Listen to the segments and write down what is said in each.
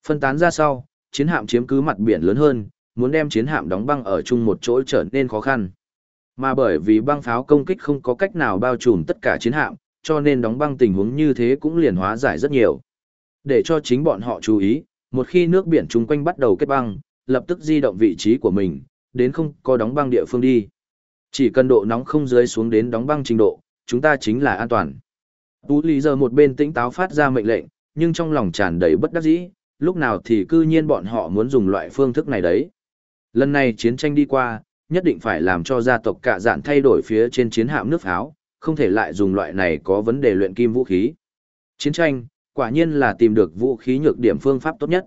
Phân tán ra sau, chiến hạm chiếm cứ mặt biển lớn hơn, muốn đem chiến hạm đóng băng ở chung một chỗ trở nên khó khăn. Mà bởi vì băng pháo công kích không có cách nào bao trùm tất cả chiến hạm, cho nên đóng băng tình huống như thế cũng liền hóa giải rất nhiều. Để cho chính bọn họ chú ý, một khi nước biển chung quanh bắt đầu kết băng, lập tức di động vị trí của mình, đến không có đóng băng địa phương đi. Chỉ cần độ nóng không dưới xuống đến đóng băng trình độ, chúng ta chính là an toàn. Tú Lý giờ một bên tĩnh táo phát ra mệnh lệnh, nhưng trong lòng tràn đầy bất đắc dĩ, lúc nào thì cư nhiên bọn họ muốn dùng loại phương thức này đấy. Lần này chiến tranh đi qua, nhất định phải làm cho gia tộc Cạ Dạn thay đổi phía trên chiến hạm nước pháo, không thể lại dùng loại này có vấn đề luyện kim vũ khí. Chiến tranh, quả nhiên là tìm được vũ khí nhược điểm phương pháp tốt nhất.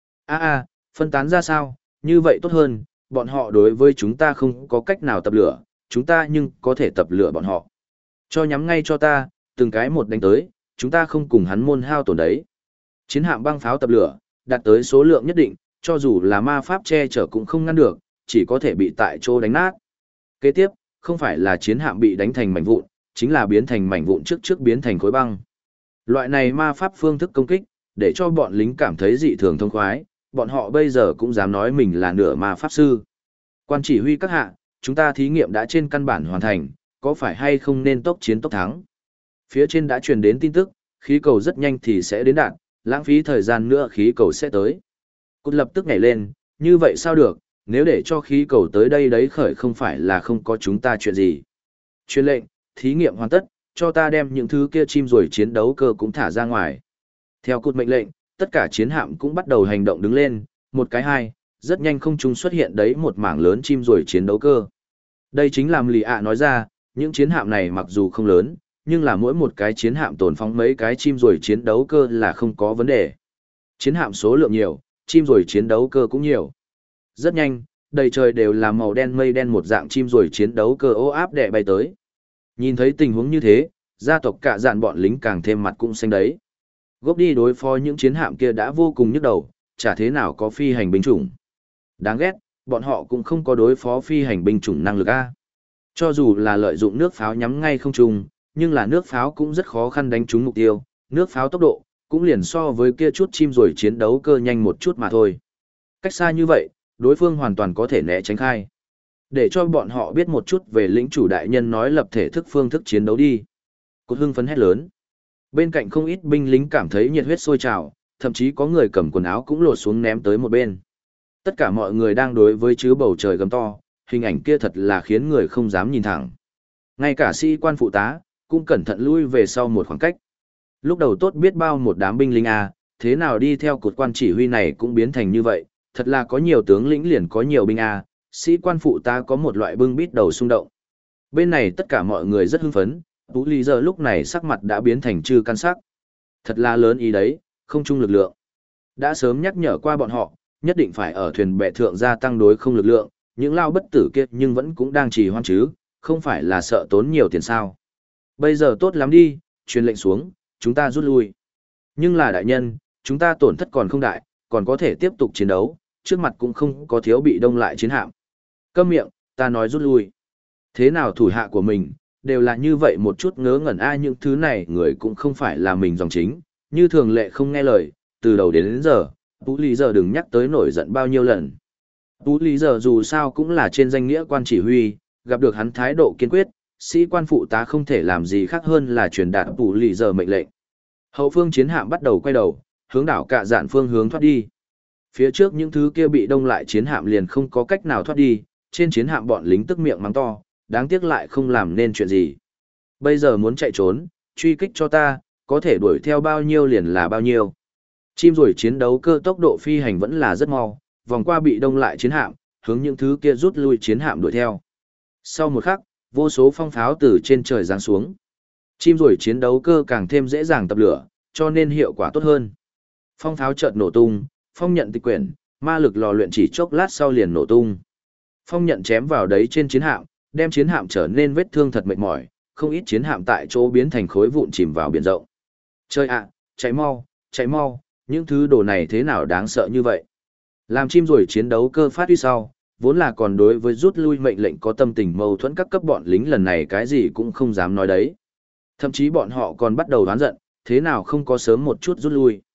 Phân tán ra sao, như vậy tốt hơn, bọn họ đối với chúng ta không có cách nào tập lửa, chúng ta nhưng có thể tập lửa bọn họ. Cho nhắm ngay cho ta, từng cái một đánh tới, chúng ta không cùng hắn môn hao tổn đấy. Chiến hạm băng pháo tập lửa, đạt tới số lượng nhất định, cho dù là ma pháp che chở cũng không ngăn được, chỉ có thể bị tại chỗ đánh nát. Kế tiếp, không phải là chiến hạm bị đánh thành mảnh vụn, chính là biến thành mảnh vụn trước biến thành khối băng. Loại này ma pháp phương thức công kích, để cho bọn lính cảm thấy dị thường thông khoái, bọn họ bây giờ cũng dám nói mình là nửa ma pháp sư. Quan chỉ huy các hạ, chúng ta thí nghiệm đã trên căn bản hoàn thành, có phải hay không nên tốc chiến tốc thắng? Phía trên đã truyền đến tin tức, khí cầu rất nhanh thì sẽ đến đạt, lãng phí thời gian nữa khí cầu sẽ tới. Cút lập tức nhảy lên, như vậy sao được, nếu để cho khí cầu tới đây đấy khởi không phải là không có chúng ta chuyện gì. Truyền lệnh, thí nghiệm hoàn tất, cho ta đem những thứ kia chim rồi chiến đấu cơ cũng thả ra ngoài. Theo cút mệnh lệnh, tất cả chiến hạm cũng bắt đầu hành động đứng lên, một cái hai, rất nhanh không trung xuất hiện đấy một mảng lớn chim rồi chiến đấu cơ. Đây chính là Lì ạ nói ra, những chiến hạm này mặc dù không lớn, nhưng là mỗi một cái chiến hạm tồn phóng mấy cái chim rồi chiến đấu cơ là không có vấn đề. Chiến hạm số lượng nhiều, chim rồi chiến đấu cơ cũng nhiều. Rất nhanh, đầy trời đều là màu đen mây đen một dạng chim rồi chiến đấu cơ ô áp đè bay tới. Nhìn thấy tình huống như thế, gia tộc Cạ Dạn bọn lính càng thêm mặt cũng xanh đấy. Góp đi đối phó những chiến hạm kia đã vô cùng nhức đầu, chả thế nào có phi hành binh chủng. Đáng ghét, bọn họ cũng không có đối phó phi hành binh chủng năng lực A. Cho dù là lợi dụng nước pháo nhắm ngay không trung, nhưng là nước pháo cũng rất khó khăn đánh trúng mục tiêu, nước pháo tốc độ cũng liền so với kia chút chim rồi chiến đấu cơ nhanh một chút mà thôi. Cách xa như vậy, đối phương hoàn toàn có thể né tránh khai. Để cho bọn họ biết một chút về lĩnh chủ đại nhân nói lập thể thức phương thức chiến đấu đi. Cốt hưng phấn hét lớn. Bên cạnh không ít binh lính cảm thấy nhiệt huyết sôi trào, thậm chí có người cầm quần áo cũng lột xuống ném tới một bên. Tất cả mọi người đang đối với chứ bầu trời gầm to, hình ảnh kia thật là khiến người không dám nhìn thẳng. Ngay cả sĩ quan phụ tá, cũng cẩn thận lui về sau một khoảng cách. Lúc đầu tốt biết bao một đám binh lính thế nào đi theo cột quan chỉ huy này cũng biến thành như vậy, thật là có nhiều tướng lĩnh liền có nhiều binh sĩ quan phụ tá có một loại bưng bít đầu xung động. Bên này tất cả mọi người rất hưng phấn, Tú Lý giờ lúc này sắc mặt đã biến thành trư căn sắc. Thật là lớn ý đấy, không chung lực lượng. Đã sớm nhắc nhở qua bọn họ, nhất định phải ở thuyền bè thượng gia tăng đối không lực lượng, những lao bất tử kia nhưng vẫn cũng đang trì hoãn chứ, không phải là sợ tốn nhiều tiền sao. Bây giờ tốt lắm đi, truyền lệnh xuống, chúng ta rút lui. Nhưng là đại nhân, chúng ta tổn thất còn không đại, còn có thể tiếp tục chiến đấu, trước mặt cũng không có thiếu bị đông lại chiến hạm. Câm miệng, ta nói rút lui. Thế nào thủ hạ của mình, đều là như vậy một chút ngớ ngẩn những thứ này người cũng không phải là mình dòng chính, như thường lệ không nghe lời, từ đầu đến giờ, Tú Lý giờ đừng nhắc tới nổi giận bao nhiêu lần. Tú Lý giờ dù sao cũng là trên danh nghĩa quan chỉ huy, gặp được hắn thái độ kiên quyết, sĩ quan phụ tá không thể làm gì khác hơn là truyền đạt Tú Lý giờ mệnh lệnh. Hậu phương chiến hạm bắt đầu quay đầu, hướng đảo Cạ Dạn phương hướng thoát đi. Phía trước những thứ kia bị đông lại chiến hạm liền không có cách nào thoát đi, trên chiến hạm bọn lính tức miệng mắng to, đáng tiếc lại không làm nên chuyện gì. Bây giờ muốn chạy trốn, truy kích cho ta, có thể đuổi theo bao nhiêu liền là bao nhiêu. Chim rồi chiến đấu cơ tốc độ phi hành vẫn là rất mau, vòng qua bị đông lại chiến hạm, hướng những thứ kia rút lui chiến hạm đuổi theo. Sau một khắc, vô số phong pháo từ trên trời giáng xuống. Chim rồi chiến đấu cơ càng thêm dễ dàng tập lửa, cho nên hiệu quả tốt hơn. Phong pháo chợt nổ tung, phong nhận tịch quyển, ma lực lò luyện chỉ chốc lát sau liền nổ tung. Phong nhận chém vào đấy trên chiến hạm, đem chiến hạm trở nên vết thương thật mệt mỏi, không ít chiến hạm tại chỗ biến thành khối vụn chìm vào biển rộng. Chơi ạ, chạy mau, những thứ đồ này thế nào đáng sợ như vậy. Làm chim rồi chiến đấu cơ phát huy sau, vốn là còn đối với rút lui mệnh lệnh có tâm tình mâu thuẫn các cấp bọn lính lần này cái gì cũng không dám nói đấy. Thậm chí bọn họ còn bắt đầu đoán giận, thế nào không có sớm một chút rút lui.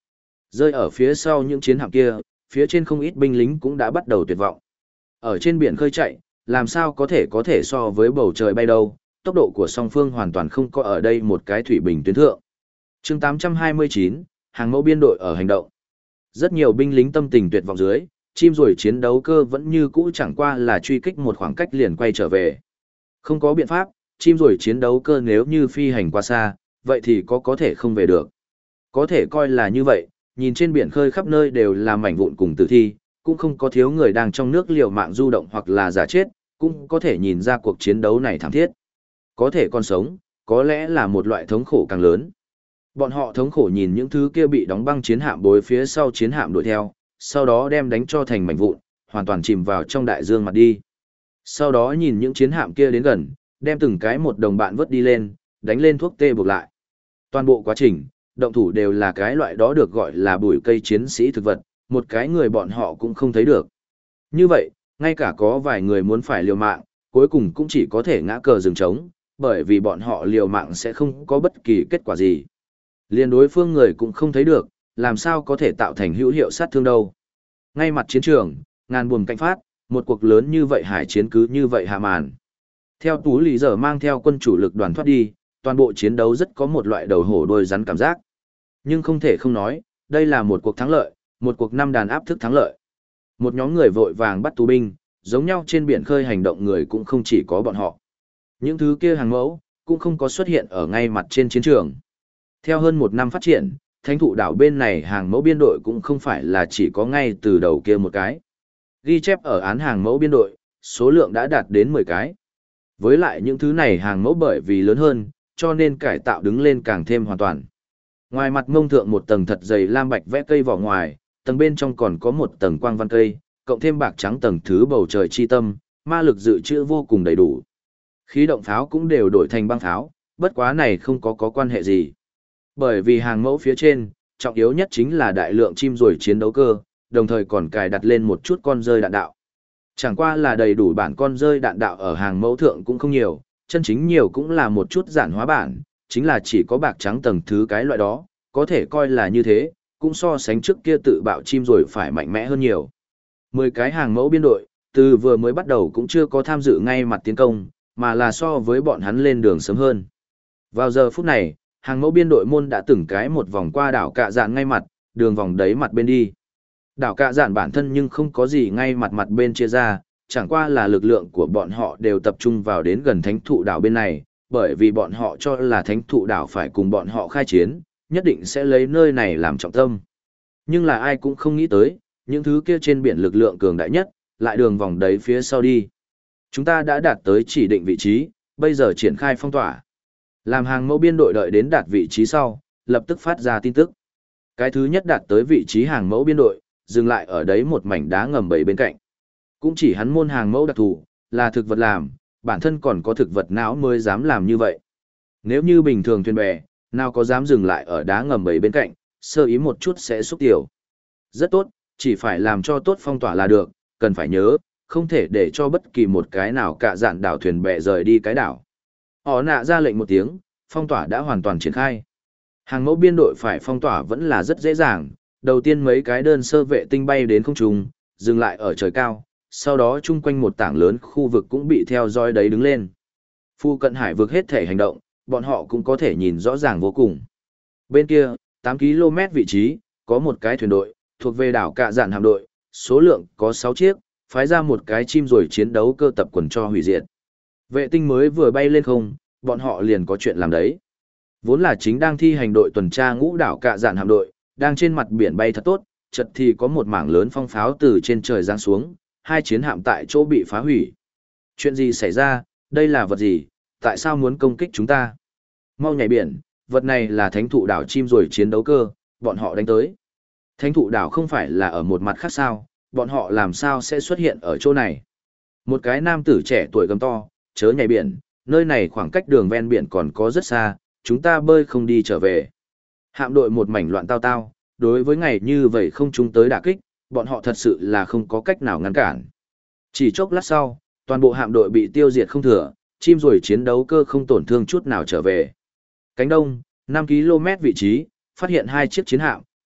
Rơi ở phía sau những chiến hạm kia, phía trên không ít binh lính cũng đã bắt đầu tuyệt vọng. Ở trên biển khơi chạy, làm sao có thể so với bầu trời bay đâu, tốc độ của song phương hoàn toàn không có ở đây một cái thủy bình tuyến thượng. Chương 829, hàng mẫu biên đội ở hành động. Rất nhiều binh lính tâm tình tuyệt vọng dưới, chim rồi chiến đấu cơ vẫn như cũ chẳng qua là truy kích một khoảng cách liền quay trở về. Không có biện pháp, chim rồi chiến đấu cơ nếu như phi hành quá xa, vậy thì có thể không về được. Có thể coi là như vậy, nhìn trên biển khơi khắp nơi đều là mảnh vụn cùng tử thi, cũng không có thiếu người đang trong nước liều mạng du động hoặc là giả chết, cũng có thể nhìn ra cuộc chiến đấu này thảm thiết. Có thể còn sống, có lẽ là một loại thống khổ càng lớn. Bọn họ thống khổ nhìn những thứ kia bị đóng băng chiến hạm bối phía sau chiến hạm đuổi theo, sau đó đem đánh cho thành mảnh vụn, hoàn toàn chìm vào trong đại dương mặt đi. Sau đó nhìn những chiến hạm kia đến gần, đem từng cái một đồng bạn vớt đi lên, đánh lên thuốc tê buộc lại. Toàn bộ quá trình, động thủ đều là cái loại đó được gọi là bụi cây chiến sĩ thực vật, một cái người bọn họ cũng không thấy được. Như vậy, ngay cả có vài người muốn phải liều mạng, cuối cùng cũng chỉ có thể ngã cờ rừng trống, bởi vì bọn họ liều mạng sẽ không có bất kỳ kết quả gì. Liên đối phương người cũng không thấy được, làm sao có thể tạo thành hữu hiệu sát thương đâu. Ngay mặt chiến trường, ngàn buồm cạnh phát, một cuộc lớn như vậy hải chiến cứ như vậy hạ màn. Theo Tú Lý giờ mang theo quân chủ lực đoàn thoát đi, toàn bộ chiến đấu rất có một loại đầu hổ đôi rắn cảm giác. Nhưng không thể không nói, đây là một cuộc thắng lợi, một cuộc năm đàn áp thức thắng lợi. Một nhóm người vội vàng bắt tù binh, giống nhau trên biển khơi hành động người cũng không chỉ có bọn họ. Những thứ kia hàng mẫu, cũng không có xuất hiện ở ngay mặt trên chiến trường. Theo hơn một năm phát triển, thánh thụ đảo bên này hàng mẫu biên đội cũng không phải là chỉ có ngay từ đầu kia một cái. Ghi chép ở án hàng mẫu biên đội, số lượng đã đạt đến 10 cái. Với lại những thứ này hàng mẫu bởi vì lớn hơn, cho nên cải tạo đứng lên càng thêm hoàn toàn. Ngoài mặt mông thượng một tầng thật dày lam bạch vẽ cây vỏ ngoài, tầng bên trong còn có một tầng quang văn cây, cộng thêm bạc trắng tầng thứ bầu trời chi tâm, ma lực dự trữ vô cùng đầy đủ. Khí động pháo cũng đều đổi thành băng pháo, bất quá này không có quan hệ gì. Bởi vì hàng mẫu phía trên, trọng yếu nhất chính là đại lượng chim rồi chiến đấu cơ, đồng thời còn cài đặt lên một chút con rơi đạn đạo. Chẳng qua là đầy đủ bản con rơi đạn đạo ở hàng mẫu thượng cũng không nhiều, chân chính nhiều cũng là một chút giản hóa bản, chính là chỉ có bạc trắng tầng thứ cái loại đó, có thể coi là như thế, cũng so sánh trước kia tự bạo chim rồi phải mạnh mẽ hơn nhiều. 10 cái hàng mẫu biên đội, từ vừa mới bắt đầu cũng chưa có tham dự ngay mặt tiến công, mà là so với bọn hắn lên đường sớm hơn. Vào giờ phút này, hàng mẫu biên đội môn đã từng cái một vòng qua đảo Cạ Dạn ngay mặt, đường vòng đấy mặt bên đi. Đảo Cạ Dạn bản thân nhưng không có gì ngay mặt bên chia ra, chẳng qua là lực lượng của bọn họ đều tập trung vào đến gần thánh thụ đảo bên này, bởi vì bọn họ cho là thánh thụ đảo phải cùng bọn họ khai chiến, nhất định sẽ lấy nơi này làm trọng tâm. Nhưng là ai cũng không nghĩ tới, những thứ kia trên biển lực lượng cường đại nhất, lại đường vòng đấy phía sau đi. Chúng ta đã đạt tới chỉ định vị trí, bây giờ triển khai phong tỏa. Làm hàng mẫu biên đội đợi đến đạt vị trí sau, lập tức phát ra tin tức. Cái thứ nhất đạt tới vị trí hàng mẫu biên đội, dừng lại ở đấy một mảnh đá ngầm bầy bên cạnh. Cũng chỉ hắn môn hàng mẫu đặc thù, là thực vật làm, bản thân còn có thực vật não mới dám làm như vậy. Nếu như bình thường thuyền bè, nào có dám dừng lại ở đá ngầm bầy bên cạnh, sơ ý một chút sẽ xúc tiểu. Rất tốt, chỉ phải làm cho tốt phong tỏa là được, cần phải nhớ, không thể để cho bất kỳ một cái nào Cạ Dạn đảo thuyền bè rời đi cái đảo. Họ nạ ra lệnh một tiếng, phong tỏa đã hoàn toàn triển khai. Hàng mẫu biên đội phải phong tỏa vẫn là rất dễ dàng, đầu tiên mấy cái đơn sơ vệ tinh bay đến không trung, dừng lại ở trời cao, sau đó chung quanh một tảng lớn khu vực cũng bị theo dõi đấy đứng lên. Phu cận hải vực hết thể hành động, bọn họ cũng có thể nhìn rõ ràng vô cùng. Bên kia, 8 km vị trí, có một cái thuyền đội, thuộc về đảo Cạ Dạn hạm đội, số lượng có 6 chiếc, phái ra một cái chim rồi chiến đấu cơ tập quần cho hủy diệt. Vệ tinh mới vừa bay lên không, bọn họ liền có chuyện làm đấy. Vốn là chính đang thi hành đội tuần tra ngũ đảo Cạ Dạn hạm đội, đang trên mặt biển bay thật tốt, chợt thì có một mảng lớn phong pháo từ trên trời giáng xuống, hai chiến hạm tại chỗ bị phá hủy. Chuyện gì xảy ra, đây là vật gì, tại sao muốn công kích chúng ta? Mau nhảy biển, vật này là thánh thụ đảo chim rồi chiến đấu cơ, bọn họ đánh tới. Thánh thụ đảo không phải là ở một mặt khác sao, bọn họ làm sao sẽ xuất hiện ở chỗ này? Một cái nam tử trẻ tuổi gầm to, chớ nhảy biển, nơi này khoảng cách đường ven biển còn có rất xa, chúng ta bơi không đi trở về. Hạm đội một mảnh loạn tao tao, đối với ngày như vậy không chúng tới đả kích, bọn họ thật sự là không có cách nào ngăn cản. Chỉ chốc lát sau, toàn bộ hạm đội bị tiêu diệt không thừa, chim rồi chiến đấu cơ không tổn thương chút nào trở về. Cánh đông, 5 km vị trí, phát hiện hai chiếc chiến hạm,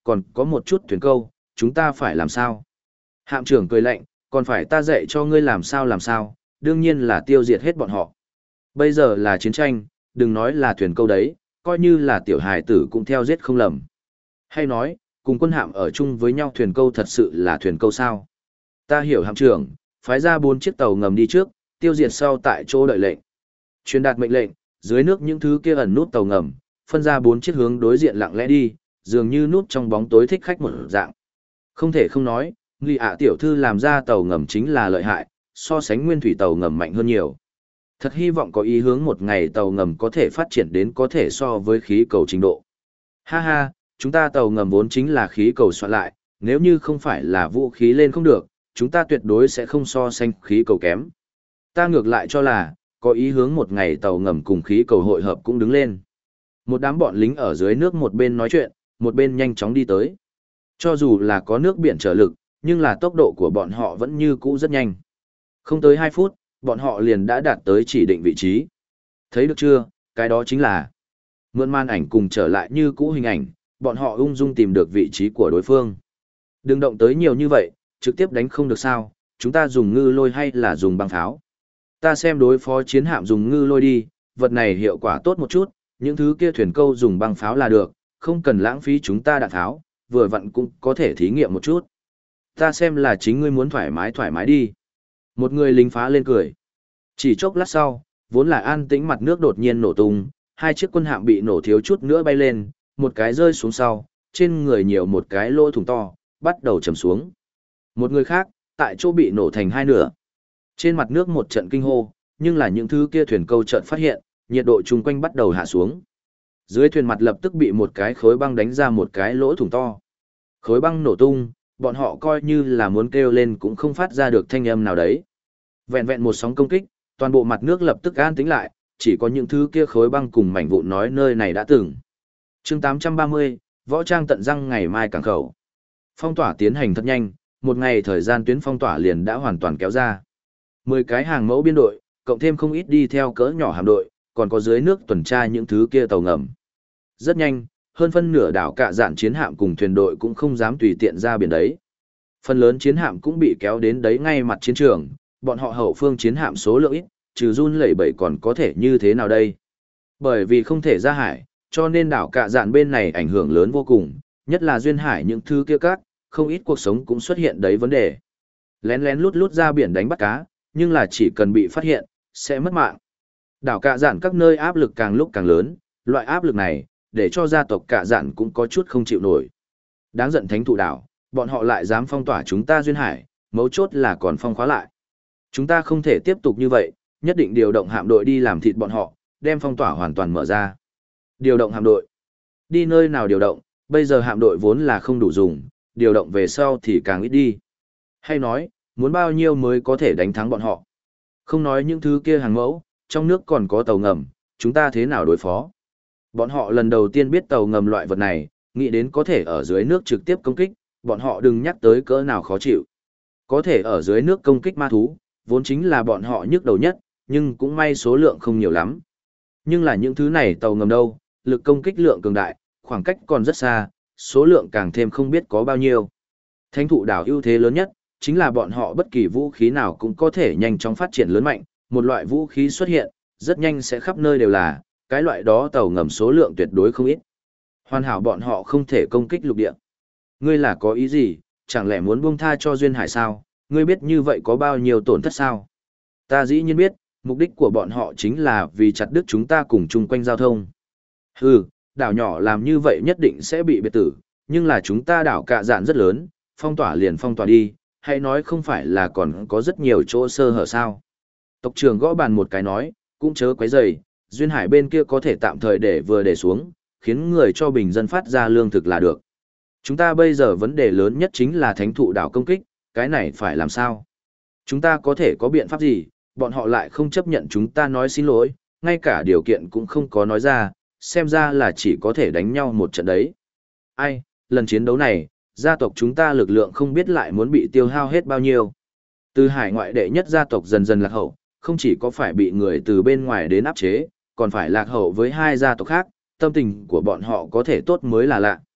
còn có một chút thuyền câu, chúng ta phải làm sao? Hạm trưởng cười lạnh, còn phải ta dạy cho ngươi làm sao, đương nhiên là tiêu diệt hết bọn họ. Bây giờ là chiến tranh, đừng nói là thuyền câu đấy, coi như là tiểu hài tử cũng theo giết không lầm. Hay nói, cùng quân hạm ở chung với nhau thuyền câu thật sự là thuyền câu sao? Ta hiểu hạm trưởng, phái ra 4 chiếc tàu ngầm đi trước, tiêu diệt sau tại chỗ đợi lệnh. Truyền đạt mệnh lệnh, dưới nước những thứ kia ẩn nút tàu ngầm, phân ra 4 chiếc hướng đối diện lặng lẽ đi, dường như nút trong bóng tối thích khách một dạng. Không thể không nói, Lì ạ tiểu thư làm ra tàu ngầm chính là lợi hại, so sánh nguyên thủy tàu ngầm mạnh hơn nhiều. Thật hy vọng có ý hướng một ngày tàu ngầm có thể phát triển đến có thể so với khí cầu trình độ. Ha ha, chúng ta tàu ngầm vốn chính là khí cầu soạn lại, nếu như không phải là vũ khí lên không được, chúng ta tuyệt đối sẽ không so sánh khí cầu kém. Ta ngược lại cho là, có ý hướng một ngày tàu ngầm cùng khí cầu hội hợp cũng đứng lên. Một đám bọn lính ở dưới nước một bên nói chuyện, một bên nhanh chóng đi tới. Cho dù là có nước biển trợ lực, nhưng là tốc độ của bọn họ vẫn như cũ rất nhanh. Không tới 2 phút, bọn họ liền đã đạt tới chỉ định vị trí. Thấy được chưa, cái đó chính là mượn màn ảnh cùng trở lại như cũ hình ảnh, bọn họ ung dung tìm được vị trí của đối phương. Đừng động tới nhiều như vậy, trực tiếp đánh không được sao, chúng ta dùng ngư lôi hay là dùng băng pháo. Ta xem đối phó chiến hạm dùng ngư lôi đi, vật này hiệu quả tốt một chút, những thứ kia thuyền câu dùng băng pháo là được, không cần lãng phí chúng ta đạn tháo, vừa vặn cũng có thể thí nghiệm một chút. Ta xem là chính ngươi muốn thoải mái đi. Một người lính phá lên cười. Chỉ chốc lát sau, vốn là an tĩnh mặt nước đột nhiên nổ tung, 2 chiếc quân hạm bị nổ thiếu chút nữa bay lên, một cái rơi xuống sau, trên người nhiều một cái lỗ thủng to, bắt đầu chầm xuống. Một người khác, tại chỗ bị nổ thành 2 nửa. Trên mặt nước một trận kinh hô, nhưng là những thứ kia thuyền câu chợt phát hiện, nhiệt độ chung quanh bắt đầu hạ xuống. Dưới thuyền mặt lập tức bị một cái khối băng đánh ra một cái lỗ thủng to. Khối băng nổ tung, bọn họ coi như là muốn kêu lên cũng không phát ra được thanh âm nào đấy. Vẹn vẹn một sóng công kích, toàn bộ mặt nước lập tức an tĩnh lại, chỉ có những thứ kia khối băng cùng mảnh vụn nói nơi này đã từng. Chương 830, võ trang tận răng ngày mai cảng khẩu. Phong tỏa tiến hành thật nhanh, một ngày thời gian tuyến phong tỏa liền đã hoàn toàn kéo ra. 10 cái hàng mẫu biên đội, cộng thêm không ít đi theo cỡ nhỏ hạm đội, còn có dưới nước tuần tra những thứ kia tàu ngầm. Rất nhanh, hơn phân nửa đảo cạ dạn chiến hạm cùng thuyền đội cũng không dám tùy tiện ra biển đấy. Phần lớn chiến hạm cũng bị kéo đến đấy ngay mặt chiến trường, bọn họ hậu phương chiến hạm số lượng ít, trừ run lẩy bẩy còn có thể như thế nào đây? Bởi vì không thể ra hải, cho nên đảo cạ dạn bên này ảnh hưởng lớn vô cùng, nhất là duyên hải những thứ kia các, không ít cuộc sống cũng xuất hiện đấy vấn đề. Lén lén lút lút ra biển đánh bắt cá, nhưng là chỉ cần bị phát hiện, sẽ mất mạng. Đảo cạ dạn các nơi áp lực càng lúc càng lớn, loại áp lực này, để cho gia tộc cạ dạn cũng có chút không chịu nổi. Đáng giận thánh thụ đảo, bọn họ lại dám phong tỏa chúng ta duyên hải, mấu chốt là còn phong khóa lại. Chúng ta không thể tiếp tục như vậy, nhất định điều động hạm đội đi làm thịt bọn họ, đem phong tỏa hoàn toàn mở ra. Điều động hạm đội. Đi nơi nào điều động, bây giờ hạm đội vốn là không đủ dùng, điều động về sau thì càng ít đi. Hay nói, muốn bao nhiêu mới có thể đánh thắng bọn họ. Không nói những thứ kia hàng mẫu, trong nước còn có tàu ngầm, chúng ta thế nào đối phó. Bọn họ lần đầu tiên biết tàu ngầm loại vật này, nghĩ đến có thể ở dưới nước trực tiếp công kích, bọn họ đừng nhắc tới cỡ nào khó chịu. Có thể ở dưới nước công kích ma thú, vốn chính là bọn họ nhức đầu nhất, nhưng cũng may số lượng không nhiều lắm. Nhưng là những thứ này tàu ngầm đâu, lực công kích lượng cường đại, khoảng cách còn rất xa, số lượng càng thêm không biết có bao nhiêu. Thánh thụ đảo ưu thế lớn nhất, chính là bọn họ bất kỳ vũ khí nào cũng có thể nhanh chóng phát triển lớn mạnh, một loại vũ khí xuất hiện, rất nhanh sẽ khắp nơi đều là, cái loại đó tàu ngầm số lượng tuyệt đối không ít. Hoàn hảo bọn họ không thể công kích lục địa. Ngươi là có ý gì, chẳng lẽ muốn buông tha cho duyên hải sao, ngươi biết như vậy có bao nhiêu tổn thất sao? Ta dĩ nhiên biết, mục đích của bọn họ chính là vì chặt đứt chúng ta cùng chung quanh giao thông. Hừ, đảo nhỏ làm như vậy nhất định sẽ bị biệt tử, nhưng là chúng ta đảo cạ dạn rất lớn, phong tỏa liền phong tỏa đi, hãy nói không phải là còn có rất nhiều chỗ sơ hở sao. Tộc trưởng gõ bàn một cái nói, cũng chớ quấy rầy, duyên hải bên kia có thể tạm thời để vừa để xuống, khiến người cho bình dân phát ra lương thực là được. Chúng ta bây giờ vấn đề lớn nhất chính là thánh thụ đảo công kích, cái này phải làm sao? Chúng ta có thể có biện pháp gì, bọn họ lại không chấp nhận chúng ta nói xin lỗi, ngay cả điều kiện cũng không có nói ra, xem ra là chỉ có thể đánh nhau một trận đấy. Ai, lần chiến đấu này, gia tộc chúng ta lực lượng không biết lại muốn bị tiêu hao hết bao nhiêu. Từ hải ngoại đệ nhất gia tộc dần dần lạc hậu, không chỉ có phải bị người từ bên ngoài đến áp chế, còn phải lạc hậu với 2 gia tộc khác, tâm tình của bọn họ có thể tốt mới là lạ.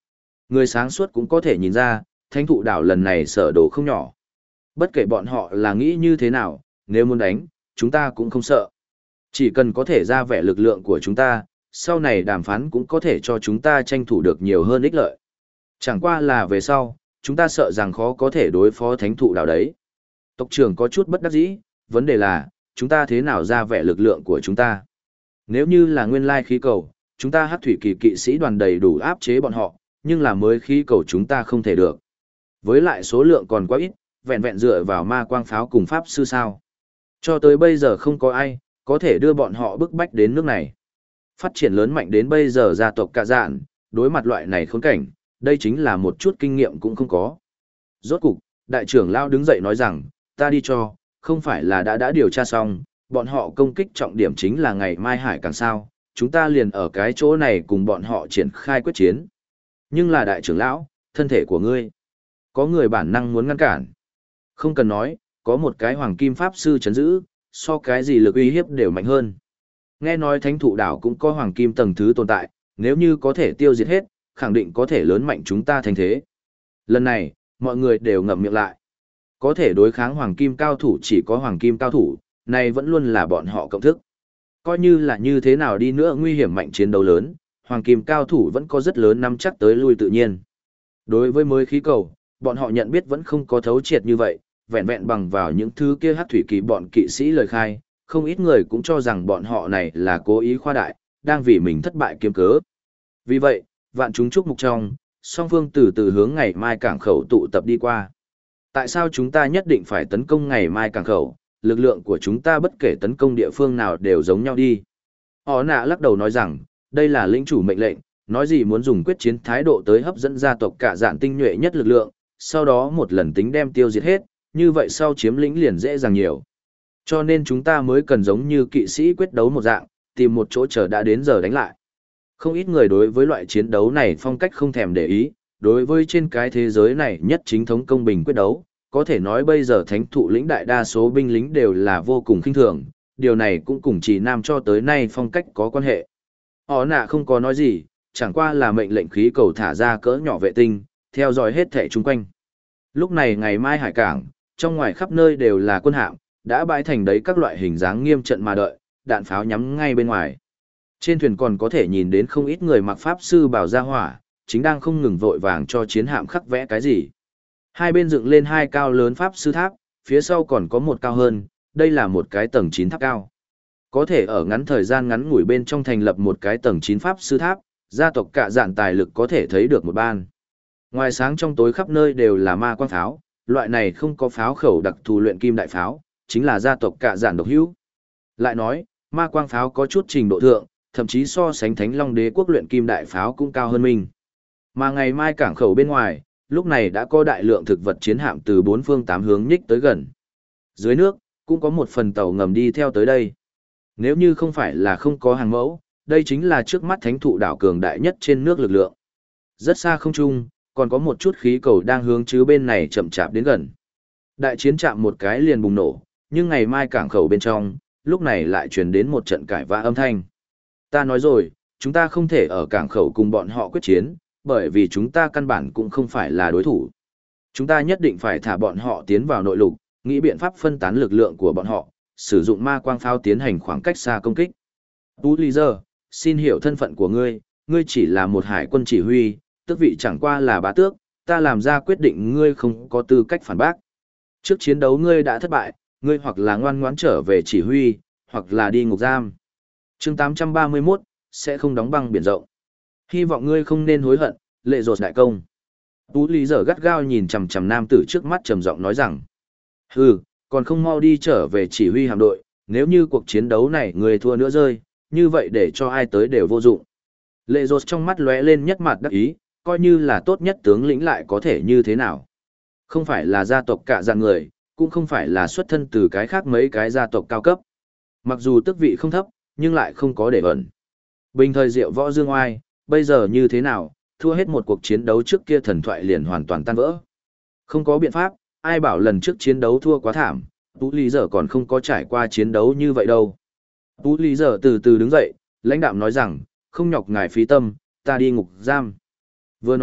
Người sáng suốt cũng có thể nhìn ra, thánh thụ đảo lần này sở đồ không nhỏ. Bất kể bọn họ là nghĩ như thế nào, nếu muốn đánh, chúng ta cũng không sợ. Chỉ cần có thể ra vẻ lực lượng của chúng ta, sau này đàm phán cũng có thể cho chúng ta tranh thủ được nhiều hơn ích lợi. Chẳng qua là về sau, chúng ta sợ rằng khó có thể đối phó thánh thụ đảo đấy. Tộc trưởng có chút bất đắc dĩ, vấn đề là, chúng ta thế nào ra vẻ lực lượng của chúng ta. Nếu như là nguyên lai khí cầu, chúng ta hắc thủy kỳ kỵ sĩ đoàn đầy đủ áp chế bọn họ, nhưng là mới khí cầu chúng ta không thể được. Với lại số lượng còn quá ít, vẹn vẹn dựa vào ma quang pháo cùng pháp sư sao. Cho tới bây giờ không có ai, có thể đưa bọn họ bức bách đến nước này. Phát triển lớn mạnh đến bây giờ gia tộc cả dạn, đối mặt loại này khốn cảnh, đây chính là một chút kinh nghiệm cũng không có. Rốt cục, đại trưởng lao đứng dậy nói rằng, ta đi cho, không phải là đã điều tra xong, bọn họ công kích trọng điểm chính là ngày mai hải càng sao, chúng ta liền ở cái chỗ này cùng bọn họ triển khai quyết chiến. Nhưng là đại trưởng lão, thân thể của ngươi, có người bản năng muốn ngăn cản. Không cần nói, có một cái hoàng kim pháp sư chấn giữ, so cái gì lực uy hiếp đều mạnh hơn. Nghe nói thánh thụ đảo cũng có hoàng kim tầng thứ tồn tại, nếu như có thể tiêu diệt hết, khẳng định có thể lớn mạnh chúng ta thành thế. Lần này, mọi người đều ngậm miệng lại. Có thể đối kháng hoàng kim cao thủ chỉ có hoàng kim cao thủ, này vẫn luôn là bọn họ cộng thức. Coi như là như thế nào đi nữa nguy hiểm mạnh chiến đấu lớn, hoàng kim cao thủ vẫn có rất lớn nắm chắc tới lui tự nhiên. Đối với mới khí cầu, bọn họ nhận biết vẫn không có thấu triệt như vậy, vẹn vẹn bằng vào những thứ kia hắc thủy kỳ bọn kỵ sĩ lời khai, không ít người cũng cho rằng bọn họ này là cố ý khoa đại, đang vì mình thất bại kiếm cớ. Vì vậy, vạn chúng chúc mục trong, song phương từ từ hướng ngày mai cảng khẩu tụ tập đi qua. Tại sao chúng ta nhất định phải tấn công ngày mai cảng khẩu, lực lượng của chúng ta bất kể tấn công địa phương nào đều giống nhau đi. Họ nạ lắc đầu nói rằng, đây là lĩnh chủ mệnh lệnh, nói gì muốn dùng quyết chiến thái độ tới hấp dẫn gia tộc cả dạn tinh nhuệ nhất lực lượng, sau đó một lần tính đem tiêu diệt hết, như vậy sau chiếm lĩnh liền dễ dàng nhiều. Cho nên chúng ta mới cần giống như kỵ sĩ quyết đấu một dạng, tìm một chỗ chờ đã đến giờ đánh lại. Không ít người đối với loại chiến đấu này phong cách không thèm để ý, đối với trên cái thế giới này nhất chính thống công bình quyết đấu, có thể nói bây giờ thánh thụ lĩnh đại đa số binh lính đều là vô cùng khinh thường, điều này cũng cùng chỉ nam cho tới nay phong cách có quan hệ. Họ nạ không có nói gì, chẳng qua là mệnh lệnh khí cầu thả ra cỡ nhỏ vệ tinh, theo dõi hết thảy chung quanh. Lúc này ngày mai hải cảng, trong ngoài khắp nơi đều là quân hạm, đã bãi thành đấy các loại hình dáng nghiêm trận mà đợi, đạn pháo nhắm ngay bên ngoài. Trên thuyền còn có thể nhìn đến không ít người mặc pháp sư bảo ra hỏa, chính đang không ngừng vội vàng cho chiến hạm khắc vẽ cái gì. Hai bên dựng lên hai cao lớn pháp sư tháp, phía sau còn có một cao hơn, đây là một cái tầng 9 tháp cao. Có thể ở ngắn thời gian ngắn ngủi bên trong thành lập một cái tầng 9 pháp sư tháp, gia tộc cả dạn tài lực có thể thấy được một ban. Ngoài sáng trong tối khắp nơi đều là ma quang pháo, loại này không có pháo khẩu đặc thù luyện kim đại pháo, chính là gia tộc cả dạn độc hữu. Lại nói, ma quang pháo có chút trình độ thượng, thậm chí so sánh Thánh Long Đế quốc luyện kim đại pháo cũng cao hơn mình. Mà ngày mai cảng khẩu bên ngoài, lúc này đã có đại lượng thực vật chiến hạm từ bốn phương tám hướng nhích tới gần. Dưới nước, cũng có một phần tàu ngầm đi theo tới đây. Nếu như không phải là không có hàng mẫu, đây chính là trước mắt thánh thụ đảo cường đại nhất trên nước lực lượng. Rất xa không trung, còn có một chút khí cầu đang hướng chứ bên này chậm chạp đến gần. Đại chiến chạm một cái liền bùng nổ, nhưng ngày mai cảng khẩu bên trong, lúc này lại truyền đến một trận cãi vã âm thanh. Ta nói rồi, chúng ta không thể ở cảng khẩu cùng bọn họ quyết chiến, bởi vì chúng ta căn bản cũng không phải là đối thủ. Chúng ta nhất định phải thả bọn họ tiến vào nội lục, nghĩ biện pháp phân tán lực lượng của bọn họ, sử dụng ma quang pháo tiến hành khoảng cách xa công kích. Tú Lý Giờ, xin hiểu thân phận của ngươi, ngươi chỉ là một hải quân chỉ huy, tước vị chẳng qua là bá tước, ta làm ra quyết định ngươi không có tư cách phản bác. Trước chiến đấu ngươi đã thất bại, ngươi hoặc là ngoan ngoãn trở về chỉ huy, hoặc là đi ngục giam. Chương 831, sẽ không đóng băng biển rộng. Hy vọng ngươi không nên hối hận, lệ rột đại công. Tú Lý Giờ gắt gao nhìn chằm chằm nam tử trước mắt trầm giọng nói rằng, hừ, còn không mau đi trở về chỉ huy hạm đội, nếu như cuộc chiến đấu này người thua nữa rơi, như vậy để cho ai tới đều vô dụng. Lệ rột trong mắt lóe lên nhất mặt đắc ý, coi như là tốt nhất tướng lĩnh lại có thể như thế nào. Không phải là gia tộc cả dạng người, cũng không phải là xuất thân từ cái khác mấy cái gia tộc cao cấp. Mặc dù tước vị không thấp, nhưng lại không có để ẩn. Bình thời diệu võ dương oai, bây giờ như thế nào, thua hết một cuộc chiến đấu trước kia thần thoại liền hoàn toàn tan vỡ. Không có biện pháp, ai bảo lần trước chiến đấu thua quá thảm, Tú Lý Giờ còn không có trải qua chiến đấu như vậy đâu. Tú Lý Giờ từ từ đứng dậy, lãnh đạm nói rằng, không nhọc ngài phí tâm, ta đi ngục giam. Vừa nói,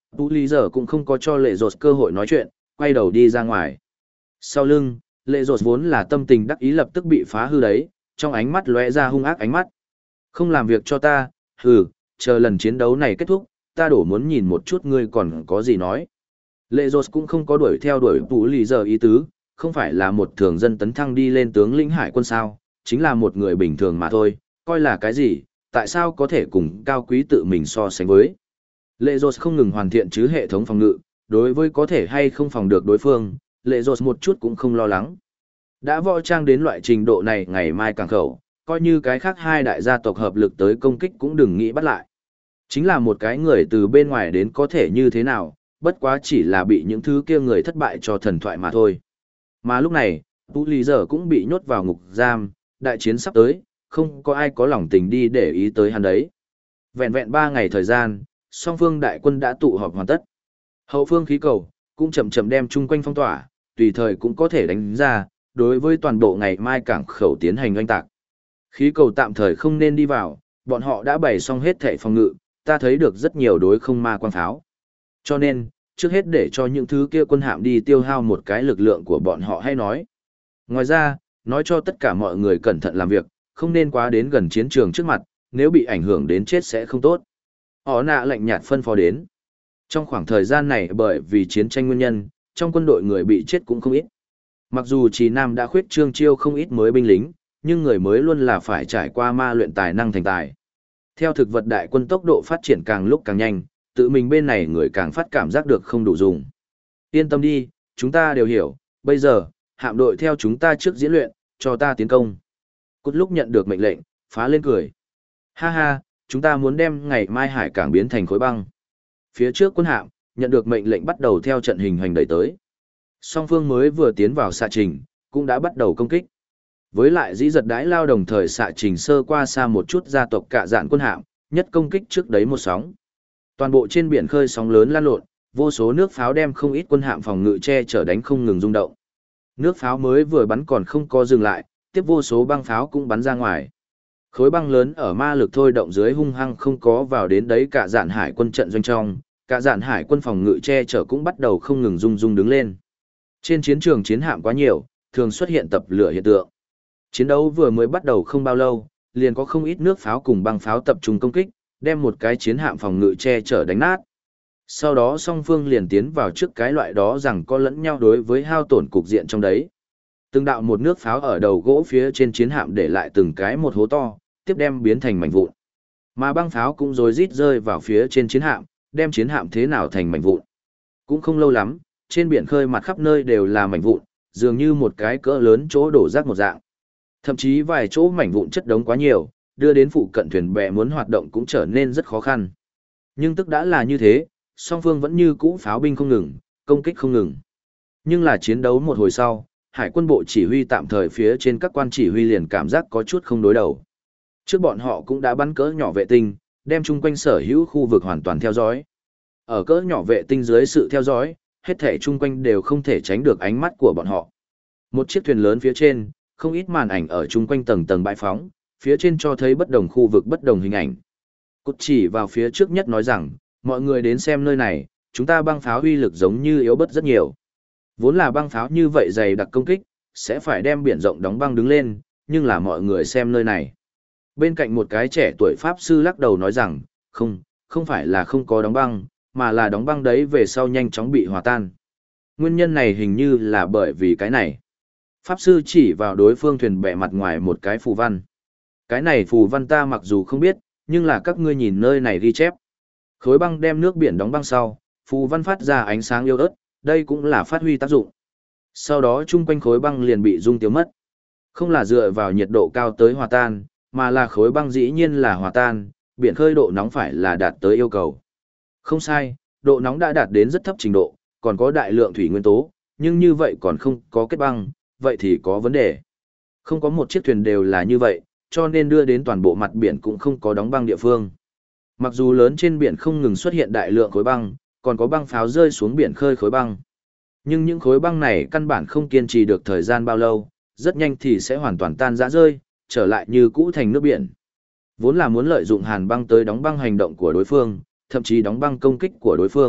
Tú Lý giờ cũng không có cho Lệ Rột cơ hội nói chuyện, quay đầu đi ra ngoài. Sau lưng, Lệ Rột vốn là tâm tình đắc ý lập tức bị phá hư đấy, trong ánh mắt lóe ra hung ác ánh mắt. Không làm việc cho ta, hừ, chờ lần chiến đấu này kết thúc, ta đổ muốn nhìn một chút ngươi còn có gì nói. Lệ Rột cũng không có đuổi theo đuổi Tú Lý giờ ý tứ, không phải là một thường dân tấn thăng đi lên tướng lĩnh hải quân sao, chính là một người bình thường mà thôi, coi là cái gì, tại sao có thể cùng cao quý tự mình so sánh với. Lệ Rột không ngừng hoàn thiện chứ hệ thống phòng ngự, đối với có thể hay không phòng được đối phương, Lệ Rột một chút cũng không lo lắng. Đã võ trang đến loại trình độ này ngày mai càng khẩu, coi như cái khác hai đại gia tộc hợp lực tới công kích cũng đừng nghĩ bắt lại. Chính là một cái người từ bên ngoài đến có thể như thế nào, bất quá chỉ là bị những thứ kia người thất bại cho thần thoại mà thôi. Mà lúc này, Tú Lý giờ cũng bị nhốt vào ngục giam, đại chiến sắp tới, không có ai có lòng tình đi để ý tới hắn đấy. Vẹn vẹn 3 ngày thời gian, song phương đại quân đã tụ họp hoàn tất. Hậu phương khí cầu cũng chậm chậm đem chung quanh phong tỏa, tùy thời cũng có thể đánh ra, đối với toàn bộ ngày mai cảng khẩu tiến hành oanh tạc. Khí cầu tạm thời không nên đi vào, bọn họ đã bày xong hết thảy phòng ngự, ta thấy được rất nhiều đối không ma quang pháo. Cho nên, trước hết để cho những thứ kia quân hạm đi tiêu hao một cái lực lượng của bọn họ hay nói. Ngoài ra, nói cho tất cả mọi người cẩn thận làm việc, không nên quá đến gần chiến trường trước mặt, nếu bị ảnh hưởng đến chết sẽ không tốt. Họ nạ lạnh nhạt phân phó đến. Trong khoảng thời gian này bởi vì chiến tranh nguyên nhân, trong quân đội người bị chết cũng không ít. Mặc dù Trì Nam đã khuyết trương chiêu không ít mới binh lính, nhưng người mới luôn là phải trải qua ma luyện tài năng thành tài. Theo thực vật đại quân tốc độ phát triển càng lúc càng nhanh, tự mình bên này người càng phát cảm giác được không đủ dùng. Yên tâm đi, chúng ta đều hiểu, bây giờ, hạm đội theo chúng ta trước diễn luyện, cho ta tiến công. Cút lúc nhận được mệnh lệnh, phá lên cười. Ha ha, chúng ta muốn đem ngày mai hải cảng biến thành khối băng. Phía trước quân hạm, nhận được mệnh lệnh bắt đầu theo trận hình hành đẩy tới. Song phương mới vừa tiến vào xạ trình, cũng đã bắt đầu công kích. Với lại dĩ giật đãi lao đồng thời xạ trình sơ qua xa một chút gia tộc cả dạn quân hạm, nhất công kích trước đấy một sóng. Toàn bộ trên biển khơi sóng lớn lan lộn, vô số nước pháo đem không ít quân hạm phòng ngự che chở đánh không ngừng rung động. Nước pháo mới vừa bắn còn không có dừng lại, tiếp vô số băng pháo cũng bắn ra ngoài. Khối băng lớn ở ma lực thôi động dưới hung hăng không có vào đến đấy cả dạn hải quân trận doanh trong, cả dạn hải quân phòng ngự che chở cũng bắt đầu không ngừng rung rung đứng lên. Trên chiến trường chiến hạm quá nhiều, thường xuất hiện tập lửa hiện tượng. Chiến đấu vừa mới bắt đầu không bao lâu, liền có không ít nước pháo cùng băng pháo tập trung công kích, đem một cái chiến hạm phòng ngự che chở đánh nát. Sau đó song phương liền tiến vào trước cái loại đó rằng có lẫn nhau đối với hao tổn cục diện trong đấy. Từng đạo một nước pháo ở đầu gỗ phía trên chiến hạm để lại từng cái một hố to, tiếp đem biến thành mảnh vụn. Mà băng pháo cũng rối rít rơi vào phía trên chiến hạm, đem chiến hạm thế nào thành mảnh vụn. Cũng không lâu lắm, trên biển khơi mặt khắp nơi đều là mảnh vụn, dường như một cái cỡ lớn chỗ đổ rác một dạng. Thậm chí vài chỗ mảnh vụn chất đống quá nhiều, đưa đến phụ cận thuyền bè muốn hoạt động cũng trở nên rất khó khăn. Nhưng tức đã là như thế, song phương vẫn như cũ pháo binh không ngừng, công kích không ngừng. Nhưng là chiến đấu một hồi sau, hải quân bộ chỉ huy tạm thời phía trên các quan chỉ huy liền cảm giác có chút không đối đầu. Trước bọn họ cũng đã bắn cỡ nhỏ vệ tinh, đem chung quanh sở hữu khu vực hoàn toàn theo dõi. Ở cỡ nhỏ vệ tinh dưới sự theo dõi, hết thể chung quanh đều không thể tránh được ánh mắt của bọn họ. Một chiếc thuyền lớn phía trên, không ít màn ảnh ở chung quanh tầng tầng bãi phóng, phía trên cho thấy bất đồng khu vực bất đồng hình ảnh. Cút chỉ vào phía trước nhất nói rằng, mọi người đến xem nơi này, chúng ta băng pháo uy lực giống như yếu bớt rất nhiều. Vốn là băng pháo như vậy dày đặc công kích, sẽ phải đem biển rộng đóng băng đứng lên, nhưng là mọi người xem nơi này. Bên cạnh một cái trẻ tuổi Pháp sư lắc đầu nói rằng, không phải là không có đóng băng, mà là đóng băng đấy về sau nhanh chóng bị hòa tan. Nguyên nhân này hình như là bởi vì cái này. Pháp sư chỉ vào đối phương thuyền bè mặt ngoài một cái phù văn. Cái này phù văn ta mặc dù không biết, nhưng là các ngươi nhìn nơi này ghi chép. Khối băng đem nước biển đóng băng sau, phù văn phát ra ánh sáng yếu ớt, đây cũng là phát huy tác dụng. Sau đó chung quanh khối băng liền bị rung tiêu mất. Không là dựa vào nhiệt độ cao tới hòa tan, mà là khối băng dĩ nhiên là hòa tan, biển khơi độ nóng phải là đạt tới yêu cầu. Không sai, độ nóng đã đạt đến rất thấp trình độ, còn có đại lượng thủy nguyên tố, nhưng như vậy còn không có kết băng, vậy thì có vấn đề. Không có một chiếc thuyền đều là như vậy, cho nên đưa đến toàn bộ mặt biển cũng không có đóng băng địa phương. Mặc dù lớn trên biển không ngừng xuất hiện đại lượng khối băng, còn có băng pháo rơi xuống biển khơi khối băng. Nhưng những khối băng này căn bản không kiên trì được thời gian bao lâu, rất nhanh thì sẽ hoàn toàn tan rã rơi, trở lại như cũ thành nước biển. Vốn là muốn lợi dụng hàn băng tới đóng băng hành động của đối phương, thậm chí đóng băng công kích của đối phương,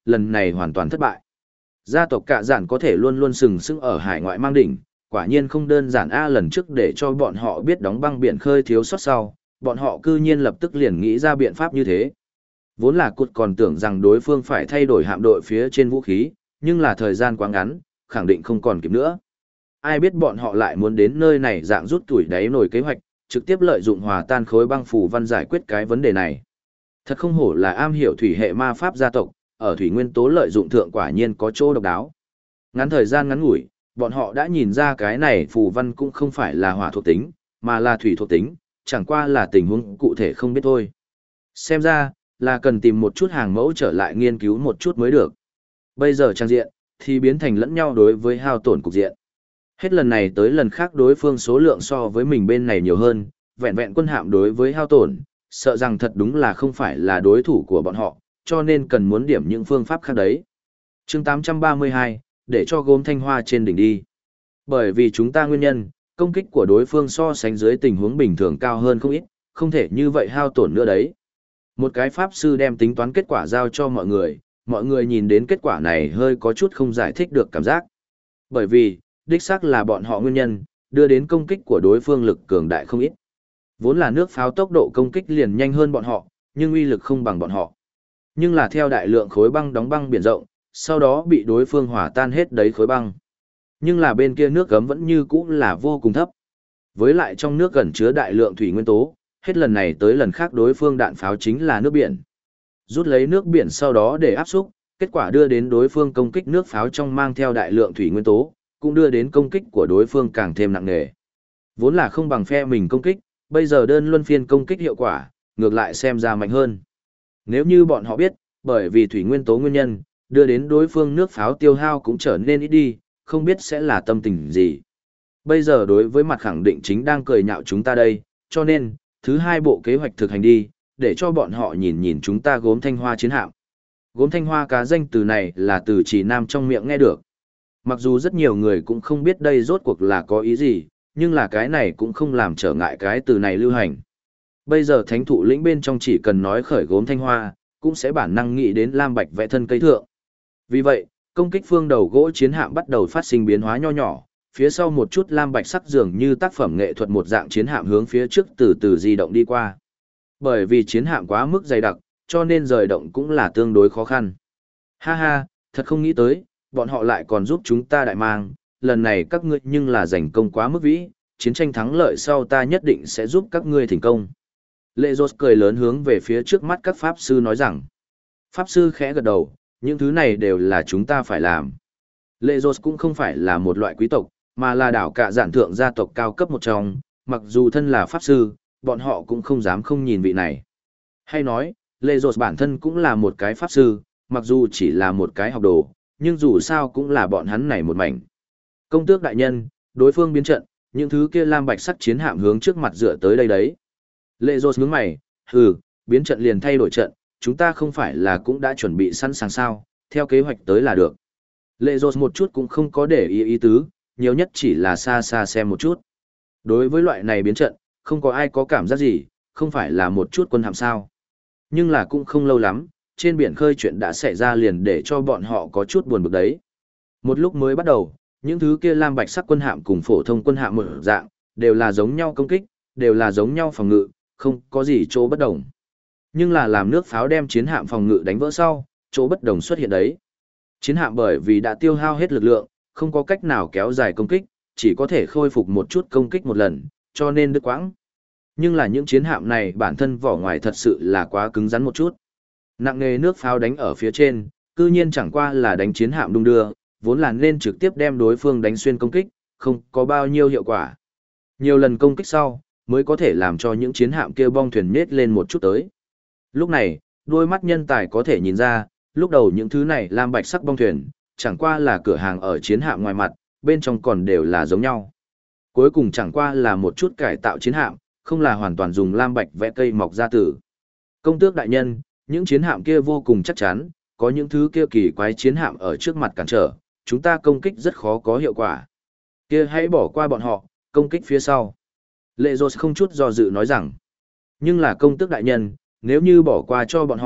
lần này hoàn toàn thất bại. Gia tộc Cạ Dạn có thể luôn luôn sừng sững ở hải ngoại mang đỉnh, quả nhiên không đơn giản lần trước để cho bọn họ biết đóng băng biển khơi thiếu sót sau, bọn họ cư nhiên lập tức liền nghĩ ra biện pháp như thế. Vốn là cụt còn tưởng rằng đối phương phải thay đổi hạm đội phía trên vũ khí, nhưng là thời gian quá ngắn, khẳng định không còn kịp nữa. Ai biết bọn họ lại muốn đến nơi này dạng rút tuổi đáy nổi kế hoạch, trực tiếp lợi dụng hòa tan khối băng phù văn giải quyết cái vấn đề này. Thật không hổ là am hiểu thủy hệ ma pháp gia tộc, ở thủy nguyên tố lợi dụng thượng quả nhiên có chỗ độc đáo. Ngắn thời gian ngắn ngủi, bọn họ đã nhìn ra cái này phù văn cũng không phải là hỏa thuộc tính, mà là thủy thuộc tính, chẳng qua là tình huống cụ thể không biết thôi. Xem ra, là cần tìm một chút hàng mẫu trở lại nghiên cứu một chút mới được. Bây giờ trang diện, thì biến thành lẫn nhau đối với hao tổn cục diện. Hết lần này tới lần khác đối phương số lượng so với mình bên này nhiều hơn, vẹn vẹn quân hạm đối với hao tổn, sợ rằng thật đúng là không phải là đối thủ của bọn họ, cho nên cần muốn điểm những phương pháp khác đấy. chương 832, để cho gốm thanh hoa trên đỉnh đi. Bởi vì chúng ta nguyên nhân, công kích của đối phương so sánh dưới tình huống bình thường cao hơn không ít, không thể như vậy hao tổn nữa đấy. Một cái pháp sư đem tính toán kết quả giao cho mọi người nhìn đến kết quả này hơi có chút không giải thích được cảm giác. Bởi vì, đích xác là bọn họ nguyên nhân, đưa đến công kích của đối phương lực cường đại không ít. Vốn là nước pháo tốc độ công kích liền nhanh hơn bọn họ, nhưng uy lực không bằng bọn họ. Nhưng là theo đại lượng khối băng đóng băng biển rộng, sau đó bị đối phương hỏa tan hết đấy khối băng. Nhưng là bên kia nước gấm vẫn như cũ là vô cùng thấp. Với lại trong nước gần chứa đại lượng thủy nguyên tố, hết lần này tới lần khác đối phương đạn pháo chính là nước biển. Rút lấy nước biển sau đó để áp xúc, kết quả đưa đến đối phương công kích nước pháo trong mang theo đại lượng thủy nguyên tố, cũng đưa đến công kích của đối phương càng thêm nặng nề. Vốn là không bằng phe mình công kích, bây giờ đơn luân phiên công kích hiệu quả, ngược lại xem ra mạnh hơn. Nếu như bọn họ biết, bởi vì thủy nguyên tố nguyên nhân, đưa đến đối phương nước pháo tiêu hao cũng trở nên ít đi, không biết sẽ là tâm tình gì. Bây giờ đối với mặt khẳng định chính đang cười nhạo chúng ta đây, cho nên, thứ hai bộ kế hoạch thực hành đi, để cho bọn họ nhìn nhìn chúng ta gốm thanh hoa chiến hạm. Gốm thanh hoa cá danh từ này là từ chỉ nam trong miệng nghe được. Mặc dù rất nhiều người cũng không biết đây rốt cuộc là có ý gì, nhưng là cái này cũng không làm trở ngại cái từ này lưu hành. Bây giờ thánh thụ lĩnh bên trong chỉ cần nói khởi gốm thanh hoa, cũng sẽ bản năng nghĩ đến lam bạch vẽ thân cây thượng. Vì vậy, công kích phương đầu gỗ chiến hạm bắt đầu phát sinh biến hóa nho nhỏ, phía sau một chút lam bạch sắc dường như tác phẩm nghệ thuật một dạng chiến hạm hướng phía trước từ từ di động đi qua. Bởi vì chiến hạm quá mức dày đặc, cho nên rời động cũng là tương đối khó khăn. Ha ha, thật không nghĩ tới, bọn họ lại còn giúp chúng ta đại mang, lần này các ngươi nhưng là giành công quá mức vĩ, chiến tranh thắng lợi sau ta nhất định sẽ giúp các ngươi thành công. Lệ Rốt cười lớn hướng về phía trước mắt các pháp sư nói rằng. Pháp sư khẽ gật đầu, những thứ này đều là chúng ta phải làm. Lệ Rốt cũng không phải là một loại quý tộc, mà là đảo cả giản thượng gia tộc cao cấp một trong, mặc dù thân là pháp sư, bọn họ cũng không dám không nhìn vị này. Hay nói, Lệ Rốt bản thân cũng là một cái pháp sư, mặc dù chỉ là một cái học đồ, nhưng dù sao cũng là bọn hắn này một mảnh. Công tước đại nhân, đối phương biến trận, những thứ kia lam bạch sắc chiến hạm hướng trước mặt dựa tới đây đấy. Lệ Rốt nhướng mày, biến trận liền thay đổi trận, chúng ta không phải là cũng đã chuẩn bị sẵn sàng sao, theo kế hoạch tới là được. Lệ Rốt một chút cũng không có để ý tứ, nhiều nhất chỉ là xa xa xem một chút. Đối với loại này biến trận, không có ai có cảm giác gì, không phải là một chút quân hạm sao. Nhưng là cũng không lâu lắm, trên biển khơi chuyện đã xảy ra liền để cho bọn họ có chút buồn bực đấy. Một lúc mới bắt đầu, những thứ kia lam bạch sắc quân hạm cùng phổ thông quân hạm một dạng, đều là giống nhau công kích, đều là giống nhau phòng ngự, không có gì chỗ bất đồng. Nhưng là làm nước pháo đem chiến hạm phòng ngự đánh vỡ sau, chỗ bất đồng xuất hiện đấy. Chiến hạm bởi vì đã tiêu hao hết lực lượng, không có cách nào kéo dài công kích, chỉ có thể khôi phục một chút công kích một lần, cho nên đứt quãng. Nhưng là những chiến hạm này bản thân vỏ ngoài thật sự là quá cứng rắn một chút. Nặng nề nước pháo đánh ở phía trên, cư nhiên chẳng qua là đánh chiến hạm đung đưa, vốn là nên trực tiếp đem đối phương đánh xuyên công kích, không có bao nhiêu hiệu quả. Nhiều lần công kích sau, mới có thể làm cho những chiến hạm kia bong thuyền nết lên một chút tới. Lúc này, đôi mắt nhân tài có thể nhìn ra, lúc đầu những thứ này lam bạch sắc bong thuyền, chẳng qua là cửa hàng ở chiến hạm ngoài mặt, bên trong còn đều là giống nhau. Cuối cùng chẳng qua là một chút cải tạo chiến hạm, không là hoàn toàn dùng lam bạch vẽ cây mọc ra tử. Công tước đại nhân, những chiến hạm kia vô cùng chắc chắn, có những thứ kia kỳ quái chiến hạm ở trước mặt cản trở, chúng ta công kích rất khó có hiệu quả. Kia hãy bỏ qua bọn họ, công kích phía sau. Lệ Rốt không chút do dự nói rằng, nhưng là công tước đại nhân, nếu như bỏ qua cho bọn họ,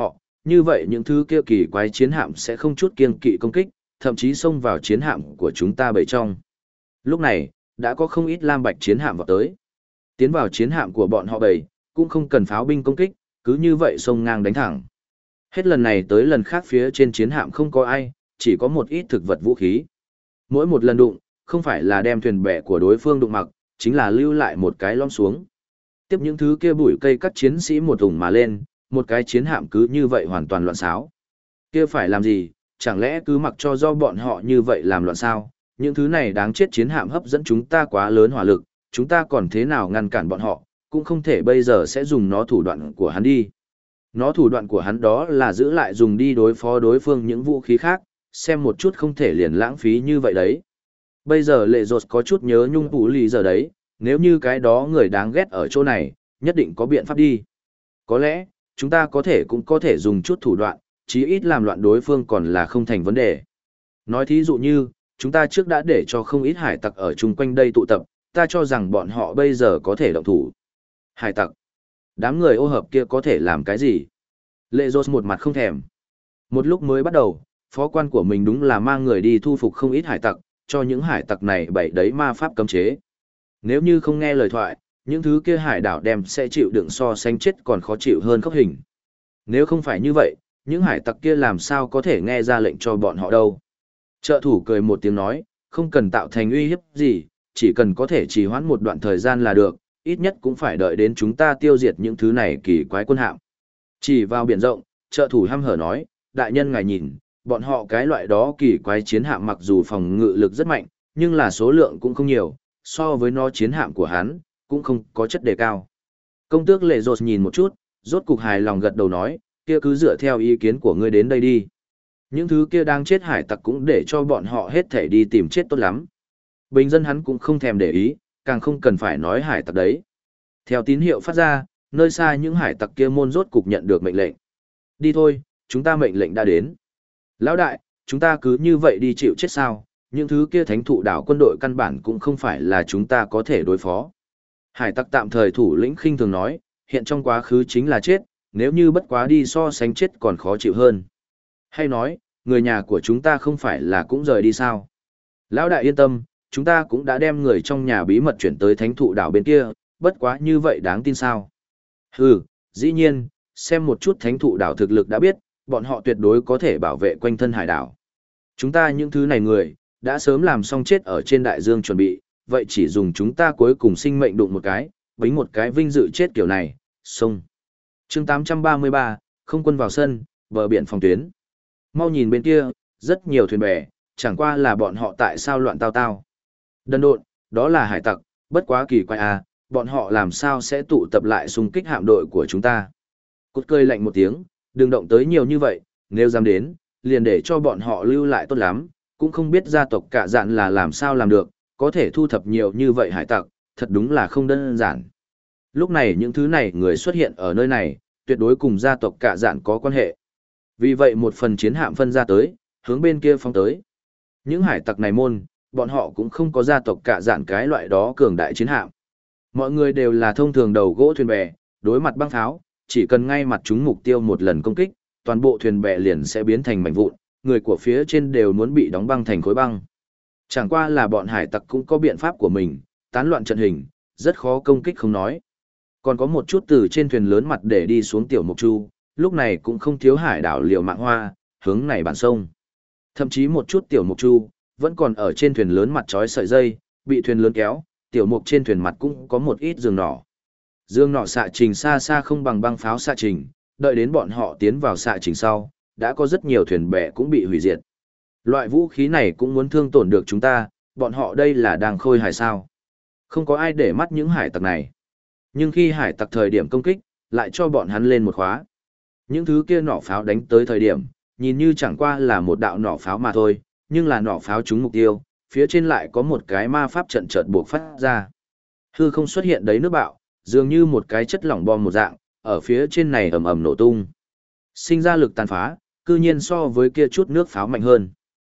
như vậy những thứ kia kỳ quái chiến hạm sẽ không chút kiêng kỵ công kích, thậm chí xông vào chiến hạm của chúng ta bầy trong. Lúc này, đã có không ít lam bạch chiến hạm vào tới. Tiến vào chiến hạm của bọn họ bầy, cũng không cần pháo binh công kích, cứ như vậy xông ngang đánh thẳng. Hết lần này tới lần khác phía trên chiến hạm không có ai, chỉ có một ít thực vật vũ khí. Mỗi một lần đụng, không phải là đem thuyền bè của đối phương đụng mặc, chính là lưu lại một cái lõm xuống. Tiếp những thứ kia bụi cây các chiến sĩ một ủng mà lên, một cái chiến hạm cứ như vậy hoàn toàn loạn xáo. Kia phải làm gì, chẳng lẽ cứ mặc cho do bọn họ như vậy làm loạn sao? Những thứ này đáng chết chiến hạm hấp dẫn chúng ta quá lớn hỏa lực, chúng ta còn thế nào ngăn cản bọn họ, cũng không thể bây giờ sẽ dùng nó thủ đoạn của hắn đi. Nó thủ đoạn của hắn đó là giữ lại dùng đi đối phó đối phương những vũ khí khác, xem một chút không thể liền lãng phí như vậy đấy. Bây giờ lệ rột có chút nhớ nhung tủ lì giờ đấy, nếu như cái đó người đáng ghét ở chỗ này, nhất định có biện pháp đi. Có lẽ, chúng ta cũng có thể dùng chút thủ đoạn, chí ít làm loạn đối phương còn là không thành vấn đề. Nói thí dụ như, chúng ta trước đã để cho không ít hải tặc ở chung quanh đây tụ tập, ta cho rằng bọn họ bây giờ có thể động thủ. Hải tặc, đám người ô hợp kia có thể làm cái gì? Lệ Rốt một mặt không thèm. Một lúc mới bắt đầu, phó quan của mình đúng là mang người đi thu phục không ít hải tặc, cho những hải tặc này bày đấy ma pháp cấm chế. Nếu như không nghe lời thoại, những thứ kia hải đảo đem sẽ chịu đựng so sánh chết còn khó chịu hơn khốc hình. Nếu không phải như vậy, những hải tặc kia làm sao có thể nghe ra lệnh cho bọn họ đâu. Trợ thủ cười một tiếng nói, không cần tạo thành uy hiếp gì, chỉ cần có thể trì hoãn một đoạn thời gian là được, ít nhất cũng phải đợi đến chúng ta tiêu diệt những thứ này kỳ quái quân hạm. Chỉ vào biển rộng, trợ thủ hăm hở nói, đại nhân ngài nhìn, bọn họ cái loại đó kỳ quái chiến hạm mặc dù phòng ngự lực rất mạnh, nhưng là số lượng cũng không nhiều, so với nó chiến hạm của hắn, cũng không có chất đề cao. Công tước Lệ Rột nhìn một chút, rốt cục hài lòng gật đầu nói, kia cứ dựa theo ý kiến của ngươi đến đây đi. Những thứ kia đang chết hải tặc cũng để cho bọn họ hết thể đi tìm chết tốt lắm. Bình dân hắn cũng không thèm để ý, càng không cần phải nói hải tặc đấy. Theo tín hiệu phát ra, nơi xa những hải tặc kia môn rốt cục nhận được mệnh lệnh. Đi thôi, chúng ta mệnh lệnh đã đến. Lão đại, chúng ta cứ như vậy đi chịu chết sao, những thứ kia thánh thụ đảo quân đội căn bản cũng không phải là chúng ta có thể đối phó. Hải tặc tạm thời thủ lĩnh khinh thường nói, hiện trong quá khứ chính là chết, nếu như bất quá đi so sánh chết còn khó chịu hơn. Hay nói, người nhà của chúng ta không phải là cũng rời đi sao? Lão đại yên tâm, chúng ta cũng đã đem người trong nhà bí mật chuyển tới thánh thụ đảo bên kia, bất quá như vậy đáng tin sao? Hừ, dĩ nhiên, xem một chút thánh thụ đảo thực lực đã biết, bọn họ tuyệt đối có thể bảo vệ quanh thân hải đảo. Chúng ta những thứ này người, đã sớm làm xong chết ở trên đại dương chuẩn bị, vậy chỉ dùng chúng ta cuối cùng sinh mệnh đụng một cái, bính một cái vinh dự chết kiểu này, xông. Chương 833, không quân vào sân, bờ biển phòng tuyến. Mau nhìn bên kia, rất nhiều thuyền bè, chẳng qua là bọn họ tại sao loạn tao tao. Đần độn, đó là hải tặc, bất quá kỳ quái à, bọn họ làm sao sẽ tụ tập lại xung kích hạm đội của chúng ta. Cút cười lạnh một tiếng, đừng động tới nhiều như vậy, nếu dám đến, liền để cho bọn họ lưu lại tốt lắm, cũng không biết gia tộc cả dạn là làm sao làm được, có thể thu thập nhiều như vậy hải tặc, thật đúng là không đơn giản. Lúc này những thứ này người xuất hiện ở nơi này, tuyệt đối cùng gia tộc cả dạn có quan hệ. Vì vậy một phần chiến hạm phân ra tới, hướng bên kia phóng tới. Những hải tặc này môn, bọn họ cũng không có gia tộc cả dạn cái loại đó cường đại chiến hạm. Mọi người đều là thông thường đầu gỗ thuyền bè, đối mặt băng pháo, chỉ cần ngay mặt chúng mục tiêu một lần công kích, toàn bộ thuyền bè liền sẽ biến thành mảnh vụn, người của phía trên đều muốn bị đóng băng thành khối băng. Chẳng qua là bọn hải tặc cũng có biện pháp của mình, tán loạn trận hình, rất khó công kích không nói. Còn có một chút từ trên thuyền lớn mặt để đi xuống tiểu mục chu, lúc này cũng không thiếu hải đảo liều mạng hoa, hướng này bản sông. Thậm chí một chút tiểu mục chu, vẫn còn ở trên thuyền lớn mặt trói sợi dây, bị thuyền lớn kéo, tiểu mục trên thuyền mặt cũng có một ít giường nỏ. Dương nỏ xạ trình xa xa không bằng băng pháo xạ trình, đợi đến bọn họ tiến vào xạ trình sau, đã có rất nhiều thuyền bè cũng bị hủy diệt. Loại vũ khí này cũng muốn thương tổn được chúng ta, bọn họ đây là đang khôi hài sao. Không có ai để mắt những hải tặc này. Nhưng khi hải tặc thời điểm công kích, lại cho bọn hắn lên một khóa. Những thứ kia nỏ pháo đánh tới thời điểm, nhìn như chẳng qua là một đạo nỏ pháo mà thôi, nhưng là nỏ pháo trúng mục tiêu, phía trên lại có một cái ma pháp trận chợt buộc phát ra. Hư không xuất hiện đấy nước bạo, dường như một cái chất lỏng bom một dạng, ở phía trên này ầm ầm nổ tung. Sinh ra lực tàn phá, cư nhiên so với kia chút nước pháo mạnh hơn.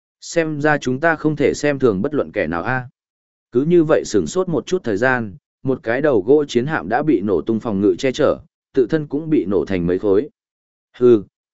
Xem ra chúng ta không thể xem thường bất luận kẻ nào a. Cứ như vậy sửng sốt một chút thời gian, một cái đầu gỗ chiến hạm đã bị nổ tung phòng ngự che chở, tự thân cũng bị nổ thành mấy khối. Hừ,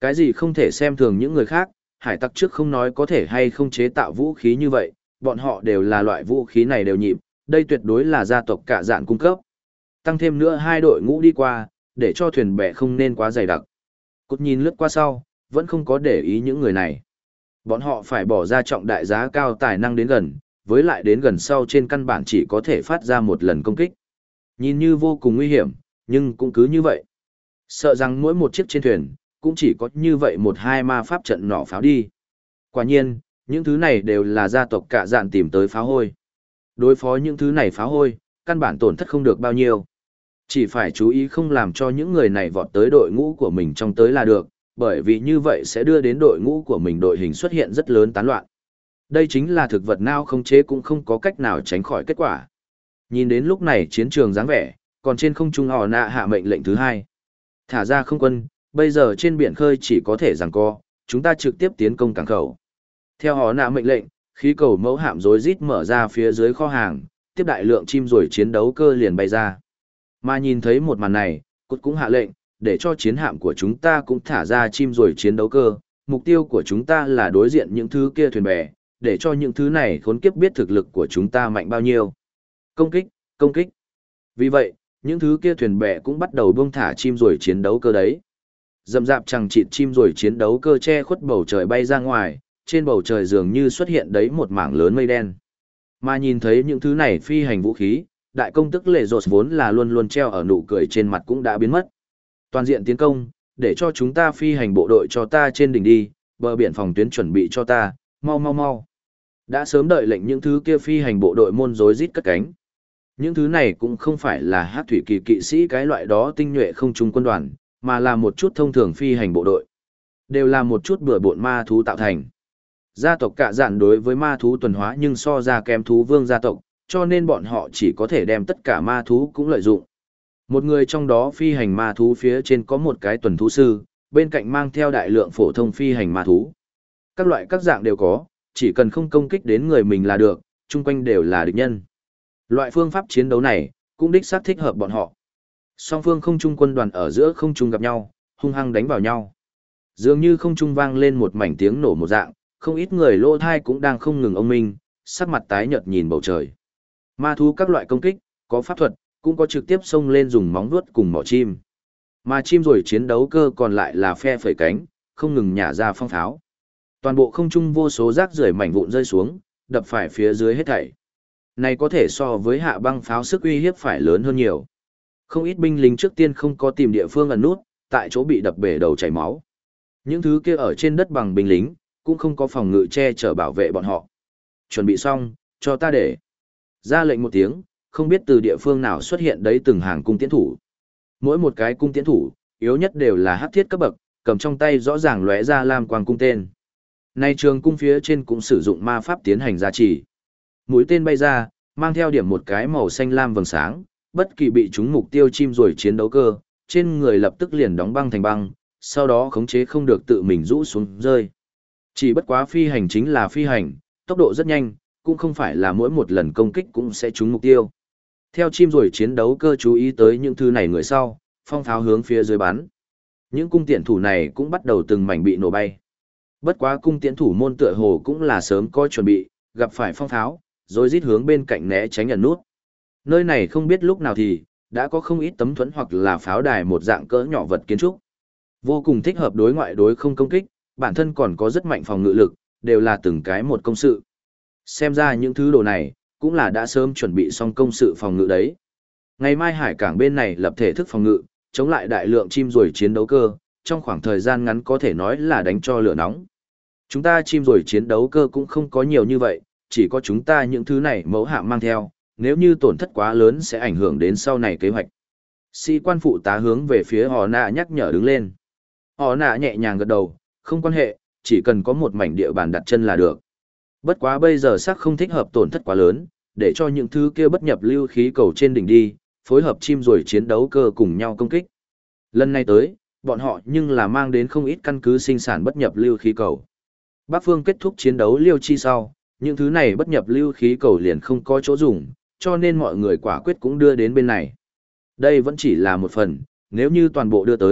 Cái gì không thể xem thường những người khác, hải tặc trước không nói có thể hay không chế tạo vũ khí như vậy, bọn họ đều là loại vũ khí này đều nhịp, đây tuyệt đối là gia tộc cả dạn cung cấp. Tăng thêm nữa hai đội ngũ đi qua, để cho thuyền bè không nên quá dày đặc. Cút nhìn lướt qua sau, vẫn không có để ý những người này. Bọn họ phải bỏ ra trọng đại giá cao tài năng đến gần, với lại đến gần sau trên căn bản chỉ có thể phát ra một lần công kích. Nhìn như vô cùng nguy hiểm, nhưng cũng cứ như vậy. Sợ rằng mỗi một chiếc trên thuyền, cũng chỉ có như vậy một hai ma pháp trận nỏ pháo đi. Quả nhiên, những thứ này đều là gia tộc cả dạn tìm tới pháo hôi. Đối phó những thứ này pháo hôi, căn bản tổn thất không được bao nhiêu. Chỉ phải chú ý không làm cho những người này vọt tới đội ngũ của mình trong tới là được, bởi vì như vậy sẽ đưa đến đội ngũ của mình đội hình xuất hiện rất lớn tán loạn. Đây chính là thực vật nào không chế cũng không có cách nào tránh khỏi kết quả. Nhìn đến lúc này chiến trường dáng vẻ, còn trên không trung họ nạ hạ mệnh lệnh thứ hai. Thả ra không quân, bây giờ trên biển khơi chỉ có thể giằng co, chúng ta trực tiếp tiến công cảng khẩu. Theo họ nạ mệnh lệnh, khí cầu mẫu hạm rối rít mở ra phía dưới kho hàng, tiếp đại lượng chim rồi chiến đấu cơ liền bay ra. Mà nhìn thấy một màn này, Cút cũng hạ lệnh, để cho chiến hạm của chúng ta cũng thả ra chim rồi chiến đấu cơ. Mục tiêu của chúng ta là đối diện những thứ kia thuyền bè, để cho những thứ này khốn kiếp biết thực lực của chúng ta mạnh bao nhiêu. Công kích, công kích. Vì vậy, những thứ kia thuyền bè cũng bắt đầu buông thả chim rồi chiến đấu cơ đấy. Rậm rạp chẳng chịt chim rồi chiến đấu cơ che khuất bầu trời bay ra ngoài, trên bầu trời dường như xuất hiện đấy một mảng lớn mây đen. Mà nhìn thấy những thứ này phi hành vũ khí, đại công tức Lệ Rột vốn là luôn luôn treo ở nụ cười trên mặt cũng đã biến mất. Toàn diện tiến công, để cho chúng ta phi hành bộ đội cho ta trên đỉnh đi, bờ biển phòng tuyến chuẩn bị cho ta, mau mau mau. Đã sớm đợi lệnh những thứ kia phi hành bộ đội môn rối rít cất cánh. Những thứ này cũng không phải là hát thủy kỳ kỵ sĩ cái loại đó tinh nhuệ không trung quân đoàn, mà là một chút thông thường phi hành bộ đội. Đều là một chút bừa bộn ma thú tạo thành. Gia tộc cả dạn đối với ma thú tuần hóa nhưng so ra kém thú vương gia tộc, cho nên bọn họ chỉ có thể đem tất cả ma thú cũng lợi dụng. Một người trong đó phi hành ma thú phía trên có một cái tuần thú sư, bên cạnh mang theo đại lượng phổ thông phi hành ma thú. Các loại các dạng đều có, chỉ cần không công kích đến người mình là được, chung quanh đều là địch nhân. Loại phương pháp chiến đấu này, cũng đích xác thích hợp bọn họ. Song phương không trung quân đoàn ở giữa không trung gặp nhau, hung hăng đánh vào nhau. Dường như không trung vang lên một mảnh tiếng nổ một dạng, không ít người lỗ thai cũng đang không ngừng ông minh, sắc mặt tái nhợt nhìn bầu trời. Ma thú các loại công kích, có pháp thuật, cũng có trực tiếp xông lên dùng móng vuốt cùng mỏ chim. Mà chim rồi chiến đấu cơ còn lại là phe phẩy cánh, không ngừng nhả ra phong pháo. Toàn bộ không trung vô số rác rưởi mảnh vụn rơi xuống, đập phải phía dưới hết thảy. Này có thể so với hạ băng pháo sức uy hiếp phải lớn hơn nhiều. Không ít binh lính trước tiên không có tìm địa phương ẩn nút, tại chỗ bị đập bể đầu chảy máu. Những thứ kia ở trên đất bằng binh lính, cũng không có phòng ngự che chở bảo vệ bọn họ. Chuẩn bị xong, cho ta để. Ra lệnh một tiếng, không biết từ địa phương nào xuất hiện đấy từng hàng cung tiễn thủ. Mỗi một cái cung tiễn thủ, yếu nhất đều là hắc thiết cấp bậc, cầm trong tay rõ ràng lóe ra lam quang cung tên. Nay trường cung phía trên cũng sử dụng ma pháp tiến hành gia trì. Mũi tên bay ra, mang theo điểm một cái màu xanh lam vầng sáng, bất kỳ bị trúng mục tiêu chim rồi chiến đấu cơ, trên người lập tức liền đóng băng thành băng, sau đó khống chế không được tự mình rũ xuống rơi. Chỉ bất quá phi hành chính là phi hành, tốc độ rất nhanh, cũng không phải là mỗi một lần công kích cũng sẽ trúng mục tiêu. Theo chim rồi chiến đấu cơ chú ý tới những thứ này người sau, phong pháo hướng phía dưới bắn. Những cung tiễn thủ này cũng bắt đầu từng mảnh bị nổ bay. Bất quá cung tiễn thủ môn tựa hồ cũng là sớm có chuẩn bị, gặp phải phong pháo, rồi rít hướng bên cạnh né tránh ẩn nút. Nơi này không biết lúc nào thì đã có không ít tấm thuẫn hoặc là pháo đài một dạng cỡ nhỏ vật kiến trúc. Vô cùng thích hợp đối ngoại đối không công kích, bản thân còn có rất mạnh phòng ngự lực, đều là từng cái một công sự. Xem ra những thứ đồ này, cũng là đã sớm chuẩn bị xong công sự phòng ngự đấy. Ngày mai hải cảng bên này lập thể thức phòng ngự, chống lại đại lượng chim rồi chiến đấu cơ, trong khoảng thời gian ngắn có thể nói là đánh cho lửa nóng. Chúng ta chim rồi chiến đấu cơ cũng không có nhiều như vậy, chỉ có chúng ta những thứ này mẫu hạm mang theo, nếu như tổn thất quá lớn sẽ ảnh hưởng đến sau này kế hoạch. Sĩ quan phụ tá hướng về phía họ nạ nhắc nhở đứng lên. Họ nạ nhẹ nhàng gật đầu, không quan hệ, chỉ cần có một mảnh địa bàn đặt chân là được. Bất quá bây giờ xác không thích hợp tổn thất quá lớn, để cho những thứ kia bất nhập lưu khí cầu trên đỉnh đi, phối hợp chim rồi chiến đấu cơ cùng nhau công kích. Lần này tới, bọn họ nhưng là mang đến không ít căn cứ sinh sản bất nhập lưu khí cầu. Bắc phương kết thúc chiến đấu liêu chi sau, những thứ này bất nhập lưu khí cầu liền không có chỗ dùng, cho nên mọi người quả quyết cũng đưa đến bên này. Đây vẫn chỉ là một phần, nếu như toàn bộ đưa tới,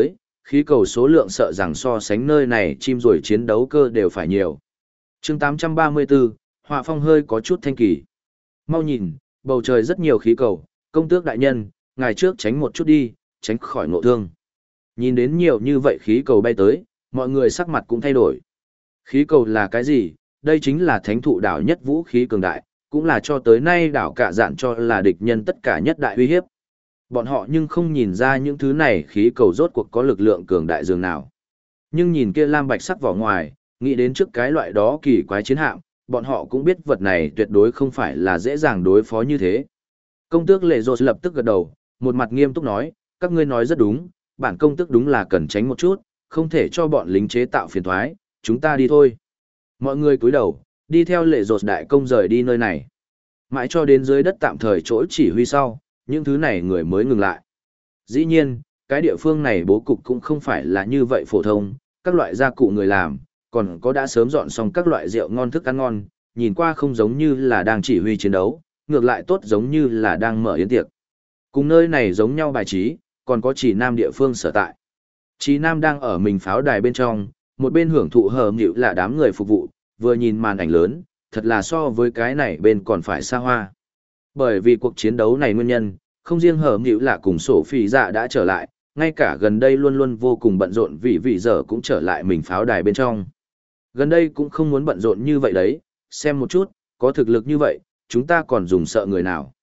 khí cầu số lượng sợ rằng so sánh nơi này chim ruồi chiến đấu cơ đều phải nhiều. chương 834, họa phong hơi có chút thanh kỳ. Mau nhìn, bầu trời rất nhiều khí cầu, công tước đại nhân, ngài trước tránh một chút đi, tránh khỏi ngộ thương. Nhìn đến nhiều như vậy khí cầu bay tới, mọi người sắc mặt cũng thay đổi. Khí cầu là cái gì? Đây chính là thánh thụ đảo nhất vũ khí cường đại, cũng là cho tới nay đảo cả dạn cho là địch nhân tất cả nhất đại uy hiếp. Bọn họ nhưng không nhìn ra những thứ này khí cầu rốt cuộc có lực lượng cường đại dường nào. Nhưng nhìn kia lam bạch sắc vỏ ngoài, nghĩ đến trước cái loại đó kỳ quái chiến hạm, bọn họ cũng biết vật này tuyệt đối không phải là dễ dàng đối phó như thế. Công tước Lệ Rột lập tức gật đầu, một mặt nghiêm túc nói, các ngươi nói rất đúng, bản công tước đúng là cần tránh một chút, không thể cho bọn lính chế tạo phiền toái, chúng ta đi thôi. Mọi người cúi đầu, đi theo Lệ Rột đại công rời đi nơi này. Mãi cho đến dưới đất tạm thời chỗ chỉ huy sau, những thứ này người mới ngừng lại. Dĩ nhiên, cái địa phương này bố cục cũng không phải là như vậy phổ thông, các loại gia cụ người làm, còn có đã sớm dọn xong các loại rượu ngon thức ăn ngon, nhìn qua không giống như là đang chỉ huy chiến đấu, ngược lại tốt giống như là đang mở yến tiệc. Cùng nơi này giống nhau bài trí, còn có chỉ nam địa phương sở tại. Chỉ nam đang ở mình pháo đài bên trong, một bên hưởng thụ hờ nghịu là đám người phục vụ, vừa nhìn màn ảnh lớn, thật là so với cái này bên còn phải xa hoa. Bởi vì cuộc chiến đấu này nguyên nhân, không riêng hờ nghịu là cùng sổ phỉ dạ đã trở lại, ngay cả gần đây luôn luôn vô cùng bận rộn vì giờ cũng trở lại mình pháo đài bên trong. Gần đây cũng không muốn bận rộn như vậy đấy, xem một chút, có thực lực như vậy, chúng ta còn dùng sợ người nào.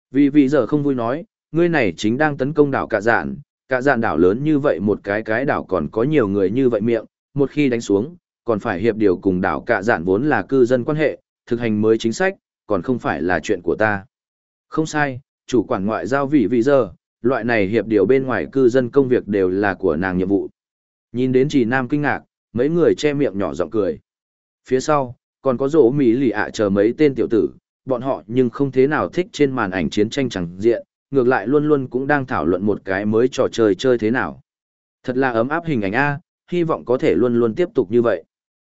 Vì giờ không vui nói, ngươi này chính đang tấn công đảo cả dạn đảo lớn như vậy một cái đảo còn có nhiều người như vậy miệng, một khi đánh xuống, còn phải hiệp điều cùng đảo cả dạn vốn là cư dân quan hệ, thực hành mới chính sách, còn không phải là chuyện của ta. Không sai, chủ quản ngoại giao vì giờ, loại này hiệp điều bên ngoài cư dân công việc đều là của nàng nhiệm vụ. Nhìn đến chỉ nam kinh ngạc, mấy người che miệng nhỏ giọng cười. Phía sau, còn có rỗ mỹ lì ạ chờ mấy tên tiểu tử, bọn họ nhưng không thế nào thích trên màn ảnh chiến tranh chẳng diện, ngược lại luôn luôn cũng đang thảo luận một cái mới trò chơi chơi thế nào. Thật là ấm áp hình ảnh A, hy vọng có thể luôn luôn tiếp tục như vậy.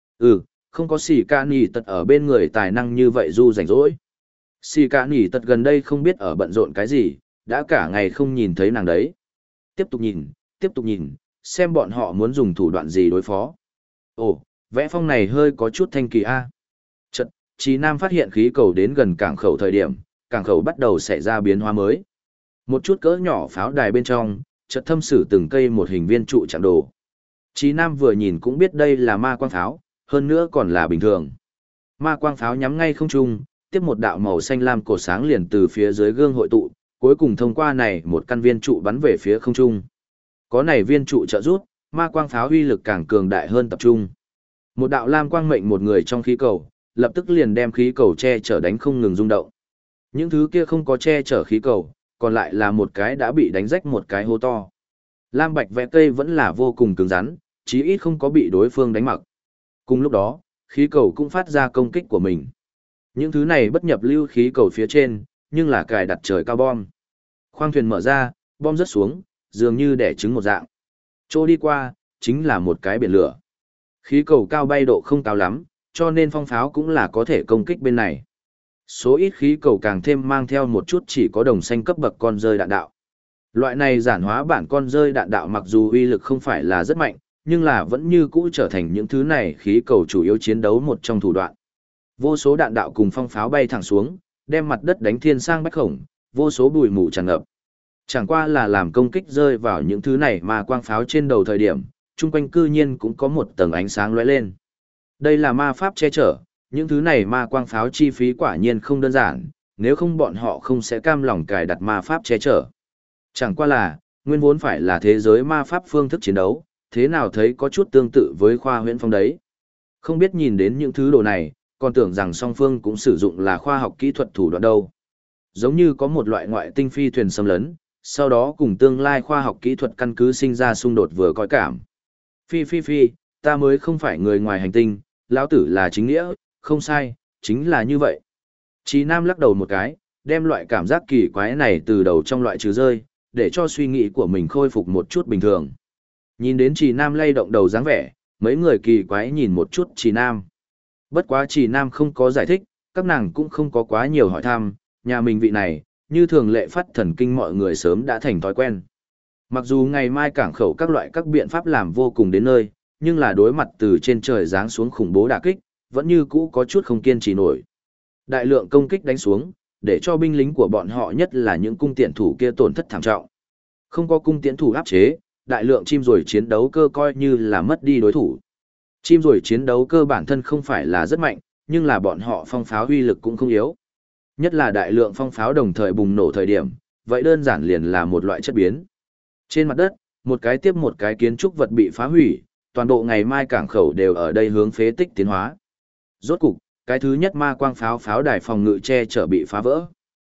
Không có xì ca nỉ tật ở bên người tài năng như vậy du rảnh rỗi. Xì ca nỉ tật gần đây không biết ở bận rộn cái gì, đã cả ngày không nhìn thấy nàng đấy. Tiếp tục nhìn, xem bọn họ muốn dùng thủ đoạn gì đối phó. Ồ, vẽ phong này hơi có chút thanh kỳ A. Chật, Chí Nam phát hiện khí cầu đến gần cảng khẩu thời điểm, cảng khẩu bắt đầu xảy ra biến hóa mới. Một chút cỡ nhỏ pháo đài bên trong, chợt thâm sử từng cây một hình viên trụ chạm đồ. Chí Nam vừa nhìn cũng biết đây là ma quang pháo, hơn nữa còn là bình thường. Ma quang pháo nhắm ngay không trung, tiếp một đạo màu xanh lam cột sáng liền từ phía dưới gương hội tụ, cuối cùng thông qua này một căn viên trụ bắn về phía không trung. Có này viên trụ trợ giúp, ma quang pháo uy lực càng cường đại hơn tập trung. Một đạo lam quang mệnh một người trong khí cầu, lập tức liền đem khí cầu che chở đánh không ngừng rung động. Những thứ kia không có che chở khí cầu, còn lại là một cái đã bị đánh rách một cái hố to. Lam bạch vẽ cây vẫn là vô cùng cứng rắn, chí ít không có bị đối phương đánh mặc. Cùng lúc đó, khí cầu cũng phát ra công kích của mình. Những thứ này bất nhập lưu khí cầu phía trên, nhưng là cài đặt trời cao bom. Khoang thuyền mở ra, bom rớt xuống, dường như đẻ trứng một dạng. Chỗ đi qua, chính là một cái biển lửa. Khí cầu cao bay độ không cao lắm, cho nên phong pháo cũng là có thể công kích bên này. Số ít khí cầu càng thêm mang theo một chút chỉ có đồng xanh cấp bậc con rơi đạn đạo. Loại này giản hóa bản con rơi đạn đạo mặc dù uy lực không phải là rất mạnh, nhưng là vẫn như cũ trở thành những thứ này khí cầu chủ yếu chiến đấu một trong thủ đoạn. Vô số đạn đạo cùng phong pháo bay thẳng xuống, đem mặt đất đánh thiên sang bách khổng, vô số bụi mù tràn ngập. Chẳng qua là làm công kích rơi vào những thứ này mà quang pháo trên đầu thời điểm, chung quanh cư nhiên cũng có một tầng ánh sáng lóe lên. Đây là ma pháp che chở, những thứ này ma quang pháo chi phí quả nhiên không đơn giản, nếu không bọn họ không sẽ cam lòng cài đặt ma pháp che chở. Chẳng qua là, nguyên vốn phải là thế giới ma pháp phương thức chiến đấu, thế nào thấy có chút tương tự với khoa huyễn phong đấy. Không biết nhìn đến những thứ đồ này, còn tưởng rằng song phương cũng sử dụng là khoa học kỹ thuật thủ đoạn đâu. Giống như có một loại ngoại tinh phi thuyền xâm lấn, sau đó cùng tương lai khoa học kỹ thuật căn cứ sinh ra xung đột vừa coi cảm. Phi, ta mới không phải người ngoài hành tinh, lão tử là chính nghĩa, không sai, chính là như vậy. Chí Nam lắc đầu một cái, đem loại cảm giác kỳ quái này từ đầu trong loại trừ rơi, để cho suy nghĩ của mình khôi phục một chút bình thường. Nhìn đến Chí Nam lay động đầu dáng vẻ, mấy người kỳ quái nhìn một chút Chí Nam. Bất quá Chí Nam không có giải thích, các nàng cũng không có quá nhiều hỏi thăm, nhà mình vị này, như thường lệ phát thần kinh mọi người sớm đã thành thói quen. Mặc dù ngày mai cảng khẩu các loại các biện pháp làm vô cùng đến nơi, nhưng là đối mặt từ trên trời giáng xuống khủng bố đả kích, vẫn như cũ có chút không kiên trì nổi. Đại lượng công kích đánh xuống, để cho binh lính của bọn họ nhất là những cung tiễn thủ kia tổn thất thảm trọng. Không có cung tiễn thủ áp chế, đại lượng chim rồi chiến đấu cơ coi như là mất đi đối thủ. Chim rồi chiến đấu cơ bản thân không phải là rất mạnh, nhưng là bọn họ phong pháo uy lực cũng không yếu. Nhất là đại lượng phong pháo đồng thời bùng nổ thời điểm, vậy đơn giản liền là một loại chất biến. Trên mặt đất, một cái tiếp một cái kiến trúc vật bị phá hủy, toàn bộ ngày mai cảng khẩu đều ở đây hướng phế tích tiến hóa. Rốt cục, cái thứ nhất ma quang pháo đài phòng ngự che chở bị phá vỡ.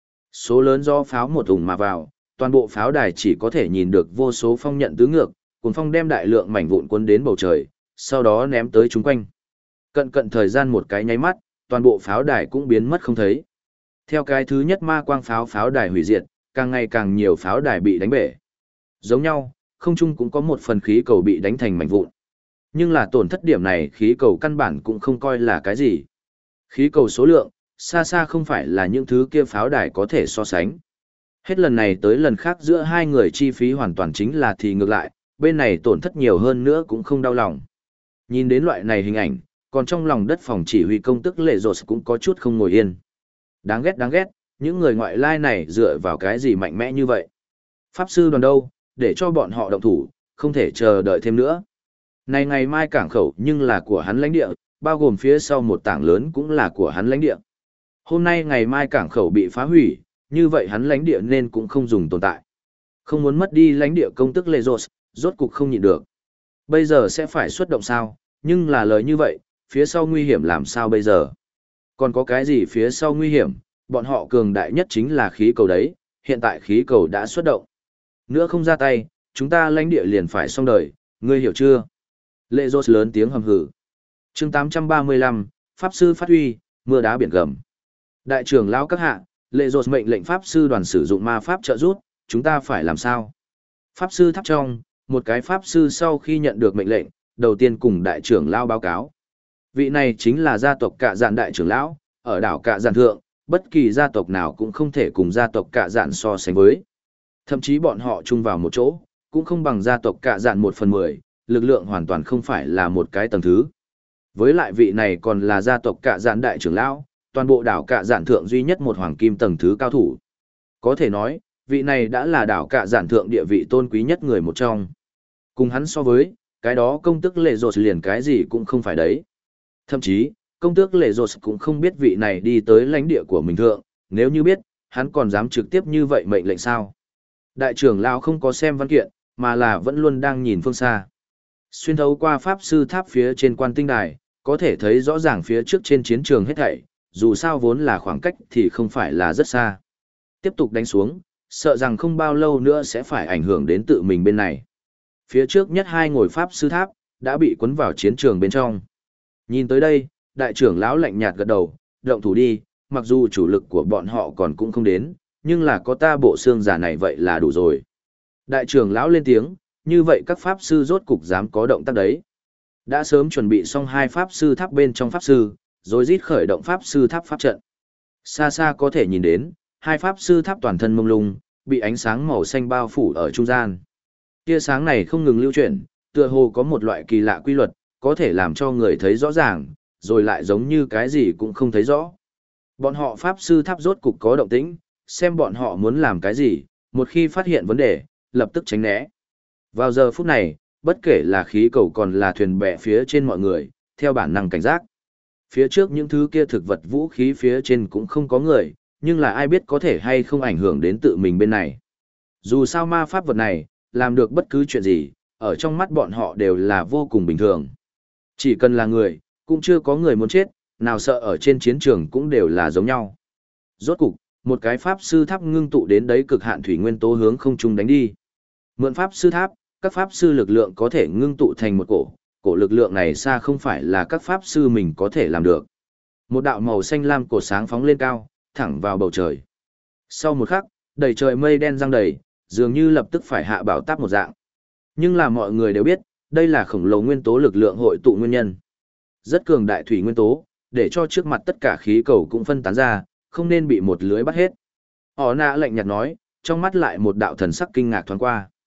Số lớn do pháo một ủng mà vào, toàn bộ pháo đài chỉ có thể nhìn được vô số phong nhận tứ ngược, cuốn phong đem đại lượng mảnh vụn cuốn đến bầu trời, sau đó ném tới chúng quanh. Cận thời gian một cái nháy mắt, toàn bộ pháo đài cũng biến mất không thấy. Theo cái thứ nhất ma quang pháo đài hủy diệt, càng ngày càng nhiều pháo đài bị đánh bể. Giống nhau, không trung cũng có một phần khí cầu bị đánh thành mảnh vụn. Nhưng là tổn thất điểm này khí cầu căn bản cũng không coi là cái gì. Khí cầu số lượng, xa xa không phải là những thứ kia pháo đài có thể so sánh. Hết lần này tới lần khác giữa hai người chi phí hoàn toàn chính là thì ngược lại, bên này tổn thất nhiều hơn nữa cũng không đau lòng. Nhìn đến loại này hình ảnh, còn trong lòng đất phòng chỉ huy công tức Lệ Rột cũng có chút không ngồi yên. Đáng ghét, những người ngoại lai này dựa vào cái gì mạnh mẽ như vậy. Pháp sư đoàn đâu, để cho bọn họ động thủ, không thể chờ đợi thêm nữa. Này ngày mai cảng khẩu nhưng là của hắn lãnh địa, bao gồm phía sau một tảng lớn cũng là của hắn lãnh địa. Hôm nay ngày mai cảng khẩu bị phá hủy, như vậy hắn lãnh địa nên cũng không dùng tồn tại. Không muốn mất đi lãnh địa công tức Lệ Rột, rốt cục không nhịn được. Bây giờ sẽ phải xuất động sao, nhưng là lời như vậy, phía sau nguy hiểm làm sao bây giờ? Còn có cái gì phía sau nguy hiểm, bọn họ cường đại nhất chính là khí cầu đấy, hiện tại khí cầu đã xuất động. Nữa không ra tay, chúng ta lãnh địa liền phải xong đời, ngươi hiểu chưa? Lệ Rột lớn tiếng hầm hử. Chương 835, Pháp sư phát huy, mưa đá biển gầm. Đại trưởng lão các hạ, Lệ Rột mệnh lệnh Pháp sư đoàn sử dụng ma pháp trợ giúp, chúng ta phải làm sao? Pháp sư tháp trong, một cái Pháp sư sau khi nhận được mệnh lệnh, đầu tiên cùng đại trưởng lão báo cáo. Vị này chính là gia tộc Cạ Dạn đại trưởng lão, ở đảo Cạ Dạn thượng, bất kỳ gia tộc nào cũng không thể cùng gia tộc Cạ Dạn so sánh với. Thậm chí bọn họ chung vào một chỗ, cũng không bằng gia tộc Cạ Dạn 1/10, lực lượng hoàn toàn không phải là một cái tầng thứ. Với lại vị này còn là gia tộc Cạ Dạn đại trưởng lão, toàn bộ đảo Cạ Dạn thượng duy nhất một hoàng kim tầng thứ cao thủ. Có thể nói, vị này đã là đảo Cạ Dạn thượng địa vị tôn quý nhất người một trong. Cùng hắn so với, cái đó công tức Lệ Rột liền cái gì cũng không phải đấy. Thậm chí, công tước Lệ Rột cũng không biết vị này đi tới lãnh địa của mình thượng, nếu như biết, hắn còn dám trực tiếp như vậy mệnh lệnh sao. Đại trưởng lão không có xem văn kiện, mà là vẫn luôn đang nhìn phương xa. Xuyên thấu qua pháp sư tháp phía trên quan tinh đài, có thể thấy rõ ràng phía trước trên chiến trường hết thảy, dù sao vốn là khoảng cách thì không phải là rất xa. Tiếp tục đánh xuống, sợ rằng không bao lâu nữa sẽ phải ảnh hưởng đến tự mình bên này. Phía trước nhất hai ngôi pháp sư tháp, đã bị cuốn vào chiến trường bên trong. Nhìn tới đây, đại trưởng lão lạnh nhạt gật đầu, động thủ đi, mặc dù chủ lực của bọn họ còn cũng không đến, nhưng là có ta bộ xương giả này vậy là đủ rồi. Đại trưởng lão lên tiếng, như vậy các pháp sư rốt cục dám có động tác đấy. Đã sớm chuẩn bị xong hai pháp sư tháp bên trong pháp sư, rồi rít khởi động pháp sư tháp pháp trận. Xa xa có thể nhìn đến, hai pháp sư tháp toàn thân mông lung, bị ánh sáng màu xanh bao phủ ở trung gian. Tia sáng này không ngừng lưu chuyển, tựa hồ có một loại kỳ lạ quy luật, có thể làm cho người thấy rõ ràng, rồi lại giống như cái gì cũng không thấy rõ. Bọn họ pháp sư tháp rốt cục có động tĩnh, xem bọn họ muốn làm cái gì, một khi phát hiện vấn đề, lập tức tránh né. Vào giờ phút này, bất kể là khí cầu còn là thuyền bè phía trên mọi người, theo bản năng cảnh giác. Phía trước những thứ kia thực vật vũ khí phía trên cũng không có người, nhưng là ai biết có thể hay không ảnh hưởng đến tự mình bên này. Dù sao ma pháp vật này, làm được bất cứ chuyện gì, ở trong mắt bọn họ đều là vô cùng bình thường. Chỉ cần là người, cũng chưa có người muốn chết, nào sợ ở trên chiến trường cũng đều là giống nhau. Rốt cục, một cái pháp sư tháp ngưng tụ đến đấy cực hạn thủy nguyên tố hướng không trung đánh đi. Mượn pháp sư tháp, các pháp sư lực lượng có thể ngưng tụ thành một cổ lực lượng này xa không phải là các pháp sư mình có thể làm được. Một đạo màu xanh lam cổ sáng phóng lên cao, thẳng vào bầu trời. Sau một khắc, đầy trời mây đen giăng đầy, dường như lập tức phải hạ bảo táp một dạng. Nhưng là mọi người đều biết, đây là khổng lồ nguyên tố lực lượng hội tụ nguyên nhân. Rất cường đại thủy nguyên tố, để cho trước mặt tất cả khí cầu cũng phân tán ra, không nên bị một lưới bắt hết. Họ nạ lạnh nhạt nói, trong mắt lại một đạo thần sắc kinh ngạc thoáng qua.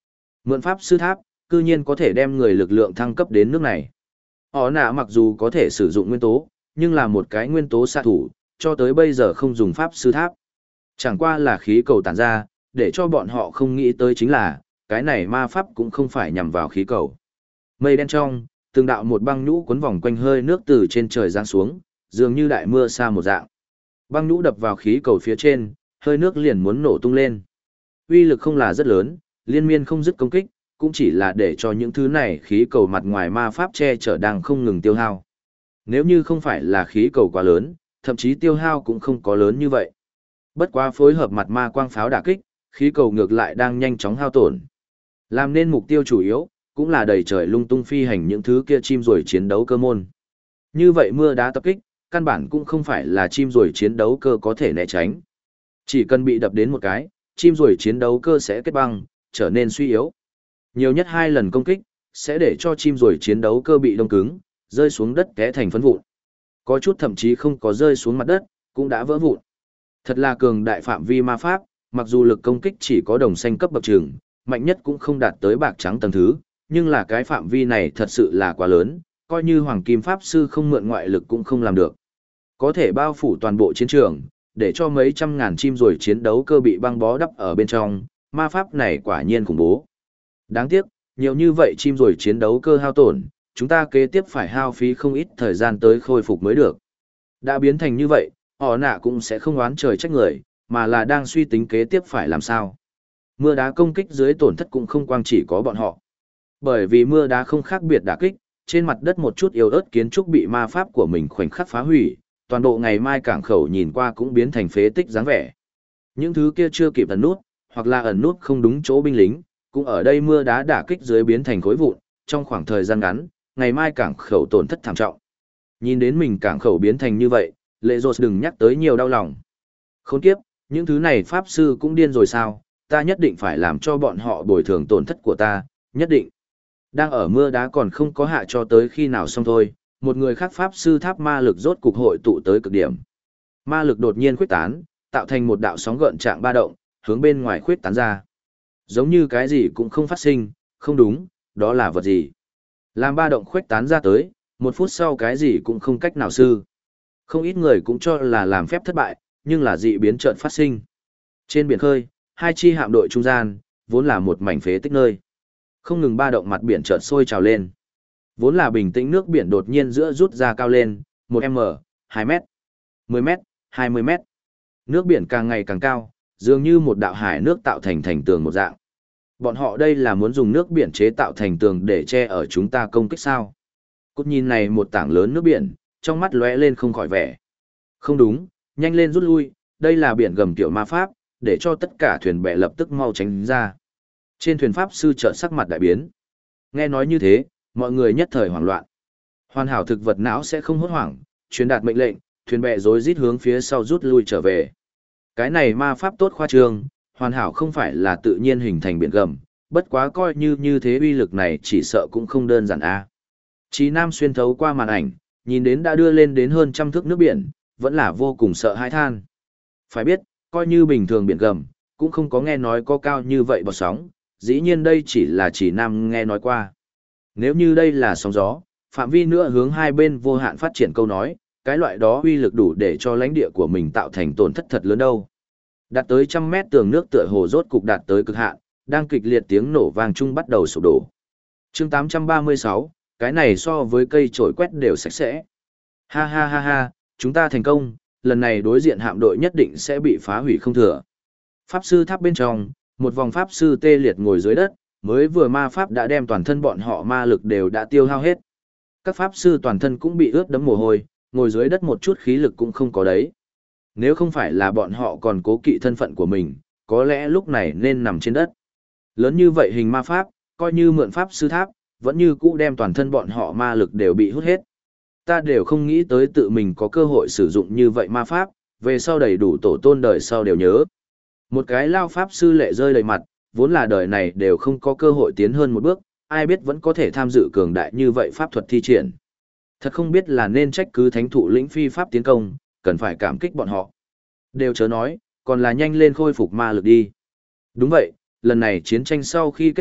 Mượn pháp sư tháp, cư nhiên có thể đem người lực lượng thăng cấp đến nước này. Họ nạ mặc dù có thể sử dụng nguyên tố, nhưng là một cái nguyên tố xạ thủ, cho tới bây giờ không dùng pháp sư tháp. Chẳng qua là khí cầu tản ra, để cho bọn họ không nghĩ tới chính là, cái này ma pháp cũng không phải nhằm vào khí cầu. Mây đen trong, từng đạo một băng nhũ cuốn vòng quanh hơi nước từ trên trời giáng xuống, dường như đại mưa sa một dạng. Băng nhũ đập vào khí cầu phía trên, hơi nước liền muốn nổ tung lên. Uy lực không là rất lớn, liên miên không dứt công kích, cũng chỉ là để cho những thứ này khí cầu mặt ngoài ma pháp che chở đang không ngừng tiêu hao. Nếu như không phải là khí cầu quá lớn, thậm chí tiêu hao cũng không có lớn như vậy. Bất quá phối hợp mặt ma quang pháo đả kích, khí cầu ngược lại đang nhanh chóng hao tổn. Làm nên mục tiêu chủ yếu, cũng là đầy trời lung tung phi hành những thứ kia chim rồi chiến đấu cơ môn. Như vậy mưa đá tập kích, căn bản cũng không phải là chim rồi chiến đấu cơ có thể né tránh. Chỉ cần bị đập đến một cái, chim rồi chiến đấu cơ sẽ kết băng, trở nên suy yếu. Nhiều nhất 2 lần công kích, sẽ để cho chim rồi chiến đấu cơ bị đông cứng, rơi xuống đất té thành phấn vụn. Có chút thậm chí không có rơi xuống mặt đất, cũng đã vỡ vụn. Thật là cường đại phạm vi ma pháp, mặc dù lực công kích chỉ có đồng xanh cấp bậc trường, mạnh nhất cũng không đạt tới bạc trắng tầng thứ, nhưng là cái phạm vi này thật sự là quá lớn, coi như hoàng kim pháp sư không mượn ngoại lực cũng không làm được. Có thể bao phủ toàn bộ chiến trường, để cho mấy trăm ngàn chim rồi chiến đấu cơ bị băng bó đắp ở bên trong, ma pháp này quả nhiên khủng bố. Đáng tiếc, nhiều như vậy chim rồi chiến đấu cơ hao tổn, chúng ta kế tiếp phải hao phí không ít thời gian tới khôi phục mới được. Đã biến thành như vậy, họ nạ cũng sẽ không oán trời trách người, mà là đang suy tính kế tiếp phải làm sao. Mưa đá công kích dưới tổn thất cũng không quang chỉ có bọn họ. Bởi vì mưa đá không khác biệt đả kích, trên mặt đất một chút yếu ớt kiến trúc bị ma pháp của mình khoảnh khắc phá hủy, toàn bộ ngày mai cảng khẩu nhìn qua cũng biến thành phế tích dáng vẻ. Những thứ kia chưa kịp ẩn nút, hoặc là ẩn nút không đúng chỗ binh lính, cũng ở đây mưa đá đả kích dưới biến thành khối vụn, trong khoảng thời gian ngắn, ngày mai cảng khẩu tổn thất thảm trọng. Nhìn đến mình cảng khẩu biến thành như vậy, Lệ Rột đừng nhắc tới nhiều đau lòng. Khốn kiếp, những thứ này pháp sư cũng điên rồi sao, ta nhất định phải làm cho bọn họ bồi thường tổn thất của ta, nhất định. Đang ở mưa đá còn không có hạ cho tới khi nào xong thôi, một người khác pháp sư tháp ma lực rốt cục hội tụ tới cực điểm. Ma lực đột nhiên khuếch tán, tạo thành một đạo sóng gợn trạng ba động, hướng bên ngoài khuếch tán ra. Giống như cái gì cũng không phát sinh, không đúng, đó là vật gì. Làm ba động khuếch tán ra tới, 1 phút sau cái gì cũng không cách nào sư. Không ít người cũng cho là làm phép thất bại, nhưng là dị biến chợt phát sinh. Trên biển khơi, 2 chi hạm đội trung gian, vốn là một mảnh phế tích nơi. Không ngừng ba động mặt biển chợt sôi trào lên. Vốn là bình tĩnh nước biển đột nhiên giữa rút ra cao lên, 1m, 2m, 10m, 20m. Nước biển càng ngày càng cao, dường như một đạo hải nước tạo thành thành tường một dạng. Bọn họ đây là muốn dùng nước biển chế tạo thành tường để che ở chúng ta công kích sao? Cút nhìn này một tảng lớn nước biển, trong mắt lóe lên không khỏi vẻ. Không đúng, nhanh lên rút lui, đây là biển gầm tiểu ma pháp, để cho tất cả thuyền bè lập tức mau tránh ra. Trên thuyền pháp sư chợt sắc mặt đại biến. Nghe nói như thế, mọi người nhất thời hoảng loạn. Hoàn hảo thực vật não sẽ không hốt hoảng, truyền đạt mệnh lệnh, thuyền bè rối rít hướng phía sau rút lui trở về. Cái này ma pháp tốt khoa trương, hoàn hảo không phải là tự nhiên hình thành biển gầm, bất quá coi như thế uy lực này chỉ sợ cũng không đơn giản a. Chí Nam xuyên thấu qua màn ảnh, nhìn đến đã đưa lên đến hơn 100 thước nước biển, vẫn là vô cùng sợ hãi than. Phải biết, coi như bình thường biển gầm, cũng không có nghe nói có cao như vậy bọt sóng, dĩ nhiên đây chỉ là Chí Nam nghe nói qua. Nếu như đây là sóng gió, phạm vi nữa hướng hai bên vô hạn phát triển câu nói, cái loại đó uy lực đủ để cho lãnh địa của mình tạo thành tổn thất thật lớn đâu. Đạt tới 100 mét tường nước tựa hồ rốt cục đạt tới cực hạn, đang kịch liệt tiếng nổ vang chung bắt đầu sụp đổ. Chương 836, cái này so với cây chổi quét đều sạch sẽ. Ha ha ha ha, chúng ta thành công, lần này đối diện hạm đội nhất định sẽ bị phá hủy không thừa. Pháp sư tháp bên trong, một vòng pháp sư tê liệt ngồi dưới đất, mới vừa ma pháp đã đem toàn thân bọn họ ma lực đều đã tiêu hao hết. Các pháp sư toàn thân cũng bị ướt đẫm mồ hôi, ngồi dưới đất một chút khí lực cũng không có đấy. Nếu không phải là bọn họ còn cố kỵ thân phận của mình, có lẽ lúc này nên nằm trên đất. Lớn như vậy hình ma pháp, coi như mượn pháp sư tháp, vẫn như cũ đem toàn thân bọn họ ma lực đều bị hút hết. Ta đều không nghĩ tới tự mình có cơ hội sử dụng như vậy ma pháp, về sau đầy đủ tổ tôn đời sau đều nhớ. Một cái lao pháp sư lệ rơi đầy mặt, vốn là đời này đều không có cơ hội tiến hơn một bước, ai biết vẫn có thể tham dự cường đại như vậy pháp thuật thi triển. Thật không biết là nên trách cứ thánh thụ lĩnh phi pháp tiến công, cần phải cảm kích bọn họ. Đều chớ nói, còn là nhanh lên khôi phục ma lực đi. Đúng vậy, lần này chiến tranh sau khi kết thúc,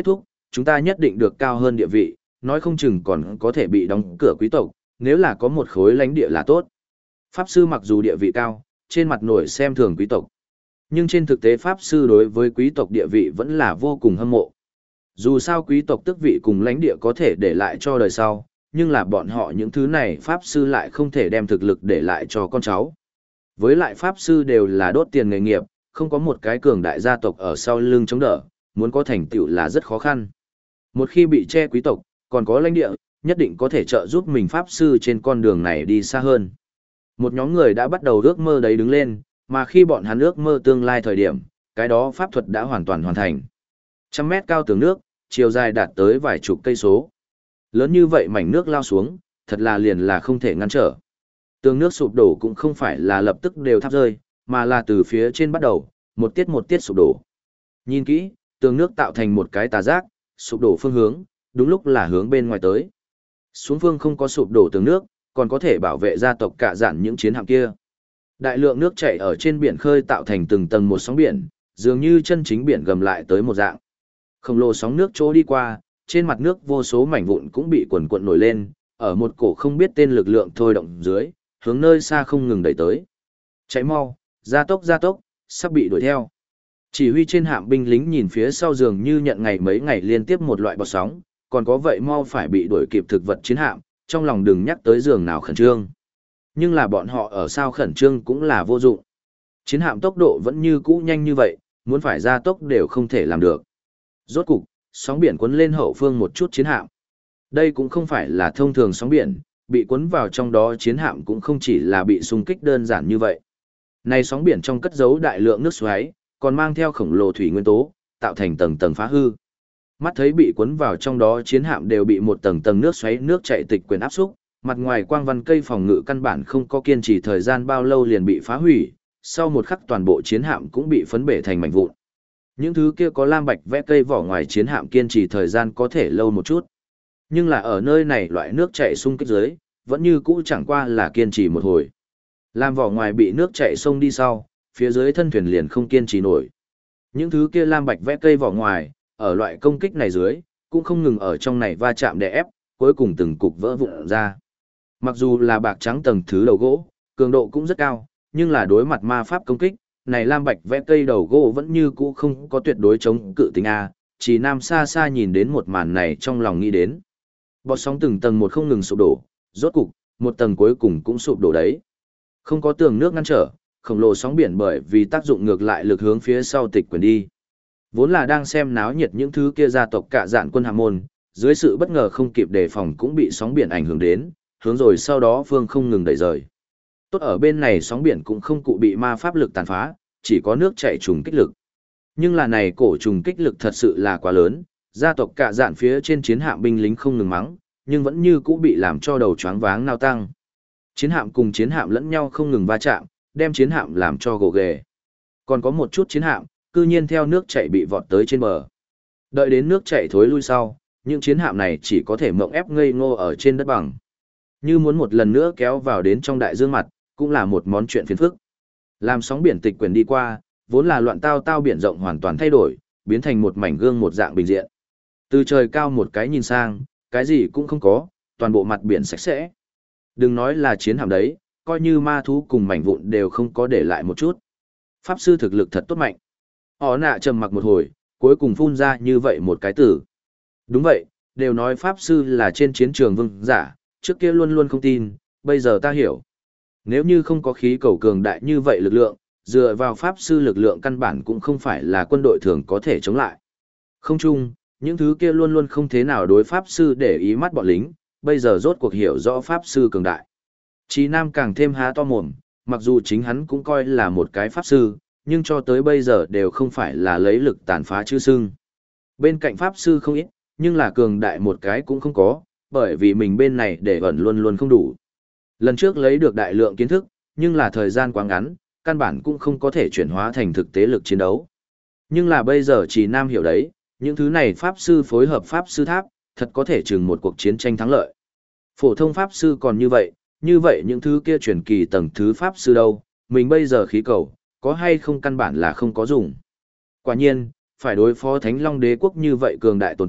chúng ta nhất định được cao hơn địa vị, nói không chừng còn có thể bị đóng cửa quý tộc, nếu là có một khối lãnh địa là tốt. Pháp sư mặc dù địa vị cao, trên mặt nổi xem thường quý tộc, nhưng trên thực tế Pháp sư đối với quý tộc địa vị vẫn là vô cùng hâm mộ. Dù sao quý tộc tước vị cùng lãnh địa có thể để lại cho đời sau, nhưng là bọn họ những thứ này Pháp sư lại không thể đem thực lực để lại cho con cháu. Với lại Pháp sư đều là đốt tiền nghề nghiệp, không có một cái cường đại gia tộc ở sau lưng chống đỡ, muốn có thành tựu là rất khó khăn. Một khi bị che quý tộc, còn có lãnh địa, nhất định có thể trợ giúp mình Pháp sư trên con đường này đi xa hơn. Một nhóm người đã bắt đầu ước mơ đấy đứng lên, mà khi bọn hắn ước mơ tương lai thời điểm, cái đó pháp thuật đã hoàn toàn hoàn thành. 100 mét cao tường nước, chiều dài đạt tới vài chục cây số. Lớn như vậy mảnh nước lao xuống, thật là liền là không thể ngăn trở. Tường nước sụp đổ cũng không phải là lập tức đều tháp rơi, mà là từ phía trên bắt đầu, một tiết sụp đổ. Nhìn kỹ, tường nước tạo thành một cái tà giác, sụp đổ phương hướng, đúng lúc là hướng bên ngoài tới. Xuống phương không có sụp đổ tường nước, còn có thể bảo vệ gia tộc cả dạn những chiến hạm kia. Đại lượng nước chảy ở trên biển khơi tạo thành từng tầng một sóng biển, dường như chân chính biển gầm lại tới một dạng. Khổng lồ sóng nước trôi đi qua, trên mặt nước vô số mảnh vụn cũng bị quần cuộn nổi lên, ở một cổ không biết tên lực lượng thôi động dưới, hướng nơi xa không ngừng đẩy tới. Cháy mau, gia tốc, sắp bị đuổi theo. Chỉ huy trên hạm binh lính nhìn phía sau dường như nhận ngày mấy ngày liên tiếp một loại bọt sóng, còn có vậy mau phải bị đuổi kịp thực vật chiến hạm, trong lòng đừng nhắc tới giường nào khẩn trương. Nhưng là bọn họ ở sao khẩn trương cũng là vô dụng. Chiến hạm tốc độ vẫn như cũ nhanh như vậy, muốn phải gia tốc đều không thể làm được. Rốt cục, sóng biển cuốn lên hậu phương một chút chiến hạm. Đây cũng không phải là thông thường sóng biển, bị cuốn vào trong đó chiến hạm cũng không chỉ là bị xung kích đơn giản như vậy. Này sóng biển trong cất giấu đại lượng nước xoáy, còn mang theo khổng lồ thủy nguyên tố, tạo thành tầng tầng phá hư. Mắt thấy bị cuốn vào trong đó chiến hạm đều bị một tầng tầng nước xoáy nước chảy tịch quyển áp xúc, mặt ngoài quang văn cây phòng ngự căn bản không có kiên trì thời gian bao lâu liền bị phá hủy, sau một khắc toàn bộ chiến hạm cũng bị phấn bể thành mảnh vụn. Những thứ kia có lam bạch vẽ cây vỏ ngoài chiến hạm kiên trì thời gian có thể lâu một chút. Nhưng là ở nơi này loại nước chảy xung kích dưới, vẫn như cũ chẳng qua là kiên trì một hồi. Làm vỏ ngoài bị nước chảy xông đi sau, phía dưới thân thuyền liền không kiên trì nổi. Những thứ kia lam bạch vẽ cây vỏ ngoài, ở loại công kích này dưới, cũng không ngừng ở trong này va chạm đè ép, cuối cùng từng cục vỡ vụn ra. Mặc dù là bạc trắng tầng thứ đầu gỗ, cường độ cũng rất cao, nhưng là đối mặt ma pháp công kích, này lam bạch vẽ cây đầu gỗ vẫn như cũ không có tuyệt đối chống cự tính A, chỉ Nam xa xa nhìn đến một màn này trong lòng nghĩ đến. Bọt sóng từng tầng một không ngừng sụp đổ, rốt cục, một tầng cuối cùng cũng sụp đổ đấy. Không có tường nước ngăn trở, khổng lồ sóng biển bởi vì tác dụng ngược lại lực hướng phía sau tịch quyển đi. Vốn là đang xem náo nhiệt những thứ kia gia tộc cả dạn quân hạ môn, dưới sự bất ngờ không kịp đề phòng cũng bị sóng biển ảnh hưởng đến, hướng rồi sau đó phương không ngừng đẩy rời. Tốt ở bên này sóng biển cũng không cụ bị ma pháp lực tàn phá, chỉ có nước chảy trùng kích lực. Nhưng là này cổ trùng kích lực thật sự là quá lớn, gia tộc cả dạn phía trên chiến hạm binh lính không ngừng mắng, nhưng vẫn như cũ bị làm cho đầu choáng váng nao tăng. Chiến hạm cùng chiến hạm lẫn nhau không ngừng va chạm, đem chiến hạm làm cho gồ ghề. Còn có một chút chiến hạm, cư nhiên theo nước chảy bị vọt tới trên bờ. Đợi đến nước chảy thối lui sau, những chiến hạm này chỉ có thể mộng ép ngây ngô ở trên đất bằng. Như muốn một lần nữa kéo vào đến trong đại dương mặt, cũng là một món chuyện phiền phức. Làm sóng biển tịch quyển đi qua, vốn là loạn tao tao biển rộng hoàn toàn thay đổi, biến thành một mảnh gương một dạng bình diện. Từ trời cao một cái nhìn sang, cái gì cũng không có, toàn bộ mặt biển sạch sẽ. Đừng nói là chiến hạm đấy, coi như ma thú cùng mảnh vụn đều không có để lại một chút. Pháp sư thực lực thật tốt mạnh. Họ nạ trầm mặc một hồi, cuối cùng phun ra như vậy một cái từ. Đúng vậy, đều nói Pháp sư là trên chiến trường vương giả, trước kia luôn luôn không tin, bây giờ ta hiểu. Nếu như không có khí cầu cường đại như vậy lực lượng, dựa vào Pháp sư lực lượng căn bản cũng không phải là quân đội thường có thể chống lại. Không chung, những thứ kia luôn luôn không thế nào đối Pháp sư để ý mắt bọn lính, bây giờ rốt cuộc hiểu rõ Pháp sư cường đại. Chí Nam càng thêm há to mồm, mặc dù chính hắn cũng coi là một cái Pháp sư, nhưng cho tới bây giờ đều không phải là lấy lực tàn phá chư sưng. Bên cạnh Pháp sư không ít, nhưng là cường đại một cái cũng không có, bởi vì mình bên này để ẩn luôn luôn không đủ. Lần trước lấy được đại lượng kiến thức, nhưng là thời gian quá ngắn, căn bản cũng không có thể chuyển hóa thành thực tế lực chiến đấu. Nhưng là bây giờ Chí Nam hiểu đấy, những thứ này Pháp sư phối hợp Pháp sư tháp, thật có thể chừng một cuộc chiến tranh thắng lợi. Phổ thông Pháp sư còn như vậy những thứ kia truyền kỳ tầng thứ Pháp sư đâu, mình bây giờ khí cầu, có hay không căn bản là không có dùng. Quả nhiên, phải đối phó Thánh Long Đế quốc như vậy cường đại tồn tại,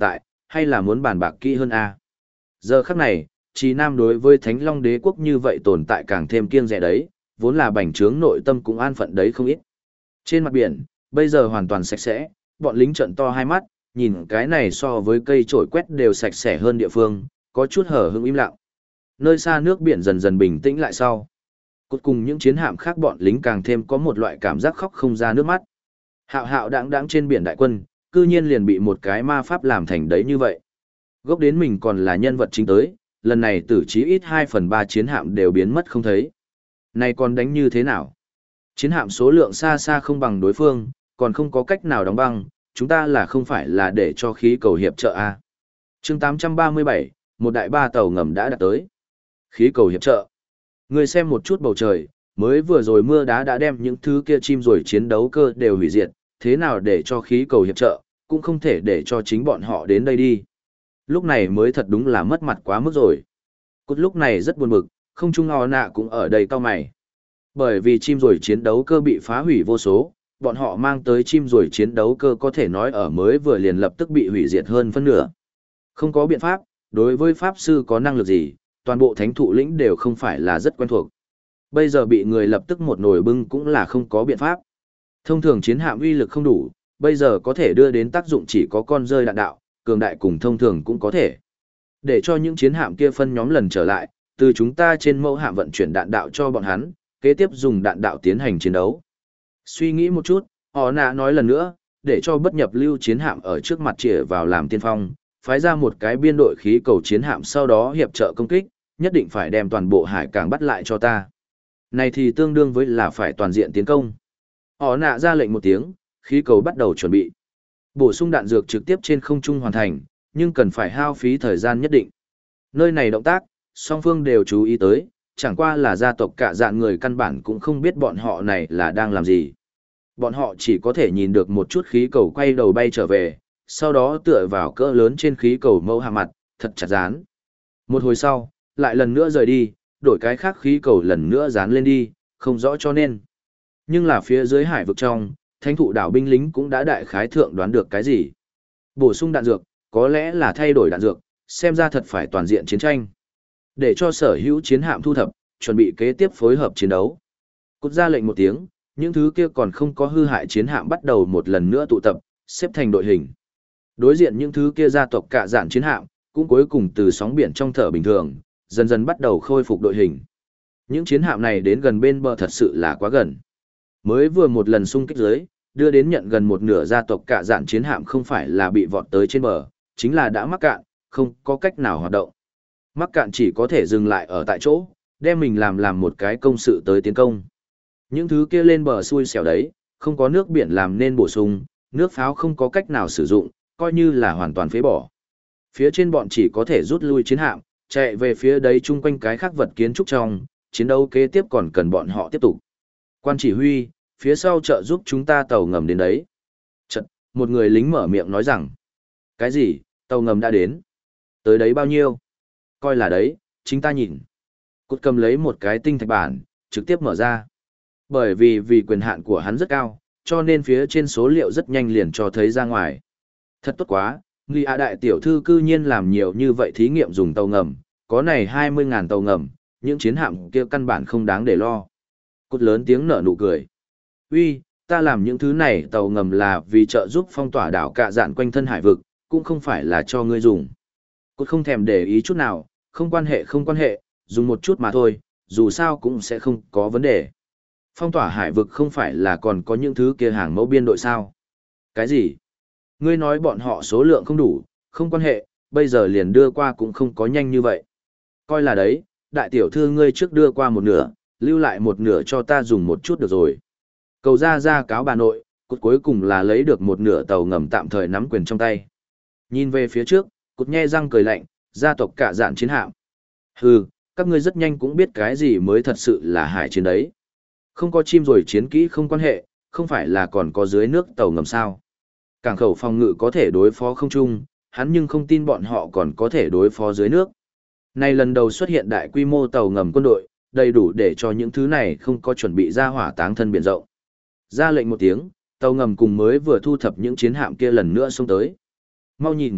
hay là muốn bàn bạc kỹ hơn a? Giờ khắc này, Trì Nam đối với Thánh Long Đế quốc như vậy tồn tại càng thêm kiêng dè đấy, vốn là bành trướng nội tâm cũng an phận đấy không ít. Trên mặt biển, bây giờ hoàn toàn sạch sẽ, bọn lính trợn to hai mắt, nhìn cái này so với cây trổi quét đều sạch sẽ hơn địa phương, có chút hở hững im lặng. Nơi xa nước biển dần dần bình tĩnh lại sau. Cuối cùng những chiến hạm khác bọn lính càng thêm có một loại cảm giác khóc không ra nước mắt. Hạo hạo đãng đãng trên biển đại quân, cư nhiên liền bị một cái ma pháp làm thành đấy như vậy. Gốc đến mình còn là nhân vật chính tới, lần này tử chí ít 2/3 chiến hạm đều biến mất không thấy. Này còn đánh như thế nào? Chiến hạm số lượng xa xa không bằng đối phương, còn không có cách nào đóng băng, chúng ta là không phải là để cho khí cầu hiệp trợ a. Chương 837, một đại ba tàu ngầm đã đạt tới. Khí cầu hiệp trợ. Người xem một chút bầu trời, mới vừa rồi mưa đá đã đem những thứ kia chim rồi chiến đấu cơ đều hủy diệt, thế nào để cho khí cầu hiệp trợ, cũng không thể để cho chính bọn họ đến đây đi. Lúc này mới thật đúng là mất mặt quá mức rồi. Cút lúc này rất buồn bực, không trung ngò nạ cũng ở đây cao mày. Bởi vì chim rồi chiến đấu cơ bị phá hủy vô số, bọn họ mang tới chim rồi chiến đấu cơ có thể nói ở mới vừa liền lập tức bị hủy diệt hơn phân nửa. Không có biện pháp, đối với pháp sư có năng lực gì, toàn bộ thánh thụ lĩnh đều không phải là rất quen thuộc. Bây giờ bị người lập tức một nồi bưng cũng là không có biện pháp. Thông thường chiến hạm uy lực không đủ, bây giờ có thể đưa đến tác dụng chỉ có con rơi đạn đạo, cường đại cùng thông thường cũng có thể. Để cho những chiến hạm kia phân nhóm lần trở lại, từ chúng ta trên mẫu hạm vận chuyển đạn đạo cho bọn hắn, kế tiếp dùng đạn đạo tiến hành chiến đấu. Suy nghĩ một chút, họ nạ nói lần nữa, để cho bất nhập lưu chiến hạm ở trước mặt chĩa vào làm tiên phong, phái ra một cái biên đội khí cầu chiến hạm sau đó hiệp trợ công kích, nhất định phải đem toàn bộ hải cảng bắt lại cho ta. Này thì tương đương với là phải toàn diện tiến công. Họ nạ ra lệnh một tiếng, khí cầu bắt đầu chuẩn bị. Bổ sung đạn dược trực tiếp trên không trung hoàn thành, nhưng cần phải hao phí thời gian nhất định. Nơi này động tác, song phương đều chú ý tới, chẳng qua là gia tộc cả dạn người căn bản cũng không biết bọn họ này là đang làm gì. Bọn họ chỉ có thể nhìn được một chút khí cầu quay đầu bay trở về, sau đó tựa vào cỡ lớn trên khí cầu mẫu hạm mặt, thật chặt dán. Một hồi sau, lại lần nữa rời đi, đổi cái khác khí cầu lần nữa dán lên đi, không rõ cho nên. Nhưng là phía dưới hải vực trong, thánh thụ đảo binh lính cũng đã đại khái thượng đoán được cái gì. Bổ sung đạn dược, có lẽ là thay đổi đạn dược, xem ra thật phải toàn diện chiến tranh. Để cho sở hữu chiến hạm thu thập, chuẩn bị kế tiếp phối hợp chiến đấu. Cút ra lệnh một tiếng, những thứ kia còn không có hư hại chiến hạm bắt đầu một lần nữa tụ tập, xếp thành đội hình. Đối diện những thứ kia gia tộc cả dạn chiến hạm, cũng cuối cùng từ sóng biển trong thở bình thường, dần dần bắt đầu khôi phục đội hình. Những chiến hạm này đến gần bên bờ thật sự là quá gần. Mới vừa một lần xung kích dưới, đưa đến nhận gần một nửa gia tộc cả dạn chiến hạm không phải là bị vọt tới trên bờ, chính là đã mắc cạn, không có cách nào hoạt động. Mắc cạn chỉ có thể dừng lại ở tại chỗ, đem mình làm một cái công sự tới tiến công. Những thứ kia lên bờ xui xẻo đấy, không có nước biển làm nên bổ sung, nước pháo không có cách nào sử dụng, coi như là hoàn toàn phế bỏ. Phía trên bọn chỉ có thể rút lui chiến hạm, chạy về phía đấy chung quanh cái khác vật kiến trúc trong, chiến đấu kế tiếp còn cần bọn họ tiếp tục. Quan chỉ huy, phía sau trợ giúp chúng ta tàu ngầm đến đấy. Chật, một người lính mở miệng nói rằng, cái gì, tàu ngầm đã đến? Tới đấy bao nhiêu? Coi là đấy, chính ta nhìn. Cút cầm lấy một cái tinh thạch bản, trực tiếp mở ra. Bởi vì quyền hạn của hắn rất cao, cho nên phía trên số liệu rất nhanh liền cho thấy ra ngoài. Thật tốt quá, Nghi A đại tiểu thư cư nhiên làm nhiều như vậy thí nghiệm dùng tàu ngầm, có này 20.000 tàu ngầm, những chiến hạm kia căn bản không đáng để lo. Cút lớn tiếng nở nụ cười. Uy, ta làm những thứ này tàu ngầm là vì trợ giúp phong tỏa đảo cạ dạn quanh thân hải vực, cũng không phải là cho ngươi dùng. Cút không thèm để ý chút nào, không quan hệ, dùng một chút mà thôi, dù sao cũng sẽ không có vấn đề. Phong tỏa hải vực không phải là còn có những thứ kia hàng mẫu biên đội sao? Cái gì? Ngươi nói bọn họ số lượng không đủ, không quan hệ, bây giờ liền đưa qua cũng không có nhanh như vậy. Coi là đấy, đại tiểu thư ngươi trước đưa qua một nửa, lưu lại một nửa cho ta dùng một chút được rồi. Cầu ra cáo bà nội, cút cuối cùng là lấy được một nửa tàu ngầm tạm thời nắm quyền trong tay. Nhìn về phía trước, cút nhe răng cười lạnh, gia tộc cả dạn chiến hạm. Hừ, các ngươi rất nhanh cũng biết cái gì mới thật sự là hải chiến đấy. Không có chim rồi chiến kỹ không quan hệ, không phải là còn có dưới nước tàu ngầm sao. Cảng khẩu phòng ngự có thể đối phó không trung, hắn nhưng không tin bọn họ còn có thể đối phó dưới nước. Nay lần đầu xuất hiện đại quy mô tàu ngầm quân đội, đầy đủ để cho những thứ này không có chuẩn bị ra hỏa táng thân biển rộng. Ra lệnh một tiếng, tàu ngầm cùng mới vừa thu thập những chiến hạm kia lần nữa xông tới. Mau nhìn,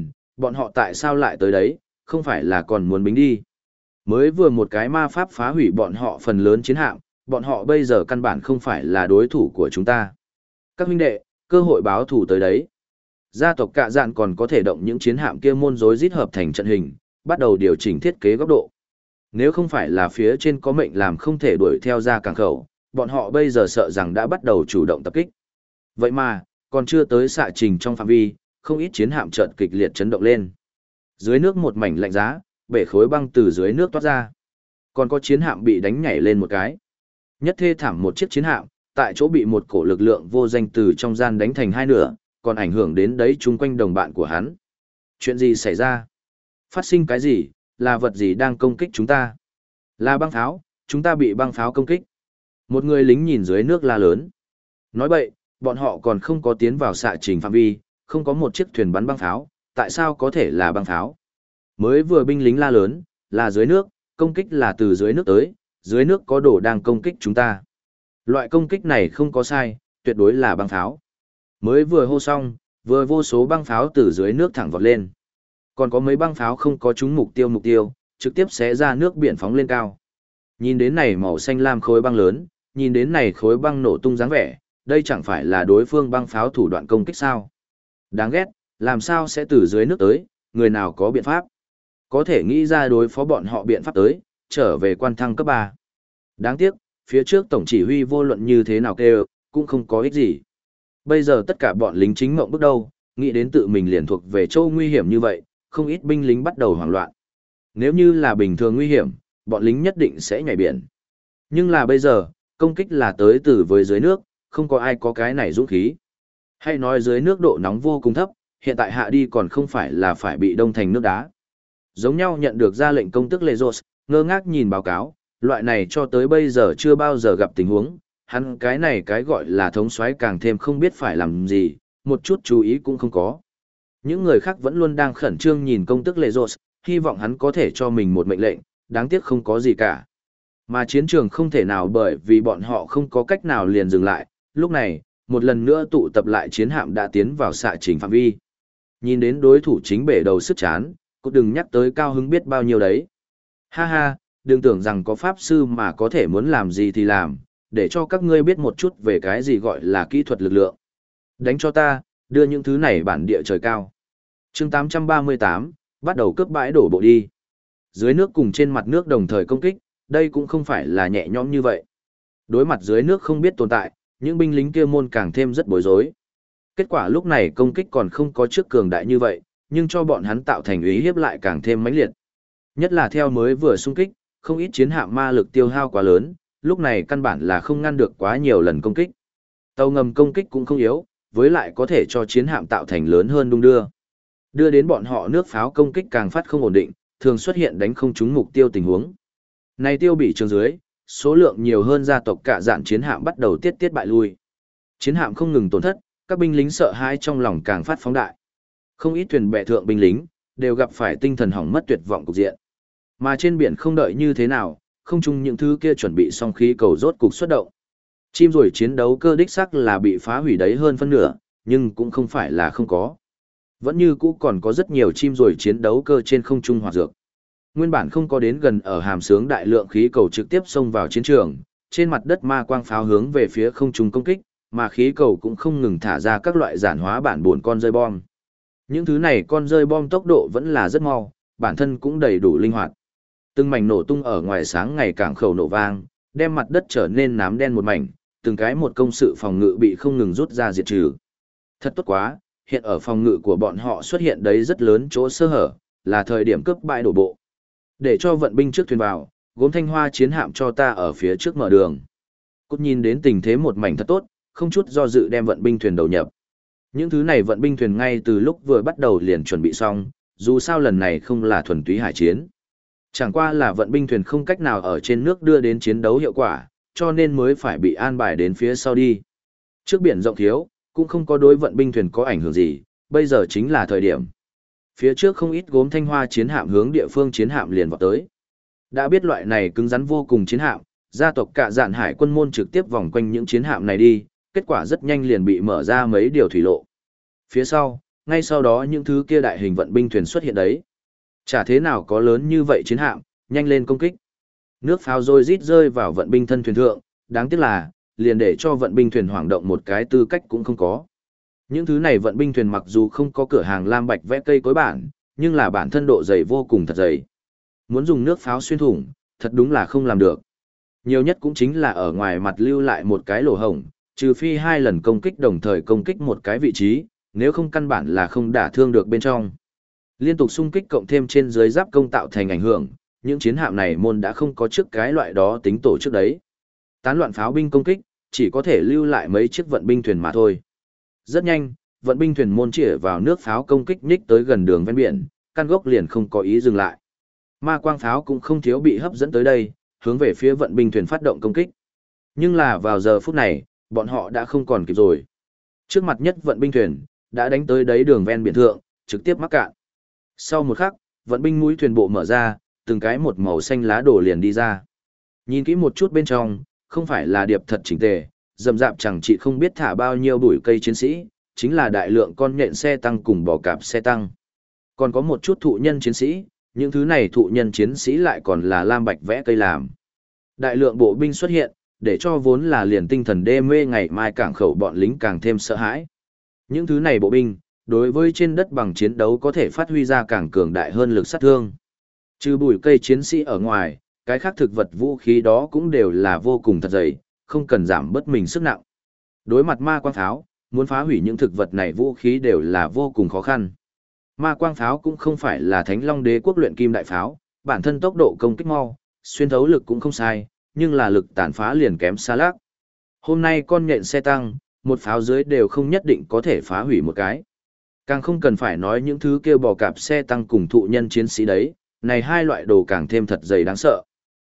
bọn họ tại sao lại tới đấy, không phải là còn muốn bính đi. Mới vừa một cái ma pháp phá hủy bọn họ phần lớn chiến hạm, bọn họ bây giờ căn bản không phải là đối thủ của chúng ta. Các huynh đệ, cơ hội báo thủ tới đấy. Gia tộc Cạ Dạn còn có thể động những chiến hạm kia môn rối rít hợp thành trận hình, bắt đầu điều chỉnh thiết kế góc độ. Nếu không phải là phía trên có mệnh làm không thể đuổi theo ra cảng khẩu, bọn họ bây giờ sợ rằng đã bắt đầu chủ động tập kích. Vậy mà, còn chưa tới xạ trình trong phạm vi, không ít chiến hạm chợt kịch liệt chấn động lên. Dưới nước một mảnh lạnh giá, bể khối băng từ dưới nước toát ra. Còn có chiến hạm bị đánh nhảy lên một cái. Nhất thê thảm một chiếc chiến hạm, tại chỗ bị một cổ lực lượng vô danh từ trong gian đánh thành hai nửa, còn ảnh hưởng đến đấy chung quanh đồng bạn của hắn. Chuyện gì xảy ra? Phát sinh cái gì? Là vật gì đang công kích chúng ta? Là băng pháo, chúng ta bị băng pháo công kích. Một người lính nhìn dưới nước la lớn. Nói bậy, bọn họ còn không có tiến vào xạ trình phạm vi, không có một chiếc thuyền bắn băng pháo, tại sao có thể là băng pháo? Mới vừa binh lính la lớn, là dưới nước, công kích là từ dưới nước tới, dưới nước có đồ đang công kích chúng ta. Loại công kích này không có sai, tuyệt đối là băng pháo. Mới vừa hô xong, vừa vô số băng pháo từ dưới nước thẳng vọt lên. Còn có mấy băng pháo không có trúng mục tiêu, trực tiếp xé ra nước biển phóng lên cao. Nhìn đến này màu xanh lam khối băng lớn, nhìn đến này khối băng nổ tung dáng vẻ, đây chẳng phải là đối phương băng pháo thủ đoạn công kích sao? Đáng ghét, làm sao sẽ từ dưới nước tới, người nào có biện pháp? Có thể nghĩ ra đối phó bọn họ biện pháp tới, trở về quan thăng cấp 3. Đáng tiếc, phía trước tổng chỉ huy vô luận như thế nào kêu, cũng không có ích gì. Bây giờ tất cả bọn lính chính mộng bước đầu, nghĩ đến tự mình liền thuộc về châu nguy hiểm như vậy, không ít binh lính bắt đầu hoảng loạn. Nếu như là bình thường nguy hiểm, bọn lính nhất định sẽ nhảy biển. Nhưng là bây giờ, công kích là tới từ với dưới nước, không có ai có cái này dũng khí. Hay nói dưới nước độ nóng vô cùng thấp, hiện tại hạ đi còn không phải là phải bị đông thành nước đá. Giống nhau nhận được ra lệnh công tức Lezos, ngơ ngác nhìn báo cáo, loại này cho tới bây giờ chưa bao giờ gặp tình huống, hắn cái này cái gọi là thống soái càng thêm không biết phải làm gì, một chút chú ý cũng không có. Những người khác vẫn luôn đang khẩn trương nhìn công tức Lezos, hy vọng hắn có thể cho mình một mệnh lệnh, đáng tiếc không có gì cả. Mà chiến trường không thể nào bởi vì bọn họ không có cách nào liền dừng lại, lúc này, một lần nữa tụ tập lại chiến hạm đã tiến vào xạ trình phạm vi. Nhìn đến đối thủ chính bể đầu sức chán, cũng đừng nhắc tới cao hứng biết bao nhiêu đấy. Ha ha, đừng tưởng rằng có pháp sư mà có thể muốn làm gì thì làm, để cho các ngươi biết một chút về cái gì gọi là kỹ thuật lực lượng. Đánh cho ta, đưa những thứ này bản địa trời cao. Chương 838, bắt đầu cướp bãi đổ bộ đi. Dưới nước cùng trên mặt nước đồng thời công kích, đây cũng không phải là nhẹ nhõm như vậy. Đối mặt dưới nước không biết tồn tại, những binh lính kia môn càng thêm rất bối rối. Kết quả lúc này công kích còn không có trước cường đại như vậy, nhưng cho bọn hắn tạo thành uy hiếp lại càng thêm mãnh liệt. Nhất là theo mới vừa xung kích, không ít chiến hạm ma lực tiêu hao quá lớn, lúc này căn bản là không ngăn được quá nhiều lần công kích. Tàu ngầm công kích cũng không yếu, với lại có thể cho chiến hạm tạo thành lớn hơn đung đưa. Đưa đến bọn họ nước pháo công kích càng phát không ổn định, thường xuất hiện đánh không trúng mục tiêu tình huống. Này tiêu bị trường dưới, số lượng nhiều hơn gia tộc Cạ Dạn chiến hạm bắt đầu tiết bại lui. Chiến hạm không ngừng tổn thất, các binh lính sợ hãi trong lòng càng phát phóng đại. Không ít thuyền bè thượng binh lính đều gặp phải tinh thần hỏng mất tuyệt vọng cục diện. Mà trên biển không đợi như thế nào, không chung những thứ kia chuẩn bị xong khí cầu rốt cục xuất động. Chim rồi chiến đấu cơ đích sắc là bị phá hủy đấy hơn phân nửa, nhưng cũng không phải là không có. Vẫn như cũ còn có rất nhiều chim rồi chiến đấu cơ trên không trung hoạt dược. Nguyên bản không có đến gần ở hàm sướng đại lượng khí cầu trực tiếp xông vào chiến trường, trên mặt đất ma quang pháo hướng về phía không trung công kích, mà khí cầu cũng không ngừng thả ra các loại giản hóa bản buồn con rơi bom. Những thứ này con rơi bom tốc độ vẫn là rất mau, bản thân cũng đầy đủ linh hoạt. Từng mảnh nổ tung ở ngoài sáng ngày càng khẩu nổ vang, đem mặt đất trở nên nám đen một mảnh, từng cái một công sự phòng ngự bị không ngừng rút ra diệt trừ. Thật tốt quá, hiện ở phòng ngự của bọn họ xuất hiện đấy rất lớn chỗ sơ hở, là thời điểm cướp bãi đổ bộ. Để cho vận binh trước thuyền vào, gốm thanh hoa chiến hạm cho ta ở phía trước mở đường. Cút nhìn đến tình thế một mảnh thật tốt, không chút do dự đem vận binh thuyền đầu nhập. Những thứ này vận binh thuyền ngay từ lúc vừa bắt đầu liền chuẩn bị xong, dù sao lần này không là thuần túy hải chiến. Chẳng qua là vận binh thuyền không cách nào ở trên nước đưa đến chiến đấu hiệu quả, cho nên mới phải bị an bài đến phía sau đi. Trước biển rộng thiếu, cũng không có đối vận binh thuyền có ảnh hưởng gì, bây giờ chính là thời điểm. Phía trước không ít gốm thanh hoa chiến hạm hướng địa phương chiến hạm liền vào tới. Đã biết loại này cứng rắn vô cùng chiến hạm, gia tộc Cạ Dạn hải quân môn trực tiếp vòng quanh những chiến hạm này đi, kết quả rất nhanh liền bị mở ra mấy điều thủy lộ. Phía sau, ngay sau đó những thứ kia đại hình vận binh thuyền xuất hiện đấy. Chả thế nào có lớn như vậy chiến hạm, nhanh lên công kích. Nước pháo rồi rít rơi vào vận binh thân thuyền thượng, đáng tiếc là, liền để cho vận binh thuyền hoảng động một cái tư cách cũng không có. Những thứ này vận binh thuyền mặc dù không có cửa hàng lam bạch vẽ cây cối bản, nhưng là bản thân độ dày vô cùng thật dày. Muốn dùng nước pháo xuyên thủng, thật đúng là không làm được. Nhiều nhất cũng chính là ở ngoài mặt lưu lại một cái lỗ hổng, trừ phi 2 lần công kích đồng thời công kích một cái vị trí, nếu không căn bản là không đả thương được bên trong. Liên tục xung kích cộng thêm trên dưới giáp công tạo thành ảnh hưởng, những chiến hạm này môn đã không có trước cái loại đó tính tổ trước đấy. Tán loạn pháo binh công kích, chỉ có thể lưu lại mấy chiếc vận binh thuyền mà thôi. Rất nhanh, vận binh thuyền môn chĩa vào nước pháo công kích nhích tới gần đường ven biển, căn gốc liền không có ý dừng lại. Ma quang pháo cũng không thiếu bị hấp dẫn tới đây, hướng về phía vận binh thuyền phát động công kích. Nhưng là vào giờ phút này, bọn họ đã không còn kịp rồi. Trước mặt nhất vận binh thuyền, đã đánh tới đấy đường ven biển thượng, trực tiếp mắc cạn. Sau một khắc, vận binh mũi thuyền bộ mở ra, từng cái một màu xanh lá đổ liền đi ra. Nhìn kỹ một chút bên trong, không phải là điệp thật chỉnh tề, rậm rạp chẳng chị không biết thả bao nhiêu bụi cây chiến sĩ, chính là đại lượng con nhện xe tăng cùng bò cạp xe tăng. Còn có một chút thụ nhân chiến sĩ, những thứ này thụ nhân chiến sĩ lại còn là lam bạch vẽ cây làm. Đại lượng bộ binh xuất hiện, để cho vốn là liền tinh thần đê mê ngày mai cảng khẩu bọn lính càng thêm sợ hãi. Những thứ này bộ binh, đối với trên đất bằng chiến đấu có thể phát huy ra càng cường đại hơn lực sát thương. Trừ bụi cây chiến sĩ ở ngoài, cái khác thực vật vũ khí đó cũng đều là vô cùng thật dày, không cần giảm bớt mình sức nặng. Đối mặt ma quang pháo, muốn phá hủy những thực vật này vũ khí đều là vô cùng khó khăn. Ma quang pháo cũng không phải là Thánh Long Đế quốc luyện kim đại pháo, bản thân tốc độ công kích mau, xuyên thấu lực cũng không sai, nhưng là lực tàn phá liền kém xa lác. Hôm nay con nhện xe tăng, một pháo dưới đều không nhất định có thể phá hủy một cái. Càng không cần phải nói những thứ kêu bò cạp xe tăng cùng thụ nhân chiến sĩ đấy, này hai loại đồ càng thêm thật dày đáng sợ.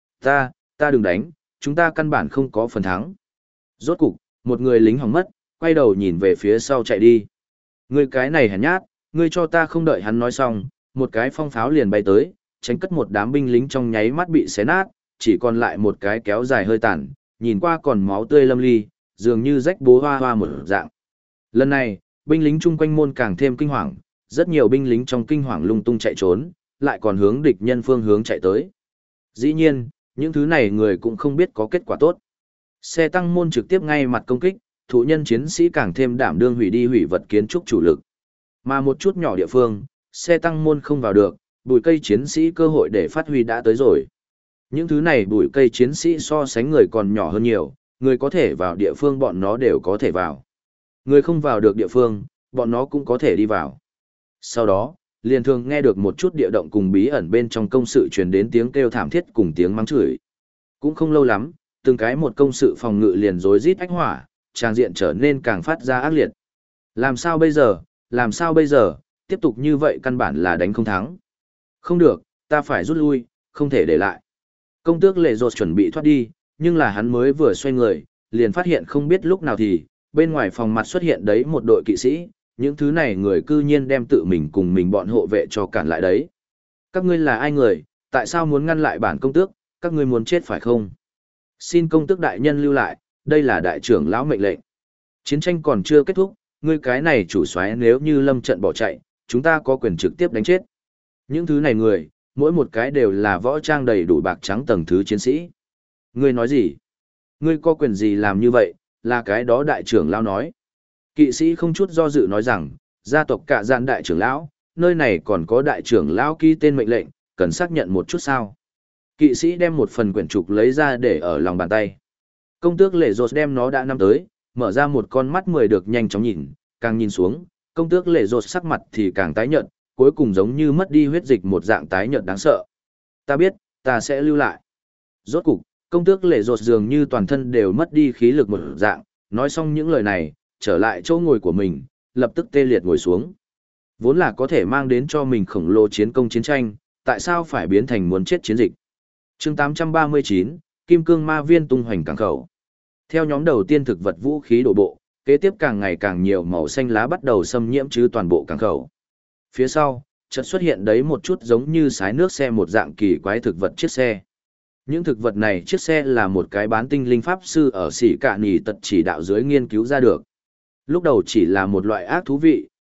Ta đừng đánh, chúng ta căn bản không có phần thắng. Rốt cục, một người lính hỏng mất, quay đầu nhìn về phía sau chạy đi. Ngươi cái này hèn nhát, ngươi cho ta không đợi hắn nói xong, một cái phong pháo liền bay tới, tránh cất một đám binh lính trong nháy mắt bị xé nát, chỉ còn lại một cái kéo dài hơi tàn, nhìn qua còn máu tươi lâm ly, dường như rách bố hoa hoa một dạng. Lần này, binh lính chung quanh môn càng thêm kinh hoàng, rất nhiều binh lính trong kinh hoàng lung tung chạy trốn, lại còn hướng địch nhân phương hướng chạy tới. Dĩ nhiên, những thứ này người cũng không biết có kết quả tốt. Xe tăng môn trực tiếp ngay mặt công kích, thụ nhân chiến sĩ càng thêm đảm đương hủy đi hủy vật kiến trúc chủ lực. Mà một chút nhỏ địa phương, xe tăng môn không vào được, bụi cây chiến sĩ cơ hội để phát huy đã tới rồi. Những thứ này bụi cây chiến sĩ so sánh người còn nhỏ hơn nhiều, người có thể vào địa phương bọn nó đều có thể vào. Người không vào được địa phương, bọn nó cũng có thể đi vào. Sau đó, liền thường nghe được một chút địa động cùng bí ẩn bên trong công sự truyền đến tiếng kêu thảm thiết cùng tiếng mắng chửi. Cũng không lâu lắm, từng cái một công sự phòng ngự liền rối rít ách hỏa, tràng diện trở nên càng phát ra ác liệt. Làm sao bây giờ, làm sao bây giờ, tiếp tục như vậy căn bản là đánh không thắng. Không được, ta phải rút lui, không thể để lại. Công tước Lệ Rột chuẩn bị thoát đi, nhưng là hắn mới vừa xoay người, liền phát hiện không biết lúc nào thì, bên ngoài phòng mặt xuất hiện đấy một đội kỵ sĩ, những thứ này người cư nhiên đem tự mình cùng mình bọn hộ vệ cho cản lại đấy. Các ngươi là ai người, tại sao muốn ngăn lại bản công tước, các ngươi muốn chết phải không? Xin công tước đại nhân lưu lại, đây là đại trưởng lão mệnh lệnh. Chiến tranh còn chưa kết thúc, ngươi cái này chủ soái nếu như lâm trận bỏ chạy, chúng ta có quyền trực tiếp đánh chết. Những thứ này người, mỗi một cái đều là võ trang đầy đủ bạc trắng tầng thứ chiến sĩ. Ngươi nói gì? Ngươi có quyền gì làm như vậy, là cái đó đại trưởng lão nói. Kỵ sĩ không chút do dự nói rằng, gia tộc cả gian đại trưởng lão, nơi này còn có đại trưởng lão ký tên mệnh lệnh, cần xác nhận một chút sao. Kỵ sĩ đem một phần quyển trục lấy ra để ở lòng bàn tay. Công tước Lệ Rột đem nó đã nắm tới, mở ra một con mắt 10 được nhanh chóng nhìn, càng nhìn xuống, công tước Lệ Rột sắc mặt thì càng tái nhợt, cuối cùng giống như mất đi huyết dịch một dạng tái nhợt đáng sợ. Ta biết, ta sẽ lưu lại. Rốt cục, công tước Lệ Rột dường như toàn thân đều mất đi khí lực một dạng, nói xong những lời này, trở lại chỗ ngồi của mình, lập tức tê liệt ngồi xuống. Vốn là có thể mang đến cho mình khổng lồ chiến công chiến tranh, tại sao phải biến thành muốn chết chiến dịch? Chương 839, Kim Cương Ma Viên tung hoành cảng khẩu. Theo nhóm đầu tiên thực vật vũ khí đổ bộ, kế tiếp càng ngày càng nhiều màu xanh lá bắt đầu xâm nhiễm chứ toàn bộ cảng khẩu. Phía sau, chợt xuất hiện đấy một chút giống như sái nước xe một dạng kỳ quái thực vật chiếc xe. Những thực vật này chiếc xe là một cái bán tinh linh pháp sư ở Sĩ Cạ Nỉ tật chỉ đạo dưới nghiên cứu ra được. Lúc đầu chỉ là một loại ác thú vị,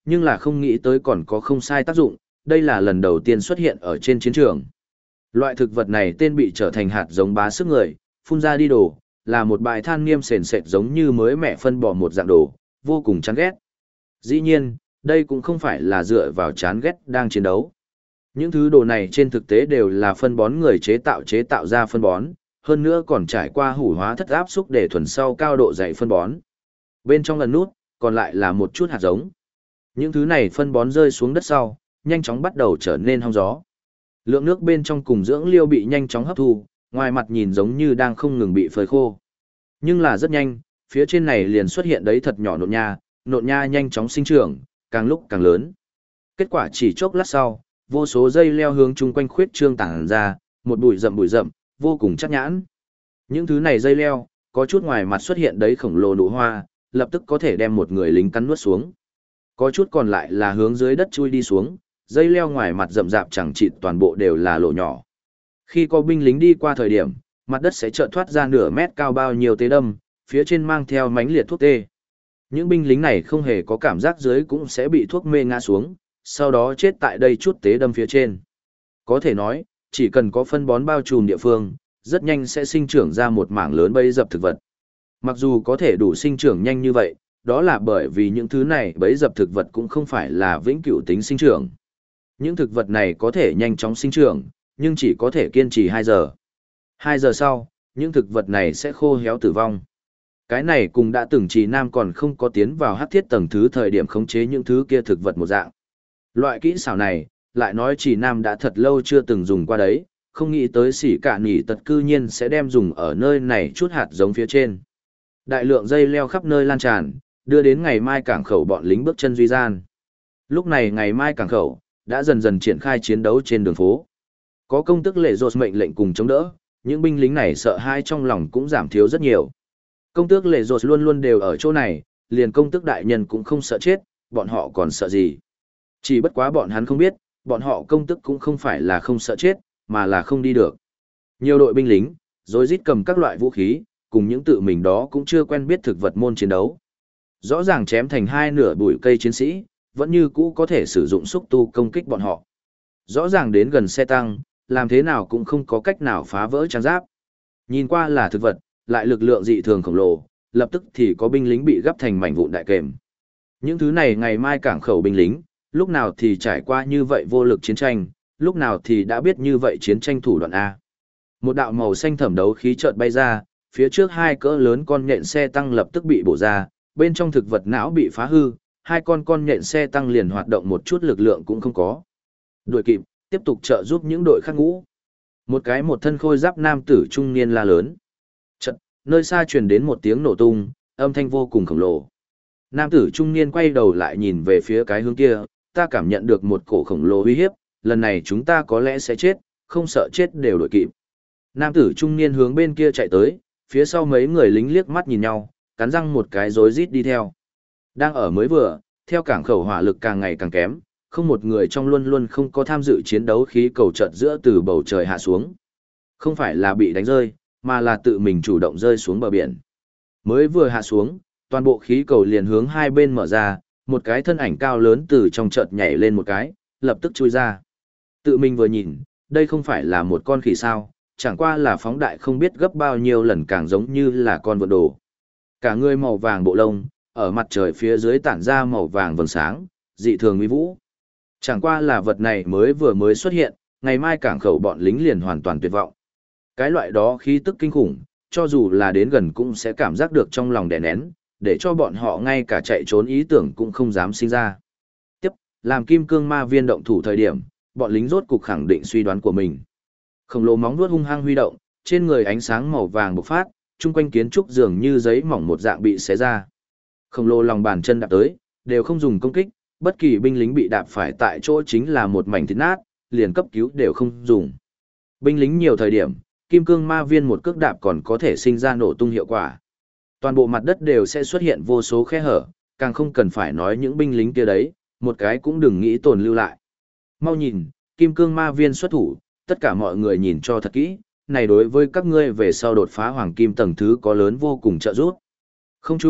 nhưng là không nghĩ tới còn có không sai tác dụng, đây là lần đầu tiên xuất hiện ở trên chiến trường. Loại thực vật này tên bị trở thành hạt giống bá sức người, phun ra đi đồ, là một bãi than niêm sền sệt giống như mới mẹ phân bò một dạng đồ, vô cùng chán ghét. Dĩ nhiên, đây cũng không phải là dựa vào chán ghét đang chiến đấu. Những thứ đồ này trên thực tế đều là phân bón người chế tạo ra phân bón, hơn nữa còn trải qua hủ hóa thất áp xúc để thuần sau cao độ dày phân bón. Bên trong lần nút, còn lại là một chút hạt giống. Những thứ này phân bón rơi xuống đất sau, nhanh chóng bắt đầu trở nên hong gió. Lượng nước bên trong cùng dưỡng liêu bị nhanh chóng hấp thu, ngoài mặt nhìn giống như đang không ngừng bị phơi khô. Nhưng là rất nhanh, phía trên này liền xuất hiện đấy thật nhỏ nộn nha nhanh chóng sinh trưởng, càng lúc càng lớn. Kết quả chỉ chốc lát sau, vô số dây leo hướng chung quanh khuyết trương tản ra, một bụi rậm, vô cùng chắc nhãn. Những thứ này dây leo, có chút ngoài mặt xuất hiện đấy khổng lồ nụ hoa, lập tức có thể đem một người lính cắn nuốt xuống. Có chút còn lại là hướng dưới đất chui đi xuống, dây leo ngoài mặt rậm rạp chẳng chịt toàn bộ đều là lỗ nhỏ. Khi có binh lính đi qua thời điểm, mặt đất sẽ chợt thoát ra nửa mét cao bao nhiêu tế đâm, phía trên mang theo mánh liệt thuốc tê. Những binh lính này không hề có cảm giác dưới cũng sẽ bị thuốc mê ngã xuống, sau đó chết tại đây chút tế đâm phía trên. Có thể nói, chỉ cần có phân bón bao trùm địa phương, rất nhanh sẽ sinh trưởng ra một mảng lớn bẫy dập thực vật. Mặc dù có thể đủ sinh trưởng nhanh như vậy, đó là bởi vì những thứ này bẫy dập thực vật cũng không phải là vĩnh cửu tính sinh trưởng. Những thực vật này có thể nhanh chóng sinh trưởng, nhưng chỉ có thể kiên trì 2 giờ. 2 giờ sau, những thực vật này sẽ khô héo tử vong. Cái này cùng đã từng Trì Nam còn không có tiến vào hắc thiết tầng thứ thời điểm khống chế những thứ kia thực vật một dạng. Loại kỹ xảo này, lại nói Trì Nam đã thật lâu chưa từng dùng qua đấy, không nghĩ tới Sĩ Cả Nỉ Tật cư nhiên sẽ đem dùng ở nơi này chút hạt giống phía trên. Đại lượng dây leo khắp nơi lan tràn, đưa đến ngày mai cảng khẩu bọn lính bước chân duy gian. Lúc này ngày mai cảng khẩu, đã dần dần triển khai chiến đấu trên đường phố. Có công tức lệ rột mệnh lệnh cùng chống đỡ, những binh lính này sợ hãi trong lòng cũng giảm thiếu rất nhiều. Công tước lệ rột luôn luôn đều ở chỗ này, liền công tước đại nhân cũng không sợ chết, bọn họ còn sợ gì. Chỉ bất quá bọn hắn không biết, bọn họ công tước cũng không phải là không sợ chết, mà là không đi được. Nhiều đội binh lính, rồi rít cầm các loại vũ khí, cùng những tự mình đó cũng chưa quen biết thực vật môn chiến đấu. Rõ ràng chém thành hai nửa bụi cây chiến sĩ, vẫn như cũ có thể sử dụng xúc tu công kích bọn họ. Rõ ràng đến gần xe tăng, làm thế nào cũng không có cách nào phá vỡ trang giáp. Nhìn qua là thực vật, lại lực lượng dị thường khổng lồ, lập tức thì có binh lính bị gấp thành mảnh vụn đại kềm. Những thứ này ngày mai cảng khẩu binh lính, lúc nào thì trải qua như vậy vô lực chiến tranh, lúc nào thì đã biết như vậy chiến tranh thủ đoạn A. Một đạo màu xanh thẩm đấu khí chợt bay ra, phía trước hai cỡ lớn con nhện xe tăng lập tức bị bổ ra, bên trong thực vật não bị phá hư, hai con nhện xe tăng liền hoạt động một chút lực lượng cũng không có. Đuổi kịp, tiếp tục trợ giúp những đội khác ngũ. Một thân khôi giáp nam tử trung niên la lớn. Chợt, nơi xa truyền đến một tiếng nổ tung, âm thanh vô cùng khổng lồ. Nam tử trung niên quay đầu lại nhìn về phía cái hướng kia, ta cảm nhận được một cổ khổng lồ uy hiếp, lần này chúng ta có lẽ sẽ chết, không sợ chết đều đuổi kịp. Nam tử trung niên hướng bên kia chạy tới, phía sau mấy người lính liếc mắt nhìn nhau, cắn răng một cái rối rít đi theo. Đang ở mới vừa, theo cảng khẩu hỏa lực càng ngày càng kém, không một người trong luôn luôn không có tham dự chiến đấu khí cầu chợt giữa từ bầu trời hạ xuống. Không phải là bị đánh rơi, mà là tự mình chủ động rơi xuống bờ biển. Mới vừa hạ xuống, toàn bộ khí cầu liền hướng hai bên mở ra, một cái thân ảnh cao lớn từ trong chợt nhảy lên một cái, lập tức chui ra. Tự mình vừa nhìn, đây không phải là một con khỉ sao, chẳng qua là phóng đại không biết gấp bao nhiêu lần càng giống như là con vượn đồ. Cả người màu vàng bộ lông, ở mặt trời phía dưới tản ra màu vàng vầng sáng, dị thường uy vũ. Chẳng qua là vật này mới xuất hiện, ngày mai cảng khẩu bọn lính liền hoàn toàn tuyệt vọng. Cái loại đó khí tức kinh khủng, cho dù là đến gần cũng sẽ cảm giác được trong lòng đè nén, để cho bọn họ ngay cả chạy trốn ý tưởng cũng không dám sinh ra. Tiếp, làm kim cương ma viên động thủ thời điểm, bọn lính rốt cục khẳng định suy đoán của mình. Khổng lồ móng vuốt hung hăng huy động, trên người ánh sáng màu vàng bộc phát, chung quanh kiến trúc dường như giấy mỏng một dạng bị xé ra. Khổng lồ lòng bàn chân đạp tới, đều không dùng công kích, bất kỳ binh lính bị đạp phải tại chỗ chính là một mảnh thịt nát, liền cấp cứu đều không dùng. Binh lính nhiều thời điểm, kim cương ma viên một cước đạp còn có thể sinh ra nổ tung hiệu quả. Toàn bộ mặt đất đều sẽ xuất hiện vô số khe hở, càng không cần phải nói những binh lính kia đấy, một cái cũng đừng nghĩ tồn lưu lại. Mau nhìn, kim cương ma viên xuất thủ, tất cả mọi người nhìn cho thật kỹ, này đối với các ngươi về sau đột phá hoàng kim tầng thứ có lớn vô cùng trợ giúp. Không chung,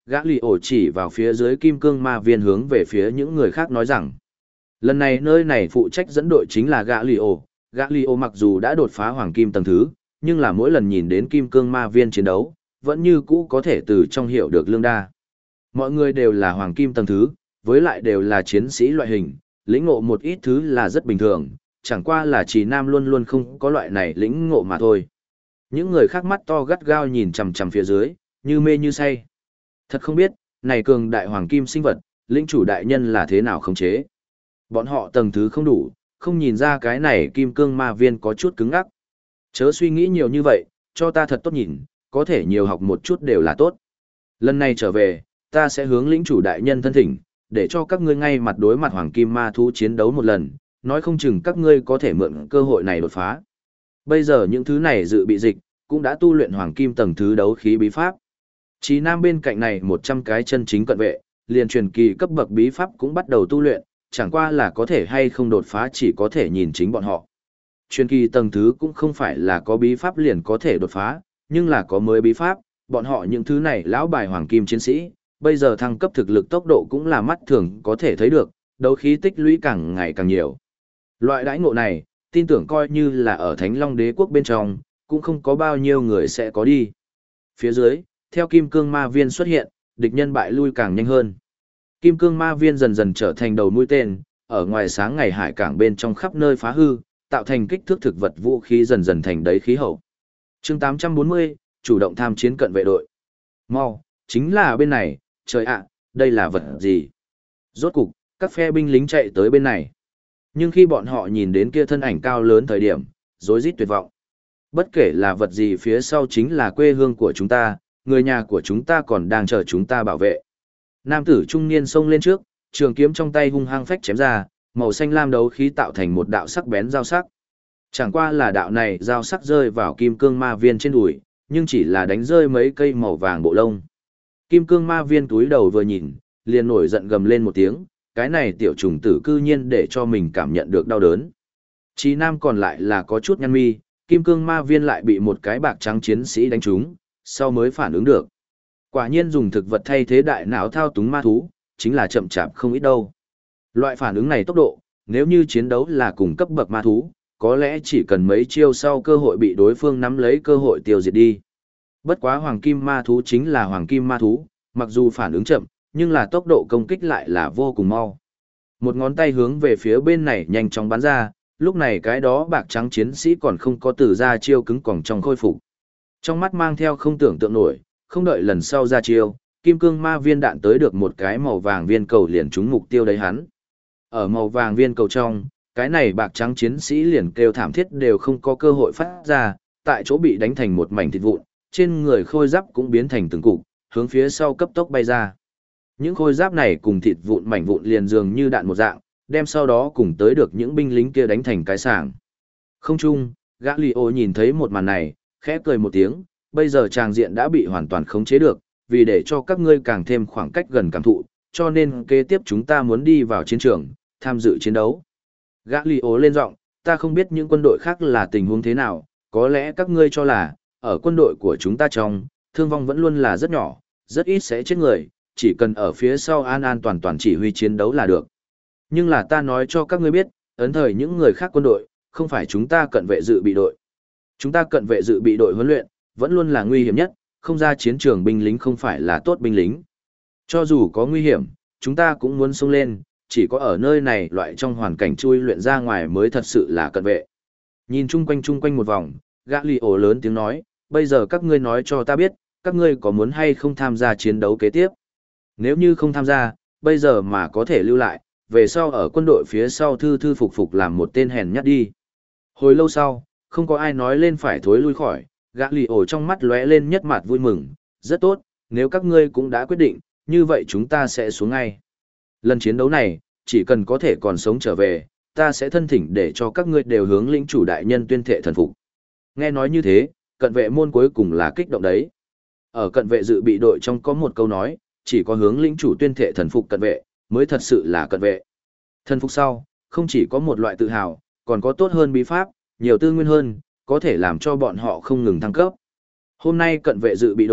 Gã lì ổ chỉ vào phía dưới kim cương ma viên hướng về phía những người khác nói rằng, lần này nơi này phụ trách dẫn đội chính là gã lì ổ. Gã lì ổ mặc dù đã đột phá hoàng kim tầng thứ, nhưng là mỗi lần nhìn đến kim cương ma viên chiến đấu, vẫn như cũ có thể từ trong hiểu được lương đa. Mọi người đều là hoàng kim tầng thứ, với lại đều là chiến sĩ loại hình, lĩnh ngộ một ít thứ là rất bình thường, chẳng qua là Trì Nam luôn luôn không có loại này lĩnh ngộ mà thôi. Những người khác mắt to gắt gao nhìn chằm chằm phía dưới, như mê như say. Thật không biết, này cường đại hoàng kim sinh vật, lĩnh chủ đại nhân là thế nào khống chế. Bọn họ tầng thứ không đủ, không nhìn ra cái này kim cương ma viên có chút cứng ngắc. Chớ suy nghĩ nhiều như vậy, cho ta thật tốt nhìn, có thể nhiều học một chút đều là tốt. Lần này trở về, ta sẽ hướng lĩnh chủ đại nhân thân thỉnh, để cho các ngươi ngay mặt đối mặt hoàng kim ma thú chiến đấu một lần, nói không chừng các ngươi có thể mượn cơ hội này đột phá. Bây giờ những thứ này dự bị dịch, cũng đã tu luyện hoàng kim tầng thứ đấu khí bí pháp. Chí Nam bên cạnh này 100 cái chân chính cận vệ, liền truyền kỳ cấp bậc bí pháp cũng bắt đầu tu luyện, chẳng qua là có thể hay không đột phá chỉ có thể nhìn chính bọn họ. Truyền kỳ tầng thứ cũng không phải là có bí pháp liền có thể đột phá, nhưng là có mới bí pháp, bọn họ những thứ này lão bài hoàng kim chiến sĩ, bây giờ thăng cấp thực lực tốc độ cũng là mắt thường có thể thấy được, đấu khí tích lũy càng ngày càng nhiều. Loại đãi ngộ này, tin tưởng coi như là ở Thánh Long Đế quốc bên trong, cũng không có bao nhiêu người sẽ có đi. Phía dưới, theo kim cương ma viên xuất hiện, địch nhân bại lui càng nhanh hơn. Kim cương ma viên dần dần trở thành đầu mũi tên, ở ngoài sáng ngày hải cảng bên trong khắp nơi phá hư, tạo thành kích thước thực vật vũ khí dần dần thành đấy khí hậu. Chương 840, chủ động tham chiến cận vệ đội. Mau, chính là bên này, trời ạ, đây là vật gì? Rốt cục, các phe binh lính chạy tới bên này. Nhưng khi bọn họ nhìn đến kia thân ảnh cao lớn thời điểm, rối rít tuyệt vọng. Bất kể là vật gì phía sau chính là quê hương của chúng ta, người nhà của chúng ta còn đang chờ chúng ta bảo vệ. Nam tử trung niên xông lên trước, trường kiếm trong tay hung hăng phách chém ra, màu xanh lam đấu khí tạo thành một đạo sắc bén dao sắc. Chẳng qua là đạo này dao sắc rơi vào kim cương ma viên trên đùi, nhưng chỉ là đánh rơi mấy cây màu vàng bộ lông. Kim cương ma viên túi đầu vừa nhìn, liền nổi giận gầm lên một tiếng, cái này tiểu trùng tử cư nhiên để cho mình cảm nhận được đau đớn. Chí Nam còn lại là có chút nhăn mi, kim cương ma viên lại bị một cái bạc trắng chiến sĩ đánh trúng, sau mới phản ứng được. Quả nhiên dùng thực vật thay thế đại não thao túng ma thú, chính là chậm chạp không ít đâu. Loại phản ứng này tốc độ, nếu như chiến đấu là cùng cấp bậc ma thú, có lẽ chỉ cần mấy chiêu sau cơ hội bị đối phương nắm lấy cơ hội tiêu diệt đi. Bất quá hoàng kim ma thú chính là hoàng kim ma thú, mặc dù phản ứng chậm, nhưng là tốc độ công kích lại là vô cùng mau. Một ngón tay hướng về phía bên này nhanh chóng bắn ra, lúc này cái đó bạc trắng chiến sĩ còn không có từ ra chiêu cứng còng trong khôi phục. Trong mắt mang theo không tưởng tượng nổi, không đợi lần sau ra chiêu, kim cương ma viên đạn tới được một cái màu vàng viên cầu liền trúng mục tiêu đấy hắn. Ở màu vàng viên cầu trong, cái này bạc trắng chiến sĩ liền kêu thảm thiết đều không có cơ hội phát ra, tại chỗ bị đánh thành một mảnh thịt vụn, trên người khôi giáp cũng biến thành từng cục, hướng phía sau cấp tốc bay ra. Những khôi giáp này cùng thịt vụn mảnh vụn liền dường như đạn một dạng, đem sau đó cùng tới được những binh lính kia đánh thành cái sảng. Không chung, gã lì ô nhìn thấy một màn này, khẽ cười một tiếng, bây giờ tràng diện đã bị hoàn toàn khống chế được, vì để cho các ngươi càng thêm khoảng cách gần cảm thụ, cho nên kế tiếp chúng ta muốn đi vào chiến trường, tham dự chiến đấu. Gã lì ô lên giọng, ta không biết những quân đội khác là tình huống thế nào, có lẽ các ngươi cho là, ở quân đội của chúng ta trong, thương vong vẫn luôn là rất nhỏ, rất ít sẽ chết người, chỉ cần ở phía sau an an toàn toàn chỉ huy chiến đấu là được. Nhưng là ta nói cho các ngươi biết, ấn thời những người khác quân đội, không phải chúng ta cận vệ dự bị đội. Chúng ta cận vệ dự bị đội huấn luyện, vẫn luôn là nguy hiểm nhất, không ra chiến trường binh lính không phải là tốt binh lính. Cho dù có nguy hiểm, chúng ta cũng muốn xông lên, chỉ có ở nơi này loại trong hoàn cảnh chui luyện ra ngoài mới thật sự là cận vệ. Nhìn chung quanh một vòng, gã lì ổ lớn tiếng nói, bây giờ các ngươi nói cho ta biết, các ngươi có muốn hay không tham gia chiến đấu kế tiếp. Nếu như không tham gia, bây giờ mà có thể lưu lại, về sau ở quân đội phía sau thư thư phục phục làm một tên hèn nhát đi. Hồi lâu sau, không có ai nói lên phải thối lui khỏi, gã lì ổ trong mắt lóe lên nhất mặt vui mừng, rất tốt, nếu các ngươi cũng đã quyết định, như vậy chúng ta sẽ xuống ngay. Lần chiến đấu này, chỉ cần có thể còn sống trở về, ta sẽ thân thỉnh để cho các ngươi đều hướng lĩnh chủ đại nhân tuyên thệ thần phục. Nghe nói như thế, cận vệ môn cuối cùng là kích động đấy. Ở cận vệ dự bị đội trong có một câu nói, chỉ có hướng lĩnh chủ tuyên thệ thần phục cận vệ, mới thật sự là cận vệ. Thần phục sau, không chỉ có một loại tự hào, còn có tốt hơn bí pháp, nhiều tư nguyên hơn, có thể làm cho bọn họ không ngừng thăng cấp. Hôm nay cận vệ dự bị đội,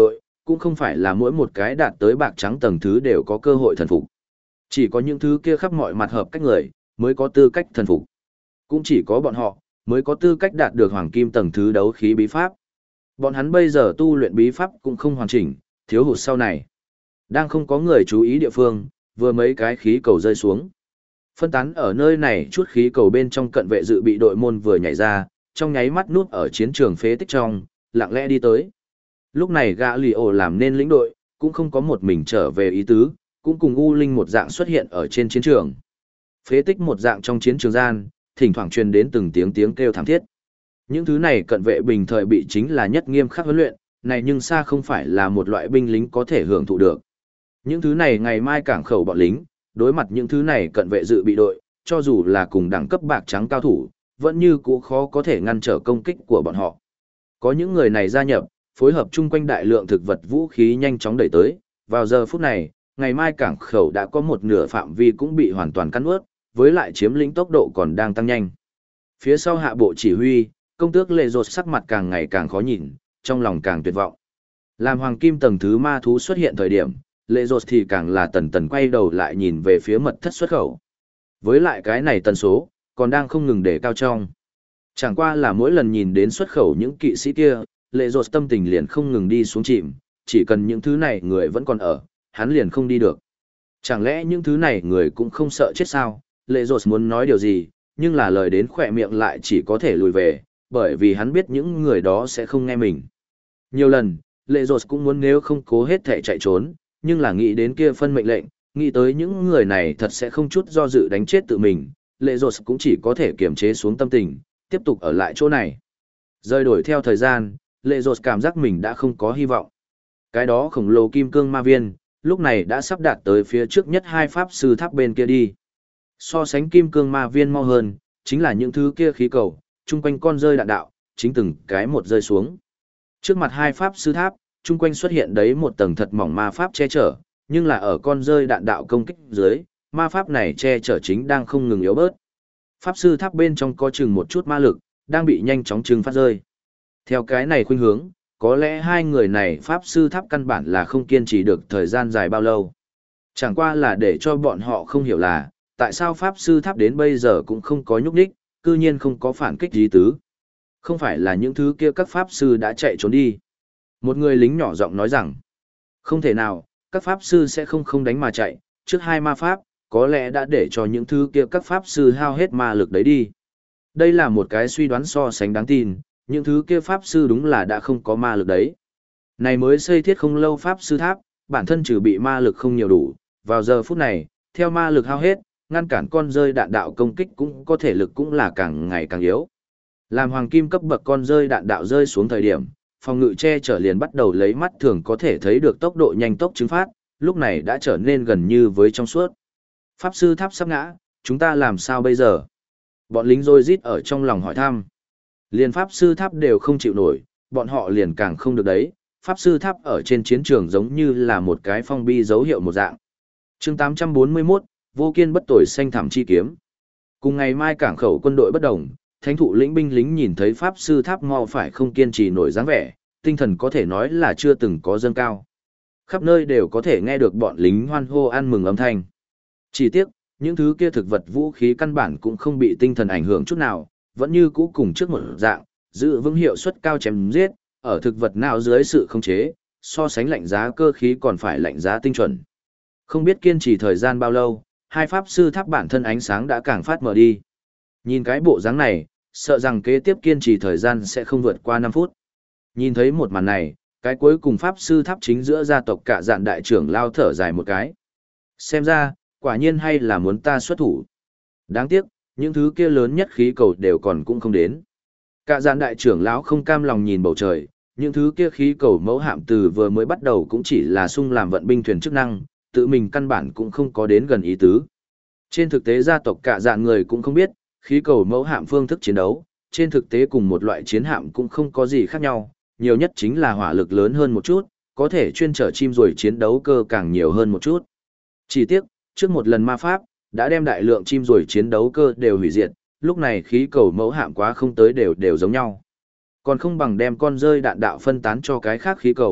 cũng không phải là mỗi một cái đạt tới bạc trắng tầng thứ đều có cơ hội thần phục. Chỉ có những thứ kia khắp mọi mặt hợp cách người, mới có tư cách thần phục. Cũng chỉ có bọn họ, mới có tư cách đạt được hoàng kim tầng thứ đấu khí bí pháp. Bọn hắn bây giờ tu luyện bí pháp cũng không hoàn chỉnh, thiếu hụt sau này. Đang không có người chú ý địa phương, vừa mấy cái khí cầu rơi xuống. Phân tán ở nơi này chút khí cầu bên trong cận vệ dự bị đội môn vừa nhảy ra, trong nháy mắt núp ở chiến trường phế tích trong, lặng lẽ đi tới. Lúc này gã lì ổ làm nên lĩnh đội, cũng không có một mình trở về ý tứ, cũng cùng U Linh một dạng xuất hiện ở trên chiến trường. Phế tích một dạng trong chiến trường gian, thỉnh thoảng truyền đến từng tiếng tiếng kêu thảm thiết. Những thứ này cận vệ bình thời bị chính là nhất nghiêm khắc huấn luyện, này nhưng xa không phải là một loại binh lính có thể hưởng thụ được. Những thứ này ngày mai cảng khẩu bọn lính, đối mặt những thứ này cận vệ dự bị đội, cho dù là cùng đẳng cấp bạc trắng cao thủ, vẫn như cũ khó có thể ngăn trở công kích của bọn họ. Có những người này gia nhập, phối hợp chung quanh đại lượng thực vật vũ khí nhanh chóng đẩy tới, vào giờ phút này, ngày mai cảng khẩu đã có một nửa phạm vi cũng bị hoàn toàn cắn ướt, với lại chiếm lĩnh tốc độ còn đang tăng nhanh. Phía sau hạ bộ chỉ huy, công tước lệ rột sắc mặt càng ngày càng khó nhìn, trong lòng càng tuyệt vọng. Làm hoàng kim tầng thứ ma thú xuất hiện thời điểm, lệ rột thì càng là tần tần quay đầu lại nhìn về phía mật thất xuất khẩu. Với lại cái này tần số, còn đang không ngừng để cao trong. Chẳng qua là mỗi lần nhìn đến xuất khẩu những kỵ sĩ kia, lệ rột tâm tình liền không ngừng đi xuống chìm, chỉ cần những thứ này người vẫn còn ở, hắn liền không đi được. Chẳng lẽ những thứ này người cũng không sợ chết sao? Lệ rột muốn nói điều gì, nhưng là lời đến khỏe miệng lại chỉ có thể lùi về, bởi vì hắn biết những người đó sẽ không nghe mình. Nhiều lần, lệ rột cũng muốn nếu không cố hết thể chạy trốn, nhưng là nghĩ đến kia phân mệnh lệnh, nghĩ tới những người này thật sẽ không chút do dự đánh chết tự mình, lệ rột cũng chỉ có thể kiềm chế xuống tâm tình, tiếp tục ở lại chỗ này. Rơi đổi theo thời gian, lệ rột cảm giác mình đã không có hy vọng. Cái đó khổng lồ kim cương ma viên, lúc này đã sắp đạt tới phía trước nhất hai pháp sư tháp bên kia đi. So sánh kim cương ma viên mau hơn, chính là những thứ kia khí cầu, chung quanh con rơi đạn đạo, chính từng cái một rơi xuống. Trước mặt hai pháp sư tháp, chung quanh xuất hiện đấy một tầng thật mỏng ma pháp che chở, nhưng là ở con rơi đạn đạo công kích dưới, ma pháp này che chở chính đang không ngừng yếu bớt. Pháp sư tháp bên trong có chừng một chút ma lực, đang bị nhanh chóng trừng phát rơi. Theo cái này khuynh hướng, có lẽ hai người này pháp sư tháp căn bản là không kiên trì được thời gian dài bao lâu. Chẳng qua là để cho bọn họ không hiểu là, tại sao pháp sư tháp đến bây giờ cũng không có nhúc nhích, cư nhiên không có phản kích gì tứ. Không phải là những thứ kia các pháp sư đã chạy trốn đi. Một người lính nhỏ giọng nói rằng, không thể nào, các pháp sư sẽ không đánh mà chạy, trước hai ma pháp, có lẽ đã để cho những thứ kia các pháp sư hao hết ma lực đấy đi. Đây là một cái suy đoán so sánh đáng tin, những thứ kia pháp sư đúng là đã không có ma lực đấy. Này mới xây thiết không lâu pháp sư tháp, bản thân trừ bị ma lực không nhiều đủ, vào giờ phút này, theo ma lực hao hết, ngăn cản con rơi đạn đạo công kích cũng có thể lực cũng là càng ngày càng yếu. Làm hoàng kim cấp bậc con rơi đạn đạo rơi xuống thời điểm, phòng ngự che chở liền bắt đầu lấy mắt thường có thể thấy được tốc độ nhanh tốc chứng phát, lúc này đã trở nên gần như với trong suốt. Pháp sư tháp sắp ngã, chúng ta làm sao bây giờ? Bọn lính rối rít ở trong lòng hỏi thăm. Liền pháp sư tháp đều không chịu nổi, bọn họ liền càng không được đấy. Pháp sư tháp ở trên chiến trường giống như là một cái phong bi dấu hiệu một dạng. Chương 841, vô kiên bất tội xanh thảm chi kiếm. Cùng ngày mai cảng khẩu quân đội bất đồng, thánh thụ lĩnh binh lính nhìn thấy pháp sư tháp mau phải không kiên trì nổi dáng vẻ, tinh thần có thể nói là chưa từng có dâng cao. Khắp nơi đều có thể nghe được bọn lính hoan hô ăn mừng âm thanh. Chỉ tiếc, những thứ kia thực vật vũ khí căn bản cũng không bị tinh thần ảnh hưởng chút nào, vẫn như cũ cùng trước một dạng, giữ vững hiệu suất cao chém giết, ở thực vật nào dưới sự khống chế, so sánh lạnh giá cơ khí còn phải lạnh giá tinh chuẩn. Không biết kiên trì thời gian bao lâu, hai pháp sư tháp bản thân ánh sáng đã càng phát mở đi. Nhìn cái bộ dáng này, sợ rằng kế tiếp kiên trì thời gian sẽ không vượt qua 5 phút. Nhìn thấy một màn này, cái cuối cùng pháp sư tháp chính giữa gia tộc cả dạn đại trưởng lao thở dài một cái. Xem ra, quả nhiên hay là muốn ta xuất thủ. Đáng tiếc, những thứ kia lớn nhất khí cầu đều còn cũng không đến. Cả dạn đại trưởng lão không cam lòng nhìn bầu trời, những thứ kia khí cầu mẫu hạm từ vừa mới bắt đầu cũng chỉ là sung làm vận binh thuyền chức năng, tự mình căn bản cũng không có đến gần ý tứ. Trên thực tế gia tộc cả dạn người cũng không biết, khí cầu mẫu hạm phương thức chiến đấu, trên thực tế cùng một loại chiến hạm cũng không có gì khác nhau, nhiều nhất chính là hỏa lực lớn hơn một chút, có thể chuyên trở chim rồi chiến đấu cơ càng nhiều hơn một chút. Chỉ tiếc, trước một lần ma pháp, đã đem đại lượng chim rồi chiến đấu cơ đều hủy diệt, lúc này khí cầu mẫu hạm quá không tới đều giống nhau. Còn không bằng đem con rơi đạn đạo phân tán cho cái khác khí cầu,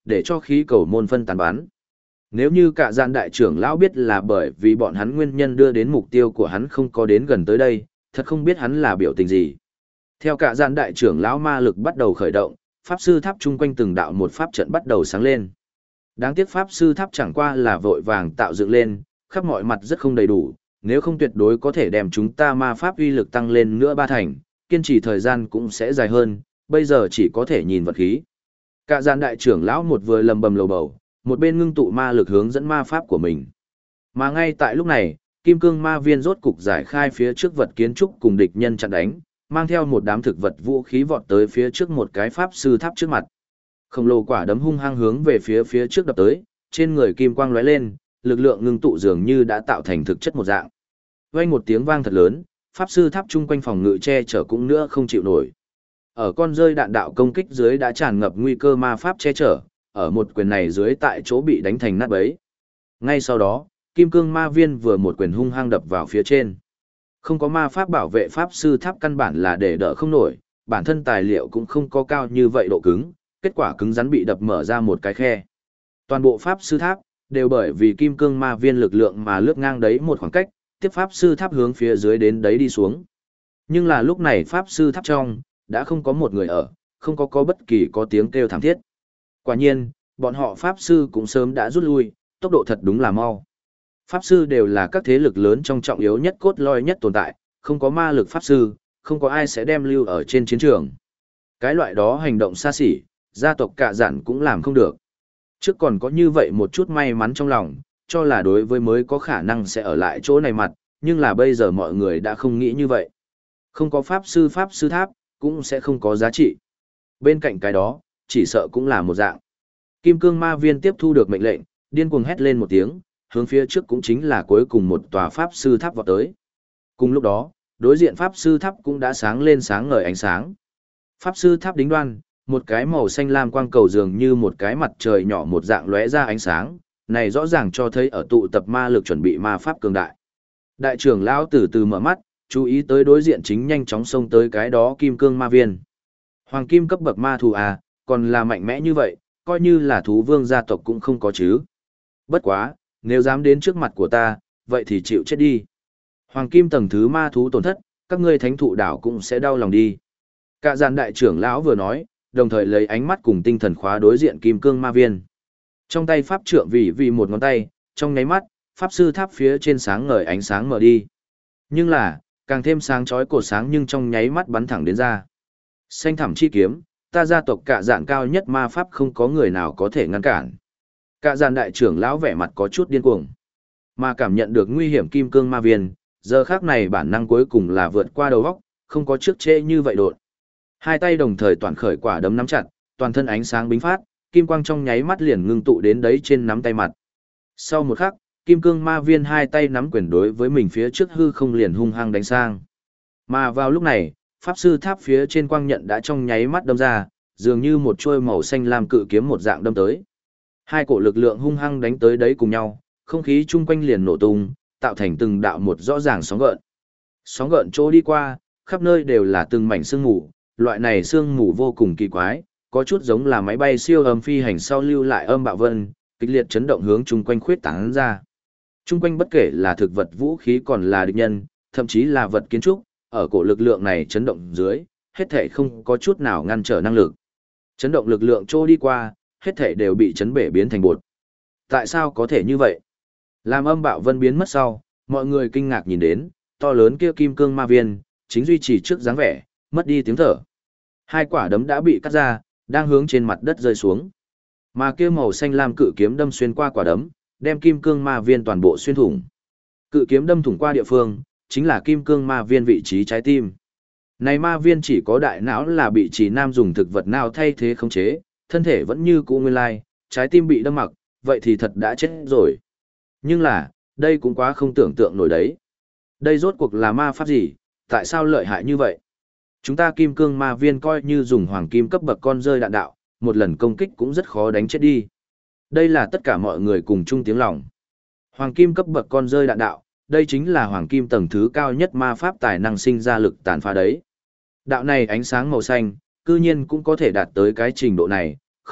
để cho khí cầu môn phân tán bắn. Nếu như cả gian đại trưởng lão biết là bởi vì bọn hắn nguyên nhân đưa đến mục tiêu của hắn không có đến gần tới đây, thật không biết hắn là biểu tình gì. Theo cả gian đại trưởng lão ma lực bắt đầu khởi động, pháp sư tháp chung quanh từng đạo một pháp trận bắt đầu sáng lên. Đáng tiếc pháp sư tháp chẳng qua là vội vàng tạo dựng lên, khắp mọi mặt rất không đầy đủ, nếu không tuyệt đối có thể đem chúng ta ma pháp uy lực tăng lên nữa 3 thành, kiên trì thời gian cũng sẽ dài hơn, bây giờ chỉ có thể nhìn vật khí. Cả gian đại trưởng lão một vừa lầm bầm lầu bầu, một bên ngưng tụ ma lực hướng dẫn ma pháp của mình. Mà ngay tại lúc này, kim cương ma viên rốt cục giải khai phía trước vật kiến trúc cùng địch nhân chặn đánh, mang theo một đám thực vật vũ khí vọt tới phía trước một cái pháp sư tháp trước mặt. Khổng lồ quả đấm hung hăng hướng về phía trước đập tới, trên người kim quang lóe lên, lực lượng ngưng tụ dường như đã tạo thành thực chất một dạng. Vang một tiếng vang thật lớn, pháp sư tháp chung quanh phòng ngự che chở cũng nữa không chịu nổi. Ở con rơi đạn đạo công kích dưới đã tràn ngập nguy cơ ma pháp che chở, ở một quyền này dưới tại chỗ bị đánh thành nát bấy. Ngay sau đó, kim cương ma viên vừa một quyền hung hăng đập vào phía trên. Không có ma pháp bảo vệ pháp sư tháp căn bản là để đỡ không nổi, bản thân tài liệu cũng không có cao như vậy độ cứng, kết quả cứng rắn bị đập mở ra một cái khe. Toàn bộ pháp sư tháp đều bởi vì kim cương ma viên lực lượng mà lướt ngang đấy một khoảng cách, tiếp pháp sư tháp hướng phía dưới đến đấy đi xuống. Nhưng là lúc này pháp sư tháp trong đã không có một người ở, không có bất kỳ có tiếng kêu thảm thiết. Quả nhiên, bọn họ pháp sư cũng sớm đã rút lui, tốc độ thật đúng là mau. Pháp sư đều là các thế lực lớn trong trọng yếu nhất cốt lõi nhất tồn tại, không có ma lực pháp sư, không có ai sẽ đem lưu ở trên chiến trường. Cái loại đó hành động xa xỉ, gia tộc cả dặn cũng làm không được. Trước còn có như vậy một chút may mắn trong lòng, cho là đối với mới có khả năng sẽ ở lại chỗ này mặt, nhưng là bây giờ mọi người đã không nghĩ như vậy. Không có pháp sư tháp, cũng sẽ không có giá trị. Bên cạnh cái đó, chỉ sợ cũng là một dạng. Kim cương ma viên tiếp thu được mệnh lệnh, điên cuồng hét lên một tiếng, hướng phía trước cũng chính là cuối cùng một tòa pháp sư tháp vọt tới. Cùng lúc đó, đối diện pháp sư tháp cũng đã sáng lên sáng ngời ánh sáng. Pháp sư tháp đính đoan, một cái màu xanh lam quang cầu dường như một cái mặt trời nhỏ một dạng lóe ra ánh sáng, này rõ ràng cho thấy ở tụ tập ma lực chuẩn bị ma pháp cường đại. Đại trưởng lão từ từ mở mắt, chú ý tới đối diện chính nhanh chóng xông tới cái đó kim cương ma viên. Hoàng kim cấp bậc ma thú à, còn là mạnh mẽ như vậy, coi như là thú vương gia tộc cũng không có chứ. Bất quá, nếu dám đến trước mặt của ta, vậy thì chịu chết đi. Hoàng kim tầng thứ ma thú tổn thất, các ngươi thánh thụ đảo cũng sẽ đau lòng đi. Cả dàn đại trưởng lão vừa nói, đồng thời lấy ánh mắt cùng tinh thần khóa đối diện kim cương ma viên. Trong tay pháp trượng vì một ngón tay, trong nháy mắt, pháp sư tháp phía trên sáng ngời ánh sáng mở đi. Nhưng là, càng thêm sáng chói cột sáng nhưng trong nháy mắt bắn thẳng đến ra. Xanh thẳm chi kiếm, ta gia tộc cả dạn cao nhất ma pháp không có người nào có thể ngăn cản. Cả dàn đại trưởng lão vẻ mặt có chút điên cuồng. Mà cảm nhận được nguy hiểm kim cương ma viên, giờ khác này bản năng cuối cùng là vượt qua đầu góc, không có trước trễ như vậy đột. Hai tay đồng thời toàn khởi quả đấm nắm chặt, toàn thân ánh sáng bính phát, kim quang trong nháy mắt liền ngưng tụ đến đấy trên nắm tay mặt. Sau một khắc, kim cương ma viên hai tay nắm quyền đối với mình phía trước hư không liền hung hăng đánh sang. Mà vào lúc này, pháp sư tháp phía trên quang nhận đã trong nháy mắt đâm ra, dường như một chuôi màu xanh lam cự kiếm một dạng đâm tới. Hai cổ lực lượng hung hăng đánh tới đấy cùng nhau, không khí chung quanh liền nổ tung, tạo thành từng đạo một rõ ràng sóng gợn. Sóng gợn chỗ đi qua, khắp nơi đều là từng mảnh sương mù, loại này sương mù vô cùng kỳ quái, có chút giống là máy bay siêu âm phi hành sau lưu lại âm bạo vân, kịch liệt chấn động hướng chung quanh khuyết tán ra. Chung quanh bất kể là thực vật vũ khí còn là địch nhân, thậm chí là vật kiến trúc, ở cổ lực lượng này chấn động dưới, hết thể không có chút nào ngăn trở năng lực. Chấn động lực lượng trôi đi qua, hết thể đều bị chấn bể biến thành bột. Tại sao có thể như vậy? Làm âm bạo vân biến mất sau, mọi người kinh ngạc nhìn đến, to lớn kia kim cương ma viên, chính duy trì trước dáng vẻ, mất đi tiếng thở. Hai quả đấm đã bị cắt ra, đang hướng trên mặt đất rơi xuống. Mà kia màu xanh lam cự kiếm đâm xuyên qua quả đấm, đem kim cương ma viên toàn bộ xuyên thủng. Cự kiếm đâm thủng qua địa phương, chính là kim cương ma viên vị trí trái tim. Này ma viên chỉ có đại não là bị chỉ nam dùng thực vật nào thay thế khống chế, thân thể vẫn như cũ nguyên lai, trái tim bị đâm mặc, vậy thì thật đã chết rồi. Nhưng là, đây cũng quá không tưởng tượng nổi đấy. Đây rốt cuộc là ma pháp gì, tại sao lợi hại như vậy? Chúng ta kim cương ma viên coi như dùng hoàng kim cấp bậc con rơi đạn đạo, một lần công kích cũng rất khó đánh chết đi. Đây là tất cả mọi người cùng chung tiếng lòng. Hoàng kim cấp bậc con rơi đạn đạo, đây chính là hoàng kim tầng thứ cao nhất ma pháp tài năng sinh ra lực tàn phá đấy. Đạo này ánh sáng màu xanh, cư nhiên cũng có thể đạt tới cái trình độ này, không,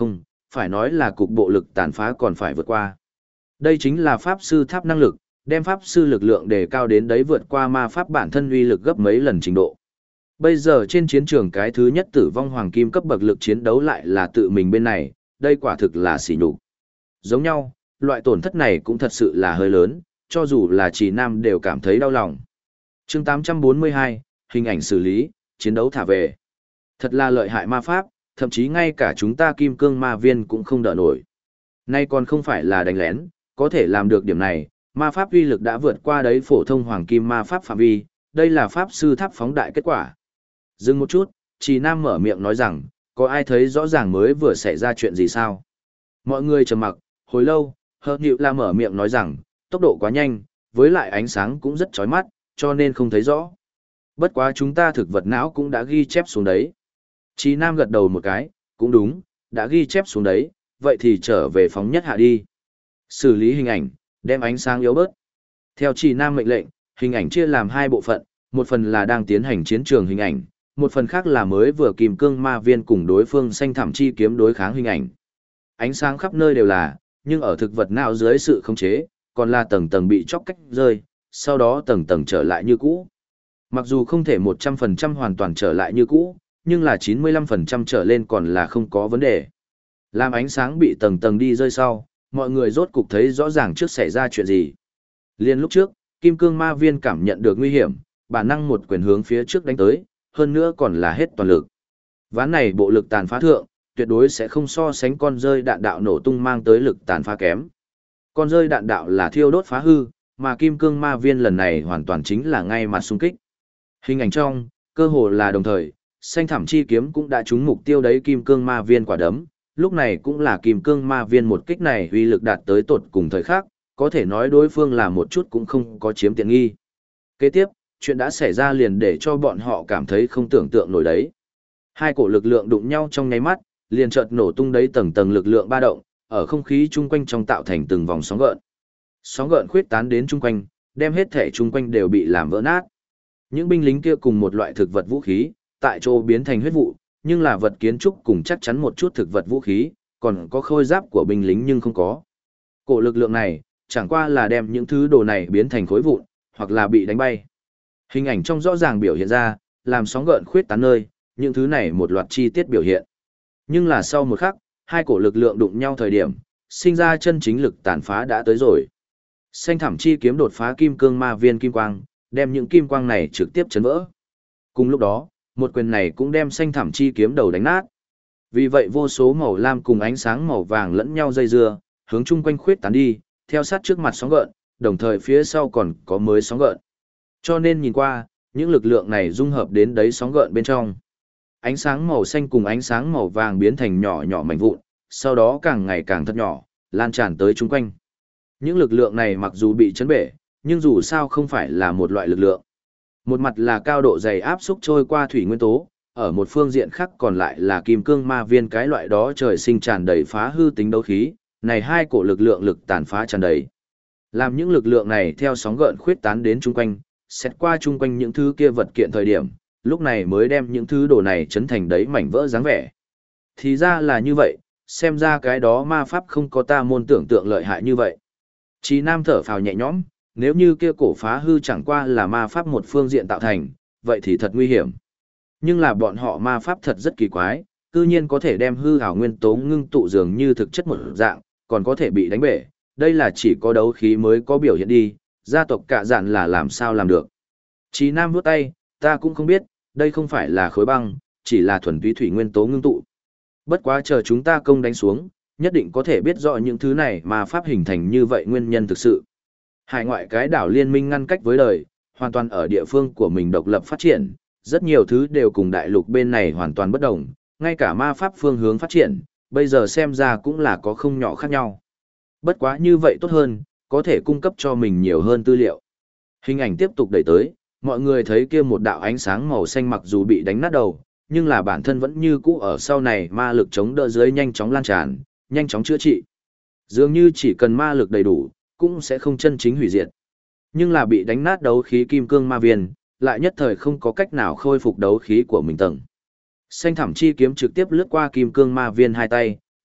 phải nói là cục bộ lực tàn phá còn phải vượt qua. Đây chính là pháp sư tháp năng lực, đem pháp sư lực lượng đề cao đến đấy vượt qua ma pháp bản thân uy lực gấp mấy lần trình độ. Bây giờ trên chiến trường cái thứ nhất tử vong hoàng kim cấp bậc lực chiến đấu lại là tự mình bên này, đây quả thực là sỉ nhục. Giống nhau, loại tổn thất này cũng thật sự là hơi lớn, cho dù là chỉ nam đều cảm thấy đau lòng. Chương 842, hình ảnh xử lý, chiến đấu thả về. Thật là lợi hại ma pháp, thậm chí ngay cả chúng ta kim cương ma viên cũng không đỡ nổi. Nay còn không phải là đánh lén, có thể làm được điểm này, ma pháp uy lực đã vượt qua đấy phổ thông hoàng kim ma pháp phạm vi, đây là pháp sư tháp phóng đại kết quả. Dừng một chút, Trì Nam mở miệng nói rằng, có ai thấy rõ ràng mới vừa xảy ra chuyện gì sao? Mọi người trầm mặc, hồi lâu, Hợp Nhịu La mở miệng nói rằng, tốc độ quá nhanh, với lại ánh sáng cũng rất chói mắt, cho nên không thấy rõ. Bất quá chúng ta thực vật não cũng đã ghi chép xuống đấy. Trì Nam gật đầu một cái, cũng đúng, đã ghi chép xuống đấy, vậy thì trở về phóng nhất hạ đi. Xử lý hình ảnh, đem ánh sáng yếu bớt. Theo Trì Nam mệnh lệnh, hình ảnh chia làm hai bộ phận, một phần là đang tiến hành chiến trường hình ảnh, một phần khác là mới vừa kìm cương ma viên cùng đối phương xanh thảm chi kiếm đối kháng hình ảnh. Ánh sáng khắp nơi đều là, nhưng ở thực vật não dưới sự khống chế, còn là tầng tầng bị chóc cách rơi, sau đó tầng tầng trở lại như cũ. Mặc dù không thể 100% hoàn toàn trở lại như cũ, nhưng là 95% trở lên còn là không có vấn đề. Làm ánh sáng bị tầng tầng đi rơi sau, mọi người rốt cục thấy rõ ràng trước xảy ra chuyện gì. Liên lúc trước, kim cương ma viên cảm nhận được nguy hiểm, bản năng một quyền hướng phía trước đánh tới, hơn nữa còn là hết toàn lực. Ván này bộ lực tàn phá thượng, tuyệt đối sẽ không so sánh con rơi đạn đạo nổ tung mang tới lực tàn phá kém. Con rơi đạn đạo là thiêu đốt phá hư, mà kim cương ma viên lần này hoàn toàn chính là ngay mặt xung kích. Hình ảnh trong, cơ hồ là đồng thời, xanh thảm chi kiếm cũng đã trúng mục tiêu đấy kim cương ma viên quả đấm, lúc này cũng là kim cương ma viên một kích này uy lực đạt tới tột cùng thời khắc, có thể nói đối phương là một chút cũng không có chiếm tiện nghi. Kế tiếp, chuyện đã xảy ra liền để cho bọn họ cảm thấy không tưởng tượng nổi đấy. Hai cổ lực lượng đụng nhau trong nháy mắt, liền chợt nổ tung đấy tầng tầng lực lượng ba động, ở không khí chung quanh trong tạo thành từng vòng sóng gợn. Sóng gợn khuyết tán đến chung quanh, đem hết thể chung quanh đều bị làm vỡ nát. Những binh lính kia cùng một loại thực vật vũ khí, tại chỗ biến thành huyết vụ, nhưng là vật kiến trúc cùng chắc chắn một chút thực vật vũ khí, còn có khôi giáp của binh lính nhưng không có. Cổ lực lượng này, chẳng qua là đem những thứ đồ này biến thành khối vụn, hoặc là bị đánh bay. Hình ảnh trong rõ ràng biểu hiện ra, làm sóng gợn khuyết tán nơi, những thứ này một loạt chi tiết biểu hiện. Nhưng là sau một khắc, hai cổ lực lượng đụng nhau thời điểm, sinh ra chân chính lực tàn phá đã tới rồi. Xanh thảm chi kiếm đột phá kim cương ma viên kim quang, đem những kim quang này trực tiếp chấn vỡ. Cùng lúc đó, một quyền này cũng đem xanh thảm chi kiếm đầu đánh nát. Vì vậy vô số màu lam cùng ánh sáng màu vàng lẫn nhau dây dưa, hướng chung quanh khuyết tán đi, theo sát trước mặt sóng gợn, đồng thời phía sau còn có mới sóng gợn. Cho nên nhìn qua, những lực lượng này dung hợp đến đấy sóng gợn bên trong. Ánh sáng màu xanh cùng ánh sáng màu vàng biến thành nhỏ nhỏ mảnh vụn, sau đó càng ngày càng thật nhỏ, lan tràn tới chung quanh. Những lực lượng này mặc dù bị chấn bể, nhưng dù sao không phải là một loại lực lượng. Một mặt là cao độ dày áp xúc trôi qua thủy nguyên tố, ở một phương diện khác còn lại là kim cương ma viên cái loại đó trời sinh tràn đầy phá hư tính đấu khí, này hai cổ lực lượng lực tàn phá tràn đầy. Làm những lực lượng này theo sóng gợn khuyết tán đến chung quanh, xét qua chung quanh những thứ kia vật kiện thời điểm, lúc này mới đem những thứ đồ này chấn thành đấy mảnh vỡ dáng vẻ. Thì ra là như vậy, xem ra cái đó ma pháp không có ta môn tưởng tượng lợi hại như vậy. Chí Nam thở phào nhẹ nhõm, nếu như kia cổ phá hư chẳng qua là ma pháp một phương diện tạo thành, vậy thì thật nguy hiểm. Nhưng là bọn họ ma pháp thật rất kỳ quái, cư nhiên có thể đem hư ảo nguyên tố ngưng tụ dường như thực chất một dạng, còn có thể bị đánh bể. Đây là chỉ có đấu khí mới có biểu hiện đi, gia tộc cả dạn là làm sao làm được. Chí Nam vuốt tay, ta cũng không biết, đây không phải là khối băng, chỉ là thuần túy thủy nguyên tố ngưng tụ. Bất quá chờ chúng ta công đánh xuống, nhất định có thể biết rõ những thứ này mà pháp hình thành như vậy nguyên nhân thực sự. Hải ngoại cái đảo liên minh ngăn cách với đời, hoàn toàn ở địa phương của mình độc lập phát triển, rất nhiều thứ đều cùng đại lục bên này hoàn toàn bất đồng, ngay cả ma pháp phương hướng phát triển, bây giờ xem ra cũng là có không nhỏ khác nhau. Bất quá như vậy tốt hơn, có thể cung cấp cho mình nhiều hơn tư liệu. Hình ảnh tiếp tục đẩy tới, mọi người thấy kia một đạo ánh sáng màu xanh mặc dù bị đánh nát đầu, nhưng là bản thân vẫn như cũ ở sau này ma lực chống đỡ dưới nhanh chóng lan tràn, nhanh chóng chữa trị. Dường như chỉ cần ma lực đầy đủ, cũng sẽ không chân chính hủy diệt. Nhưng là bị đánh nát đấu khí kim cương ma viên, lại nhất thời không có cách nào khôi phục đấu khí của mình tầng. Xanh thảm chi kiếm trực tiếp lướt qua kim cương ma viên hai tay,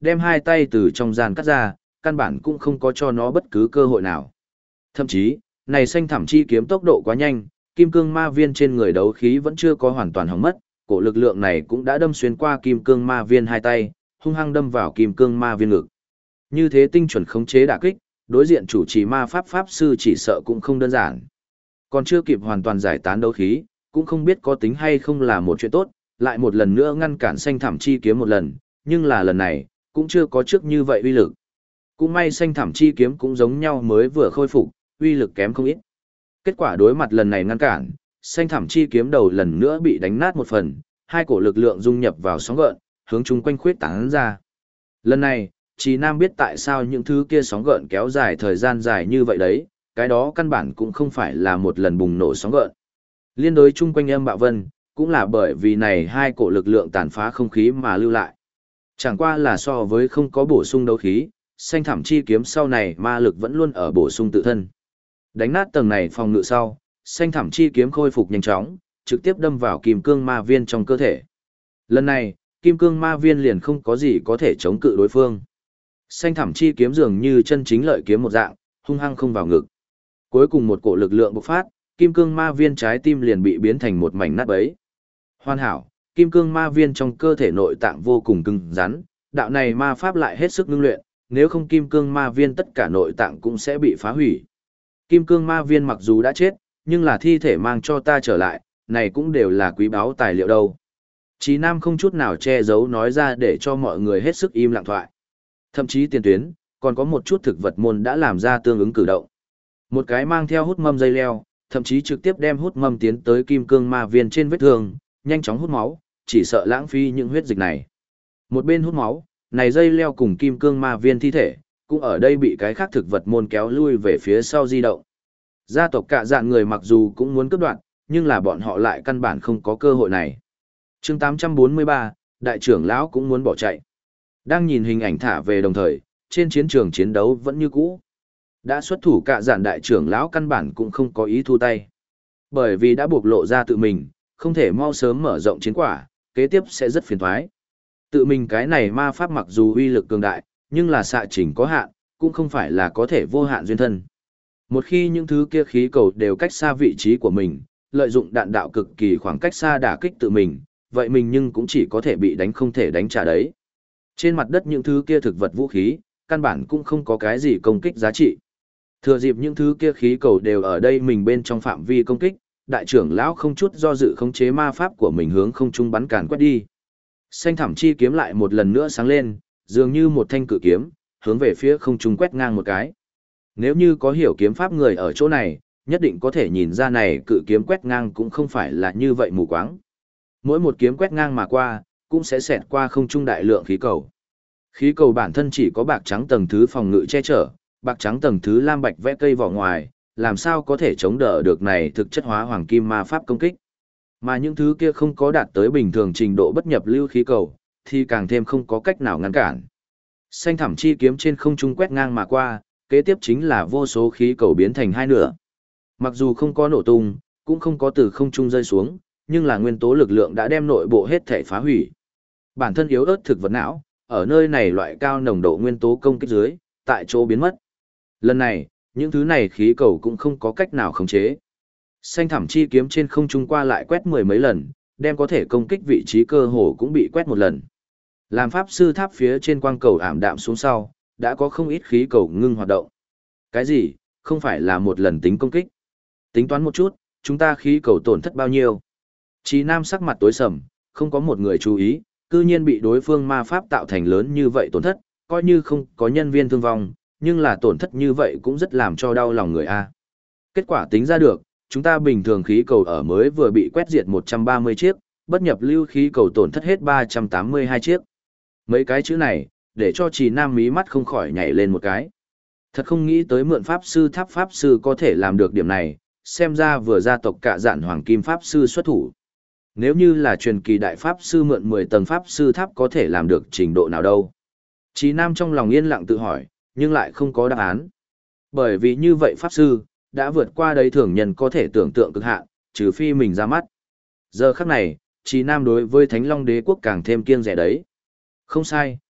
đem hai tay từ trong gian cắt ra, căn bản cũng không có cho nó bất cứ cơ hội nào. Thậm chí, này xanh thẳm chi kiếm tốc độ quá nhanh, kim cương ma viên trên người đấu khí vẫn chưa có hoàn toàn hỏng mất, cổ lực lượng này cũng đã đâm xuyên qua kim cương ma viên hai tay, hung hăng đâm vào kim cương ma viên ngực. Như thế tinh chuẩn khống chế đả kích, đối diện chủ trì ma pháp pháp sư chỉ sợ cũng không đơn giản. Còn chưa kịp hoàn toàn giải tán đấu khí, cũng không biết có tính hay không là một chuyện tốt, lại một lần nữa ngăn cản xanh thảm chi kiếm một lần, nhưng là lần này, cũng chưa có trước như vậy uy lực. Cũng may xanh thảm chi kiếm cũng giống nhau mới vừa khôi phục, uy lực kém không ít. Kết quả đối mặt lần này ngăn cản, xanh thảm chi kiếm đầu lần nữa bị đánh nát một phần, hai cổ lực lượng dung nhập vào sóng gợn, hướng chung quanh khuyết tán ra. Lần này, Trì Nam biết tại sao những thứ kia sóng gợn kéo dài thời gian dài như vậy đấy, cái đó căn bản cũng không phải là một lần bùng nổ sóng gợn. Liên đối chung quanh âm bạo vân, cũng là bởi vì này hai cổ lực lượng tàn phá không khí mà lưu lại. Chẳng qua là so với không có bổ sung đấu khí, xanh thảm chi kiếm sau này ma lực vẫn luôn ở bổ sung tự thân. Đánh nát tầng này phòng ngự sau, xanh thảm chi kiếm khôi phục nhanh chóng, trực tiếp đâm vào kim cương ma viên trong cơ thể. Lần này, kim cương ma viên liền không có gì có thể chống cự đối phương. Xanh thảm chi kiếm dường như chân chính lợi kiếm một dạng, hung hăng không vào ngực. Cuối cùng một cổ lực lượng bộc phát, kim cương ma viên trái tim liền bị biến thành một mảnh nát bấy. Hoàn hảo, kim cương ma viên trong cơ thể nội tạng vô cùng cứng rắn, đạo này ma pháp lại hết sức ngưng luyện, nếu không kim cương ma viên tất cả nội tạng cũng sẽ bị phá hủy. Kim cương ma viên mặc dù đã chết, nhưng là thi thể mang cho ta trở lại, này cũng đều là quý báu tài liệu đâu. Chí Nam không chút nào che giấu nói ra để cho mọi người hết sức im lặng thoại. Thậm chí tiền tuyến, còn có một chút thực vật môn đã làm ra tương ứng cử động. Một cái mang theo hút mâm dây leo, thậm chí trực tiếp đem hút mâm tiến tới kim cương ma viên trên vết thương, nhanh chóng hút máu, chỉ sợ lãng phí những huyết dịch này. Một bên hút máu, này dây leo cùng kim cương ma viên thi thể, cũng ở đây bị cái khác thực vật môn kéo lui về phía sau di động. Gia tộc cả dạng người mặc dù cũng muốn cướp đoạt, nhưng là bọn họ lại căn bản không có cơ hội này. Chương 843, đại trưởng lão cũng muốn bỏ chạy. Đang nhìn hình ảnh thả về đồng thời, trên chiến trường chiến đấu vẫn như cũ. Đã xuất thủ cả dạn đại trưởng lão căn bản cũng không có ý thu tay. Bởi vì đã bộc lộ ra tự mình, không thể mau sớm mở rộng chiến quả, kế tiếp sẽ rất phiền toái. Tự mình cái này ma pháp mặc dù uy lực cường đại, nhưng là xạ trình có hạn, cũng không phải là có thể vô hạn duyên thân. Một khi những thứ kia khí cầu đều cách xa vị trí của mình, lợi dụng đạn đạo cực kỳ khoảng cách xa đả kích tự mình, vậy mình nhưng cũng chỉ có thể bị đánh không thể đánh trả đấy. Trên mặt đất những thứ kia thực vật vũ khí, căn bản cũng không có cái gì công kích giá trị. Thừa dịp những thứ kia khí cầu đều ở đây mình bên trong phạm vi công kích, đại trưởng lão không chút do dự khống chế ma pháp của mình hướng không trung bắn càn quét đi. Xanh thẳm chi kiếm lại một lần nữa sáng lên, dường như một thanh cự kiếm, hướng về phía không trung quét ngang một cái. Nếu như có hiểu kiếm pháp người ở chỗ này, nhất định có thể nhìn ra này cự kiếm quét ngang cũng không phải là như vậy mù quáng. Mỗi một kiếm quét ngang mà qua, cũng sẽ xẹt qua không trung đại lượng khí cầu. Khí cầu bản thân chỉ có bạc trắng tầng thứ phòng ngự che chở, bạc trắng tầng thứ lam bạch vẽ cây vỏ ngoài, làm sao có thể chống đỡ được này thực chất hóa hoàng kim ma pháp công kích. Mà những thứ kia không có đạt tới bình thường trình độ bất nhập lưu khí cầu, thì càng thêm không có cách nào ngăn cản. Xanh thẳm chi kiếm trên không trung quét ngang mà qua, kế tiếp chính là vô số khí cầu biến thành hai nửa. Mặc dù không có nổ tung, cũng không có từ không trung rơi xuống, nhưng là nguyên tố lực lượng đã đem nội bộ hết thể phá hủy. Bản thân yếu ớt thực vật não, ở nơi này loại cao nồng độ nguyên tố công kích dưới, tại chỗ biến mất. Lần này, những thứ này khí cầu cũng không có cách nào khống chế. Xanh thẳm chi kiếm trên không trung qua lại quét mười mấy lần, đem có thể công kích vị trí cơ hồ cũng bị quét một lần. Làm pháp sư tháp phía trên quang cầu ảm đạm xuống sau, đã có không ít khí cầu ngưng hoạt động. Cái gì, không phải là một lần tính công kích. Tính toán một chút, chúng ta khí cầu tổn thất bao nhiêu. Chí Nam sắc mặt tối sầm, không có một người chú ý, cư nhiên bị đối phương ma pháp tạo thành lớn như vậy tổn thất, coi như không có nhân viên thương vong, nhưng là tổn thất như vậy cũng rất làm cho đau lòng người A. Kết quả tính ra được, chúng ta bình thường khí cầu ở mới vừa bị quét diệt 130 chiếc, bất nhập lưu khí cầu tổn thất hết 382 chiếc. Mấy cái chữ này, để cho Trì Nam mí mắt không khỏi nhảy lên một cái. Thật không nghĩ tới mượn pháp sư tháp pháp sư có thể làm được điểm này, xem ra vừa gia tộc cả dạn hoàng kim pháp sư xuất thủ. Nếu như là truyền kỳ đại pháp sư mượn 10 tầng pháp sư tháp có thể làm được trình độ nào đâu. Trì Nam trong lòng yên lặng tự hỏi, nhưng lại không có đáp án. Bởi vì như vậy pháp sư, đã vượt qua đấy thường nhân có thể tưởng tượng cực hạn, trừ phi mình ra mắt. Giờ khắc này, Trì Nam đối với Thánh Long Đế quốc càng thêm kiêng rẻ đấy. Không sai,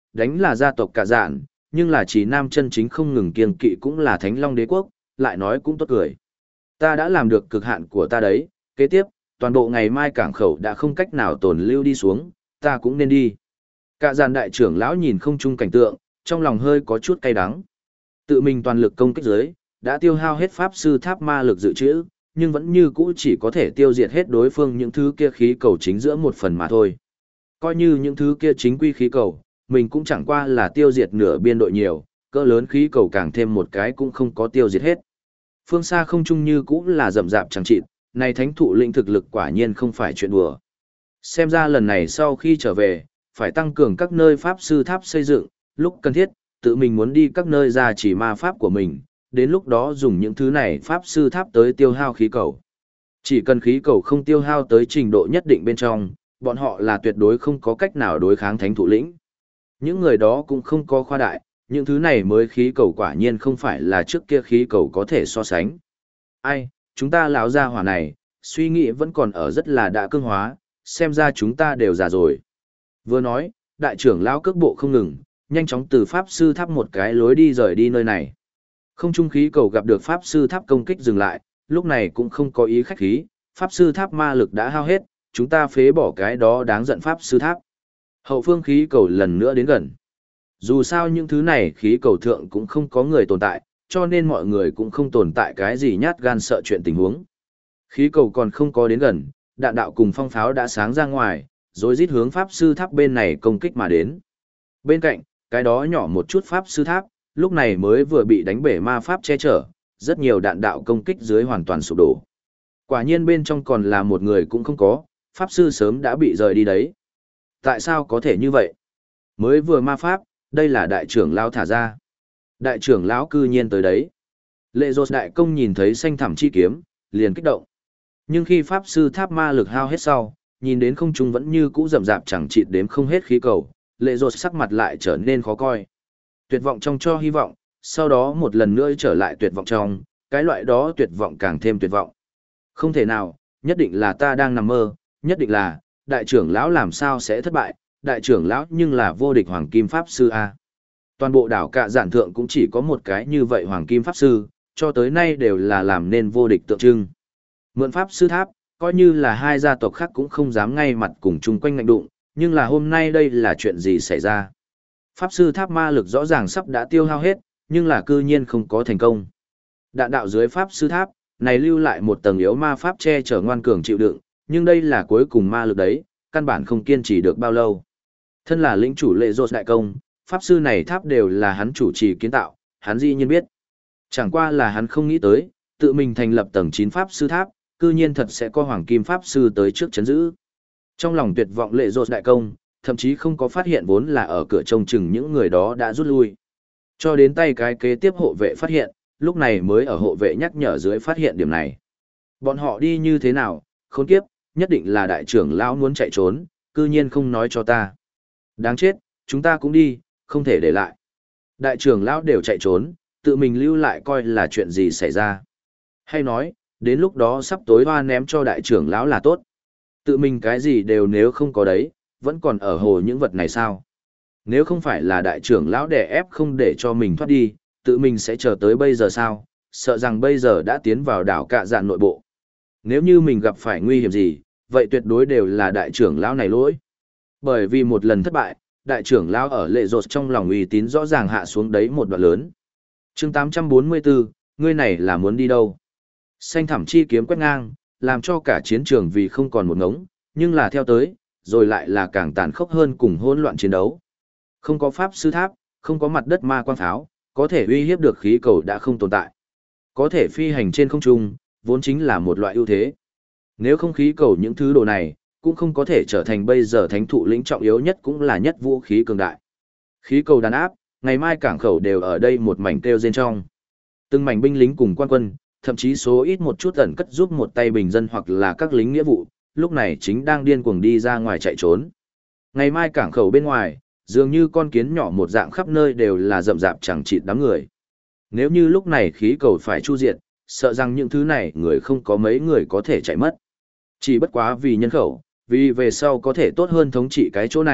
đánh là gia tộc cả dạn, nhưng là chỉ nam chân chính không ngừng kiêng kỵ cũng là Thánh Long Đế quốc, lại nói cũng tốt cười. Ta đã làm được cực hạn của ta đấy, kế tiếp, toàn bộ ngày mai cảng khẩu đã không cách nào tồn lưu đi xuống, ta cũng nên đi. Cả dàn đại trưởng lão nhìn không chung cảnh tượng, trong lòng hơi có chút cay đắng. Tự mình toàn lực công kích dưới, đã tiêu hao hết pháp sư tháp ma lực dự trữ, nhưng vẫn như cũ chỉ có thể tiêu diệt hết đối phương những thứ kia khí cầu chính giữa một phần mà thôi. Coi như những thứ kia chính quy khí cầu, mình cũng chẳng qua là tiêu diệt nửa biên đội nhiều, cỡ lớn khí cầu càng thêm một cái cũng không có tiêu diệt hết. Phương xa không chung như cũ là rậm rạp chẳng chịt, này thánh thụ lĩnh thực lực quả nhiên không phải chuyện đùa. Xem ra lần này sau khi trở về, phải tăng cường các nơi pháp sư tháp xây dựng, lúc cần thiết, tự mình muốn đi các nơi ra chỉ ma pháp của mình, đến lúc đó dùng những thứ này pháp sư tháp tới tiêu hao khí cầu. Chỉ cần khí cầu không tiêu hao tới trình độ nhất định bên trong, bọn họ là tuyệt đối không có cách nào đối kháng thánh thụ lĩnh. Những người đó cũng không có khoa đại, những thứ này mới khí cầu quả nhiên không phải là trước kia khí cầu có thể so sánh. Ai, chúng ta lão gia hỏa này, suy nghĩ vẫn còn ở rất là đã cương hóa, xem ra chúng ta đều già rồi. Vừa nói, đại trưởng lão cước bộ không ngừng, nhanh chóng từ pháp sư tháp một cái lối đi rời đi nơi này. Không trung khí cầu gặp được pháp sư tháp công kích dừng lại, lúc này cũng không có ý khách khí, pháp sư tháp ma lực đã hao hết, chúng ta phế bỏ cái đó đáng giận pháp sư tháp. Hậu phương khí cầu lần nữa đến gần. Dù sao những thứ này khí cầu thượng cũng không có người tồn tại, cho nên mọi người cũng không tồn tại cái gì nhát gan sợ chuyện tình huống. Khí cầu còn không có đến gần, đạn đạo cùng phong pháo đã sáng ra ngoài, rồi rít hướng pháp sư tháp bên này công kích mà đến. Bên cạnh, cái đó nhỏ một chút pháp sư tháp, lúc này mới vừa bị đánh bể ma pháp che chở, rất nhiều đạn đạo công kích dưới hoàn toàn sụp đổ. Quả nhiên bên trong còn là một người cũng không có, pháp sư sớm đã bị rời đi đấy. Tại sao có thể như vậy? Mới vừa ma pháp, đây là đại trưởng lão thả ra. Đại trưởng lão cư nhiên tới đấy. Lệ Rột đại công nhìn thấy xanh thẳm chi kiếm, liền kích động. Nhưng khi pháp sư tháp ma lực hao hết sau, nhìn đến không trung vẫn như cũ rậm rạp chẳng chịt đếm không hết khí cầu, Lệ Rột sắc mặt lại trở nên khó coi. Tuyệt vọng trong cho hy vọng, sau đó một lần nữa trở lại tuyệt vọng trong, cái loại đó tuyệt vọng càng thêm tuyệt vọng. Không thể nào, nhất định là ta đang nằm mơ, nhất định là, đại trưởng lão làm sao sẽ thất bại, đại trưởng lão nhưng là vô địch hoàng kim pháp sư A. Toàn bộ đảo Cạ Dạn thượng cũng chỉ có một cái như vậy hoàng kim pháp sư, cho tới nay đều là làm nên vô địch tượng trưng. Mượn pháp sư tháp, coi như là hai gia tộc khác cũng không dám ngay mặt cùng chung quanh ngạnh đụng, nhưng là hôm nay đây là chuyện gì xảy ra? Pháp sư tháp ma lực rõ ràng sắp đã tiêu hao hết, nhưng là cư nhiên không có thành công. Đạn đạo dưới pháp sư tháp, này lưu lại một tầng yếu ma pháp che chở ngoan cường chịu đựng, nhưng đây là cuối cùng ma lực đấy, căn bản không kiên trì được bao lâu. Thân là lĩnh chủ Lệ Rột đại công, pháp sư này tháp đều là hắn chủ trì kiến tạo, hắn dĩ nhiên biết. Chẳng qua là hắn không nghĩ tới, tự mình thành lập tầng 9 pháp sư tháp, cư nhiên thật sẽ có hoàng kim pháp sư tới trước chấn giữ. Trong lòng tuyệt vọng Lệ Rột đại công, thậm chí không có phát hiện vốn là ở cửa trông chừng những người đó đã rút lui. Cho đến tay cái kế tiếp hộ vệ phát hiện, lúc này mới ở hộ vệ nhắc nhở dưới phát hiện điểm này. Bọn họ đi như thế nào, khốn kiếp, nhất định là đại trưởng lão muốn chạy trốn, cư nhiên không nói cho ta. Đáng chết, chúng ta cũng đi, không thể để lại. Đại trưởng lão đều chạy trốn, tự mình lưu lại coi là chuyện gì xảy ra. Hay nói, đến lúc đó sắp tối hoa ném cho đại trưởng lão là tốt. Tự mình cái gì đều nếu không có đấy, vẫn còn ở hồ những vật này sao? Nếu không phải là đại trưởng lão đè ép không để cho mình thoát đi, tự mình sẽ chờ tới bây giờ sao? Sợ rằng bây giờ đã tiến vào đảo Cạ Dạn nội bộ. Nếu như mình gặp phải nguy hiểm gì, vậy tuyệt đối đều là đại trưởng lão này lỗi. Bởi vì một lần thất bại, đại trưởng lão ở Lệ Rột trong lòng uy tín rõ ràng hạ xuống đấy một đoạn lớn. Chương 844, ngươi này là muốn đi đâu? Xanh thẳm chi kiếm quét ngang, làm cho cả chiến trường vì không còn một ngống, nhưng là theo tới, rồi lại là càng tàn khốc hơn cùng hỗn loạn chiến đấu. Không có pháp sư tháp, không có mặt đất ma quang pháo, có thể uy hiếp được khí cầu đã không tồn tại. Có thể phi hành trên không trung, vốn chính là một loại ưu thế. Nếu không khí cầu những thứ đồ này, cũng không có thể trở thành bây giờ thánh thụ lĩnh trọng yếu nhất cũng là nhất vũ khí cường đại. Khí cầu đàn áp, ngày mai cảng khẩu đều ở đây một mảnh kêu rên trong. Từng mảnh binh lính cùng quan quân, thậm chí số ít một chút ẩn cất giúp một tay bình dân hoặc là các lính nghĩa vụ, lúc này chính đang điên cuồng đi ra ngoài chạy trốn. Ngày mai cảng khẩu bên ngoài, dường như con kiến nhỏ một dạng khắp nơi đều là rậm rạp chẳng chịt đám người. Nếu như lúc này khí cầu phải chu diệt, sợ rằng những thứ này người không có mấy người có thể chạy mất. Chỉ bất quá vì nhân khẩu, vì về sau có thể tốt hơn thống trị cái chỗ này,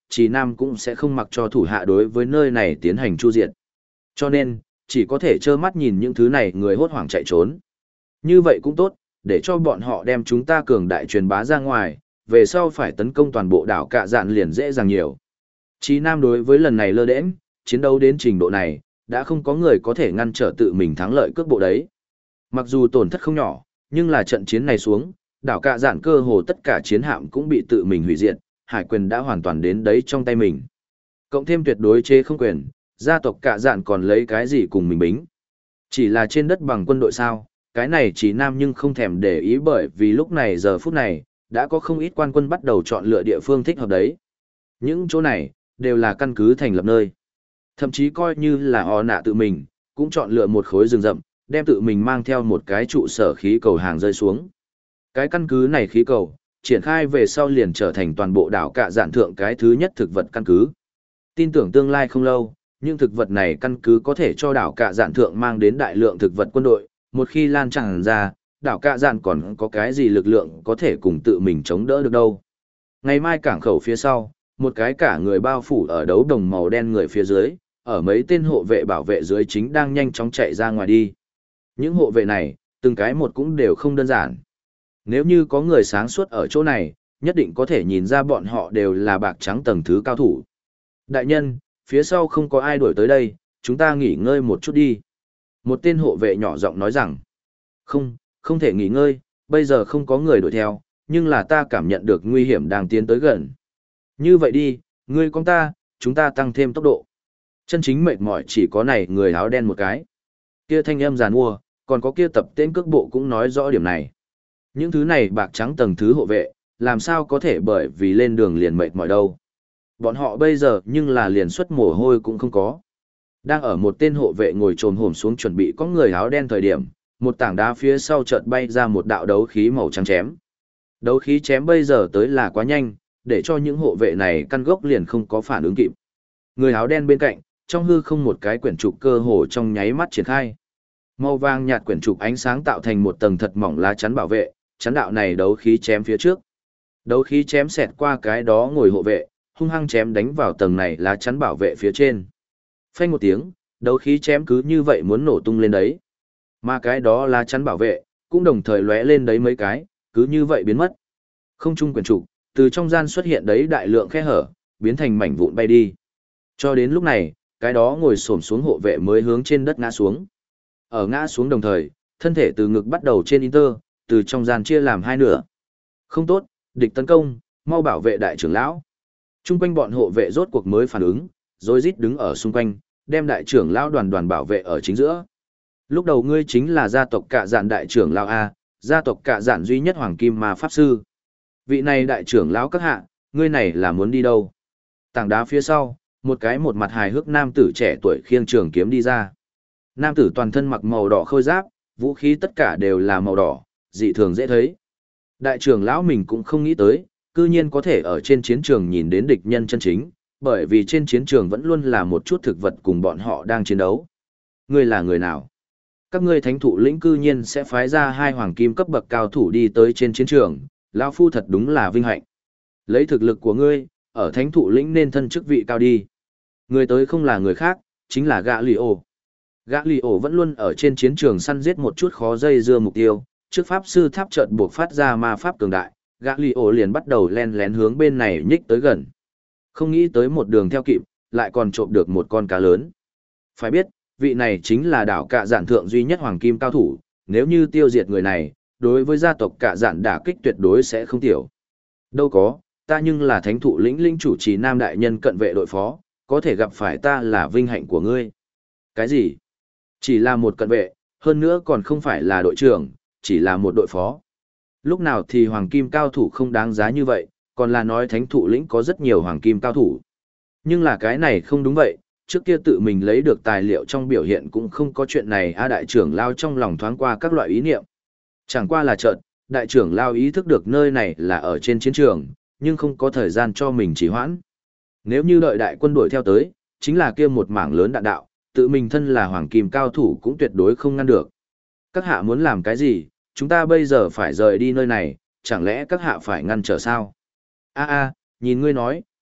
Trì Nam cũng sẽ không mặc cho thủ hạ đối với nơi này tiến hành chu diệt. Cho nên, chỉ có thể trơ mắt nhìn những thứ này người hốt hoảng chạy trốn. Như vậy cũng tốt, để cho bọn họ đem chúng ta cường đại truyền bá ra ngoài, về sau phải tấn công toàn bộ đảo Cạ Dạn liền dễ dàng nhiều. Trì Nam đối với lần này lơ đễnh, chiến đấu đến trình độ này, đã không có người có thể ngăn trở tự mình thắng lợi cước bộ đấy. Mặc dù tổn thất không nhỏ, nhưng là trận chiến này xuống, đảo Cạ Dạn cơ hồ tất cả chiến hạm cũng bị tự mình hủy diệt, hải quyền đã hoàn toàn đến đấy trong tay mình. Cộng thêm tuyệt đối chế không quyền, gia tộc Cạ Dạn còn lấy cái gì cùng mình bính. Chỉ là trên đất bằng quân đội sao, cái này Trì Nam nhưng không thèm để ý, bởi vì lúc này giờ phút này, đã có không ít quan quân bắt đầu chọn lựa địa phương thích hợp đấy. Những chỗ này, đều là căn cứ thành lập nơi. Thậm chí coi như là họ nạ tự mình, cũng chọn lựa một khối rừng rậm, đem tự mình mang theo một cái trụ sở khí cầu hàng rơi xuống. Cái căn cứ này khí cầu, triển khai về sau liền trở thành toàn bộ đảo Cạ Dạn thượng cái thứ nhất thực vật căn cứ. Tin tưởng tương lai không lâu, những thực vật này căn cứ có thể cho đảo Cạ Dạn thượng mang đến đại lượng thực vật quân đội, một khi lan tràn ra, đảo Cạ Dạn còn có cái gì lực lượng có thể cùng tự mình chống đỡ được đâu. Ngày mai cảng khẩu phía sau, một cái cả người bao phủ ở đấu đồng màu đen người phía dưới, ở mấy tên hộ vệ bảo vệ dưới chính đang nhanh chóng chạy ra ngoài đi. Những hộ vệ này, từng cái một cũng đều không đơn giản. Nếu như có người sáng suốt ở chỗ này, nhất định có thể nhìn ra bọn họ đều là bạc trắng tầng thứ cao thủ. Đại nhân, phía sau không có ai đuổi tới đây, chúng ta nghỉ ngơi một chút đi. Một tên hộ vệ nhỏ giọng nói rằng, không thể nghỉ ngơi, bây giờ không có người đuổi theo, nhưng là ta cảm nhận được nguy hiểm đang tiến tới gần. Như vậy đi, ngươi con ta, chúng ta tăng thêm tốc độ. Chân chính mệt mỏi chỉ có này người áo đen một cái. Kia thanh âm giàn mua, còn có kia tập tên cước bộ cũng nói rõ điểm này. Những thứ này bạc trắng tầng thứ hộ vệ, làm sao có thể bởi vì lên đường liền mệt mỏi đâu. Bọn họ bây giờ nhưng là liền xuất mồ hôi cũng không có. Đang ở một tên hộ vệ ngồi trồm hổm xuống chuẩn bị có người áo đen thời điểm, một tảng đá phía sau chợt bay ra một đạo đấu khí màu trắng chém. Đấu khí chém bây giờ tới là quá nhanh, để cho những hộ vệ này căn gốc liền không có phản ứng kịp. Người áo đen bên cạnh, trong hư không một cái quyển trục cơ hồ trong nháy mắt triển khai. Màu vàng nhạt quyển trục ánh sáng tạo thành một tầng thật mỏng lá chắn bảo vệ, chắn đạo này đấu khí chém phía trước. Đấu khí chém xẹt qua cái đó ngồi hộ vệ, hung hăng chém đánh vào tầng này lá chắn bảo vệ phía trên. Phanh một tiếng, đấu khí chém cứ như vậy muốn nổ tung lên đấy. Mà cái đó lá chắn bảo vệ, cũng đồng thời lóe lên đấy mấy cái, cứ như vậy biến mất. Không trung quyển trục, từ trong gian xuất hiện đấy đại lượng khe hở, biến thành mảnh vụn bay đi. Cho đến lúc này, cái đó ngồi xổm xuống hộ vệ mới hướng trên đất ngã xuống. Ở ngã xuống đồng thời, thân thể từ ngực bắt đầu trên inter, từ trong gian chia làm hai nửa. Không tốt, địch tấn công, mau bảo vệ đại trưởng lão. Trung quanh bọn hộ vệ rốt cuộc mới phản ứng, rồi rít đứng ở xung quanh, đem đại trưởng lão đoàn bảo vệ ở chính giữa. Lúc đầu ngươi chính là gia tộc Cạ Dạn đại trưởng lão A, gia tộc Cạ Dạn duy nhất hoàng kim ma pháp sư. Vị này đại trưởng lão các hạ, ngươi này là muốn đi đâu? Tảng đá phía sau, một mặt hài hước nam tử trẻ tuổi khiêng trường kiếm đi ra. Nam tử toàn thân mặc màu đỏ khôi giáp, vũ khí tất cả đều là màu đỏ, dị thường dễ thấy. Đại trưởng lão mình cũng không nghĩ tới, cư nhiên có thể ở trên chiến trường nhìn đến địch nhân chân chính, bởi vì trên chiến trường vẫn luôn là một chút thực vật cùng bọn họ đang chiến đấu. Ngươi là người nào? Các ngươi thánh thụ lĩnh cư nhiên sẽ phái ra hai hoàng kim cấp bậc cao thủ đi tới trên chiến trường, lão phu thật đúng là vinh hạnh. Lấy thực lực của ngươi, ở thánh thụ lĩnh nên thân chức vị cao đi. Người tới không là người khác, chính là Gã Lì Ổ. Gã Lì Ổ vẫn luôn ở trên chiến trường săn giết một chút khó dây dưa mục tiêu, trước pháp sư tháp chợt buộc phát ra ma pháp cường đại, Gã Lì Ổ liền bắt đầu len lén hướng bên này nhích tới gần. Không nghĩ tới một đường theo kịp, lại còn trộm được một con cá lớn. Phải biết, vị này chính là đảo Cạ Dạn thượng duy nhất hoàng kim cao thủ, nếu như tiêu diệt người này, đối với gia tộc Cạ Dạn đả kích tuyệt đối sẽ không tiểu. Đâu có, ta nhưng là thánh thụ lĩnh lĩnh chủ trì nam đại nhân cận vệ đội phó, có thể gặp phải ta là vinh hạnh của ngươi. Cái gì? Chỉ là một cận vệ, hơn nữa còn không phải là đội trưởng, chỉ là một đội phó. Lúc nào thì hoàng kim cao thủ không đáng giá như vậy, còn là nói thánh thụ lĩnh có rất nhiều hoàng kim cao thủ. Nhưng là cái này không đúng vậy, trước kia tự mình lấy được tài liệu trong biểu hiện cũng không có chuyện này. Đại trưởng lao trong lòng thoáng qua các loại ý niệm. Chẳng qua là chợt, đại trưởng lao ý thức được nơi này là ở trên chiến trường, nhưng không có thời gian cho mình trì hoãn. Nếu như đợi đại quân đuổi theo tới, chính là kia một mảng lớn đạn đạo, tự mình thân là hoàng kim cao thủ cũng tuyệt đối không ngăn được. Các hạ muốn làm cái gì, chúng ta bây giờ phải rời đi nơi này, chẳng lẽ các hạ phải ngăn trở sao? Nhìn ngươi nói,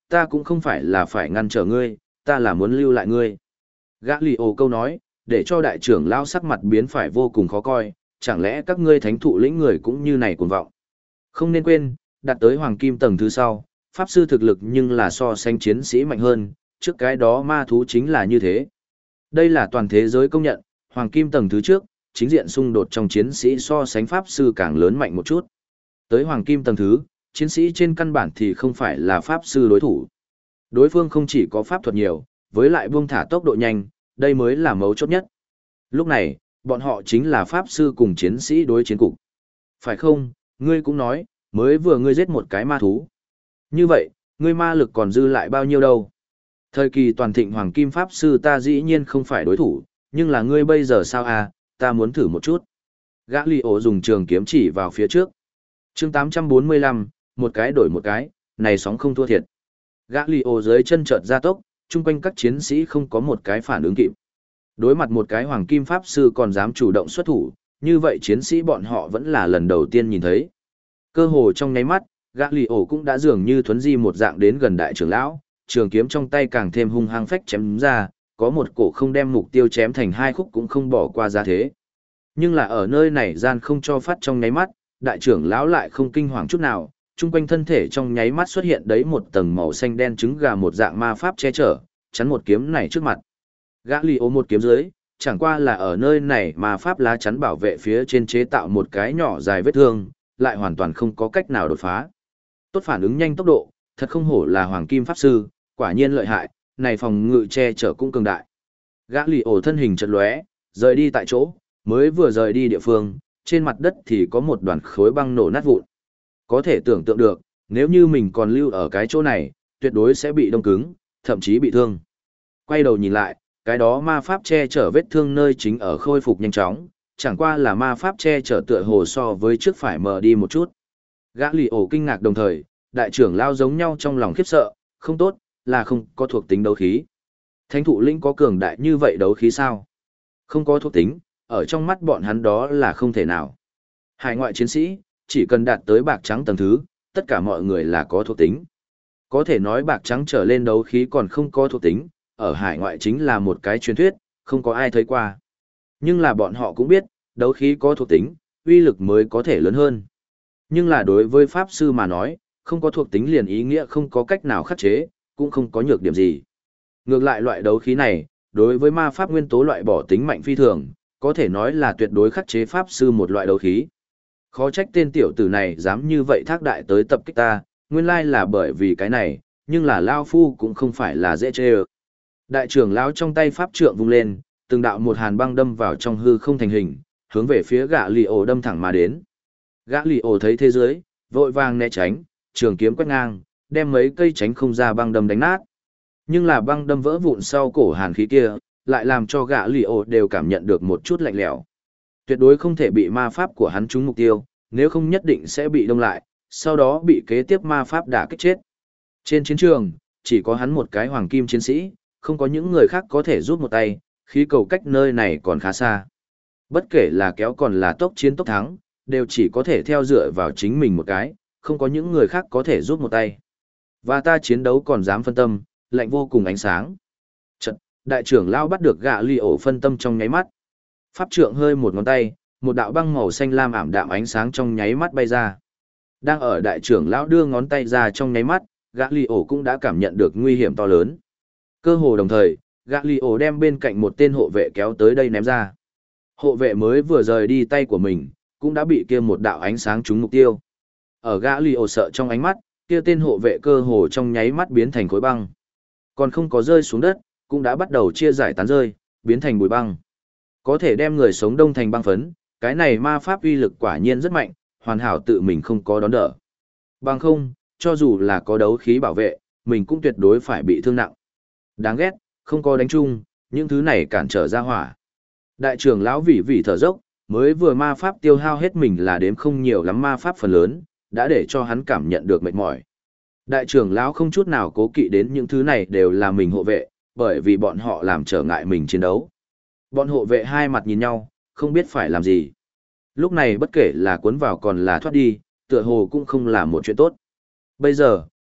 ta cũng không phải là phải ngăn trở ngươi, ta là muốn lưu lại ngươi. Gã lì ổ câu nói, để cho đại trưởng lão sắc mặt biến phải vô cùng khó coi, chẳng lẽ các ngươi thánh thụ lĩnh người cũng như này cuồng vọng. Không nên quên, đạt tới hoàng kim tầng thứ sau, pháp sư thực lực nhưng là so sánh chiến sĩ mạnh hơn, trước cái đó ma thú chính là như thế. Đây là toàn thế giới công nhận, hoàng kim tầng thứ trước, chính diện xung đột trong chiến sĩ so sánh pháp sư càng lớn mạnh một chút. Tới hoàng kim tầng thứ, chiến sĩ trên căn bản thì không phải là pháp sư đối thủ. Đối phương không chỉ có pháp thuật nhiều, với lại buông thả tốc độ nhanh, đây mới là mấu chốt nhất. Lúc này, bọn họ chính là pháp sư cùng chiến sĩ đối chiến cục. Phải không, ngươi cũng nói, mới vừa ngươi giết một cái ma thú. Như vậy, ngươi ma lực còn dư lại bao nhiêu đâu? Thời kỳ toàn thịnh hoàng kim pháp sư ta dĩ nhiên không phải đối thủ, nhưng là ngươi bây giờ sao à, ta muốn thử một chút. Gã lì ổ dùng trường kiếm chỉ vào phía trước. Chương 845, một cái đổi một cái, này sóng không thua thiệt. Gã lì ổ dưới chân chợt gia tốc, chung quanh các chiến sĩ không có một cái phản ứng kịp. Đối mặt một cái hoàng kim pháp sư còn dám chủ động xuất thủ, như vậy chiến sĩ bọn họ vẫn là lần đầu tiên nhìn thấy. Cơ hồ trong nháy mắt, gã lì ổ cũng đã dường như thuấn di một dạng đến gần đại trưởng lão, trường kiếm trong tay càng thêm hung hăng phách chém ra, có một cổ không đem mục tiêu chém thành hai khúc cũng không bỏ qua ra thế. Nhưng là ở nơi này gian không cho phát trong nháy mắt, đại trưởng lão lại không kinh hoàng chút nào, chung quanh thân thể trong nháy mắt xuất hiện đấy một tầng màu xanh đen trứng gà một dạng ma pháp che chở, chắn một kiếm này trước mặt. Gã lì ố một kiếm dưới, chẳng qua là ở nơi này ma pháp lá chắn bảo vệ phía trên chế tạo một cái nhỏ dài vết thương, lại hoàn toàn không có cách nào đột phá. Tốt phản ứng nhanh tốc độ, thật không hổ là hoàng kim pháp sư, quả nhiên lợi hại, này phòng ngự che chở cũng cường đại. Gã lì ổ thân hình chật lóe, rời đi tại chỗ, mới vừa rời đi địa phương, trên mặt đất thì có một đoàn khối băng nổ nát vụn. Có thể tưởng tượng được, nếu như mình còn lưu ở cái chỗ này, tuyệt đối sẽ bị đông cứng, thậm chí bị thương. Quay đầu nhìn lại, cái đó ma pháp che chở vết thương nơi chính ở khôi phục nhanh chóng, chẳng qua là ma pháp che chở tựa hồ so với trước phải mờ đi một chút. Gã lì ổ kinh ngạc đồng thời, đại trưởng lao giống nhau trong lòng khiếp sợ, không tốt, là không có thuộc tính đấu khí. Thánh thụ linh có cường đại như vậy đấu khí sao? Không có thuộc tính, ở trong mắt bọn hắn đó là không thể nào. Hải ngoại chiến sĩ, chỉ cần đạt tới bạc trắng tầng thứ, tất cả mọi người là có thuộc tính. Có thể nói bạc trắng trở lên đấu khí còn không có thuộc tính, ở hải ngoại chính là một cái truyền thuyết, không có ai thấy qua. Nhưng là bọn họ cũng biết, đấu khí có thuộc tính, uy lực mới có thể lớn hơn. Nhưng là đối với pháp sư mà nói, không có thuộc tính liền ý nghĩa không có cách nào khắc chế, cũng không có nhược điểm gì. Ngược lại loại đấu khí này, đối với ma pháp nguyên tố loại bỏ tính mạnh phi thường, có thể nói là tuyệt đối khắc chế pháp sư một loại đấu khí. Khó trách tên tiểu tử này dám như vậy thác đại tới tập kích ta, nguyên lai là bởi vì cái này, nhưng là Lao Phu cũng không phải là dễ chê ơ. Đại trưởng lão trong tay pháp trượng vung lên, từng đạo một hàn băng đâm vào trong hư không thành hình, hướng về phía gã lì ổ đâm thẳng mà đến. Gã lì ổ thấy thế giới, vội vàng né tránh, trường kiếm quét ngang, đem mấy cây tránh không ra băng đâm đánh nát. Nhưng là băng đâm vỡ vụn sau cổ hàn khí kia, lại làm cho gã lì ổ đều cảm nhận được một chút lạnh lẽo. Tuyệt đối không thể bị ma pháp của hắn trúng mục tiêu, nếu không nhất định sẽ bị đông lại, sau đó bị kế tiếp ma pháp đả kích chết. Trên chiến trường, chỉ có hắn một cái hoàng kim chiến sĩ, không có những người khác có thể giúp một tay, khí cầu cách nơi này còn khá xa. Bất kể là kéo còn là tốc chiến tốc thắng, đều chỉ có thể theo dựa vào chính mình một cái, không có những người khác có thể giúp một tay. Và ta chiến đấu còn dám phân tâm, lạnh vô cùng ánh sáng. Chật, đại trưởng lao bắt được gã lì ổ phân tâm trong nháy mắt. Pháp trượng hơi một ngón tay, một đạo băng màu xanh lam ảm đạm ánh sáng trong nháy mắt bay ra. Đang ở đại trưởng lão đưa ngón tay ra trong nháy mắt, gã lì ổ cũng đã cảm nhận được nguy hiểm to lớn. Cơ hồ đồng thời, gã lì ổ đem bên cạnh một tên hộ vệ kéo tới đây ném ra. Hộ vệ mới vừa rời đi tay của mình, cũng đã bị kia một đạo ánh sáng trúng mục tiêu. Ở gã lì ổ sợ trong ánh mắt, kia tên hộ vệ cơ hồ trong nháy mắt biến thành khối băng. Còn không có rơi xuống đất, cũng đã bắt đầu chia giải tán rơi, biến thành bụi băng. Có thể đem người sống đông thành băng phấn, cái này ma pháp uy lực quả nhiên rất mạnh, hoàn hảo tự mình không có đón đỡ. Bằng không, cho dù là có đấu khí bảo vệ, mình cũng tuyệt đối phải bị thương nặng. Đáng ghét, không có đánh chung, những thứ này cản trở ra hỏa. Đại trưởng lão vỉ thở dốc, mới vừa ma pháp tiêu hao hết mình là đếm không nhiều lắm ma pháp phần lớn, đã để cho hắn cảm nhận được mệt mỏi. Đại trưởng lão không chút nào cố kỵ đến những thứ này đều là mình hộ vệ, bởi vì bọn họ làm trở ngại mình chiến đấu. Bọn hộ vệ hai mặt nhìn nhau, không biết phải làm gì. Lúc này bất kể là cuốn vào còn là thoát đi, tựa hồ cũng không là một chuyện tốt. Bây giờ,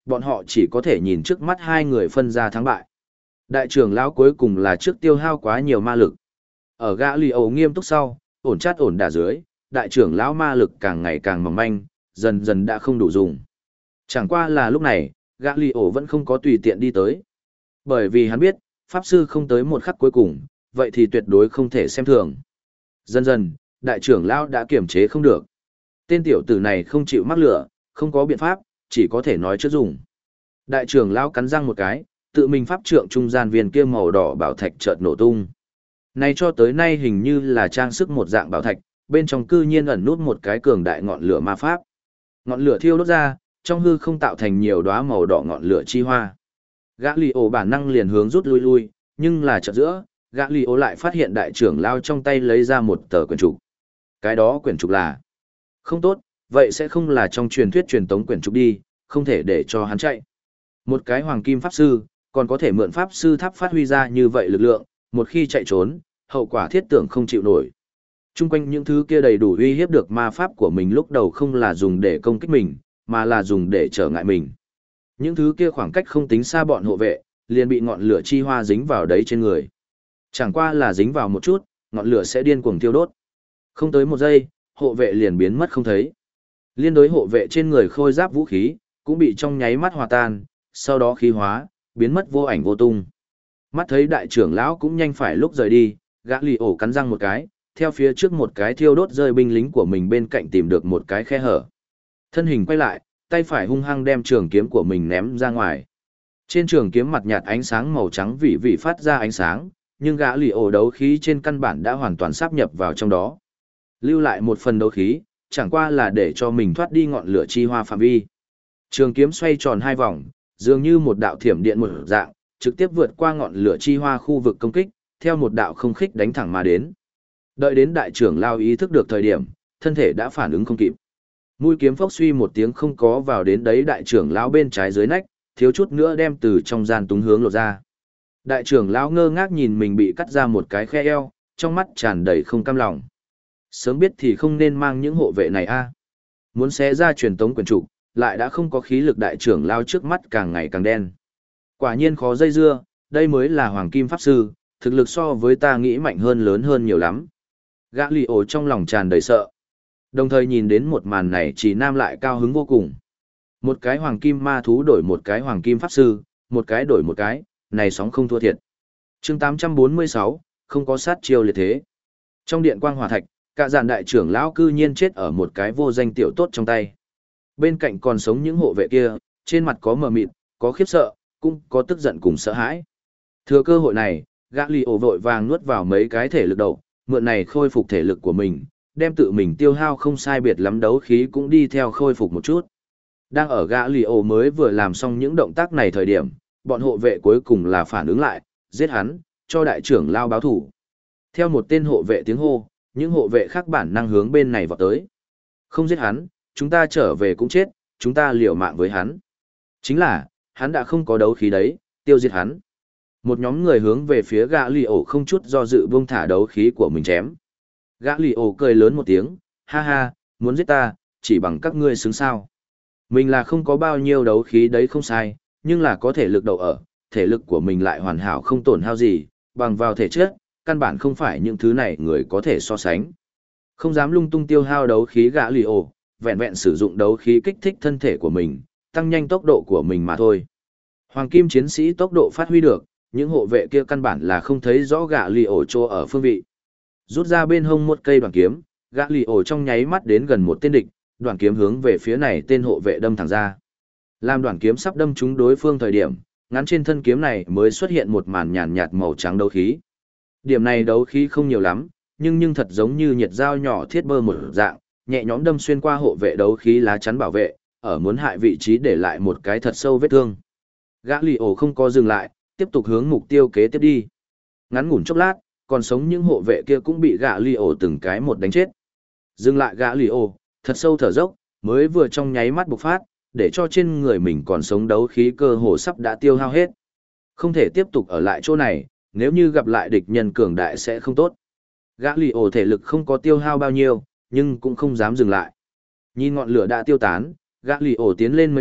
bọn họ chỉ có thể nhìn trước mắt hai người phân ra thắng bại. Đại trưởng lão cuối cùng là trước tiêu hao quá nhiều ma lực. Ở gã lì ổ nghiêm túc sau, ổn chát ổn đả dưới, đại trưởng lão ma lực càng ngày càng mỏng manh, dần dần đã không đủ dùng. Chẳng qua là lúc này, gã lì ổ vẫn không có tùy tiện đi tới. Bởi vì hắn biết, pháp sư không tới một khắc cuối cùng, vậy thì tuyệt đối không thể xem thường. Dần dần, đại trưởng lão đã kiềm chế không được. Tên tiểu tử này không chịu mắc lửa, không có biện pháp, chỉ có thể nói trước dùng. Đại trưởng lão cắn răng một cái, tự mình pháp trượng trung gian viên kia màu đỏ bảo thạch chợt nổ tung. Này cho tới nay hình như là trang sức một dạng bảo thạch, bên trong cư nhiên ẩn nút một cái cường đại ngọn lửa ma pháp. Ngọn lửa thiêu đốt ra, trong hư không tạo thành nhiều đóa màu đỏ ngọn lửa chi hoa. Gã lì ổ bản năng liền hướng rút lui, nhưng là chợt giữa, gã lì ổ lại phát hiện đại trưởng lao trong tay lấy ra một tờ quyển trục. Cái đó quyển trục là không tốt, vậy sẽ không là trong truyền thuyết truyền tống quyển trục đi, không thể để cho hắn chạy. Một cái hoàng kim pháp sư, còn có thể mượn pháp sư tháp phát huy ra như vậy lực lượng, một khi chạy trốn, hậu quả thiết tưởng không chịu nổi. Trung quanh những thứ kia đầy đủ uy hiếp được ma pháp của mình lúc đầu không là dùng để công kích mình, mà là dùng để trở ngại mình. Những thứ kia khoảng cách không tính xa bọn hộ vệ, liền bị ngọn lửa chi hoa dính vào đấy trên người. Chẳng qua là dính vào một chút, ngọn lửa sẽ điên cuồng thiêu đốt. Không tới một giây, hộ vệ liền biến mất không thấy. Liên đối hộ vệ trên người khôi giáp vũ khí, cũng bị trong nháy mắt hòa tan, sau đó khí hóa, biến mất vô ảnh vô tung. Mắt thấy đại trưởng lão cũng nhanh phải lúc rời đi, gã lì ổ cắn răng một cái, theo phía trước một cái thiêu đốt rơi binh lính của mình bên cạnh tìm được một cái khe hở. Thân hình quay lại, tay phải hung hăng đem trường kiếm của mình ném ra ngoài. Trên trường kiếm mặt nhạt ánh sáng màu trắng vị vị phát ra ánh sáng, nhưng gã lì ổ đấu khí trên căn bản đã hoàn toàn sáp nhập vào trong đó. Lưu lại một phần đấu khí, chẳng qua là để cho mình thoát đi ngọn lửa chi hoa phạm vi. Trường kiếm xoay tròn hai vòng, dường như một đạo thiểm điện một dạng, trực tiếp vượt qua ngọn lửa chi hoa khu vực công kích, theo một đạo không khích đánh thẳng mà đến. Đợi đến đại trưởng lao ý thức được thời điểm, thân thể đã phản ứng không kịp. Mũi kiếm phốc suy một tiếng không có vào đến đấy đại trưởng lão bên trái dưới nách, thiếu chút nữa đem từ trong gian túng hướng lột ra. Đại trưởng lão ngơ ngác nhìn mình bị cắt ra một cái khe eo, trong mắt tràn đầy không cam lòng. Sớm biết thì không nên mang những hộ vệ này a. Muốn xé ra truyền tống quyền trục, lại đã không có khí lực đại trưởng lão trước mắt càng ngày càng đen. Quả nhiên khó dây dưa, đây mới là hoàng kim pháp sư, thực lực so với ta nghĩ mạnh hơn lớn hơn nhiều lắm. Gã lì ổ trong lòng tràn đầy sợ. Đồng thời nhìn đến một màn này chỉ nam lại cao hứng vô cùng. Một cái hoàng kim ma thú đổi một cái hoàng kim pháp sư, một cái đổi một cái, này sóng không thua thiệt. Chương 846, không có sát chiêu liệt thế. Trong điện quang hỏa thạch, cả dàn đại trưởng lão cư nhiên chết ở một cái vô danh tiểu tốt trong tay. Bên cạnh còn sống những hộ vệ kia, trên mặt có mờ mịt, có khiếp sợ, cũng có tức giận cùng sợ hãi. Thừa cơ hội này, gã lì ổ vội vàng nuốt vào mấy cái thể lực đầu, mượn này khôi phục thể lực của mình, đem tự mình tiêu hao không sai biệt lắm đấu khí cũng đi theo khôi phục một chút. Đang ở gã lì ổ mới vừa làm xong những động tác này thời điểm, bọn hộ vệ cuối cùng là phản ứng lại, giết hắn, cho đại trưởng lao báo thủ. Theo một tên hộ vệ tiếng hô, những hộ vệ khác bản năng hướng bên này vọt tới. Không giết hắn, chúng ta trở về cũng chết, chúng ta liều mạng với hắn. Chính là, hắn đã không có đấu khí đấy, tiêu diệt hắn. Một nhóm người hướng về phía gã lì ổ không chút do dự buông thả đấu khí của mình chém. Gã lì ổ cười lớn một tiếng, ha ha, muốn giết ta, chỉ bằng các ngươi xứng sao. Mình là không có bao nhiêu đấu khí đấy không sai, nhưng là có thể lực đầu ở, thể lực của mình lại hoàn hảo không tổn hao gì, bằng vào thể chất, căn bản không phải những thứ này người có thể so sánh. Không dám lung tung tiêu hao đấu khí gã lì ổ, vẹn vẹn sử dụng đấu khí kích thích thân thể của mình, tăng nhanh tốc độ của mình mà thôi. Hoàng kim chiến sĩ tốc độ phát huy được, những hộ vệ kia căn bản là không thấy rõ gã lì ổ chỗ ở phương vị. Rút ra bên hông một cây đoàn kiếm, gã lì ổ trong nháy mắt đến gần một tên địch, đoàn kiếm hướng về phía này tên hộ vệ đâm thẳng ra. Làm đoàn kiếm sắp đâm trúng đối phương thời điểm, ngắn trên thân kiếm này mới xuất hiện một màn nhàn nhạt màu trắng đấu khí. Điểm này đấu khí không nhiều lắm, nhưng thật giống như nhiệt dao nhỏ thiết bơ một dạng, nhẹ nhõm đâm xuyên qua hộ vệ đấu khí lá chắn bảo vệ, ở muốn hại vị trí để lại một cái thật sâu vết thương. Gã lì ổ không có dừng lại, tiếp tục hướng mục tiêu kế tiếp đi. Ngắn ngủn chốc lát, còn sống những hộ vệ kia cũng bị gã lì ổ từng cái một đánh chết. Dừng lại gã lì ổ, thật sâu thở dốc, mới vừa trong nháy mắt bộc phát, để cho trên người mình còn sống đấu khí cơ hồ sắp đã tiêu hao hết. Không thể tiếp tục ở lại chỗ này, nếu như gặp lại địch nhân cường đại sẽ không tốt. Gã lì ổ thể lực không có tiêu hao bao nhiêu, nhưng cũng không dám dừng lại. Nhìn ngọn lửa đã tiêu tán, gã lì ổ tiến lên mấy bước,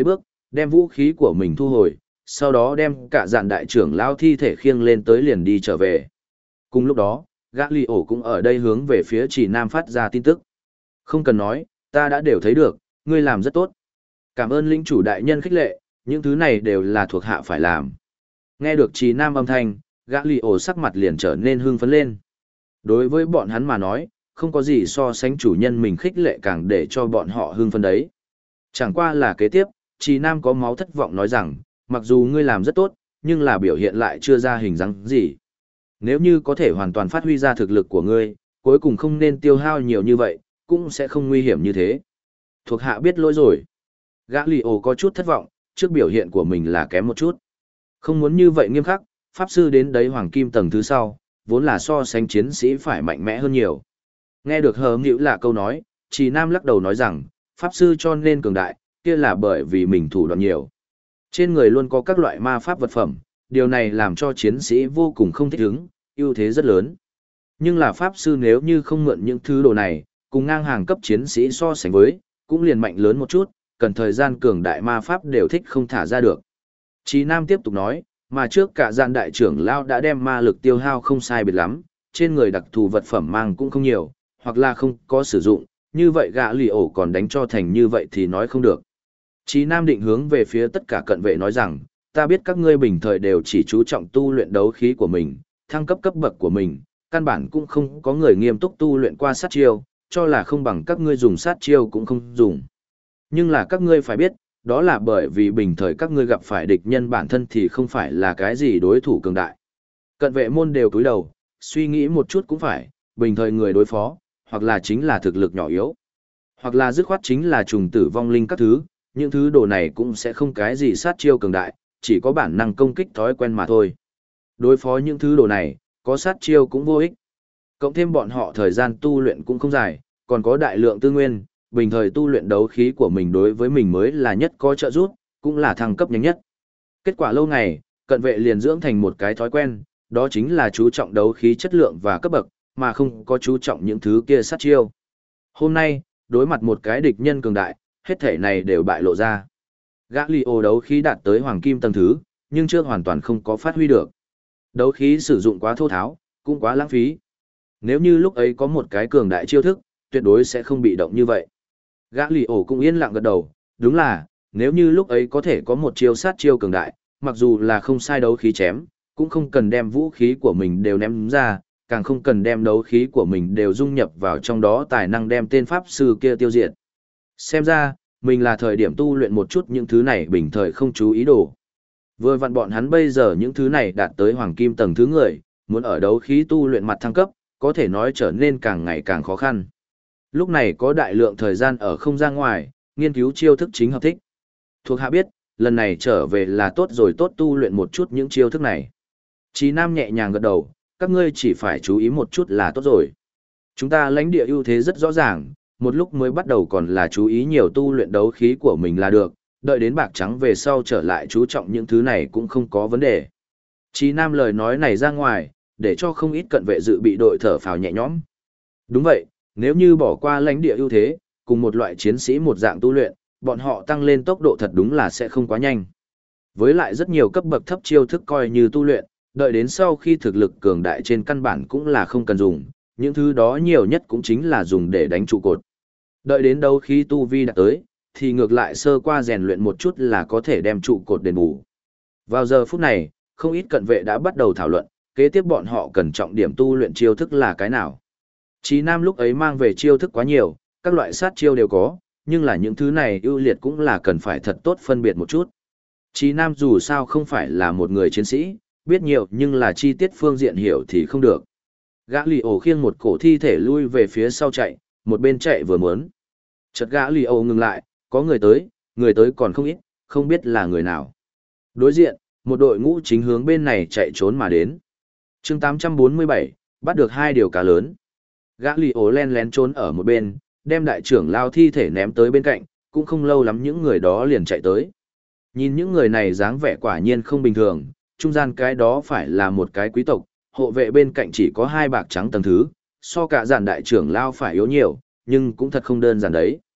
đem vũ khí của mình thu hồi, sau đó đem cả dàn đại trưởng lao thi thể khiêng lên tới liền đi trở về. Cùng lúc đó, gã lì ổ cũng ở đây hướng về phía chỉ nam phát ra tin tức. Không cần nói, ta đã đều thấy được, ngươi làm rất tốt. Cảm ơn lĩnh chủ đại nhân khích lệ, những thứ này đều là thuộc hạ phải làm. Nghe được chỉ nam âm thanh, gã lì ổ sắc mặt liền trở nên hưng phấn lên. Đối với bọn hắn mà nói, không có gì so sánh chủ nhân mình khích lệ càng để cho bọn họ hưng phấn đấy. Chẳng qua là kế tiếp, chỉ nam có máu thất vọng nói rằng, mặc dù ngươi làm rất tốt, nhưng là biểu hiện lại chưa ra hình dáng gì. Nếu như có thể hoàn toàn phát huy ra thực lực của ngươi, cuối cùng không nên tiêu hao nhiều như vậy, cũng sẽ không nguy hiểm như thế. Thuộc hạ biết lỗi rồi. Gã lì ổ có chút thất vọng, trước biểu hiện của mình là kém một chút. Không muốn như vậy nghiêm khắc, pháp sư đến đấy hoàng kim tầng thứ sau, vốn là so sánh chiến sĩ phải mạnh mẽ hơn nhiều. Nghe được hờ nghĩu là câu nói, chỉ nam lắc đầu nói rằng, pháp sư cho nên cường đại, kia là bởi vì mình thủ đoạn nhiều. Trên người luôn có các loại ma pháp vật phẩm, điều này làm cho chiến sĩ vô cùng không thích ứng, ưu thế rất lớn. Nhưng là pháp sư nếu như không mượn những thứ đồ này, cùng ngang hàng cấp chiến sĩ so sánh với, cũng liền mạnh lớn một chút, cần thời gian cường đại ma pháp đều thích không thả ra được. Chí Nam tiếp tục nói, mà trước cả dàn đại trưởng lao đã đem ma lực tiêu hao không sai biệt lắm, trên người đặc thù vật phẩm mang cũng không nhiều, hoặc là không có sử dụng, như vậy gã lì ổ còn đánh cho thành như vậy thì nói không được. Chí Nam định hướng về phía tất cả cận vệ nói rằng, ta biết các ngươi bình thời đều chỉ chú trọng tu luyện đấu khí của mình, thăng cấp cấp bậc của mình, căn bản cũng không có người nghiêm túc tu luyện qua sát chiêu, cho là không bằng các ngươi dùng sát chiêu cũng không dùng. Nhưng là các ngươi phải biết, đó là bởi vì bình thời các ngươi gặp phải địch nhân bản thân thì không phải là cái gì đối thủ cường đại. Cận vệ môn đều cúi đầu, suy nghĩ một chút cũng phải, bình thời người đối phó, hoặc là chính là thực lực nhỏ yếu, hoặc là dứt khoát chính là trùng tử vong linh các thứ, những thứ đồ này cũng sẽ không cái gì sát chiêu cường đại, chỉ có bản năng công kích thói quen mà thôi. Đối phó những thứ đồ này, có sát chiêu cũng vô ích. Cộng thêm bọn họ thời gian tu luyện cũng không dài, còn có đại lượng tư nguyên, bình thời tu luyện đấu khí của mình đối với mình mới là nhất có trợ giúp, cũng là thăng cấp nhanh nhất. Kết quả lâu ngày, cận vệ liền dưỡng thành một cái thói quen, đó chính là chú trọng đấu khí chất lượng và cấp bậc, mà không có chú trọng những thứ kia sát chiêu. Hôm nay, đối mặt một cái địch nhân cường đại, hết thể này đều bại lộ ra. Gã lì ổ đấu khí đạt tới hoàng kim tầng thứ, nhưng chưa hoàn toàn không có phát huy được. Đấu khí sử dụng quá thô tháo, cũng quá lãng phí. Nếu như lúc ấy có một cái cường đại chiêu thức, tuyệt đối sẽ không bị động như vậy. Gã lì ổ cũng yên lặng gật đầu, đúng là, nếu như lúc ấy có thể có một chiêu sát chiêu cường đại, mặc dù là không sai đấu khí chém, cũng không cần đem vũ khí của mình đều ném ra, càng không cần đem đấu khí của mình đều dung nhập vào trong đó tài năng đem tên pháp sư kia tiêu diệt. Xem ra, mình là thời điểm tu luyện một chút những thứ này bình thời không chú ý đồ. Vừa vặn bọn hắn bây giờ những thứ này đạt tới hoàng kim tầng thứ người, muốn ở đấu khí tu luyện mặt thăng cấp, có thể nói trở nên càng ngày càng khó khăn. Lúc này có đại lượng thời gian ở không ra ngoài, nghiên cứu chiêu thức chính hợp thích. Thuộc hạ biết, lần này trở về là tốt rồi, tốt tu luyện một chút những chiêu thức này. Chí Nam nhẹ nhàng gật đầu, các ngươi chỉ phải chú ý một chút là tốt rồi. Chúng ta lãnh địa ưu thế rất rõ ràng, một lúc mới bắt đầu còn là chú ý nhiều tu luyện đấu khí của mình là được, đợi đến bạc trắng về sau trở lại chú trọng những thứ này cũng không có vấn đề. Chí Nam lời nói này ra ngoài, để cho không ít cận vệ dự bị đội thở phào nhẹ nhõm. Đúng vậy, nếu như bỏ qua lãnh địa ưu thế, cùng một loại chiến sĩ một dạng tu luyện, bọn họ tăng lên tốc độ thật đúng là sẽ không quá nhanh. Với lại rất nhiều cấp bậc thấp chiêu thức coi như tu luyện, đợi đến sau khi thực lực cường đại trên căn bản cũng là không cần dùng, những thứ đó nhiều nhất cũng chính là dùng để đánh trụ cột. Đợi đến đâu khi tu vi đạt tới, thì ngược lại sơ qua rèn luyện một chút là có thể đem trụ cột đền bù. Vào giờ phút này, không ít cận vệ đã bắt đầu thảo luận, kế tiếp bọn họ cần trọng điểm tu luyện chiêu thức là cái nào. Chí Nam lúc ấy mang về chiêu thức quá nhiều, các loại sát chiêu đều có, nhưng là những thứ này ưu liệt cũng là cần phải thật tốt phân biệt một chút. Chí Nam dù sao không phải là một người chiến sĩ, biết nhiều nhưng là chi tiết phương diện hiểu thì không được. Gã lì ổ khiêng một cổ thi thể lui về phía sau chạy, một bên chạy vừa muốn. Chợt gã lì ổ ngừng lại, có người tới còn không ít, không biết là người nào. Đối diện, một đội ngũ chính hướng bên này chạy trốn mà đến. chương 847, bắt được 2 điều cá lớn. Gã lì ổ len lén trốn ở một bên, đem đại trưởng lao thi thể ném tới bên cạnh, cũng không lâu lắm những người đó liền chạy tới. Nhìn những người này dáng vẻ quả nhiên không bình thường, trung gian cái đó phải là một cái quý tộc, hộ vệ bên cạnh chỉ có 2 bạc trắng tầng thứ, so cả giản đại trưởng lao phải yếu nhiều, nhưng cũng thật không đơn giản đấy.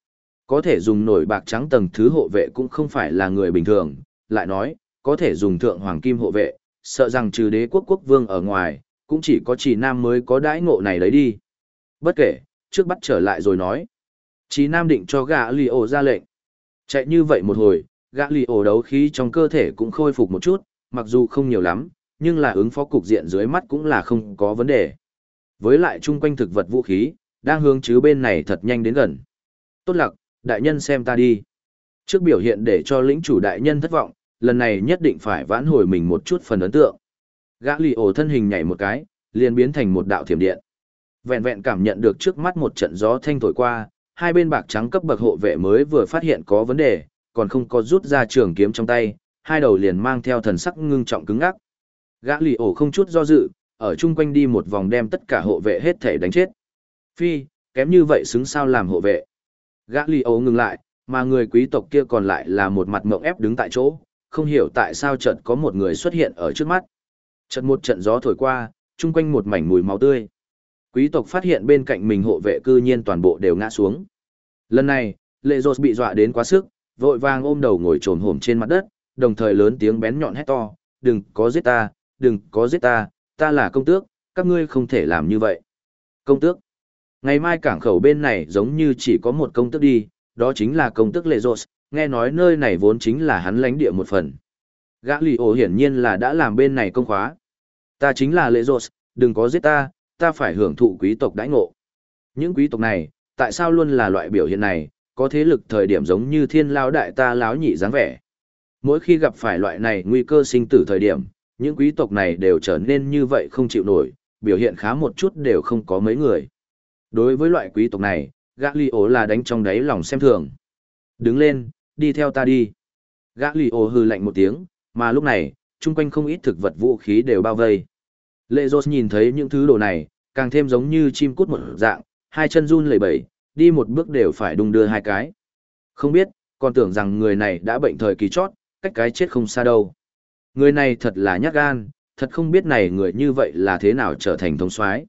Có thể dùng nổi bạc trắng tầng thứ hộ vệ cũng không phải là người bình thường, lại nói, có thể dùng thượng hoàng kim hộ vệ, sợ rằng trừ đế quốc quốc vương ở ngoài, cũng chỉ có Trì Nam mới có đãi ngộ này đấy đi. Bất kể, trước bắt trở lại rồi nói. Trì Nam định cho gã lì ổ ra lệnh. Chạy như vậy một hồi, gã lì ổ đấu khí trong cơ thể cũng khôi phục một chút, mặc dù không nhiều lắm, nhưng là ứng phó cục diện dưới mắt cũng là không có vấn đề. Với lại chung quanh thực vật vũ khí, đang hướng chứ bên này thật nhanh đến gần. Tốt lặc, đại nhân xem ta đi. Trước biểu hiện để cho lĩnh chủ đại nhân thất vọng, lần này nhất định phải vãn hồi mình một chút phần ấn tượng. Gã lì ổ thân hình nhảy một cái, liền biến thành một đạo thiểm điện. Vẹn vẹn cảm nhận được trước mắt một trận gió thanh thổi qua, hai bên bạc trắng cấp bậc hộ vệ mới vừa phát hiện có vấn đề, còn không có rút ra trường kiếm trong tay, hai đầu liền mang theo thần sắc ngưng trọng cứng ngắc. Gã lì ổ không chút do dự, ở chung quanh đi một vòng đem tất cả hộ vệ hết thể đánh chết. Phi, kém như vậy xứng sao làm hộ vệ. Gã lì ổ ngừng lại, mà người quý tộc kia còn lại là một mặt mộng ép đứng tại chỗ, không hiểu tại sao chợt có một người xuất hiện ở trước mắt. Chợt một trận gió thổi qua, chung quanh một mảnh mùi máu tươi. Quý tộc phát hiện bên cạnh mình hộ vệ cư nhiên toàn bộ đều ngã xuống. Lần này, Lệ Rột bị dọa đến quá sức, vội vàng ôm đầu ngồi trồm hổm trên mặt đất, đồng thời lớn tiếng bén nhọn hét to, đừng có giết ta, đừng có giết ta, ta là công tước, các ngươi không thể làm như vậy. Công tước. Ngày mai cảng khẩu bên này giống như chỉ có một công tước đi, đó chính là công tước Lệ Rột, nghe nói nơi này vốn chính là hắn lãnh địa một phần. Gã lì ổ hiển nhiên là đã làm bên này công khóa. Ta chính là Lệ Rột, đừng có giết ta, ta phải hưởng thụ quý tộc đãi ngộ. Những quý tộc này, tại sao luôn là loại biểu hiện này, có thế lực thời điểm giống như thiên lao đại ta láo nhị dáng vẻ. Mỗi khi gặp phải loại này nguy cơ sinh tử thời điểm, những quý tộc này đều trở nên như vậy không chịu nổi, biểu hiện khá một chút đều không có mấy người. Đối với loại quý tộc này, gã lì ổ là đánh trong đáy lòng xem thường. Đứng lên, đi theo ta đi. Gã lì ổ hừ lạnh một tiếng, mà lúc này, chung quanh không ít thực vật vũ khí đều bao vây. Lệ Rột nhìn thấy những thứ đồ này, càng thêm giống như chim cút một dạng, hai chân run lẩy bẩy, đi một bước đều phải đung đưa hai cái. Không biết, còn tưởng rằng người này đã bệnh thời kỳ chót, cách cái chết không xa đâu. Người này thật là nhát gan, thật không biết này người như vậy là thế nào trở thành thống soái.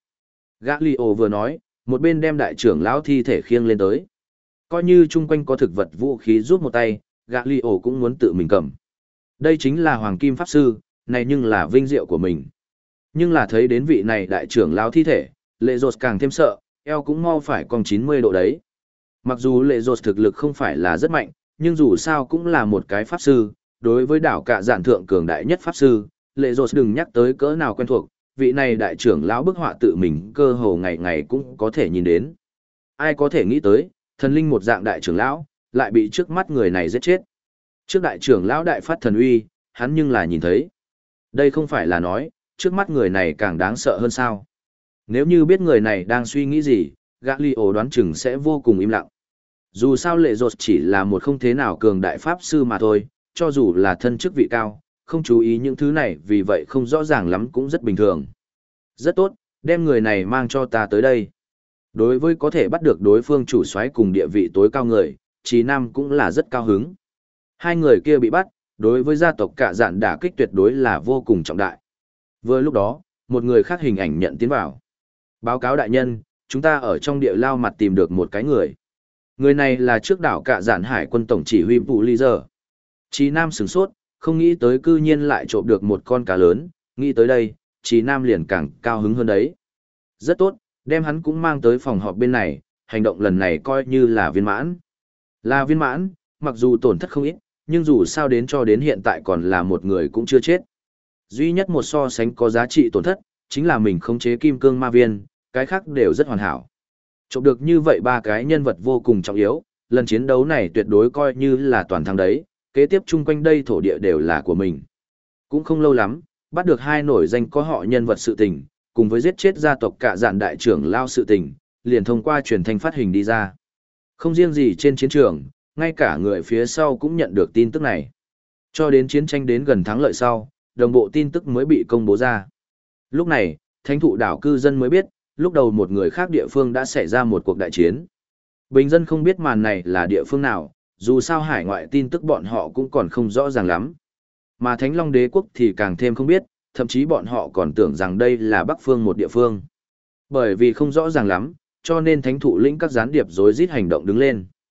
Galio vừa nói, một bên đem đại trưởng lão thi thể khiêng lên tới. Coi như chung quanh có thực vật vũ khí giúp một tay, Galio cũng muốn tự mình cầm. Đây chính là Hoàng Kim Pháp Sư, này nhưng là vinh diệu của mình. Nhưng là thấy đến vị này đại trưởng lão thi thể, Lệ Rột càng thêm sợ, eo cũng mau phải cong 90 độ đấy. Mặc dù Lệ Rột thực lực không phải là rất mạnh, nhưng dù sao cũng là một cái Pháp Sư, đối với đảo cả giản thượng cường đại nhất Pháp Sư, Lệ Rột đừng nhắc tới cỡ nào quen thuộc, vị này đại trưởng lão bức họa tự mình cơ hồ ngày ngày cũng có thể nhìn đến. Ai có thể nghĩ tới, thần linh một dạng đại trưởng lão, lại bị trước mắt người này giết chết. Trước đại trưởng lão đại phát thần uy, hắn nhưng là nhìn thấy. Đây không phải là nói, trước mắt người này càng đáng sợ hơn sao. Nếu như biết người này đang suy nghĩ gì, Galio đoán chừng sẽ vô cùng im lặng. Dù sao Lệ Rột chỉ là một không thế nào cường đại pháp sư mà thôi, cho dù là thân chức vị cao, không chú ý những thứ này vì vậy không rõ ràng lắm cũng rất bình thường. Rất tốt, đem người này mang cho ta tới đây. Đối với có thể bắt được đối phương chủ soái cùng địa vị tối cao người, Trí Nam cũng là rất cao hứng. Hai người kia bị bắt, đối với gia tộc cả dạn đả kích tuyệt đối là vô cùng trọng đại. Vừa lúc đó, một người khác hình ảnh nhận tiến vào. Báo cáo đại nhân, chúng ta ở trong địa lao mặt tìm được một cái người. Người này là trước đảo cả dạn hải quân tổng chỉ huy Vũ Ly Giờ. Trí Nam sửng sốt, không nghĩ tới cư nhiên lại trộm được một con cá lớn, nghĩ tới đây, Trí Nam liền càng cao hứng hơn đấy. Rất tốt, đem hắn cũng mang tới phòng họp bên này, hành động lần này coi như là viên mãn. Là viên mãn, mặc dù tổn thất không ít, nhưng dù sao đến cho đến hiện tại còn là một người cũng chưa chết. Duy nhất một so sánh có giá trị tổn thất, chính là mình khống chế kim cương ma viên, cái khác đều rất hoàn hảo. Trộm được như vậy ba cái nhân vật vô cùng trọng yếu, lần chiến đấu này tuyệt đối coi như là toàn thắng đấy, kế tiếp chung quanh đây thổ địa đều là của mình. Cũng không lâu lắm, bắt được hai nổi danh có họ nhân vật sự tình, cùng với giết chết gia tộc cả dạn đại trưởng lao sự tình, liền thông qua truyền thanh phát hình đi ra. Không riêng gì trên chiến trường, ngay cả người phía sau cũng nhận được tin tức này. Cho đến chiến tranh đến gần thắng lợi sau, đồng bộ tin tức mới bị công bố ra. Lúc này, thánh thụ đảo cư dân mới biết, lúc đầu một người khác địa phương đã xảy ra một cuộc đại chiến. Bình dân không biết màn này là địa phương nào, dù sao hải ngoại tin tức bọn họ cũng còn không rõ ràng lắm. Mà Thánh Long Đế quốc thì càng thêm không biết, thậm chí bọn họ còn tưởng rằng đây là Bắc phương một địa phương. Bởi vì không rõ ràng lắm, cho nên thánh thụ lĩnh các gián điệp rối rít hành động đứng lên.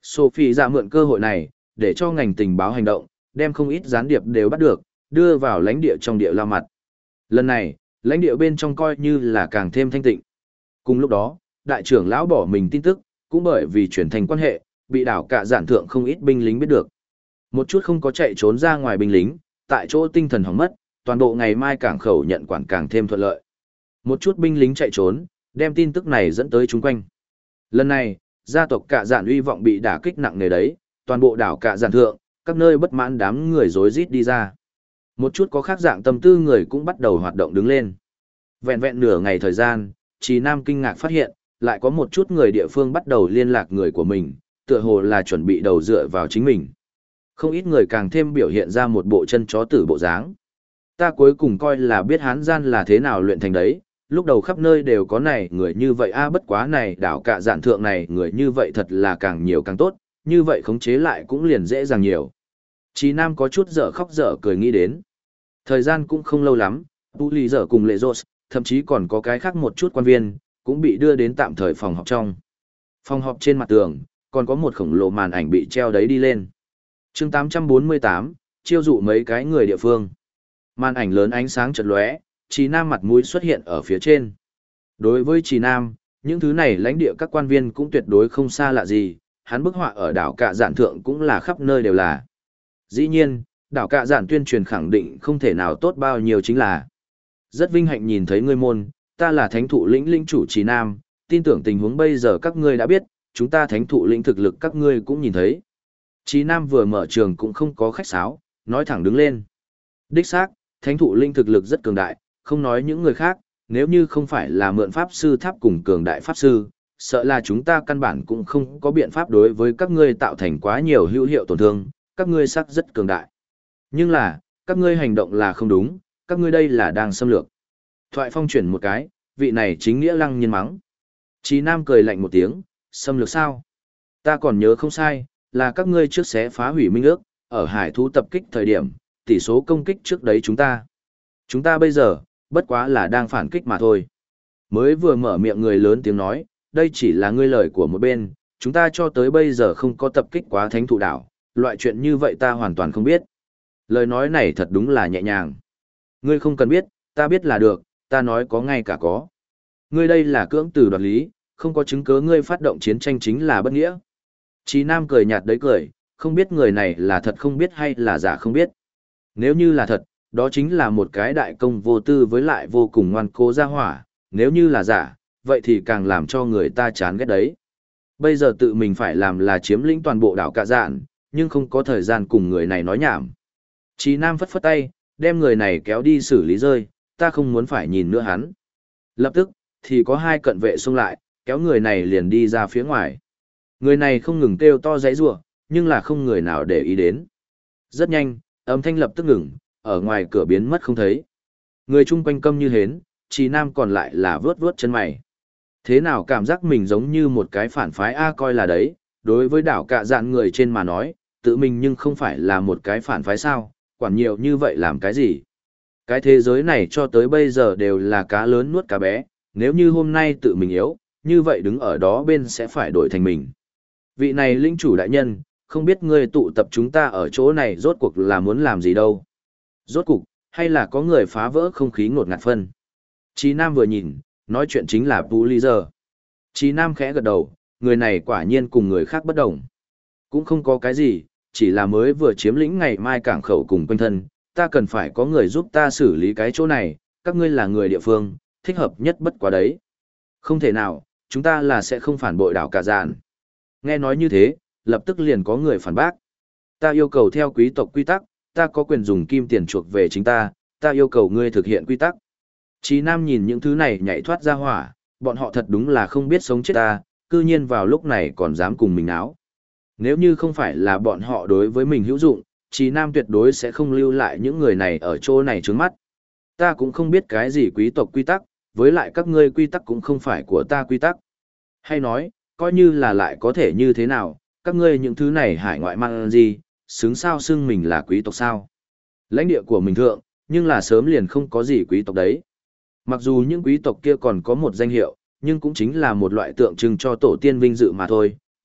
Sophie ra mượn cơ hội này, để cho ngành tình báo hành động, đem không ít gián điệp đều bắt được, đưa vào lãnh địa trong địa lao mặt. Lần này, lãnh địa bên trong coi như là càng thêm thanh tịnh. Cùng lúc đó, đại trưởng lão bỏ mình tin tức, cũng bởi vì chuyển thành quan hệ, bị đảo cả giản thượng không ít binh lính biết được. Một chút không có chạy trốn ra ngoài binh lính, tại chỗ tinh thần hỏng mất, toàn bộ ngày mai cảng khẩu nhận quản càng thêm thuận lợi. Một chút binh lính chạy trốn, đem tin tức này dẫn tới chúng quanh. Lần này, gia tộc cả giản uy vọng bị đả kích nặng nề đấy, toàn bộ đảo cả giản thượng, các nơi bất mãn đám người rối rít đi ra. Một chút có khác dạng tâm tư người cũng bắt đầu hoạt động đứng lên. Vẹn vẹn nửa ngày thời gian, Trì Nam kinh ngạc phát hiện, lại có một chút người địa phương bắt đầu liên lạc người của mình, tựa hồ là chuẩn bị đầu dựa vào chính mình. Không ít người càng thêm biểu hiện ra một bộ chân chó tử bộ dáng. Ta cuối cùng coi là biết Hán gian là thế nào luyện thành đấy, lúc đầu khắp nơi đều có này người như vậy bất quá này đảo cả dạn thượng này người như vậy thật là càng nhiều càng tốt, như vậy khống chế lại cũng liền dễ dàng nhiều. Chí Nam có chút dở khóc dở cười nghĩ đến. Thời gian cũng không lâu lắm, Tu Lý Dở cùng Lệ Rốt, thậm chí còn có cái khác một chút quan viên, cũng bị đưa đến tạm thời phòng họp trong. Phòng họp trên mặt tường, còn có một khổng lồ màn ảnh bị treo đấy đi lên. Chương 848, chiêu dụ mấy cái người địa phương. Màn ảnh lớn ánh sáng chợt lóe, Trì Nam mặt mũi xuất hiện ở phía trên. Đối với Trì Nam, những thứ này lãnh địa các quan viên cũng tuyệt đối không xa lạ gì, hắn bức họa ở đảo Cạ Dạn thượng cũng là khắp nơi đều là. Dĩ nhiên, đảo Cạ Dạn tuyên truyền khẳng định không thể nào tốt bao nhiêu chính là. Rất vinh hạnh nhìn thấy ngươi môn, ta là thánh thụ lĩnh lĩnh chủ Trì Nam, tin tưởng tình huống bây giờ các ngươi đã biết, chúng ta thánh thụ lĩnh thực lực các ngươi cũng nhìn thấy. Trì Nam vừa mở trường cũng không có khách sáo, nói thẳng đứng lên. Đích xác, thánh thụ linh thực lực rất cường đại, không nói những người khác, nếu như không phải là mượn pháp sư tháp cùng cường đại pháp sư, sợ là chúng ta căn bản cũng không có biện pháp đối với các ngươi tạo thành quá nhiều hữu hiệu tổn thương, các ngươi sắc rất cường đại. Nhưng là, các ngươi hành động là không đúng, các ngươi đây là đang xâm lược. Thoại phong chuyển một cái, vị này chính nghĩa lăng nhiên mắng. Chí Nam cười lạnh một tiếng, xâm lược sao? Ta còn nhớ không sai, là các ngươi trước xé phá hủy minh ước, ở hải thú tập kích thời điểm, tỷ số công kích trước đấy chúng ta. Chúng ta bây giờ, bất quá là đang phản kích mà thôi. Mới vừa mở miệng người lớn tiếng nói, đây chỉ là ngươi lời của một bên, chúng ta cho tới bây giờ không có tập kích quá thánh thụ đảo, loại chuyện như vậy ta hoàn toàn không biết. Lời nói này thật đúng là nhẹ nhàng. Ngươi không cần biết, ta biết là được, ta nói có ngay cả có. Ngươi đây là cưỡng từ đoạt lý, không có chứng cứ ngươi phát động chiến tranh chính là bất nghĩa. Chí Nam cười nhạt đấy cười, không biết người này là thật không biết hay là giả không biết. Nếu như là thật, đó chính là một cái đại công vô tư với lại vô cùng ngoan cố ra hỏa, nếu như là giả, vậy thì càng làm cho người ta chán ghét đấy. Bây giờ tự mình phải làm là chiếm lĩnh toàn bộ đảo Cạ Dạn, nhưng không có thời gian cùng người này nói nhảm. Chí Nam phất phất tay, đem người này kéo đi xử lý rơi, ta không muốn phải nhìn nữa hắn. Lập tức, thì có hai cận vệ xông lại, kéo người này liền đi ra phía ngoài. Người này không ngừng kêu to giãy giụa, nhưng là không người nào để ý đến. Rất nhanh, âm thanh lập tức ngừng, ở ngoài cửa biến mất không thấy. Người chung quanh câm như hến, Chí Nam còn lại là vướt vướt chân mày. Thế nào cảm giác mình giống như một cái phản phái coi là đấy, đối với đảo Cạ Dạn người trên mà nói, tự mình nhưng không phải là một cái phản phái sao, quản nhiều như vậy làm cái gì. Cái thế giới này cho tới bây giờ đều là cá lớn nuốt cá bé, nếu như hôm nay tự mình yếu, như vậy đứng ở đó bên sẽ phải đổi thành mình. Vị này linh chủ đại nhân, không biết ngươi tụ tập chúng ta ở chỗ này rốt cuộc là muốn làm gì đâu. Rốt cuộc, hay là có người phá vỡ không khí ngột ngạt phân. Chí Nam vừa nhìn, nói chuyện chính là Pu Lý Giờ. Chí Nam khẽ gật đầu, người này quả nhiên cùng người khác bất đồng. Cũng không có cái gì, chỉ là mới vừa chiếm lĩnh ngày mai cảng khẩu cùng quanh thân, ta cần phải có người giúp ta xử lý cái chỗ này, các ngươi là người địa phương, thích hợp nhất bất quá đấy. Không thể nào, chúng ta là sẽ không phản bội đảo Cạ Dạn. Nghe nói như thế, lập tức liền có người phản bác. Ta yêu cầu theo quý tộc quy tắc, ta có quyền dùng kim tiền chuộc về chính ta yêu cầu ngươi thực hiện quy tắc. Chí Nam nhìn những thứ này nhảy thoát ra hỏa, bọn họ thật đúng là không biết sống chết ta, cư nhiên vào lúc này còn dám cùng mình náo. Nếu như không phải là bọn họ đối với mình hữu dụng, Chí Nam tuyệt đối sẽ không lưu lại những người này ở chỗ này trước mắt. Ta cũng không biết cái gì quý tộc quy tắc, với lại các ngươi quy tắc cũng không phải của ta quy tắc. Hay nói, coi như là lại có thể như thế nào, các ngươi những thứ này hải ngoại mang gì, xứng sao xưng mình là quý tộc sao. Lãnh địa của mình thượng, nhưng là sớm liền không có gì quý tộc đấy. Mặc dù những quý tộc kia còn có một danh hiệu, nhưng cũng chính là một loại tượng trưng cho tổ tiên vinh dự mà thôi,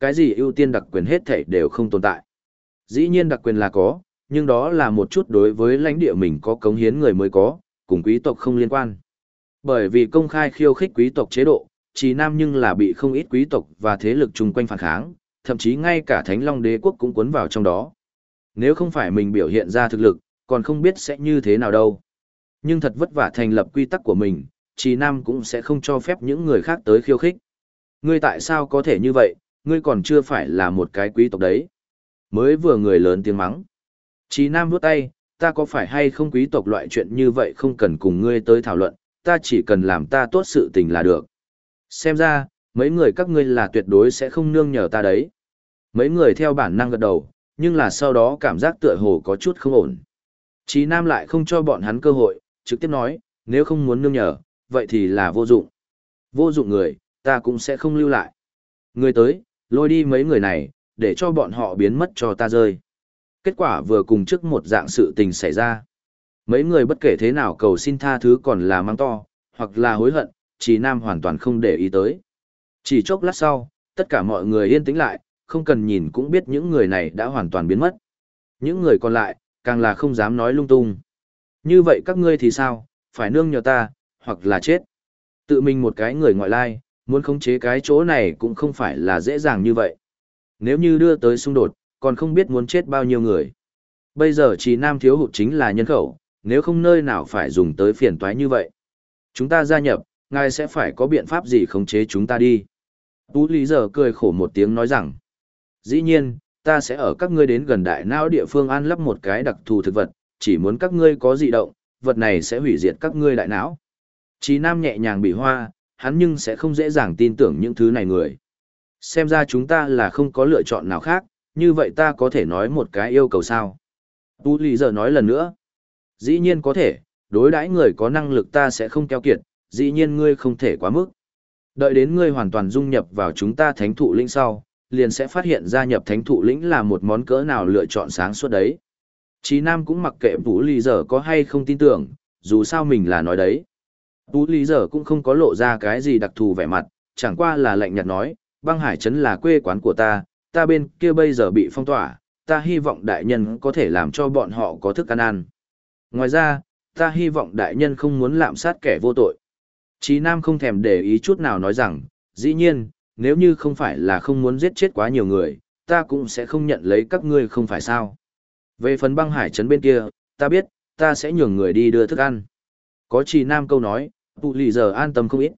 cái gì ưu tiên đặc quyền hết thảy đều không tồn tại. Dĩ nhiên đặc quyền là có, nhưng đó là một chút đối với lãnh địa mình có cống hiến người mới có, cùng quý tộc không liên quan. Bởi vì công khai khiêu khích quý tộc chế độ, Trì Nam nhưng là bị không ít quý tộc và thế lực chung quanh phản kháng, thậm chí ngay cả Thánh Long Đế quốc cũng cuốn vào trong đó. Nếu không phải mình biểu hiện ra thực lực, còn không biết sẽ như thế nào đâu. Nhưng thật vất vả thành lập quy tắc của mình, Trì Nam cũng sẽ không cho phép những người khác tới khiêu khích. Ngươi tại sao có thể như vậy, ngươi còn chưa phải là một cái quý tộc đấy. Mới vừa người lớn tiếng mắng. Trì Nam vuốt tay, ta có phải hay không quý tộc loại chuyện như vậy không cần cùng ngươi tới thảo luận, ta chỉ cần làm ta tốt sự tình là được. Xem ra, mấy người các ngươi là tuyệt đối sẽ không nương nhờ ta đấy. Mấy người theo bản năng gật đầu, nhưng là sau đó cảm giác tựa hồ có chút không ổn. Trì Nam lại không cho bọn hắn cơ hội, trực tiếp nói, nếu không muốn nương nhờ, vậy thì là vô dụng. Vô dụng người, ta cũng sẽ không lưu lại. Người tới, lôi đi mấy người này, để cho bọn họ biến mất cho ta rơi. Kết quả vừa cùng trước một dạng sự tình xảy ra. Mấy người bất kể thế nào cầu xin tha thứ còn là mang to, hoặc là hối hận, Trì Nam hoàn toàn không để ý tới. Chỉ chốc lát sau, tất cả mọi người yên tĩnh lại, không cần nhìn cũng biết những người này đã hoàn toàn biến mất. Những người còn lại, càng là không dám nói lung tung. Như vậy các ngươi thì sao, phải nương nhờ ta, hoặc là chết. Tự mình một cái người ngoại lai, muốn khống chế cái chỗ này cũng không phải là dễ dàng như vậy. Nếu như đưa tới xung đột, còn không biết muốn chết bao nhiêu người. Bây giờ Trì Nam thiếu hụt chính là nhân khẩu, nếu không nơi nào phải dùng tới phiền toái như vậy. Chúng ta gia nhập, ngài sẽ phải có biện pháp gì khống chế chúng ta đi. Tú Lý giờ cười khổ một tiếng nói rằng, dĩ nhiên, ta sẽ ở các ngươi đến gần đại não địa phương an lắp một cái đặc thù thực vật, chỉ muốn các ngươi có dị động, vật này sẽ hủy diệt các ngươi đại não. Trì Nam nhẹ nhàng bị hoa, hắn nhưng sẽ không dễ dàng tin tưởng những thứ này người. Xem ra chúng ta là không có lựa chọn nào khác, như vậy ta có thể nói một cái yêu cầu sao? Tú Lý giờ nói lần nữa. Dĩ nhiên có thể, đối đãi người có năng lực ta sẽ không keo kiệt, dĩ nhiên ngươi không thể quá mức. Đợi đến ngươi hoàn toàn dung nhập vào chúng ta thánh thụ lĩnh sau, liền sẽ phát hiện gia nhập thánh thụ lĩnh là một món cỡ nào lựa chọn sáng suốt đấy. Chí Nam cũng mặc kệ Tú Lý giờ có hay không tin tưởng, dù sao mình là nói đấy. Tú Lý giờ cũng không có lộ ra cái gì đặc thù vẻ mặt, chẳng qua là lạnh nhạt nói, băng hải trấn là quê quán của ta bên kia bây giờ bị phong tỏa, ta hy vọng đại nhân có thể làm cho bọn họ có thức ăn ăn. Ngoài ra, ta hy vọng đại nhân không muốn lạm sát kẻ vô tội. Chí Nam không thèm để ý chút nào nói rằng, dĩ nhiên, nếu như không phải là không muốn giết chết quá nhiều người, ta cũng sẽ không nhận lấy các ngươi không phải sao. Về phần băng hải trấn bên kia, ta biết, ta sẽ nhường người đi đưa thức ăn. Có Chí Nam câu nói, Tú Lý giờ an tâm không ít.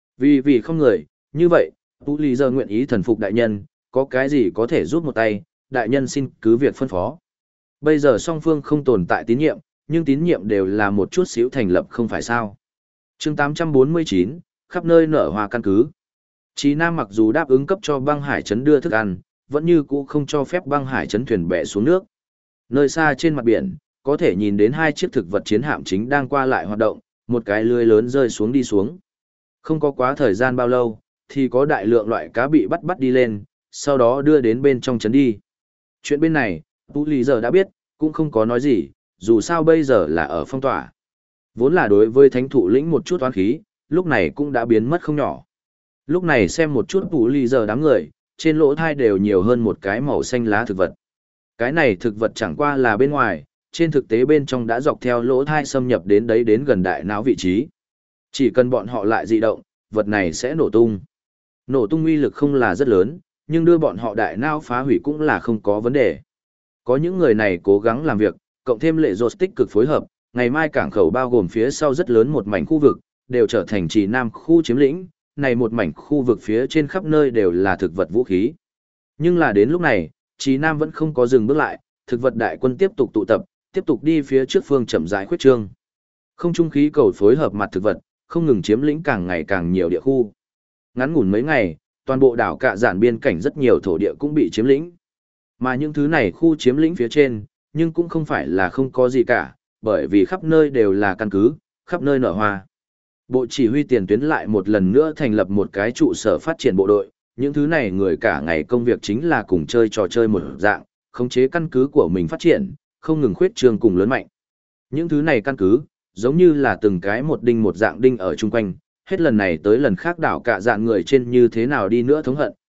Vì không người, như vậy, Tú Lý giờ nguyện ý thần phục đại nhân, có cái gì có thể giúp một tay, đại nhân xin cứ việc phân phó. Bây giờ song phương không tồn tại tín nhiệm, nhưng tín nhiệm đều là một chút xíu thành lập không phải sao. Chương 849, khắp nơi nở hoa căn cứ. Chí Nam mặc dù đáp ứng cấp cho băng hải trấn đưa thức ăn, vẫn như cũ không cho phép băng hải trấn thuyền bè xuống nước. Nơi xa trên mặt biển, có thể nhìn đến hai chiếc thực vật chiến hạm chính đang qua lại hoạt động, một cái lưới lớn rơi xuống đi xuống. Không có quá thời gian bao lâu, thì có đại lượng loại cá bị bắt đi lên, sau đó đưa đến bên trong trấn đi. Chuyện bên này, Tú Lý giờ đã biết, cũng không có nói gì, dù sao bây giờ là ở phong tỏa. Vốn là đối với thánh thụ lĩnh một chút oán khí, lúc này cũng đã biến mất không nhỏ. Lúc này xem một chút Tú Lý giờ đám người, trên lỗ thai đều nhiều hơn một cái màu xanh lá thực vật. Cái này thực vật chẳng qua là bên ngoài, trên thực tế bên trong đã dọc theo lỗ thai xâm nhập đến đấy đến gần đại não vị trí. Chỉ cần bọn họ lại dị động, vật này sẽ nổ tung. Nổ tung uy lực không là rất lớn, nhưng đưa bọn họ đại não phá hủy cũng là không có vấn đề. Có những người này cố gắng làm việc, cộng thêm lệ rột tích cực phối hợp, ngày mai cảng khẩu bao gồm phía sau rất lớn một mảnh khu vực, đều trở thành Trì Nam khu chiếm lĩnh, này một mảnh khu vực phía trên khắp nơi đều là thực vật vũ khí. Nhưng là đến lúc này, Trì Nam vẫn không có dừng bước lại, thực vật đại quân tiếp tục tụ tập, tiếp tục đi phía trước phương chậm rãi khuyết trương. Không trung khí cầu phối hợp mặt thực vật, không ngừng chiếm lĩnh càng ngày càng nhiều địa khu. Ngắn ngủn mấy ngày, toàn bộ đảo Cạ Dạn biên cảnh rất nhiều thổ địa cũng bị chiếm lĩnh. Mà những thứ này khu chiếm lĩnh phía trên, nhưng cũng không phải là không có gì cả, bởi vì khắp nơi đều là căn cứ, khắp nơi nở hoa. Bộ chỉ huy tiền tuyến lại một lần nữa thành lập một cái trụ sở phát triển bộ đội, những thứ này người cả ngày công việc chính là cùng chơi trò chơi một dạng, khống chế căn cứ của mình phát triển, không ngừng khuyết trương cùng lớn mạnh. Những thứ này căn cứ, giống như là từng cái một đinh một dạng đinh ở chung quanh, hết lần này tới lần khác đảo Cạ Dạn người trên như thế nào đi nữa thống hận,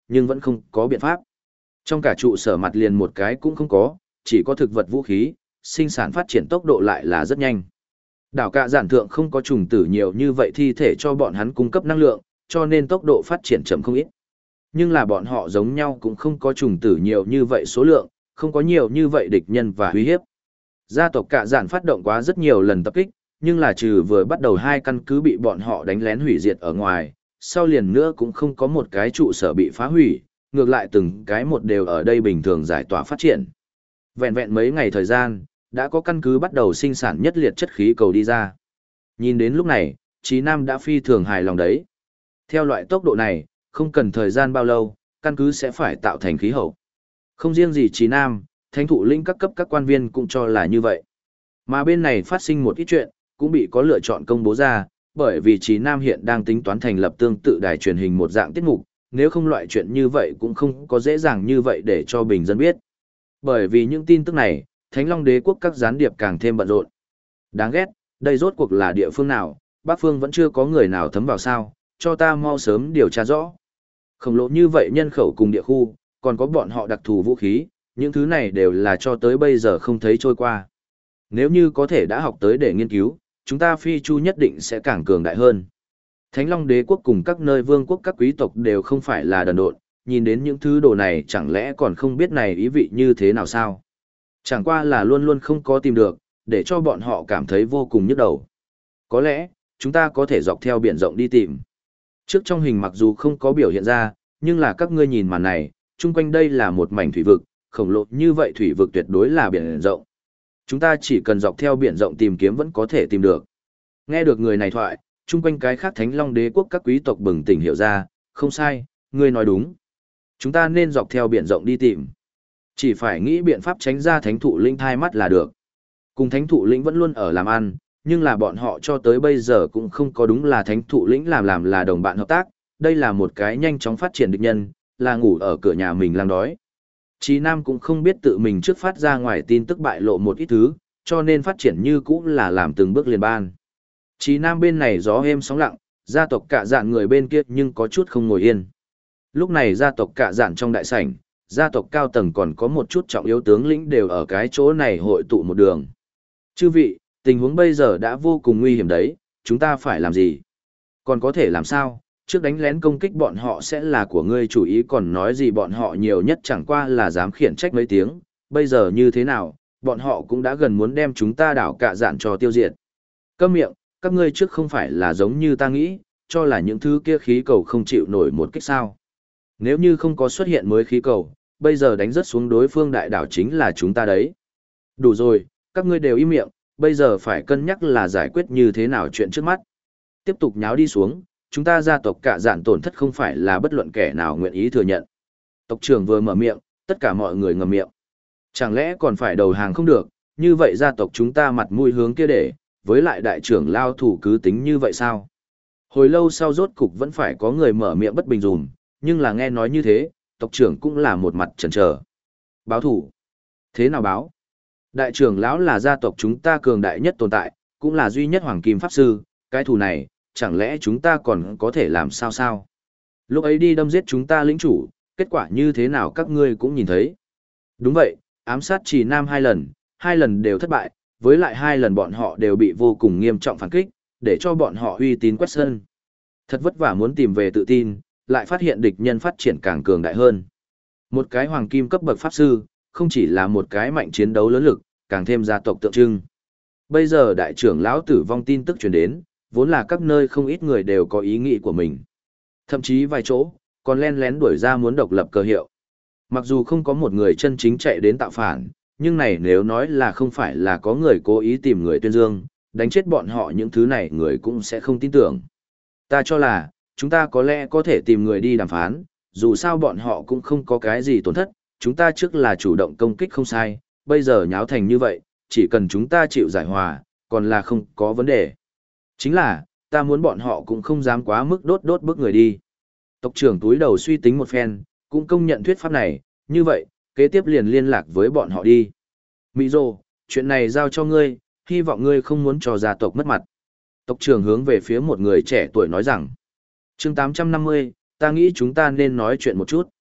nhưng vẫn không có biện pháp. Trong cả trụ sở mặt liền một cái cũng không có, chỉ có thực vật vũ khí, sinh sản phát triển tốc độ lại là rất nhanh. Đảo Cạ Dạn thượng không có trùng tử nhiều như vậy thi thể cho bọn hắn cung cấp năng lượng, cho nên tốc độ phát triển chậm không ít. Nhưng là bọn họ giống nhau cũng không có trùng tử nhiều như vậy số lượng, không có nhiều như vậy địch nhân và uy hiếp. Gia tộc Cạ Dạn phát động quá rất nhiều lần tập kích, nhưng là trừ vừa bắt đầu 2 căn cứ bị bọn họ đánh lén hủy diệt ở ngoài, sau liền nữa cũng không có một cái trụ sở bị phá hủy, ngược lại từng cái một đều ở đây bình thường giải tỏa phát triển. Vẹn vẹn mấy ngày thời gian, đã có căn cứ bắt đầu sinh sản nhất liệt chất khí cầu đi ra. Nhìn đến lúc này, Chí Nam đã phi thường hài lòng đấy. Theo loại tốc độ này, không cần thời gian bao lâu, căn cứ sẽ phải tạo thành khí hậu. Không riêng gì Chí Nam, thánh thụ linh các cấp các quan viên cũng cho là như vậy. Mà bên này phát sinh một ít chuyện, cũng bị có lựa chọn công bố ra, bởi vì Chí Nam hiện đang tính toán thành lập tương tự đài truyền hình một dạng tiết mục, nếu không loại chuyện như vậy cũng không có dễ dàng như vậy để cho bình dân biết. Bởi vì những tin tức này, Thánh Long Đế quốc các gián điệp càng thêm bận rộn. Đáng ghét, đây rốt cuộc là địa phương nào, Bắc phương vẫn chưa có người nào thấm vào sao, cho ta mau sớm điều tra rõ. Khổng lồ như vậy nhân khẩu cùng địa khu, còn có bọn họ đặc thù vũ khí, những thứ này đều là cho tới bây giờ không thấy trôi qua. Nếu như có thể đã học tới để nghiên cứu, chúng ta Phi Chu nhất định sẽ càng cường đại hơn. Thánh Long Đế quốc cùng các nơi vương quốc các quý tộc đều không phải là đần độn, nhìn đến những thứ đồ này chẳng lẽ còn không biết này ý vị như thế nào sao? Chẳng qua là luôn luôn không có tìm được, để cho bọn họ cảm thấy vô cùng nhức đầu. Có lẽ, chúng ta có thể dọc theo biển rộng đi tìm. Trước trong hình mặc dù không có biểu hiện ra, nhưng là các ngươi nhìn màn này, chung quanh đây là một mảnh thủy vực, khổng lồ như vậy thủy vực tuyệt đối là biển rộng. Chúng ta chỉ cần dọc theo biển rộng tìm kiếm vẫn có thể tìm được. Nghe được người này thoại, chung quanh cái khác Thánh Long Đế quốc các quý tộc bừng tỉnh hiểu ra, không sai, ngươi nói đúng. Chúng ta nên dọc theo biển rộng đi tìm. Chỉ phải nghĩ biện pháp tránh ra thánh thụ lĩnh thai mắt là được. Cùng thánh thụ lĩnh vẫn luôn ở làm ăn, nhưng là bọn họ cho tới bây giờ cũng không có đúng là thánh thụ lĩnh làm là đồng bạn hợp tác. Đây là một cái nhanh chóng phát triển địch nhân, là ngủ ở cửa nhà mình lang đói. Chí Nam cũng không biết tự mình trước phát ra ngoài tin tức bại lộ một ít thứ, cho nên phát triển như cũ là làm từng bước liền ban. Chí Nam bên này gió êm sóng lặng, gia tộc Cạ Dạn người bên kia nhưng có chút không ngồi yên. Lúc này gia tộc Cạ Dạn trong đại sảnh, gia tộc cao tầng còn có một chút trọng yếu tướng lĩnh đều ở cái chỗ này hội tụ một đường. Chư vị, tình huống bây giờ đã vô cùng nguy hiểm đấy, chúng ta phải làm gì? Còn có thể làm sao? Trước đánh lén công kích bọn họ sẽ là của ngươi chủ ý, còn nói gì bọn họ nhiều nhất chẳng qua là dám khiển trách mấy tiếng, bây giờ như thế nào, bọn họ cũng đã gần muốn đem chúng ta đảo Cạ Dạn cho tiêu diệt. Câm miệng, các ngươi trước không phải là giống như ta nghĩ, cho là những thứ kia khí cầu không chịu nổi một kích sao. Nếu như không có xuất hiện mới khí cầu, bây giờ đánh rớt xuống đối phương đại đảo chính là chúng ta đấy. Đủ rồi, các ngươi đều im miệng, bây giờ phải cân nhắc là giải quyết như thế nào chuyện trước mắt. Tiếp tục nháo đi xuống, chúng ta gia tộc Cạ Dạn tổn thất không phải là bất luận kẻ nào nguyện ý thừa nhận. Tộc trưởng vừa mở miệng, tất cả mọi người ngậm miệng. Chẳng lẽ còn phải đầu hàng không được, như vậy gia tộc chúng ta mặt mũi hướng kia để, với lại đại trưởng lao thủ cứ tính như vậy sao? Hồi lâu sau rốt cục vẫn phải có người mở miệng bất bình dùm, nhưng là nghe nói như thế, tộc trưởng cũng là một mặt chần chờ. Báo thủ? Thế nào báo? Đại trưởng lão là gia tộc chúng ta cường đại nhất tồn tại, cũng là duy nhất hoàng kim pháp sư, cái thù này, chẳng lẽ chúng ta còn có thể làm sao sao? Lúc ấy đi đâm giết chúng ta lĩnh chủ, kết quả như thế nào các ngươi cũng nhìn thấy. Đúng vậy, ám sát Trì Nam 2 lần đều thất bại, với lại 2 lần bọn họ đều bị vô cùng nghiêm trọng phản kích, để cho bọn họ uy tín quét sân. Thật vất vả muốn tìm về tự tin, lại phát hiện địch nhân phát triển càng cường đại hơn. Một cái hoàng kim cấp bậc pháp sư, không chỉ là một cái mạnh chiến đấu lớn lực, càng thêm gia tộc tượng trưng. Bây giờ đại trưởng lão tử vong tin tức truyền đến, vốn là các nơi không ít người đều có ý nghĩ của mình. Thậm chí vài chỗ, còn len lén đuổi ra muốn độc lập cơ hiệu. Mặc dù không có một người chân chính chạy đến tạo phản, nhưng này nếu nói là không phải là có người cố ý tìm người tuyên dương, đánh chết bọn họ những thứ này người cũng sẽ không tin tưởng. Ta cho là, chúng ta có lẽ có thể tìm người đi đàm phán, dù sao bọn họ cũng không có cái gì tổn thất, chúng ta trước là chủ động công kích không sai, bây giờ nháo thành như vậy, chỉ cần chúng ta chịu giải hòa, còn là không có vấn đề. Chính là, ta muốn bọn họ cũng không dám quá mức đốt bức người đi. Tộc trưởng túi đầu suy tính một phen, cũng công nhận thuyết pháp này, như vậy, kế tiếp liền liên lạc với bọn họ đi. Mỹ Dô, chuyện này giao cho ngươi, hy vọng ngươi không muốn cho gia tộc mất mặt. Tộc trưởng hướng về phía một người trẻ tuổi nói rằng, chương 850, ta nghĩ chúng ta nên nói chuyện một chút.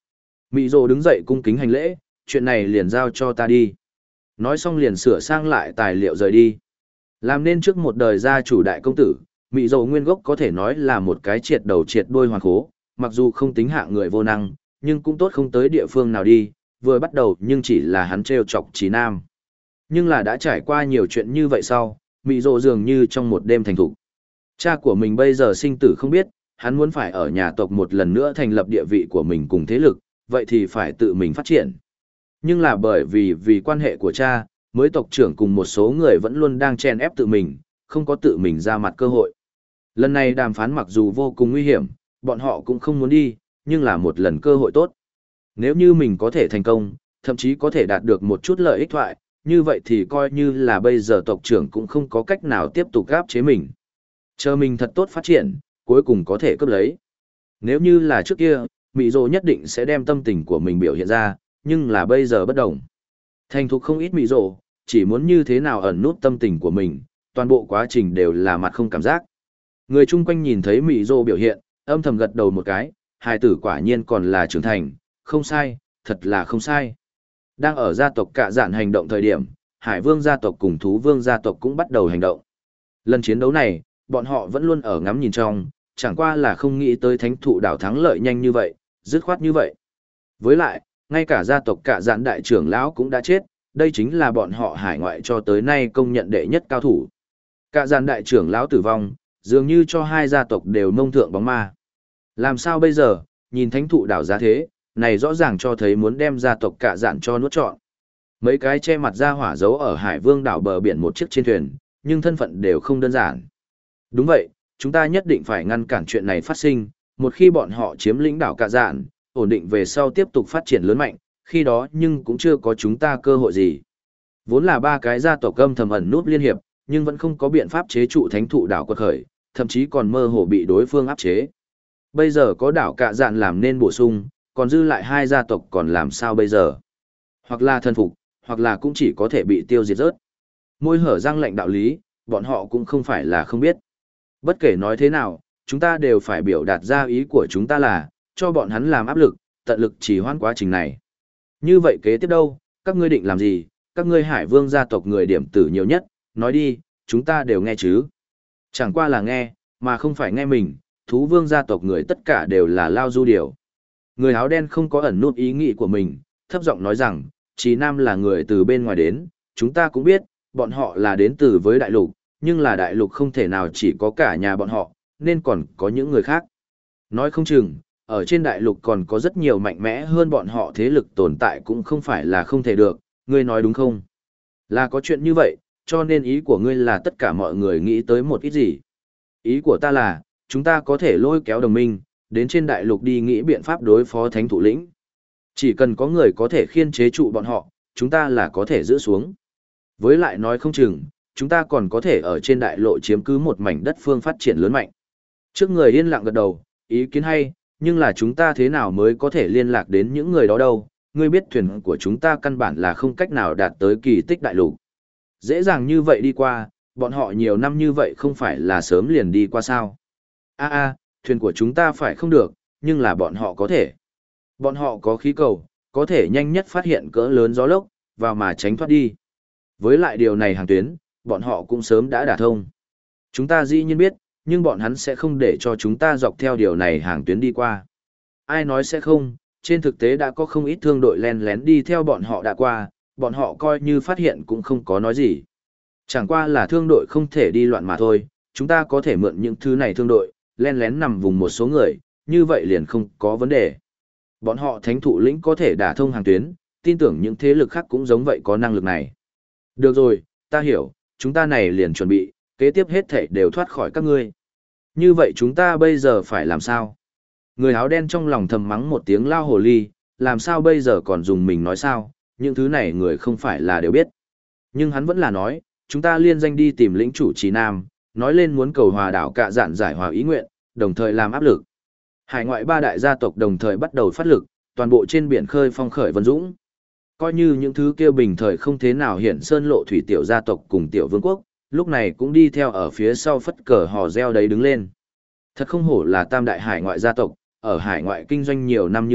Mị rồ đứng dậy cung kính hành lễ, chuyện này liền giao cho ta đi. Nói xong liền sửa sang lại tài liệu rời đi. Làm nên trước một đời gia chủ đại công tử, Mị rồ nguyên gốc có thể nói là một cái triệt đầu triệt đuôi hoàn khố, mặc dù không tính hạng người vô năng, nhưng cũng tốt không tới địa phương nào đi, vừa bắt đầu nhưng chỉ là hắn trêu chọc Trí Nam. Nhưng là đã trải qua nhiều chuyện như vậy sau, Mị rồ dường như trong một đêm thành thục. Cha của mình bây giờ sinh tử không biết, hắn muốn phải ở nhà tộc một lần nữa thành lập địa vị của mình cùng thế lực, vậy thì phải tự mình phát triển. Nhưng là bởi vì quan hệ của cha, mới tộc trưởng cùng một số người vẫn luôn đang chen ép tự mình, không có tự mình ra mặt cơ hội. Lần này đàm phán mặc dù vô cùng nguy hiểm, bọn họ cũng không muốn đi, nhưng là một lần cơ hội tốt. Nếu như mình có thể thành công, thậm chí có thể đạt được một chút lợi ích thoại, như vậy thì coi như là bây giờ tộc trưởng cũng không có cách nào tiếp tục gáp chế mình. Chờ mình thật tốt phát triển, cuối cùng có thể cướp lấy. Nếu như là trước kia, Mị Dô nhất định sẽ đem tâm tình của mình biểu hiện ra, nhưng là bây giờ bất đồng. Thành thục không ít Mị Dô, chỉ muốn như thế nào ẩn nút tâm tình của mình, toàn bộ quá trình đều là mặt không cảm giác. Người chung quanh nhìn thấy Mị Dô biểu hiện, âm thầm gật đầu một cái, hài tử quả nhiên còn là trưởng thành, không sai, thật là không sai. Đang ở gia tộc Cạ Dạn hành động thời điểm, Hải Vương gia tộc cùng Thú Vương gia tộc cũng bắt đầu hành động. Lần chiến đấu này, bọn họ vẫn luôn ở ngắm nhìn trong, chẳng qua là không nghĩ tới thánh thụ đảo thắng lợi nhanh như vậy, dứt khoát như vậy. Với lại, ngay cả gia tộc Cạ Dạn đại trưởng lão cũng đã chết, đây chính là bọn họ hải ngoại cho tới nay công nhận đệ nhất cao thủ. Cạ Dạn đại trưởng lão tử vong, dường như cho hai gia tộc đều mông thượng bóng ma. Làm sao bây giờ, nhìn thánh thụ đảo giá thế, này rõ ràng cho thấy muốn đem gia tộc Cạ Dạn cho nuốt trọn. Mấy cái che mặt ra hỏa giấu ở Hải Vương đảo bờ biển một chiếc trên thuyền, nhưng thân phận đều không đơn giản. Đúng vậy, chúng ta nhất định phải ngăn cản chuyện này phát sinh, một khi bọn họ chiếm lĩnh đảo Cạ Dạn, ổn định về sau tiếp tục phát triển lớn mạnh, khi đó nhưng cũng chưa có chúng ta cơ hội gì. Vốn là ba cái gia tộc âm thầm ẩn núp liên hiệp, nhưng vẫn không có biện pháp chế trụ thánh thụ đảo quật khởi, thậm chí còn mơ hồ bị đối phương áp chế. Bây giờ có đảo Cạ Dạn làm nên bổ sung, còn dư lại hai gia tộc còn làm sao bây giờ? Hoặc là thân phục, hoặc là cũng chỉ có thể bị tiêu diệt rớt. Môi hở răng lệnh đạo lý, bọn họ cũng không phải là không biết. Bất kể nói thế nào, chúng ta đều phải biểu đạt ra ý của chúng ta là, cho bọn hắn làm áp lực, tận lực trì hoãn quá trình này. Như vậy kế tiếp đâu, các ngươi định làm gì, các ngươi Hải Vương gia tộc người điểm tử nhiều nhất, nói đi, chúng ta đều nghe chứ. Chẳng qua là nghe, mà không phải nghe mình, Thú Vương gia tộc người tất cả đều là lao du điều. Người áo đen không có ẩn nút ý nghĩ của mình, thấp giọng nói rằng, Trí Nam là người từ bên ngoài đến, chúng ta cũng biết, bọn họ là đến từ với đại lục, nhưng là đại lục không thể nào chỉ có cả nhà bọn họ, nên còn có những người khác. Nói không chừng, ở trên đại lục còn có rất nhiều mạnh mẽ hơn bọn họ thế lực tồn tại cũng không phải là không thể được, ngươi nói đúng không? Là có chuyện như vậy, cho nên ý của ngươi là tất cả mọi người nghĩ tới một ít gì? Ý của ta là, chúng ta có thể lôi kéo đồng minh, đến trên đại lục đi nghĩ biện pháp đối phó thánh thủ lĩnh. Chỉ cần có người có thể khiên chế trụ bọn họ, chúng ta là có thể giữ xuống. Với lại nói không chừng, chúng ta còn có thể ở trên đại lộ chiếm cứ một mảnh đất phương phát triển lớn mạnh. Trước người yên lặng gật đầu, ý kiến hay, nhưng là chúng ta thế nào mới có thể liên lạc đến những người đó đâu, ngươi biết thuyền của chúng ta căn bản là không cách nào đạt tới kỳ tích đại lục. Dễ dàng như vậy đi qua, bọn họ nhiều năm như vậy không phải là sớm liền đi qua sao. Thuyền của chúng ta phải không được, nhưng là bọn họ có thể. Bọn họ có khí cầu, có thể nhanh nhất phát hiện cỡ lớn gió lốc, vào mà tránh thoát đi. Với lại điều này hàng tuyến, bọn họ cũng sớm đã đả thông. Chúng ta dĩ nhiên biết, nhưng bọn hắn sẽ không để cho chúng ta dọc theo điều này hàng tuyến đi qua. Ai nói sẽ không, trên thực tế đã có không ít thương đội len lén đi theo bọn họ đã qua, bọn họ coi như phát hiện cũng không có nói gì. Chẳng qua là thương đội không thể đi loạn mà thôi, chúng ta có thể mượn những thứ này thương đội, len lén nằm vùng một số người, như vậy liền không có vấn đề. Bọn họ thánh thụ lĩnh có thể đả thông hàng tuyến, tin tưởng những thế lực khác cũng giống vậy có năng lực này. Được rồi, ta hiểu, chúng ta này liền chuẩn bị, kế tiếp hết thảy đều thoát khỏi các ngươi. Như vậy chúng ta bây giờ phải làm sao? Người áo đen trong lòng thầm mắng một tiếng lao hồ ly, làm sao bây giờ còn dùng mình nói sao, những thứ này người không phải là đều biết. Nhưng hắn vẫn là nói, chúng ta liên danh đi tìm lĩnh chủ Trí Nam, nói lên muốn cầu hòa đảo Cạ Dạn giải hòa ý nguyện, đồng thời làm áp lực. Hải ngoại ba đại gia tộc đồng thời bắt đầu phát lực, toàn bộ trên biển khơi phong khởi vân dũng. Coi như những thứ kia bình thời không thế nào hiện sơn lộ thủy tiểu gia tộc cùng tiểu vương quốc, lúc này cũng đi theo ở phía sau phất cờ hò reo đấy đứng lên. Thật không hổ là tam đại hải ngoại gia tộc, ở hải ngoại kinh doanh nhiều năm như vậy,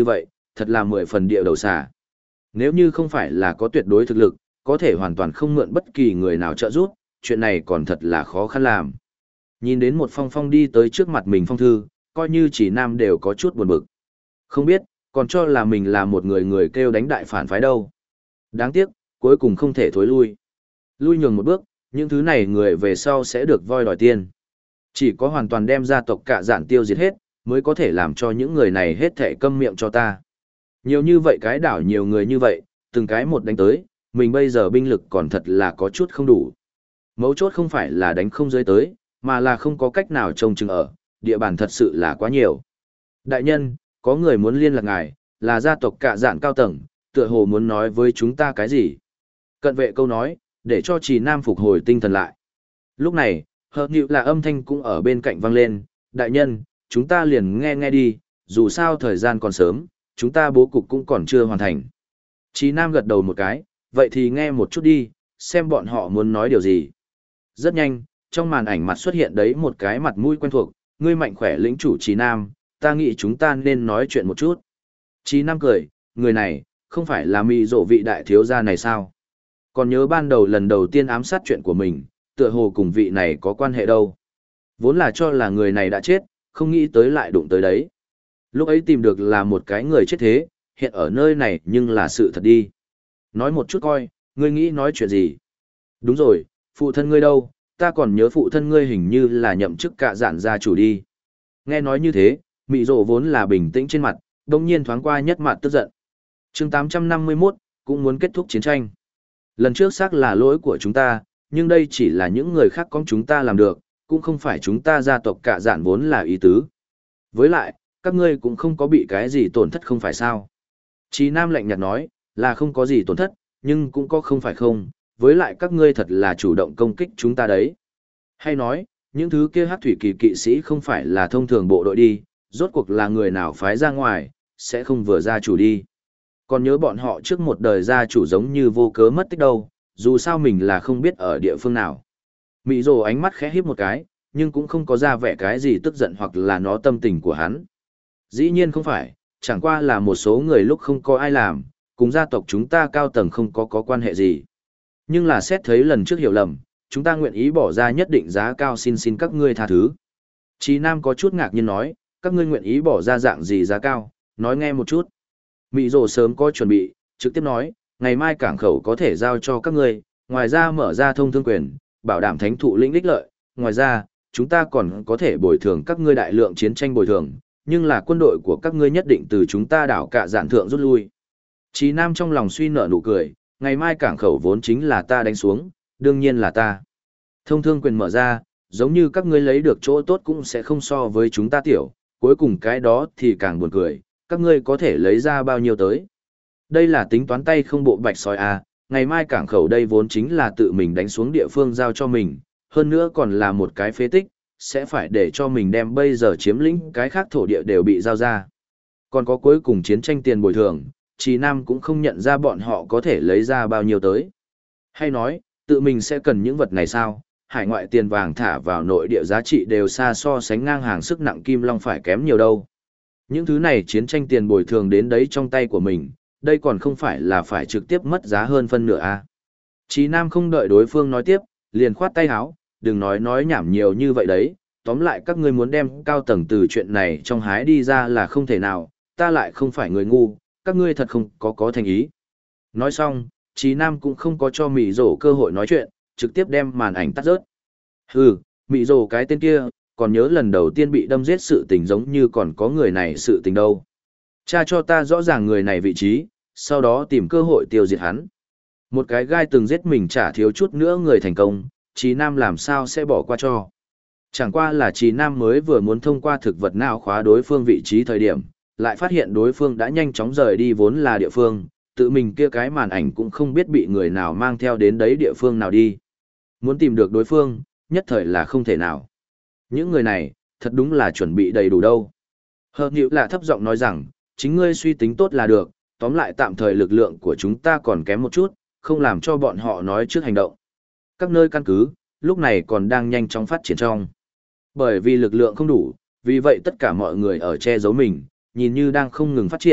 thật là 10 phần địa đầu xà. Nếu như không phải là có tuyệt đối thực lực, có thể hoàn toàn không mượn bất kỳ người nào trợ giúp, chuyện này còn thật là khó khăn làm. Nhìn đến một phong phong đi tới trước mặt mình phong thư, coi như chỉ nam đều có chút buồn bực. Không biết, còn cho là mình là một người kêu đánh đại phản phái đâu. Đáng tiếc, cuối cùng không thể thối lui. Lui nhường một bước, những thứ này người về sau sẽ được voi đòi tiền. Chỉ có hoàn toàn đem gia tộc cả dạn tiêu diệt hết, mới có thể làm cho những người này hết thảy câm miệng cho ta. Nhiều như vậy cái đảo nhiều người như vậy, từng cái một đánh tới, mình bây giờ binh lực còn thật là có chút không đủ. Mấu chốt không phải là đánh không giới tới, mà là không có cách nào trông chừng ở, địa bàn thật sự là quá nhiều. Đại nhân, có người muốn liên lạc ngài, là gia tộc cả dạn cao tầng, tựa hồ muốn nói với chúng ta cái gì. Cận vệ câu nói, để cho Trì Nam phục hồi tinh thần lại. Lúc này, hợp nhịu là âm thanh cũng ở bên cạnh vang lên, đại nhân, chúng ta liền nghe nghe đi, dù sao thời gian còn sớm, chúng ta bố cục cũng còn chưa hoàn thành. Trì Nam gật đầu một cái, vậy thì nghe một chút đi, xem bọn họ muốn nói điều gì. Rất nhanh, trong màn ảnh mặt xuất hiện đấy một cái mặt mũi quen thuộc, ngươi mạnh khỏe lĩnh chủ Trì Nam, ta nghĩ chúng ta nên nói chuyện một chút. Trì Nam cười, người này, không phải là mị rộ vị đại thiếu gia này sao? Còn nhớ ban đầu lần đầu tiên ám sát chuyện của mình, tựa hồ cùng vị này có quan hệ đâu. Vốn là cho là người này đã chết, không nghĩ tới lại đụng tới đấy. Lúc ấy tìm được là một cái người chết thế, hiện ở nơi này nhưng là sự thật đi. Nói một chút coi, ngươi nghĩ nói chuyện gì? Đúng rồi, phụ thân ngươi đâu, ta còn nhớ phụ thân ngươi hình như là nhậm chức cả dạn gia chủ đi. Nghe nói như thế, mị rộ vốn là bình tĩnh trên mặt, đồng nhiên thoáng qua nhất mặt tức giận. Chương 851, cũng muốn kết thúc chiến tranh. Lần trước xác là lỗi của chúng ta, nhưng đây chỉ là những người khác có chúng ta làm được, cũng không phải chúng ta gia tộc cả dạn vốn là ý tứ. Với lại, các ngươi cũng không có bị cái gì tổn thất không phải sao. Chí Nam lạnh nhạt nói, là không có gì tổn thất, nhưng cũng có không phải không, với lại các ngươi thật là chủ động công kích chúng ta đấy. Hay nói, những thứ kia hắc thủy kỳ kỵ sĩ không phải là thông thường bộ đội đi, rốt cuộc là người nào phái ra ngoài, sẽ không vừa ra chủ đi. Còn nhớ bọn họ trước một đời gia chủ giống như vô cớ mất tích đâu, dù sao mình là không biết ở địa phương nào. Mị rồ ánh mắt khẽ híp một cái, nhưng cũng không có ra vẻ cái gì tức giận hoặc là nó tâm tình của hắn. Dĩ nhiên không phải, chẳng qua là một số người lúc không có ai làm, cùng gia tộc chúng ta cao tầng không có quan hệ gì. Nhưng là xét thấy lần trước hiểu lầm, chúng ta nguyện ý bỏ ra nhất định giá cao xin các ngươi tha thứ. Chí Nam có chút ngạc nhiên nói, các ngươi nguyện ý bỏ ra dạng gì giá cao, nói nghe một chút. Mị rồ sớm có chuẩn bị, trực tiếp nói, ngày mai cảng khẩu có thể giao cho các ngươi, ngoài ra mở ra thông thương quyền, bảo đảm thánh thụ lĩnh đích lợi, ngoài ra, chúng ta còn có thể bồi thường các ngươi đại lượng chiến tranh bồi thường, nhưng là quân đội của các ngươi nhất định từ chúng ta đảo cả giản thượng rút lui. Chí Nam trong lòng suy nở nụ cười, ngày mai cảng khẩu vốn chính là ta đánh xuống, đương nhiên là ta. Thông thương quyền mở ra, giống như các ngươi lấy được chỗ tốt cũng sẽ không so với chúng ta tiểu, cuối cùng cái đó thì càng buồn cười, các ngươi có thể lấy ra bao nhiêu tới. Đây là tính toán tay không bộ bạch sói à, ngày mai cảng khẩu đây vốn chính là tự mình đánh xuống địa phương giao cho mình, hơn nữa còn là một cái phế tích, sẽ phải để cho mình đem bây giờ chiếm lĩnh cái khác thổ địa đều bị giao ra. Còn có cuối cùng chiến tranh tiền bồi thường, Trì Nam cũng không nhận ra bọn họ có thể lấy ra bao nhiêu tới. Hay nói, tự mình sẽ cần những vật này sao? Hải ngoại tiền vàng thả vào nội địa giá trị đều xa so sánh ngang hàng sức nặng kim long phải kém nhiều đâu. Những thứ này chiến tranh tiền bồi thường đến đấy trong tay của mình, đây còn không phải là phải trực tiếp mất giá hơn phân nửa à. Chí Nam không đợi đối phương nói tiếp, liền khoát tay áo, đừng nói nhảm nhiều như vậy đấy, tóm lại các ngươi muốn đem cao tầng từ chuyện này trong hái đi ra là không thể nào, ta lại không phải người ngu, các ngươi thật không có thành ý. Nói xong, Chí Nam cũng không có cho Mị Dỗ cơ hội nói chuyện, trực tiếp đem màn ảnh tắt rớt. Hừ, Mị Dỗ cái tên kia, còn nhớ lần đầu tiên bị đâm giết sự tình giống như còn có người này sự tình đâu. Cha cho ta rõ ràng người này vị trí, sau đó tìm cơ hội tiêu diệt hắn. Một cái gai từng giết mình chả thiếu chút nữa người thành công, Chí Nam làm sao sẽ bỏ qua cho. Chẳng qua là Chí Nam mới vừa muốn thông qua thực vật nào khóa đối phương vị trí thời điểm, lại phát hiện đối phương đã nhanh chóng rời đi vốn là địa phương, tự mình kia cái màn ảnh cũng không biết bị người nào mang theo đến đấy địa phương nào đi. Muốn tìm được đối phương, nhất thời là không thể nào. Những người này, thật đúng là chuẩn bị đầy đủ đâu. Hợp nhịu là thấp giọng nói rằng, chính ngươi suy tính tốt là được, tóm lại tạm thời lực lượng của chúng ta còn kém một chút, không làm cho bọn họ nói trước hành động. Các nơi căn cứ, lúc này còn đang nhanh chóng phát triển trong. Bởi vì lực lượng không đủ, vì vậy tất cả mọi người ở che giấu mình, nhìn như đang không ngừng phát triển,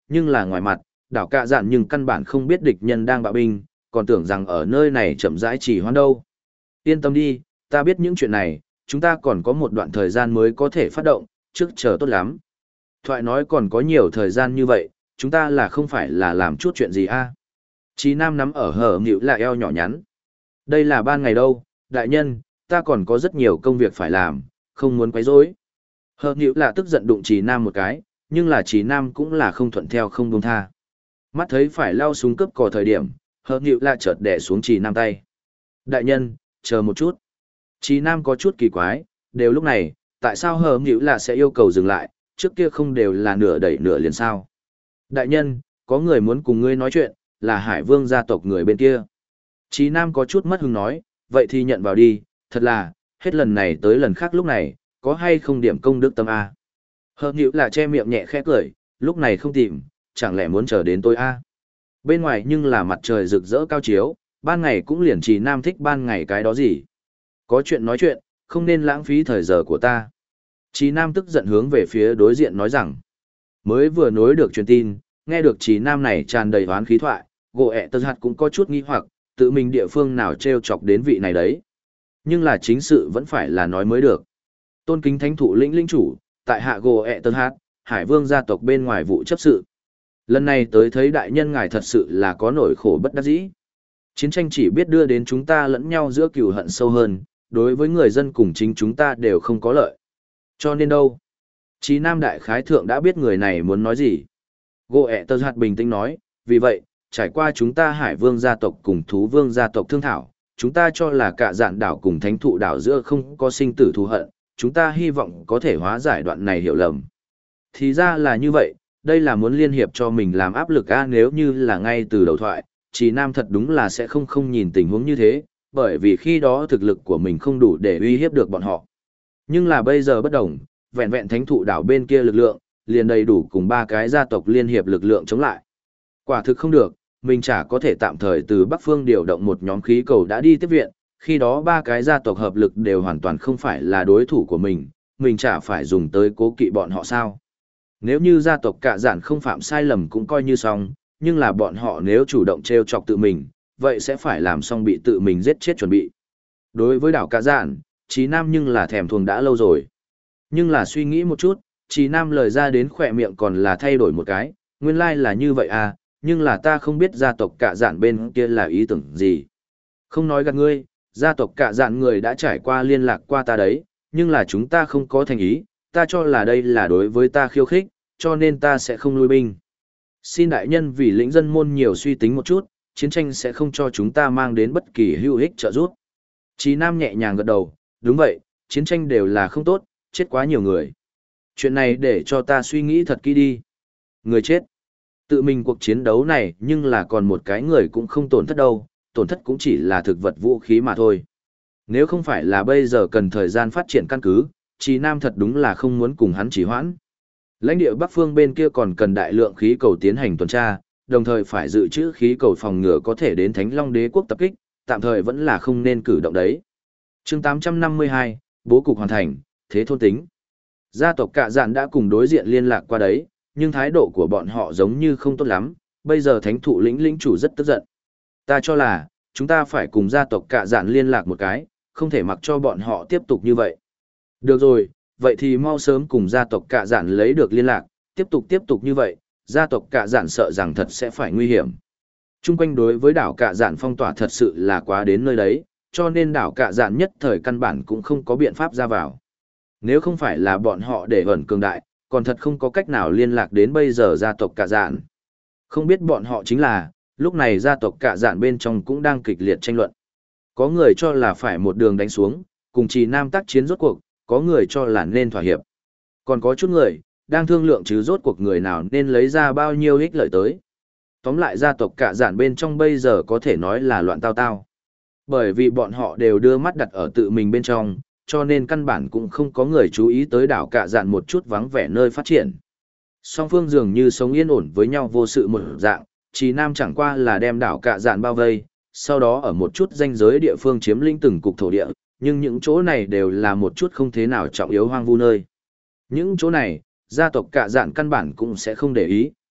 nhưng là ngoài mặt, đảo cạ dạn nhưng căn bản không biết địch nhân đang bạo binh, còn tưởng rằng ở nơi này chậm rãi chỉ hoãn đâu. Yên tâm đi, ta biết những chuyện này, chúng ta còn có một đoạn thời gian mới có thể phát động, trước chờ tốt lắm. Thoại nói còn có nhiều thời gian như vậy, chúng ta là không phải là làm chút chuyện gì a? Chí Nam nắm ở hở nghịu là eo nhỏ nhắn. Đây là ban ngày đâu, đại nhân, ta còn có rất nhiều công việc phải làm, không muốn quấy rối. Hở nghịu là tức giận đụng Chí Nam một cái, nhưng là Chí Nam cũng là không thuận theo không buông tha. Mắt thấy phải lao súng cướp cò thời điểm, Hở nghịu là chợt đè xuống Chí Nam tay. Đại nhân, chờ một chút. Chí Nam có chút kỳ quái, đều lúc này, tại sao Hở nghịu là sẽ yêu cầu dừng lại, trước kia không đều là nửa đẩy nửa liền sao? Đại nhân, có người muốn cùng ngươi nói chuyện, là Hải Vương gia tộc người bên kia. Chí Nam có chút mất hứng nói, vậy thì nhận vào đi, thật là, hết lần này tới lần khác lúc này, có hay không điểm công đức tâm A. Hở nghịu là che miệng nhẹ khẽ cười, lúc này không tìm, chẳng lẽ muốn chờ đến tôi A. Bên ngoài nhưng là mặt trời rực rỡ cao chiếu, ban ngày cũng liền Chí Nam thích ban ngày cái đó gì. Có chuyện nói chuyện, không nên lãng phí thời giờ của ta. Chí Nam tức giận hướng về phía đối diện nói rằng, mới vừa nối được truyền tin, nghe được Chí Nam này tràn đầy oán khí thoại, gỗ ẹ tơ hạt cũng có chút nghi hoặc, tự mình địa phương nào treo chọc đến vị này đấy. Nhưng là chính sự vẫn phải là nói mới được. Tôn kính thánh thụ lĩnh chủ, tại hạ gỗ ẹ tơ hạt, Hải Vương gia tộc bên ngoài vụ chấp sự. Lần này tới thấy đại nhân ngài thật sự là có nỗi khổ bất đắc dĩ. Chiến tranh chỉ biết đưa đến chúng ta lẫn nhau giữa cừu hận sâu hơn, đối với người dân cùng chính chúng ta đều không có lợi. Cho nên đâu? Chí Nam đại khái thượng đã biết người này muốn nói gì. Gỗ ẹ tơ hạt bình tĩnh nói, vì vậy, trải qua chúng ta Hải Vương gia tộc cùng Thú Vương gia tộc thương thảo, chúng ta cho là cả dạn đảo cùng thánh thụ đảo giữa không có sinh tử thù hận, chúng ta hy vọng có thể hóa giải đoạn này hiểu lầm. Thì ra là như vậy, đây là muốn liên hiệp cho mình làm áp lực a, nếu như là ngay từ đầu thoại, Chí Nam thật đúng là sẽ không nhìn tình huống như thế, bởi vì khi đó thực lực của mình không đủ để uy hiếp được bọn họ. Nhưng là bây giờ bất đồng, vẹn vẹn thánh thụ đảo bên kia lực lượng, liền đầy đủ cùng ba cái gia tộc liên hiệp lực lượng chống lại. Quả thực không được, mình chả có thể tạm thời từ Bắc Phương điều động một nhóm khí cầu đã đi tiếp viện, khi đó ba cái gia tộc hợp lực đều hoàn toàn không phải là đối thủ của mình chả phải dùng tới cố kỵ bọn họ sao. Nếu như gia tộc cả giản không phạm sai lầm cũng coi như xong, nhưng là bọn họ nếu chủ động trêu chọc tự mình, vậy sẽ phải làm xong bị tự mình giết chết chuẩn bị. Đối với đảo cả giản, Chí Nam nhưng là thèm thuồng đã lâu rồi. Nhưng là suy nghĩ một chút, Chí Nam lời ra đến khỏe miệng còn là thay đổi một cái, nguyên lai là như vậy à, nhưng là ta không biết gia tộc cả dạn bên kia là ý tưởng gì. Không nói gạt ngươi, gia tộc cả dạn người đã trải qua liên lạc qua ta đấy, nhưng là chúng ta không có thành ý, ta cho là đây là đối với ta khiêu khích, cho nên ta sẽ không lui binh. Xin đại nhân vì lĩnh dân môn nhiều suy tính một chút, chiến tranh sẽ không cho chúng ta mang đến bất kỳ hữu ích trợ giúp. Chí Nam nhẹ nhàng gật đầu, đúng vậy, chiến tranh đều là không tốt, chết quá nhiều người. Chuyện này để cho ta suy nghĩ thật kỹ đi. Người chết. Tự mình cuộc chiến đấu này nhưng là còn một cái người cũng không tổn thất đâu, tổn thất cũng chỉ là thực vật vũ khí mà thôi. Nếu không phải là bây giờ cần thời gian phát triển căn cứ, Chí Nam thật đúng là không muốn cùng hắn trì hoãn. Lãnh địa Bắc Phương bên kia còn cần đại lượng khí cầu tiến hành tuần tra, đồng thời phải dự trữ khí cầu phòng ngừa có thể đến Thánh Long Đế quốc tập kích, tạm thời vẫn là không nên cử động đấy. Chương 852, bố cục hoàn thành, thế thôn tính. Gia tộc Cạ Dạn đã cùng đối diện liên lạc qua đấy, nhưng thái độ của bọn họ giống như không tốt lắm, bây giờ thánh thụ lĩnh chủ rất tức giận. Ta cho là, chúng ta phải cùng gia tộc Cạ Dạn liên lạc một cái, không thể mặc cho bọn họ tiếp tục như vậy. Được rồi, vậy thì mau sớm cùng gia tộc Cạ Dạn lấy được liên lạc, tiếp tục như vậy, gia tộc Cạ Dạn sợ rằng thật sẽ phải nguy hiểm. Trung quanh đối với đảo Cạ Dạn phong tỏa thật sự là quá đến nơi đấy, cho nên đảo Cạ Dạn nhất thời căn bản cũng không có biện pháp ra vào. Nếu không phải là bọn họ để ẩn cường đại, còn thật không có cách nào liên lạc đến bây giờ gia tộc Cạ Dạn. Không biết bọn họ chính là, lúc này gia tộc Cạ Dạn bên trong cũng đang kịch liệt tranh luận. Có người cho là phải một đường đánh xuống, cùng Trì Nam tác chiến rốt cuộc, có người cho là nên thỏa hiệp. Còn có chút người, đang thương lượng chứ rốt cuộc người nào nên lấy ra bao nhiêu ích lợi tới. Tóm lại gia tộc Cạ Dạn bên trong bây giờ có thể nói là loạn tao tao. Bởi vì bọn họ đều đưa mắt đặt ở tự mình bên trong, cho nên căn bản cũng không có người chú ý tới đảo Cạ Dạn một chút vắng vẻ nơi phát triển. Song phương dường như sống yên ổn với nhau vô sự một dạng, Trì Nam chẳng qua là đem đảo Cạ Dạn bao vây, sau đó ở một chút ranh giới địa phương chiếm lĩnh từng cục thổ địa, nhưng những chỗ này đều là một chút không thế nào trọng yếu hoang vu nơi. Những chỗ này, gia tộc Cạ Dạn căn bản cũng sẽ không để ý,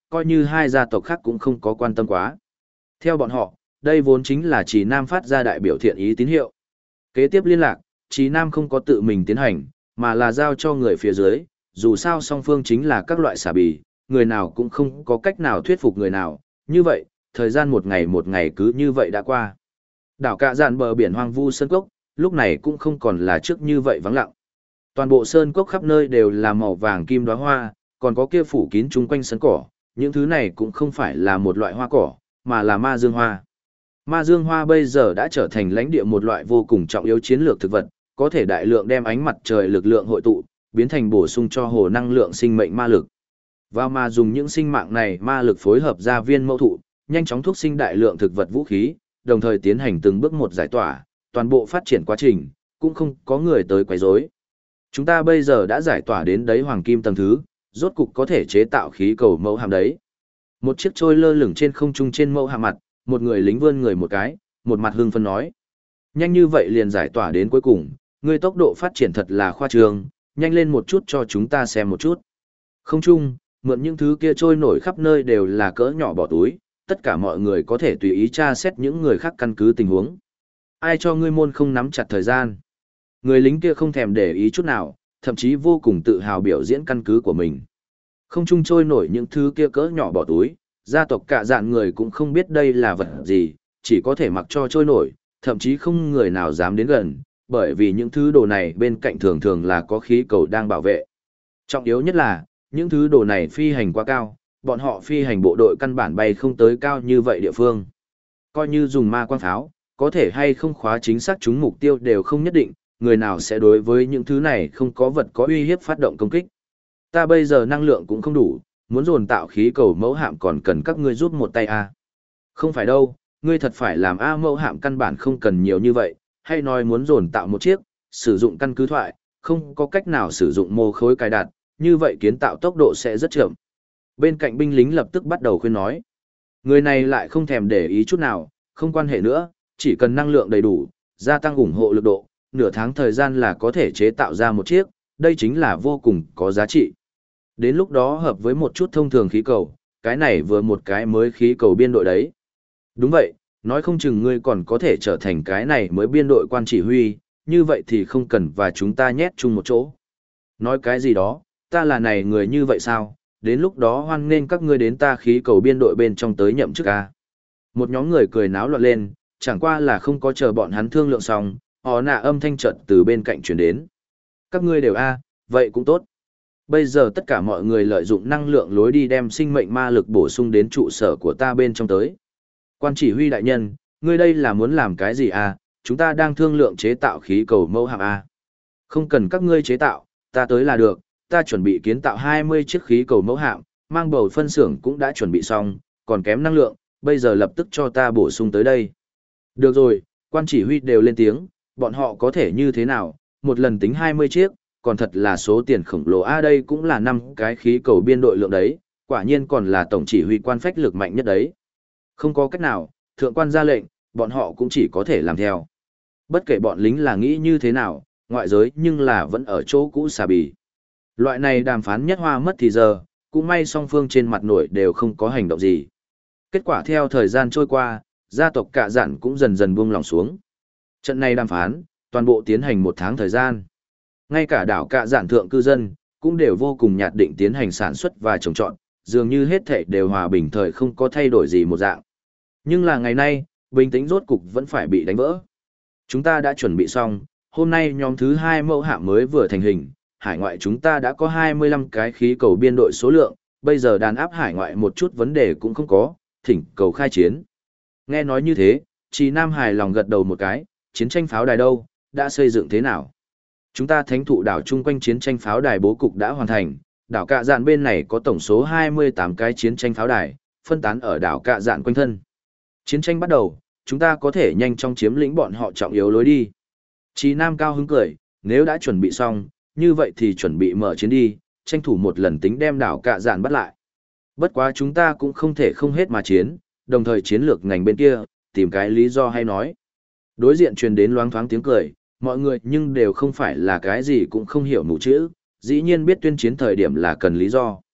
coi như hai gia tộc khác cũng không có quan tâm quá. Theo bọn họ, đây vốn chính là Trì Nam phát ra đại biểu thiện ý tín hiệu. Kế tiếp liên lạc, Trì Nam không có tự mình tiến hành, mà là giao cho người phía dưới, dù sao song phương chính là các loại xà bì, người nào cũng không có cách nào thuyết phục người nào. Như vậy, thời gian một ngày cứ như vậy đã qua. Đảo Cạ Dạn bờ biển hoang vu sơn cốc, lúc này cũng không còn là trước như vậy vắng lặng. Toàn bộ sơn cốc khắp nơi đều là màu vàng kim đóa hoa, còn có kia phủ kín chung quanh sân cỏ, những thứ này cũng không phải là một loại hoa cỏ, mà là ma dương hoa. Ma dương hoa bây giờ đã trở thành lãnh địa một loại vô cùng trọng yếu chiến lược thực vật, có thể đại lượng đem ánh mặt trời lực lượng hội tụ, biến thành bổ sung cho hồ năng lượng sinh mệnh ma lực. Và mà dùng những sinh mạng này ma lực phối hợp ra viên mẫu thụ, nhanh chóng thúc sinh đại lượng thực vật vũ khí, đồng thời tiến hành từng bước một giải tỏa, toàn bộ phát triển quá trình, cũng không có người tới quấy rối. Chúng ta bây giờ đã giải tỏa đến đấy hoàng kim tầng thứ, rốt cục có thể chế tạo khí cầu mẫu hạm đấy. Một chiếc trôi lơ lửng trên không trung trên mẫu hạm mặt, một người lính vươn người một cái, một mặt hưng phấn nói. Nhanh như vậy liền giải tỏa đến cuối cùng, ngươi tốc độ phát triển thật là khoa trương, nhanh lên một chút cho chúng ta xem một chút. Không trung, mượn những thứ kia trôi nổi khắp nơi đều là cỡ nhỏ bỏ túi, tất cả mọi người có thể tùy ý tra xét những người khác căn cứ tình huống. Ai cho ngươi môn không nắm chặt thời gian. Người lính kia không thèm để ý chút nào, thậm chí vô cùng tự hào biểu diễn căn cứ của mình. Không trung trôi nổi những thứ kia cỡ nhỏ bỏ túi, gia tộc Cạ Dạn người cũng không biết đây là vật gì, chỉ có thể mặc cho trôi nổi, thậm chí không người nào dám đến gần, bởi vì những thứ đồ này bên cạnh thường thường là có khí cầu đang bảo vệ. Trọng yếu nhất là, những thứ đồ này phi hành quá cao, bọn họ phi hành bộ đội căn bản bay không tới cao như vậy địa phương. Coi như dùng ma quang pháo, có thể hay không khóa chính xác chúng mục tiêu đều không nhất định, người nào sẽ đối với những thứ này không có vật có uy hiếp phát động công kích. Ta bây giờ năng lượng cũng không đủ, muốn dồn tạo khí cầu mẫu hạm còn cần các ngươi giúp một tay à. Không phải đâu, ngươi thật phải làm A mẫu hạm căn bản không cần nhiều như vậy, hay nói muốn dồn tạo một chiếc, sử dụng căn cứ thoại, không có cách nào sử dụng mô khối cài đặt, như vậy kiến tạo tốc độ sẽ rất chậm. Bên cạnh binh lính lập tức bắt đầu khuyên nói. Người này lại không thèm để ý chút nào, không quan hệ nữa, chỉ cần năng lượng đầy đủ, gia tăng ủng hộ lực độ, nửa tháng thời gian là có thể chế tạo ra một chiếc, đây chính là vô cùng có giá trị. Đến lúc đó hợp với một chút thông thường khí cầu, cái này vừa một cái mới khí cầu biên đội đấy. Đúng vậy, nói không chừng ngươi còn có thể trở thành cái này mới biên đội quan chỉ huy, như vậy thì không cần và chúng ta nhét chung một chỗ. Nói cái gì đó, ta là này người như vậy sao, đến lúc đó hoan nghênh các ngươi đến ta khí cầu biên đội bên trong tới nhậm chức a. Một nhóm người cười náo loạn lên, chẳng qua là không có chờ bọn hắn thương lượng xong, họ nạ âm thanh trận từ bên cạnh truyền đến. Các ngươi đều a, vậy cũng tốt. Bây giờ tất cả mọi người lợi dụng năng lượng lối đi đem sinh mệnh ma lực bổ sung đến trụ sở của ta bên trong tới. Quan chỉ huy đại nhân, ngươi đây là muốn làm cái gì a? Chúng ta đang thương lượng chế tạo khí cầu mẫu hạm a. Không cần các ngươi chế tạo, ta tới là được, ta chuẩn bị kiến tạo 20 chiếc khí cầu mẫu hạm, mang bầu phân xưởng cũng đã chuẩn bị xong, còn kém năng lượng, bây giờ lập tức cho ta bổ sung tới đây. Được rồi, quan chỉ huy đều lên tiếng, bọn họ có thể như thế nào, một lần tính 20 chiếc, còn thật là số tiền khổng lồ a, đây cũng là 5 cái khí cầu biên đội lượng đấy, quả nhiên còn là tổng chỉ huy quan phách lực mạnh nhất đấy. Không có cách nào, thượng quan ra lệnh, bọn họ cũng chỉ có thể làm theo. Bất kể bọn lính là nghĩ như thế nào, ngoại giới nhưng là vẫn ở chỗ cũ xà bì. Loại này đàm phán nhất hoa mất thì giờ, cũng may song phương trên mặt nổi đều không có hành động gì. Kết quả theo thời gian trôi qua, gia tộc Cạ Dạn cũng dần dần buông lòng xuống. Trận này đàm phán, toàn bộ tiến hành 1 tháng thời gian. Ngay cả đảo Cạ Dạn thượng cư dân, cũng đều vô cùng nhạt định tiến hành sản xuất và trồng trọt, dường như hết thảy đều hòa bình thời không có thay đổi gì một dạng. Nhưng là ngày nay, bình tĩnh rốt cục vẫn phải bị đánh vỡ. Chúng ta đã chuẩn bị xong, hôm nay nhóm thứ 2 mẫu hạm mới vừa thành hình, hải ngoại chúng ta đã có 25 cái khí cầu biên đội số lượng, bây giờ đàn áp hải ngoại một chút vấn đề cũng không có, thỉnh cầu khai chiến. Nghe nói như thế, Trì Nam hài lòng gật đầu một cái, chiến tranh pháo đài đâu, đã xây dựng thế nào? Chúng ta thánh thụ đảo chung quanh chiến tranh pháo đài bố cục đã hoàn thành, đảo Cạ Dạn bên này có tổng số 28 cái chiến tranh pháo đài, phân tán ở đảo Cạ Dạn quanh thân. Chiến tranh bắt đầu, chúng ta có thể nhanh chóng chiếm lĩnh bọn họ trọng yếu lối đi. Trì Nam cao hứng cười, nếu đã chuẩn bị xong, như vậy thì chuẩn bị mở chiến đi, tranh thủ một lần tính đem đảo Cạ Dạn bắt lại. Bất quá chúng ta cũng không thể không hết mà chiến, đồng thời chiến lược ngành bên kia, tìm cái lý do hay nói. Đối diện truyền đến loáng thoáng tiếng cười, mọi người nhưng đều không phải là cái gì cũng không hiểu mù chữ, dĩ nhiên biết tuyên chiến thời điểm là cần lý do.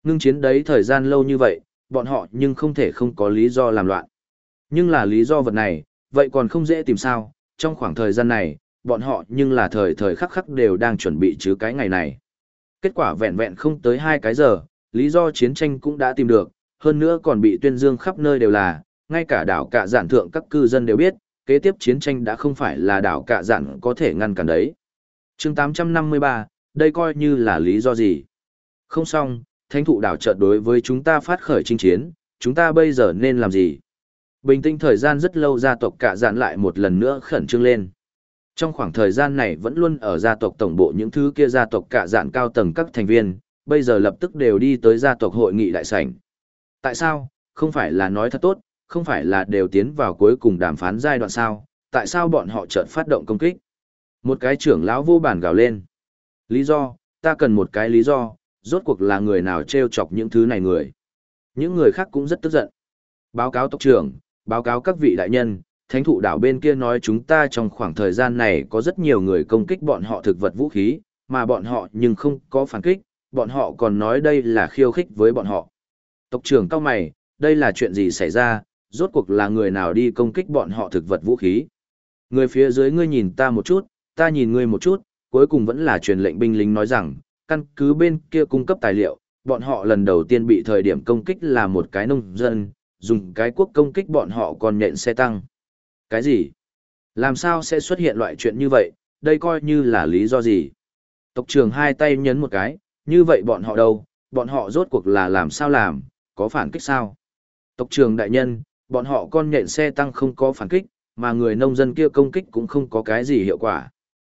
Ngưng chiến đấy thời gian lâu như vậy, bọn họ nhưng không thể không có lý do làm loạn. Nhưng là lý do vật này, vậy còn không dễ tìm sao, trong khoảng thời gian này, bọn họ nhưng là thời thời khắc khắc đều đang chuẩn bị chứ cái ngày này. Kết quả vẹn vẹn không tới 2 cái giờ, lý do chiến tranh cũng đã tìm được, hơn nữa còn bị tuyên dương khắp nơi đều là, ngay cả đảo Cạ Dạn thượng các cư dân đều biết, kế tiếp chiến tranh đã không phải là đảo Cạ Dạn có thể ngăn cản đấy. Chương 853, đây coi như là lý do gì? Không xong, thánh thụ đảo chợt đối với chúng ta phát khởi chinh chiến, chúng ta bây giờ nên làm gì? Bình tĩnh thời gian rất lâu, gia tộc Cạ Dạn lại một lần nữa khẩn trương lên. Trong khoảng thời gian này vẫn luôn ở gia tộc tổng bộ những thứ kia gia tộc Cạ Dạn cao tầng các thành viên, bây giờ lập tức đều đi tới gia tộc hội nghị đại sảnh. Tại sao? Không phải là nói thật tốt, không phải là đều tiến vào cuối cùng đàm phán giai đoạn sao? Tại sao bọn họ chợt phát động công kích? Một cái trưởng lão vô bản gào lên. Lý do, ta cần một cái lý do, rốt cuộc là người nào trêu chọc những thứ này người. Những người khác cũng rất tức giận. Báo cáo tộc trưởng, báo cáo các vị đại nhân, thánh thụ đảo bên kia nói chúng ta trong khoảng thời gian này có rất nhiều người công kích bọn họ thực vật vũ khí, mà bọn họ nhưng không có phản kích, bọn họ còn nói đây là khiêu khích với bọn họ. Tộc trưởng cao mày, đây là chuyện gì xảy ra, rốt cuộc là người nào đi công kích bọn họ thực vật vũ khí. Người phía dưới ngươi nhìn ta một chút, ta nhìn ngươi một chút, cuối cùng vẫn là truyền lệnh binh lính nói rằng, căn cứ bên kia cung cấp tài liệu, bọn họ lần đầu tiên bị thời điểm công kích là một cái nông dân, dùng cái cuốc công kích bọn họ còn nhện xe tăng. Cái gì? Làm sao sẽ xuất hiện loại chuyện như vậy, đây coi như là lý do gì? Tộc trưởng hai tay nhấn một cái, như vậy bọn họ đâu, bọn họ rốt cuộc là làm sao làm, có phản kích sao? Tộc trưởng đại nhân, bọn họ con nhện xe tăng không có phản kích, mà người nông dân kia công kích cũng không có cái gì hiệu quả.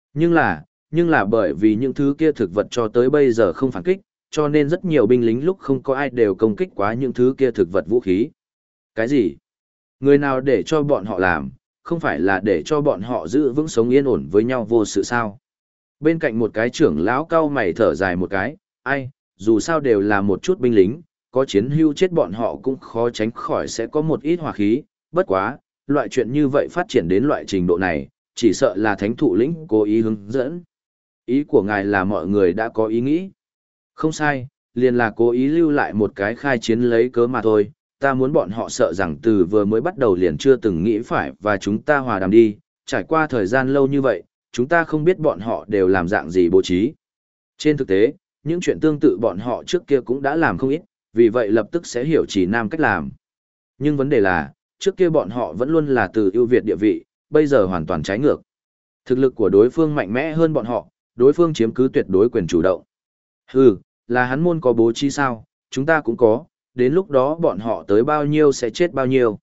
Nhưng là bởi vì những thứ kia thực vật cho tới bây giờ không phản kích, cho nên rất nhiều binh lính lúc không có ai đều công kích quá những thứ kia thực vật vũ khí. Cái gì? Người nào để cho bọn họ làm, không phải là để cho bọn họ giữ vững sống yên ổn với nhau vô sự sao? Bên cạnh một cái trưởng lão cao mày thở dài một cái, ai, dù sao đều là một chút binh lính, có chiến hưu chết bọn họ cũng khó tránh khỏi sẽ có một ít hỏa khí, bất quá, loại chuyện như vậy phát triển đến loại trình độ này, chỉ sợ là thánh thụ lĩnh cố ý hướng dẫn. Ý của ngài là mọi người đã có ý nghĩ. Không sai, liền là cố ý lưu lại một cái khai chiến lấy cớ mà thôi, ta muốn bọn họ sợ rằng từ vừa mới bắt đầu liền chưa từng nghĩ phải và chúng ta hòa đàm đi, trải qua thời gian lâu như vậy, chúng ta không biết bọn họ đều làm dạng gì bố trí. Trên thực tế, những chuyện tương tự bọn họ trước kia cũng đã làm không ít, vì vậy lập tức sẽ hiểu chỉ nam cách làm. Nhưng vấn đề là, trước kia bọn họ vẫn luôn là từ ưu việt địa vị, bây giờ hoàn toàn trái ngược. Thực lực của đối phương mạnh mẽ hơn bọn họ, đối phương chiếm cứ tuyệt đối quyền chủ động. Hừ, là hắn môn có bố trí sao, chúng ta cũng có, đến lúc đó bọn họ tới bao nhiêu sẽ chết bao nhiêu.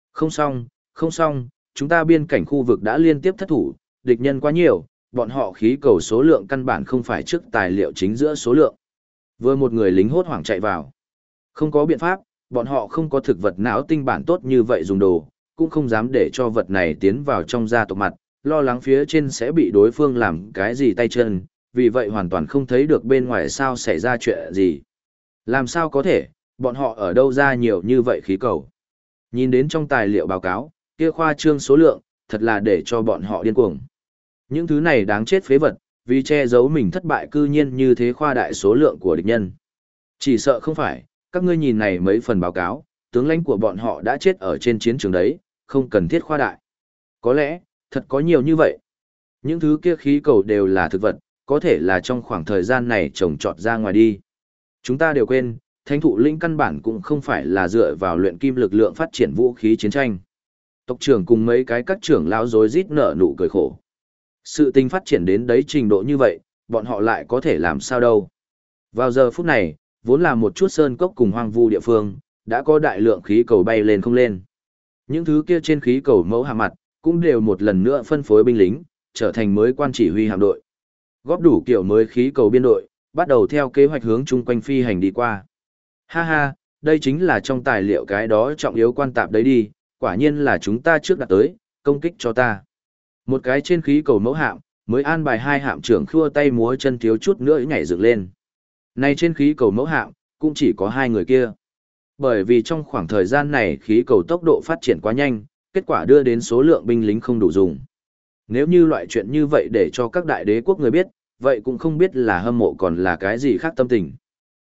Không xong, chúng ta biên cảnh khu vực đã liên tiếp thất thủ, địch nhân quá nhiều, bọn họ khí cầu số lượng căn bản không phải trước tài liệu chính giữa số lượng. Vừa một người lính hốt hoảng chạy vào. Không có biện pháp, bọn họ không có thực vật não tinh bản tốt như vậy dùng đồ, cũng không dám để cho vật này tiến vào trong gia tộc mặt, lo lắng phía trên sẽ bị đối phương làm cái gì tay chân, vì vậy hoàn toàn không thấy được bên ngoài sao xảy ra chuyện gì. Làm sao có thể, bọn họ ở đâu ra nhiều như vậy khí cầu. Nhìn đến trong tài liệu báo cáo, kia khoa trương số lượng, thật là để cho bọn họ điên cuồng. Những thứ này đáng chết phế vật, vì che giấu mình thất bại cư nhiên như thế khoa đại số lượng của địch nhân. Chỉ sợ không phải, các ngươi nhìn này mấy phần báo cáo, tướng lãnh của bọn họ đã chết ở trên chiến trường đấy, không cần thiết khoa đại. Có lẽ, thật có nhiều như vậy. Những thứ kia khí cầu đều là thực vật, có thể là trong khoảng thời gian này trồng trọt ra ngoài đi. Chúng ta đều quên, thánh thụ lĩnh căn bản cũng không phải là dựa vào luyện kim lực lượng phát triển vũ khí chiến tranh. Tộc trưởng cùng mấy cái các trưởng lão rối rít nở nụ cười khổ. Sự tình phát triển đến đấy trình độ như vậy, bọn họ lại có thể làm sao đâu. Vào giờ phút này, vốn là một chút sơn cốc cùng hoang vu địa phương, đã có đại lượng khí cầu bay lên không lên. Những thứ kia trên khí cầu mẫu hạ mặt, cũng đều một lần nữa phân phối binh lính, trở thành mới quan chỉ huy hạm đội. Góp đủ kiểu mới khí cầu biên đội, bắt đầu theo kế hoạch hướng chung quanh phi hành đi qua. Ha ha, đây chính là trong tài liệu cái đó trọng yếu quan tạp đấy đi, quả nhiên là chúng ta trước đặt tới, công kích cho ta. Một cái trên khí cầu mẫu hạm, mới an bài hai hạm trưởng khua tay múa chân thiếu chút nữa nhảy dựng lên. Này trên khí cầu mẫu hạm, cũng chỉ có hai người kia. Bởi vì trong khoảng thời gian này khí cầu tốc độ phát triển quá nhanh, kết quả đưa đến số lượng binh lính không đủ dùng. Nếu như loại chuyện như vậy để cho các đại đế quốc người biết, vậy cũng không biết là hâm mộ còn là cái gì khác tâm tình.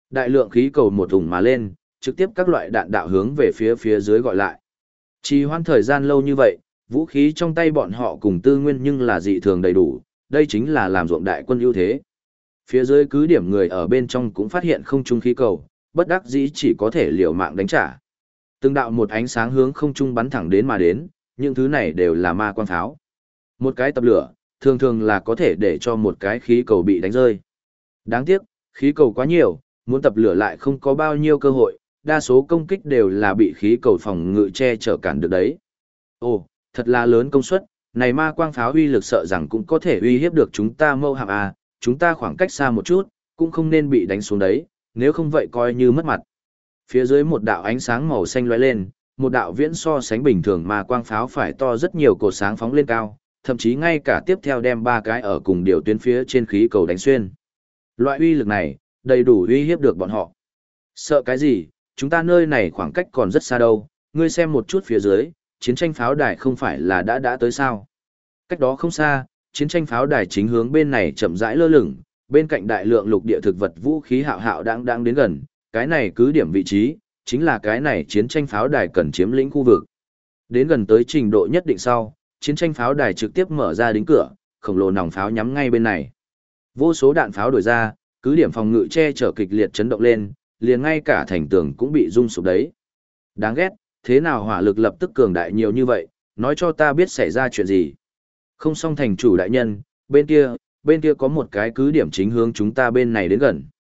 Đại lượng khí cầu một ủng mà lên, trực tiếp các loại đạn đạo hướng về phía dưới gọi lại. Trì hoãn thời gian lâu như vậy, vũ khí trong tay bọn họ cùng tư nguyên nhưng là dị thường đầy đủ, đây chính là làm ruộng đại quân ưu thế. Phía dưới cứ điểm người ở bên trong cũng phát hiện không trung khí cầu, bất đắc dĩ chỉ có thể liều mạng đánh trả. Từng đạo một ánh sáng hướng không trung bắn thẳng đến mà đến, những thứ này đều là ma quang pháo. Một cái tập lửa, thường thường là có thể để cho một cái khí cầu bị đánh rơi. Đáng tiếc, khí cầu quá nhiều, muốn tập lửa lại không có bao nhiêu cơ hội, đa số công kích đều là bị khí cầu phòng ngự che chở cản được đấy. Ồ, thật là lớn công suất, này ma quang pháo uy lực sợ rằng cũng có thể uy hiếp được chúng ta mâu hạm à, chúng ta khoảng cách xa một chút, cũng không nên bị đánh xuống đấy, nếu không vậy coi như mất mặt. Phía dưới một đạo ánh sáng màu xanh lóe lên, một đạo viễn so sánh bình thường ma quang pháo phải to rất nhiều cột sáng phóng lên cao, thậm chí ngay cả tiếp theo đem ba cái ở cùng điều tuyến phía trên khí cầu đánh xuyên. Loại uy lực này, đầy đủ uy hiếp được bọn họ. Sợ cái gì, chúng ta nơi này khoảng cách còn rất xa đâu, ngươi xem một chút phía dưới, chiến tranh pháo đài không phải là đã tới sao. Cách đó không xa, chiến tranh pháo đài chính hướng bên này chậm rãi lơ lửng, bên cạnh đại lượng lục địa thực vật vũ khí hạo hạo đang đến gần, cái này cứ điểm vị trí, chính là cái này chiến tranh pháo đài cần chiếm lĩnh khu vực. Đến gần tới trình độ nhất định sau, chiến tranh pháo đài trực tiếp mở ra đính cửa, khổng lồ nòng pháo nhắm ngay bên này. Vô số đạn pháo đổi ra, cứ điểm phòng ngự che chở kịch liệt chấn động lên, liền ngay cả thành tường cũng bị rung sụp đấy. Đáng ghét, thế nào hỏa lực lập tức cường đại nhiều như vậy, nói cho ta biết xảy ra chuyện gì. Không xong thành chủ đại nhân, bên kia có một cái cứ điểm chính hướng chúng ta bên này đến gần.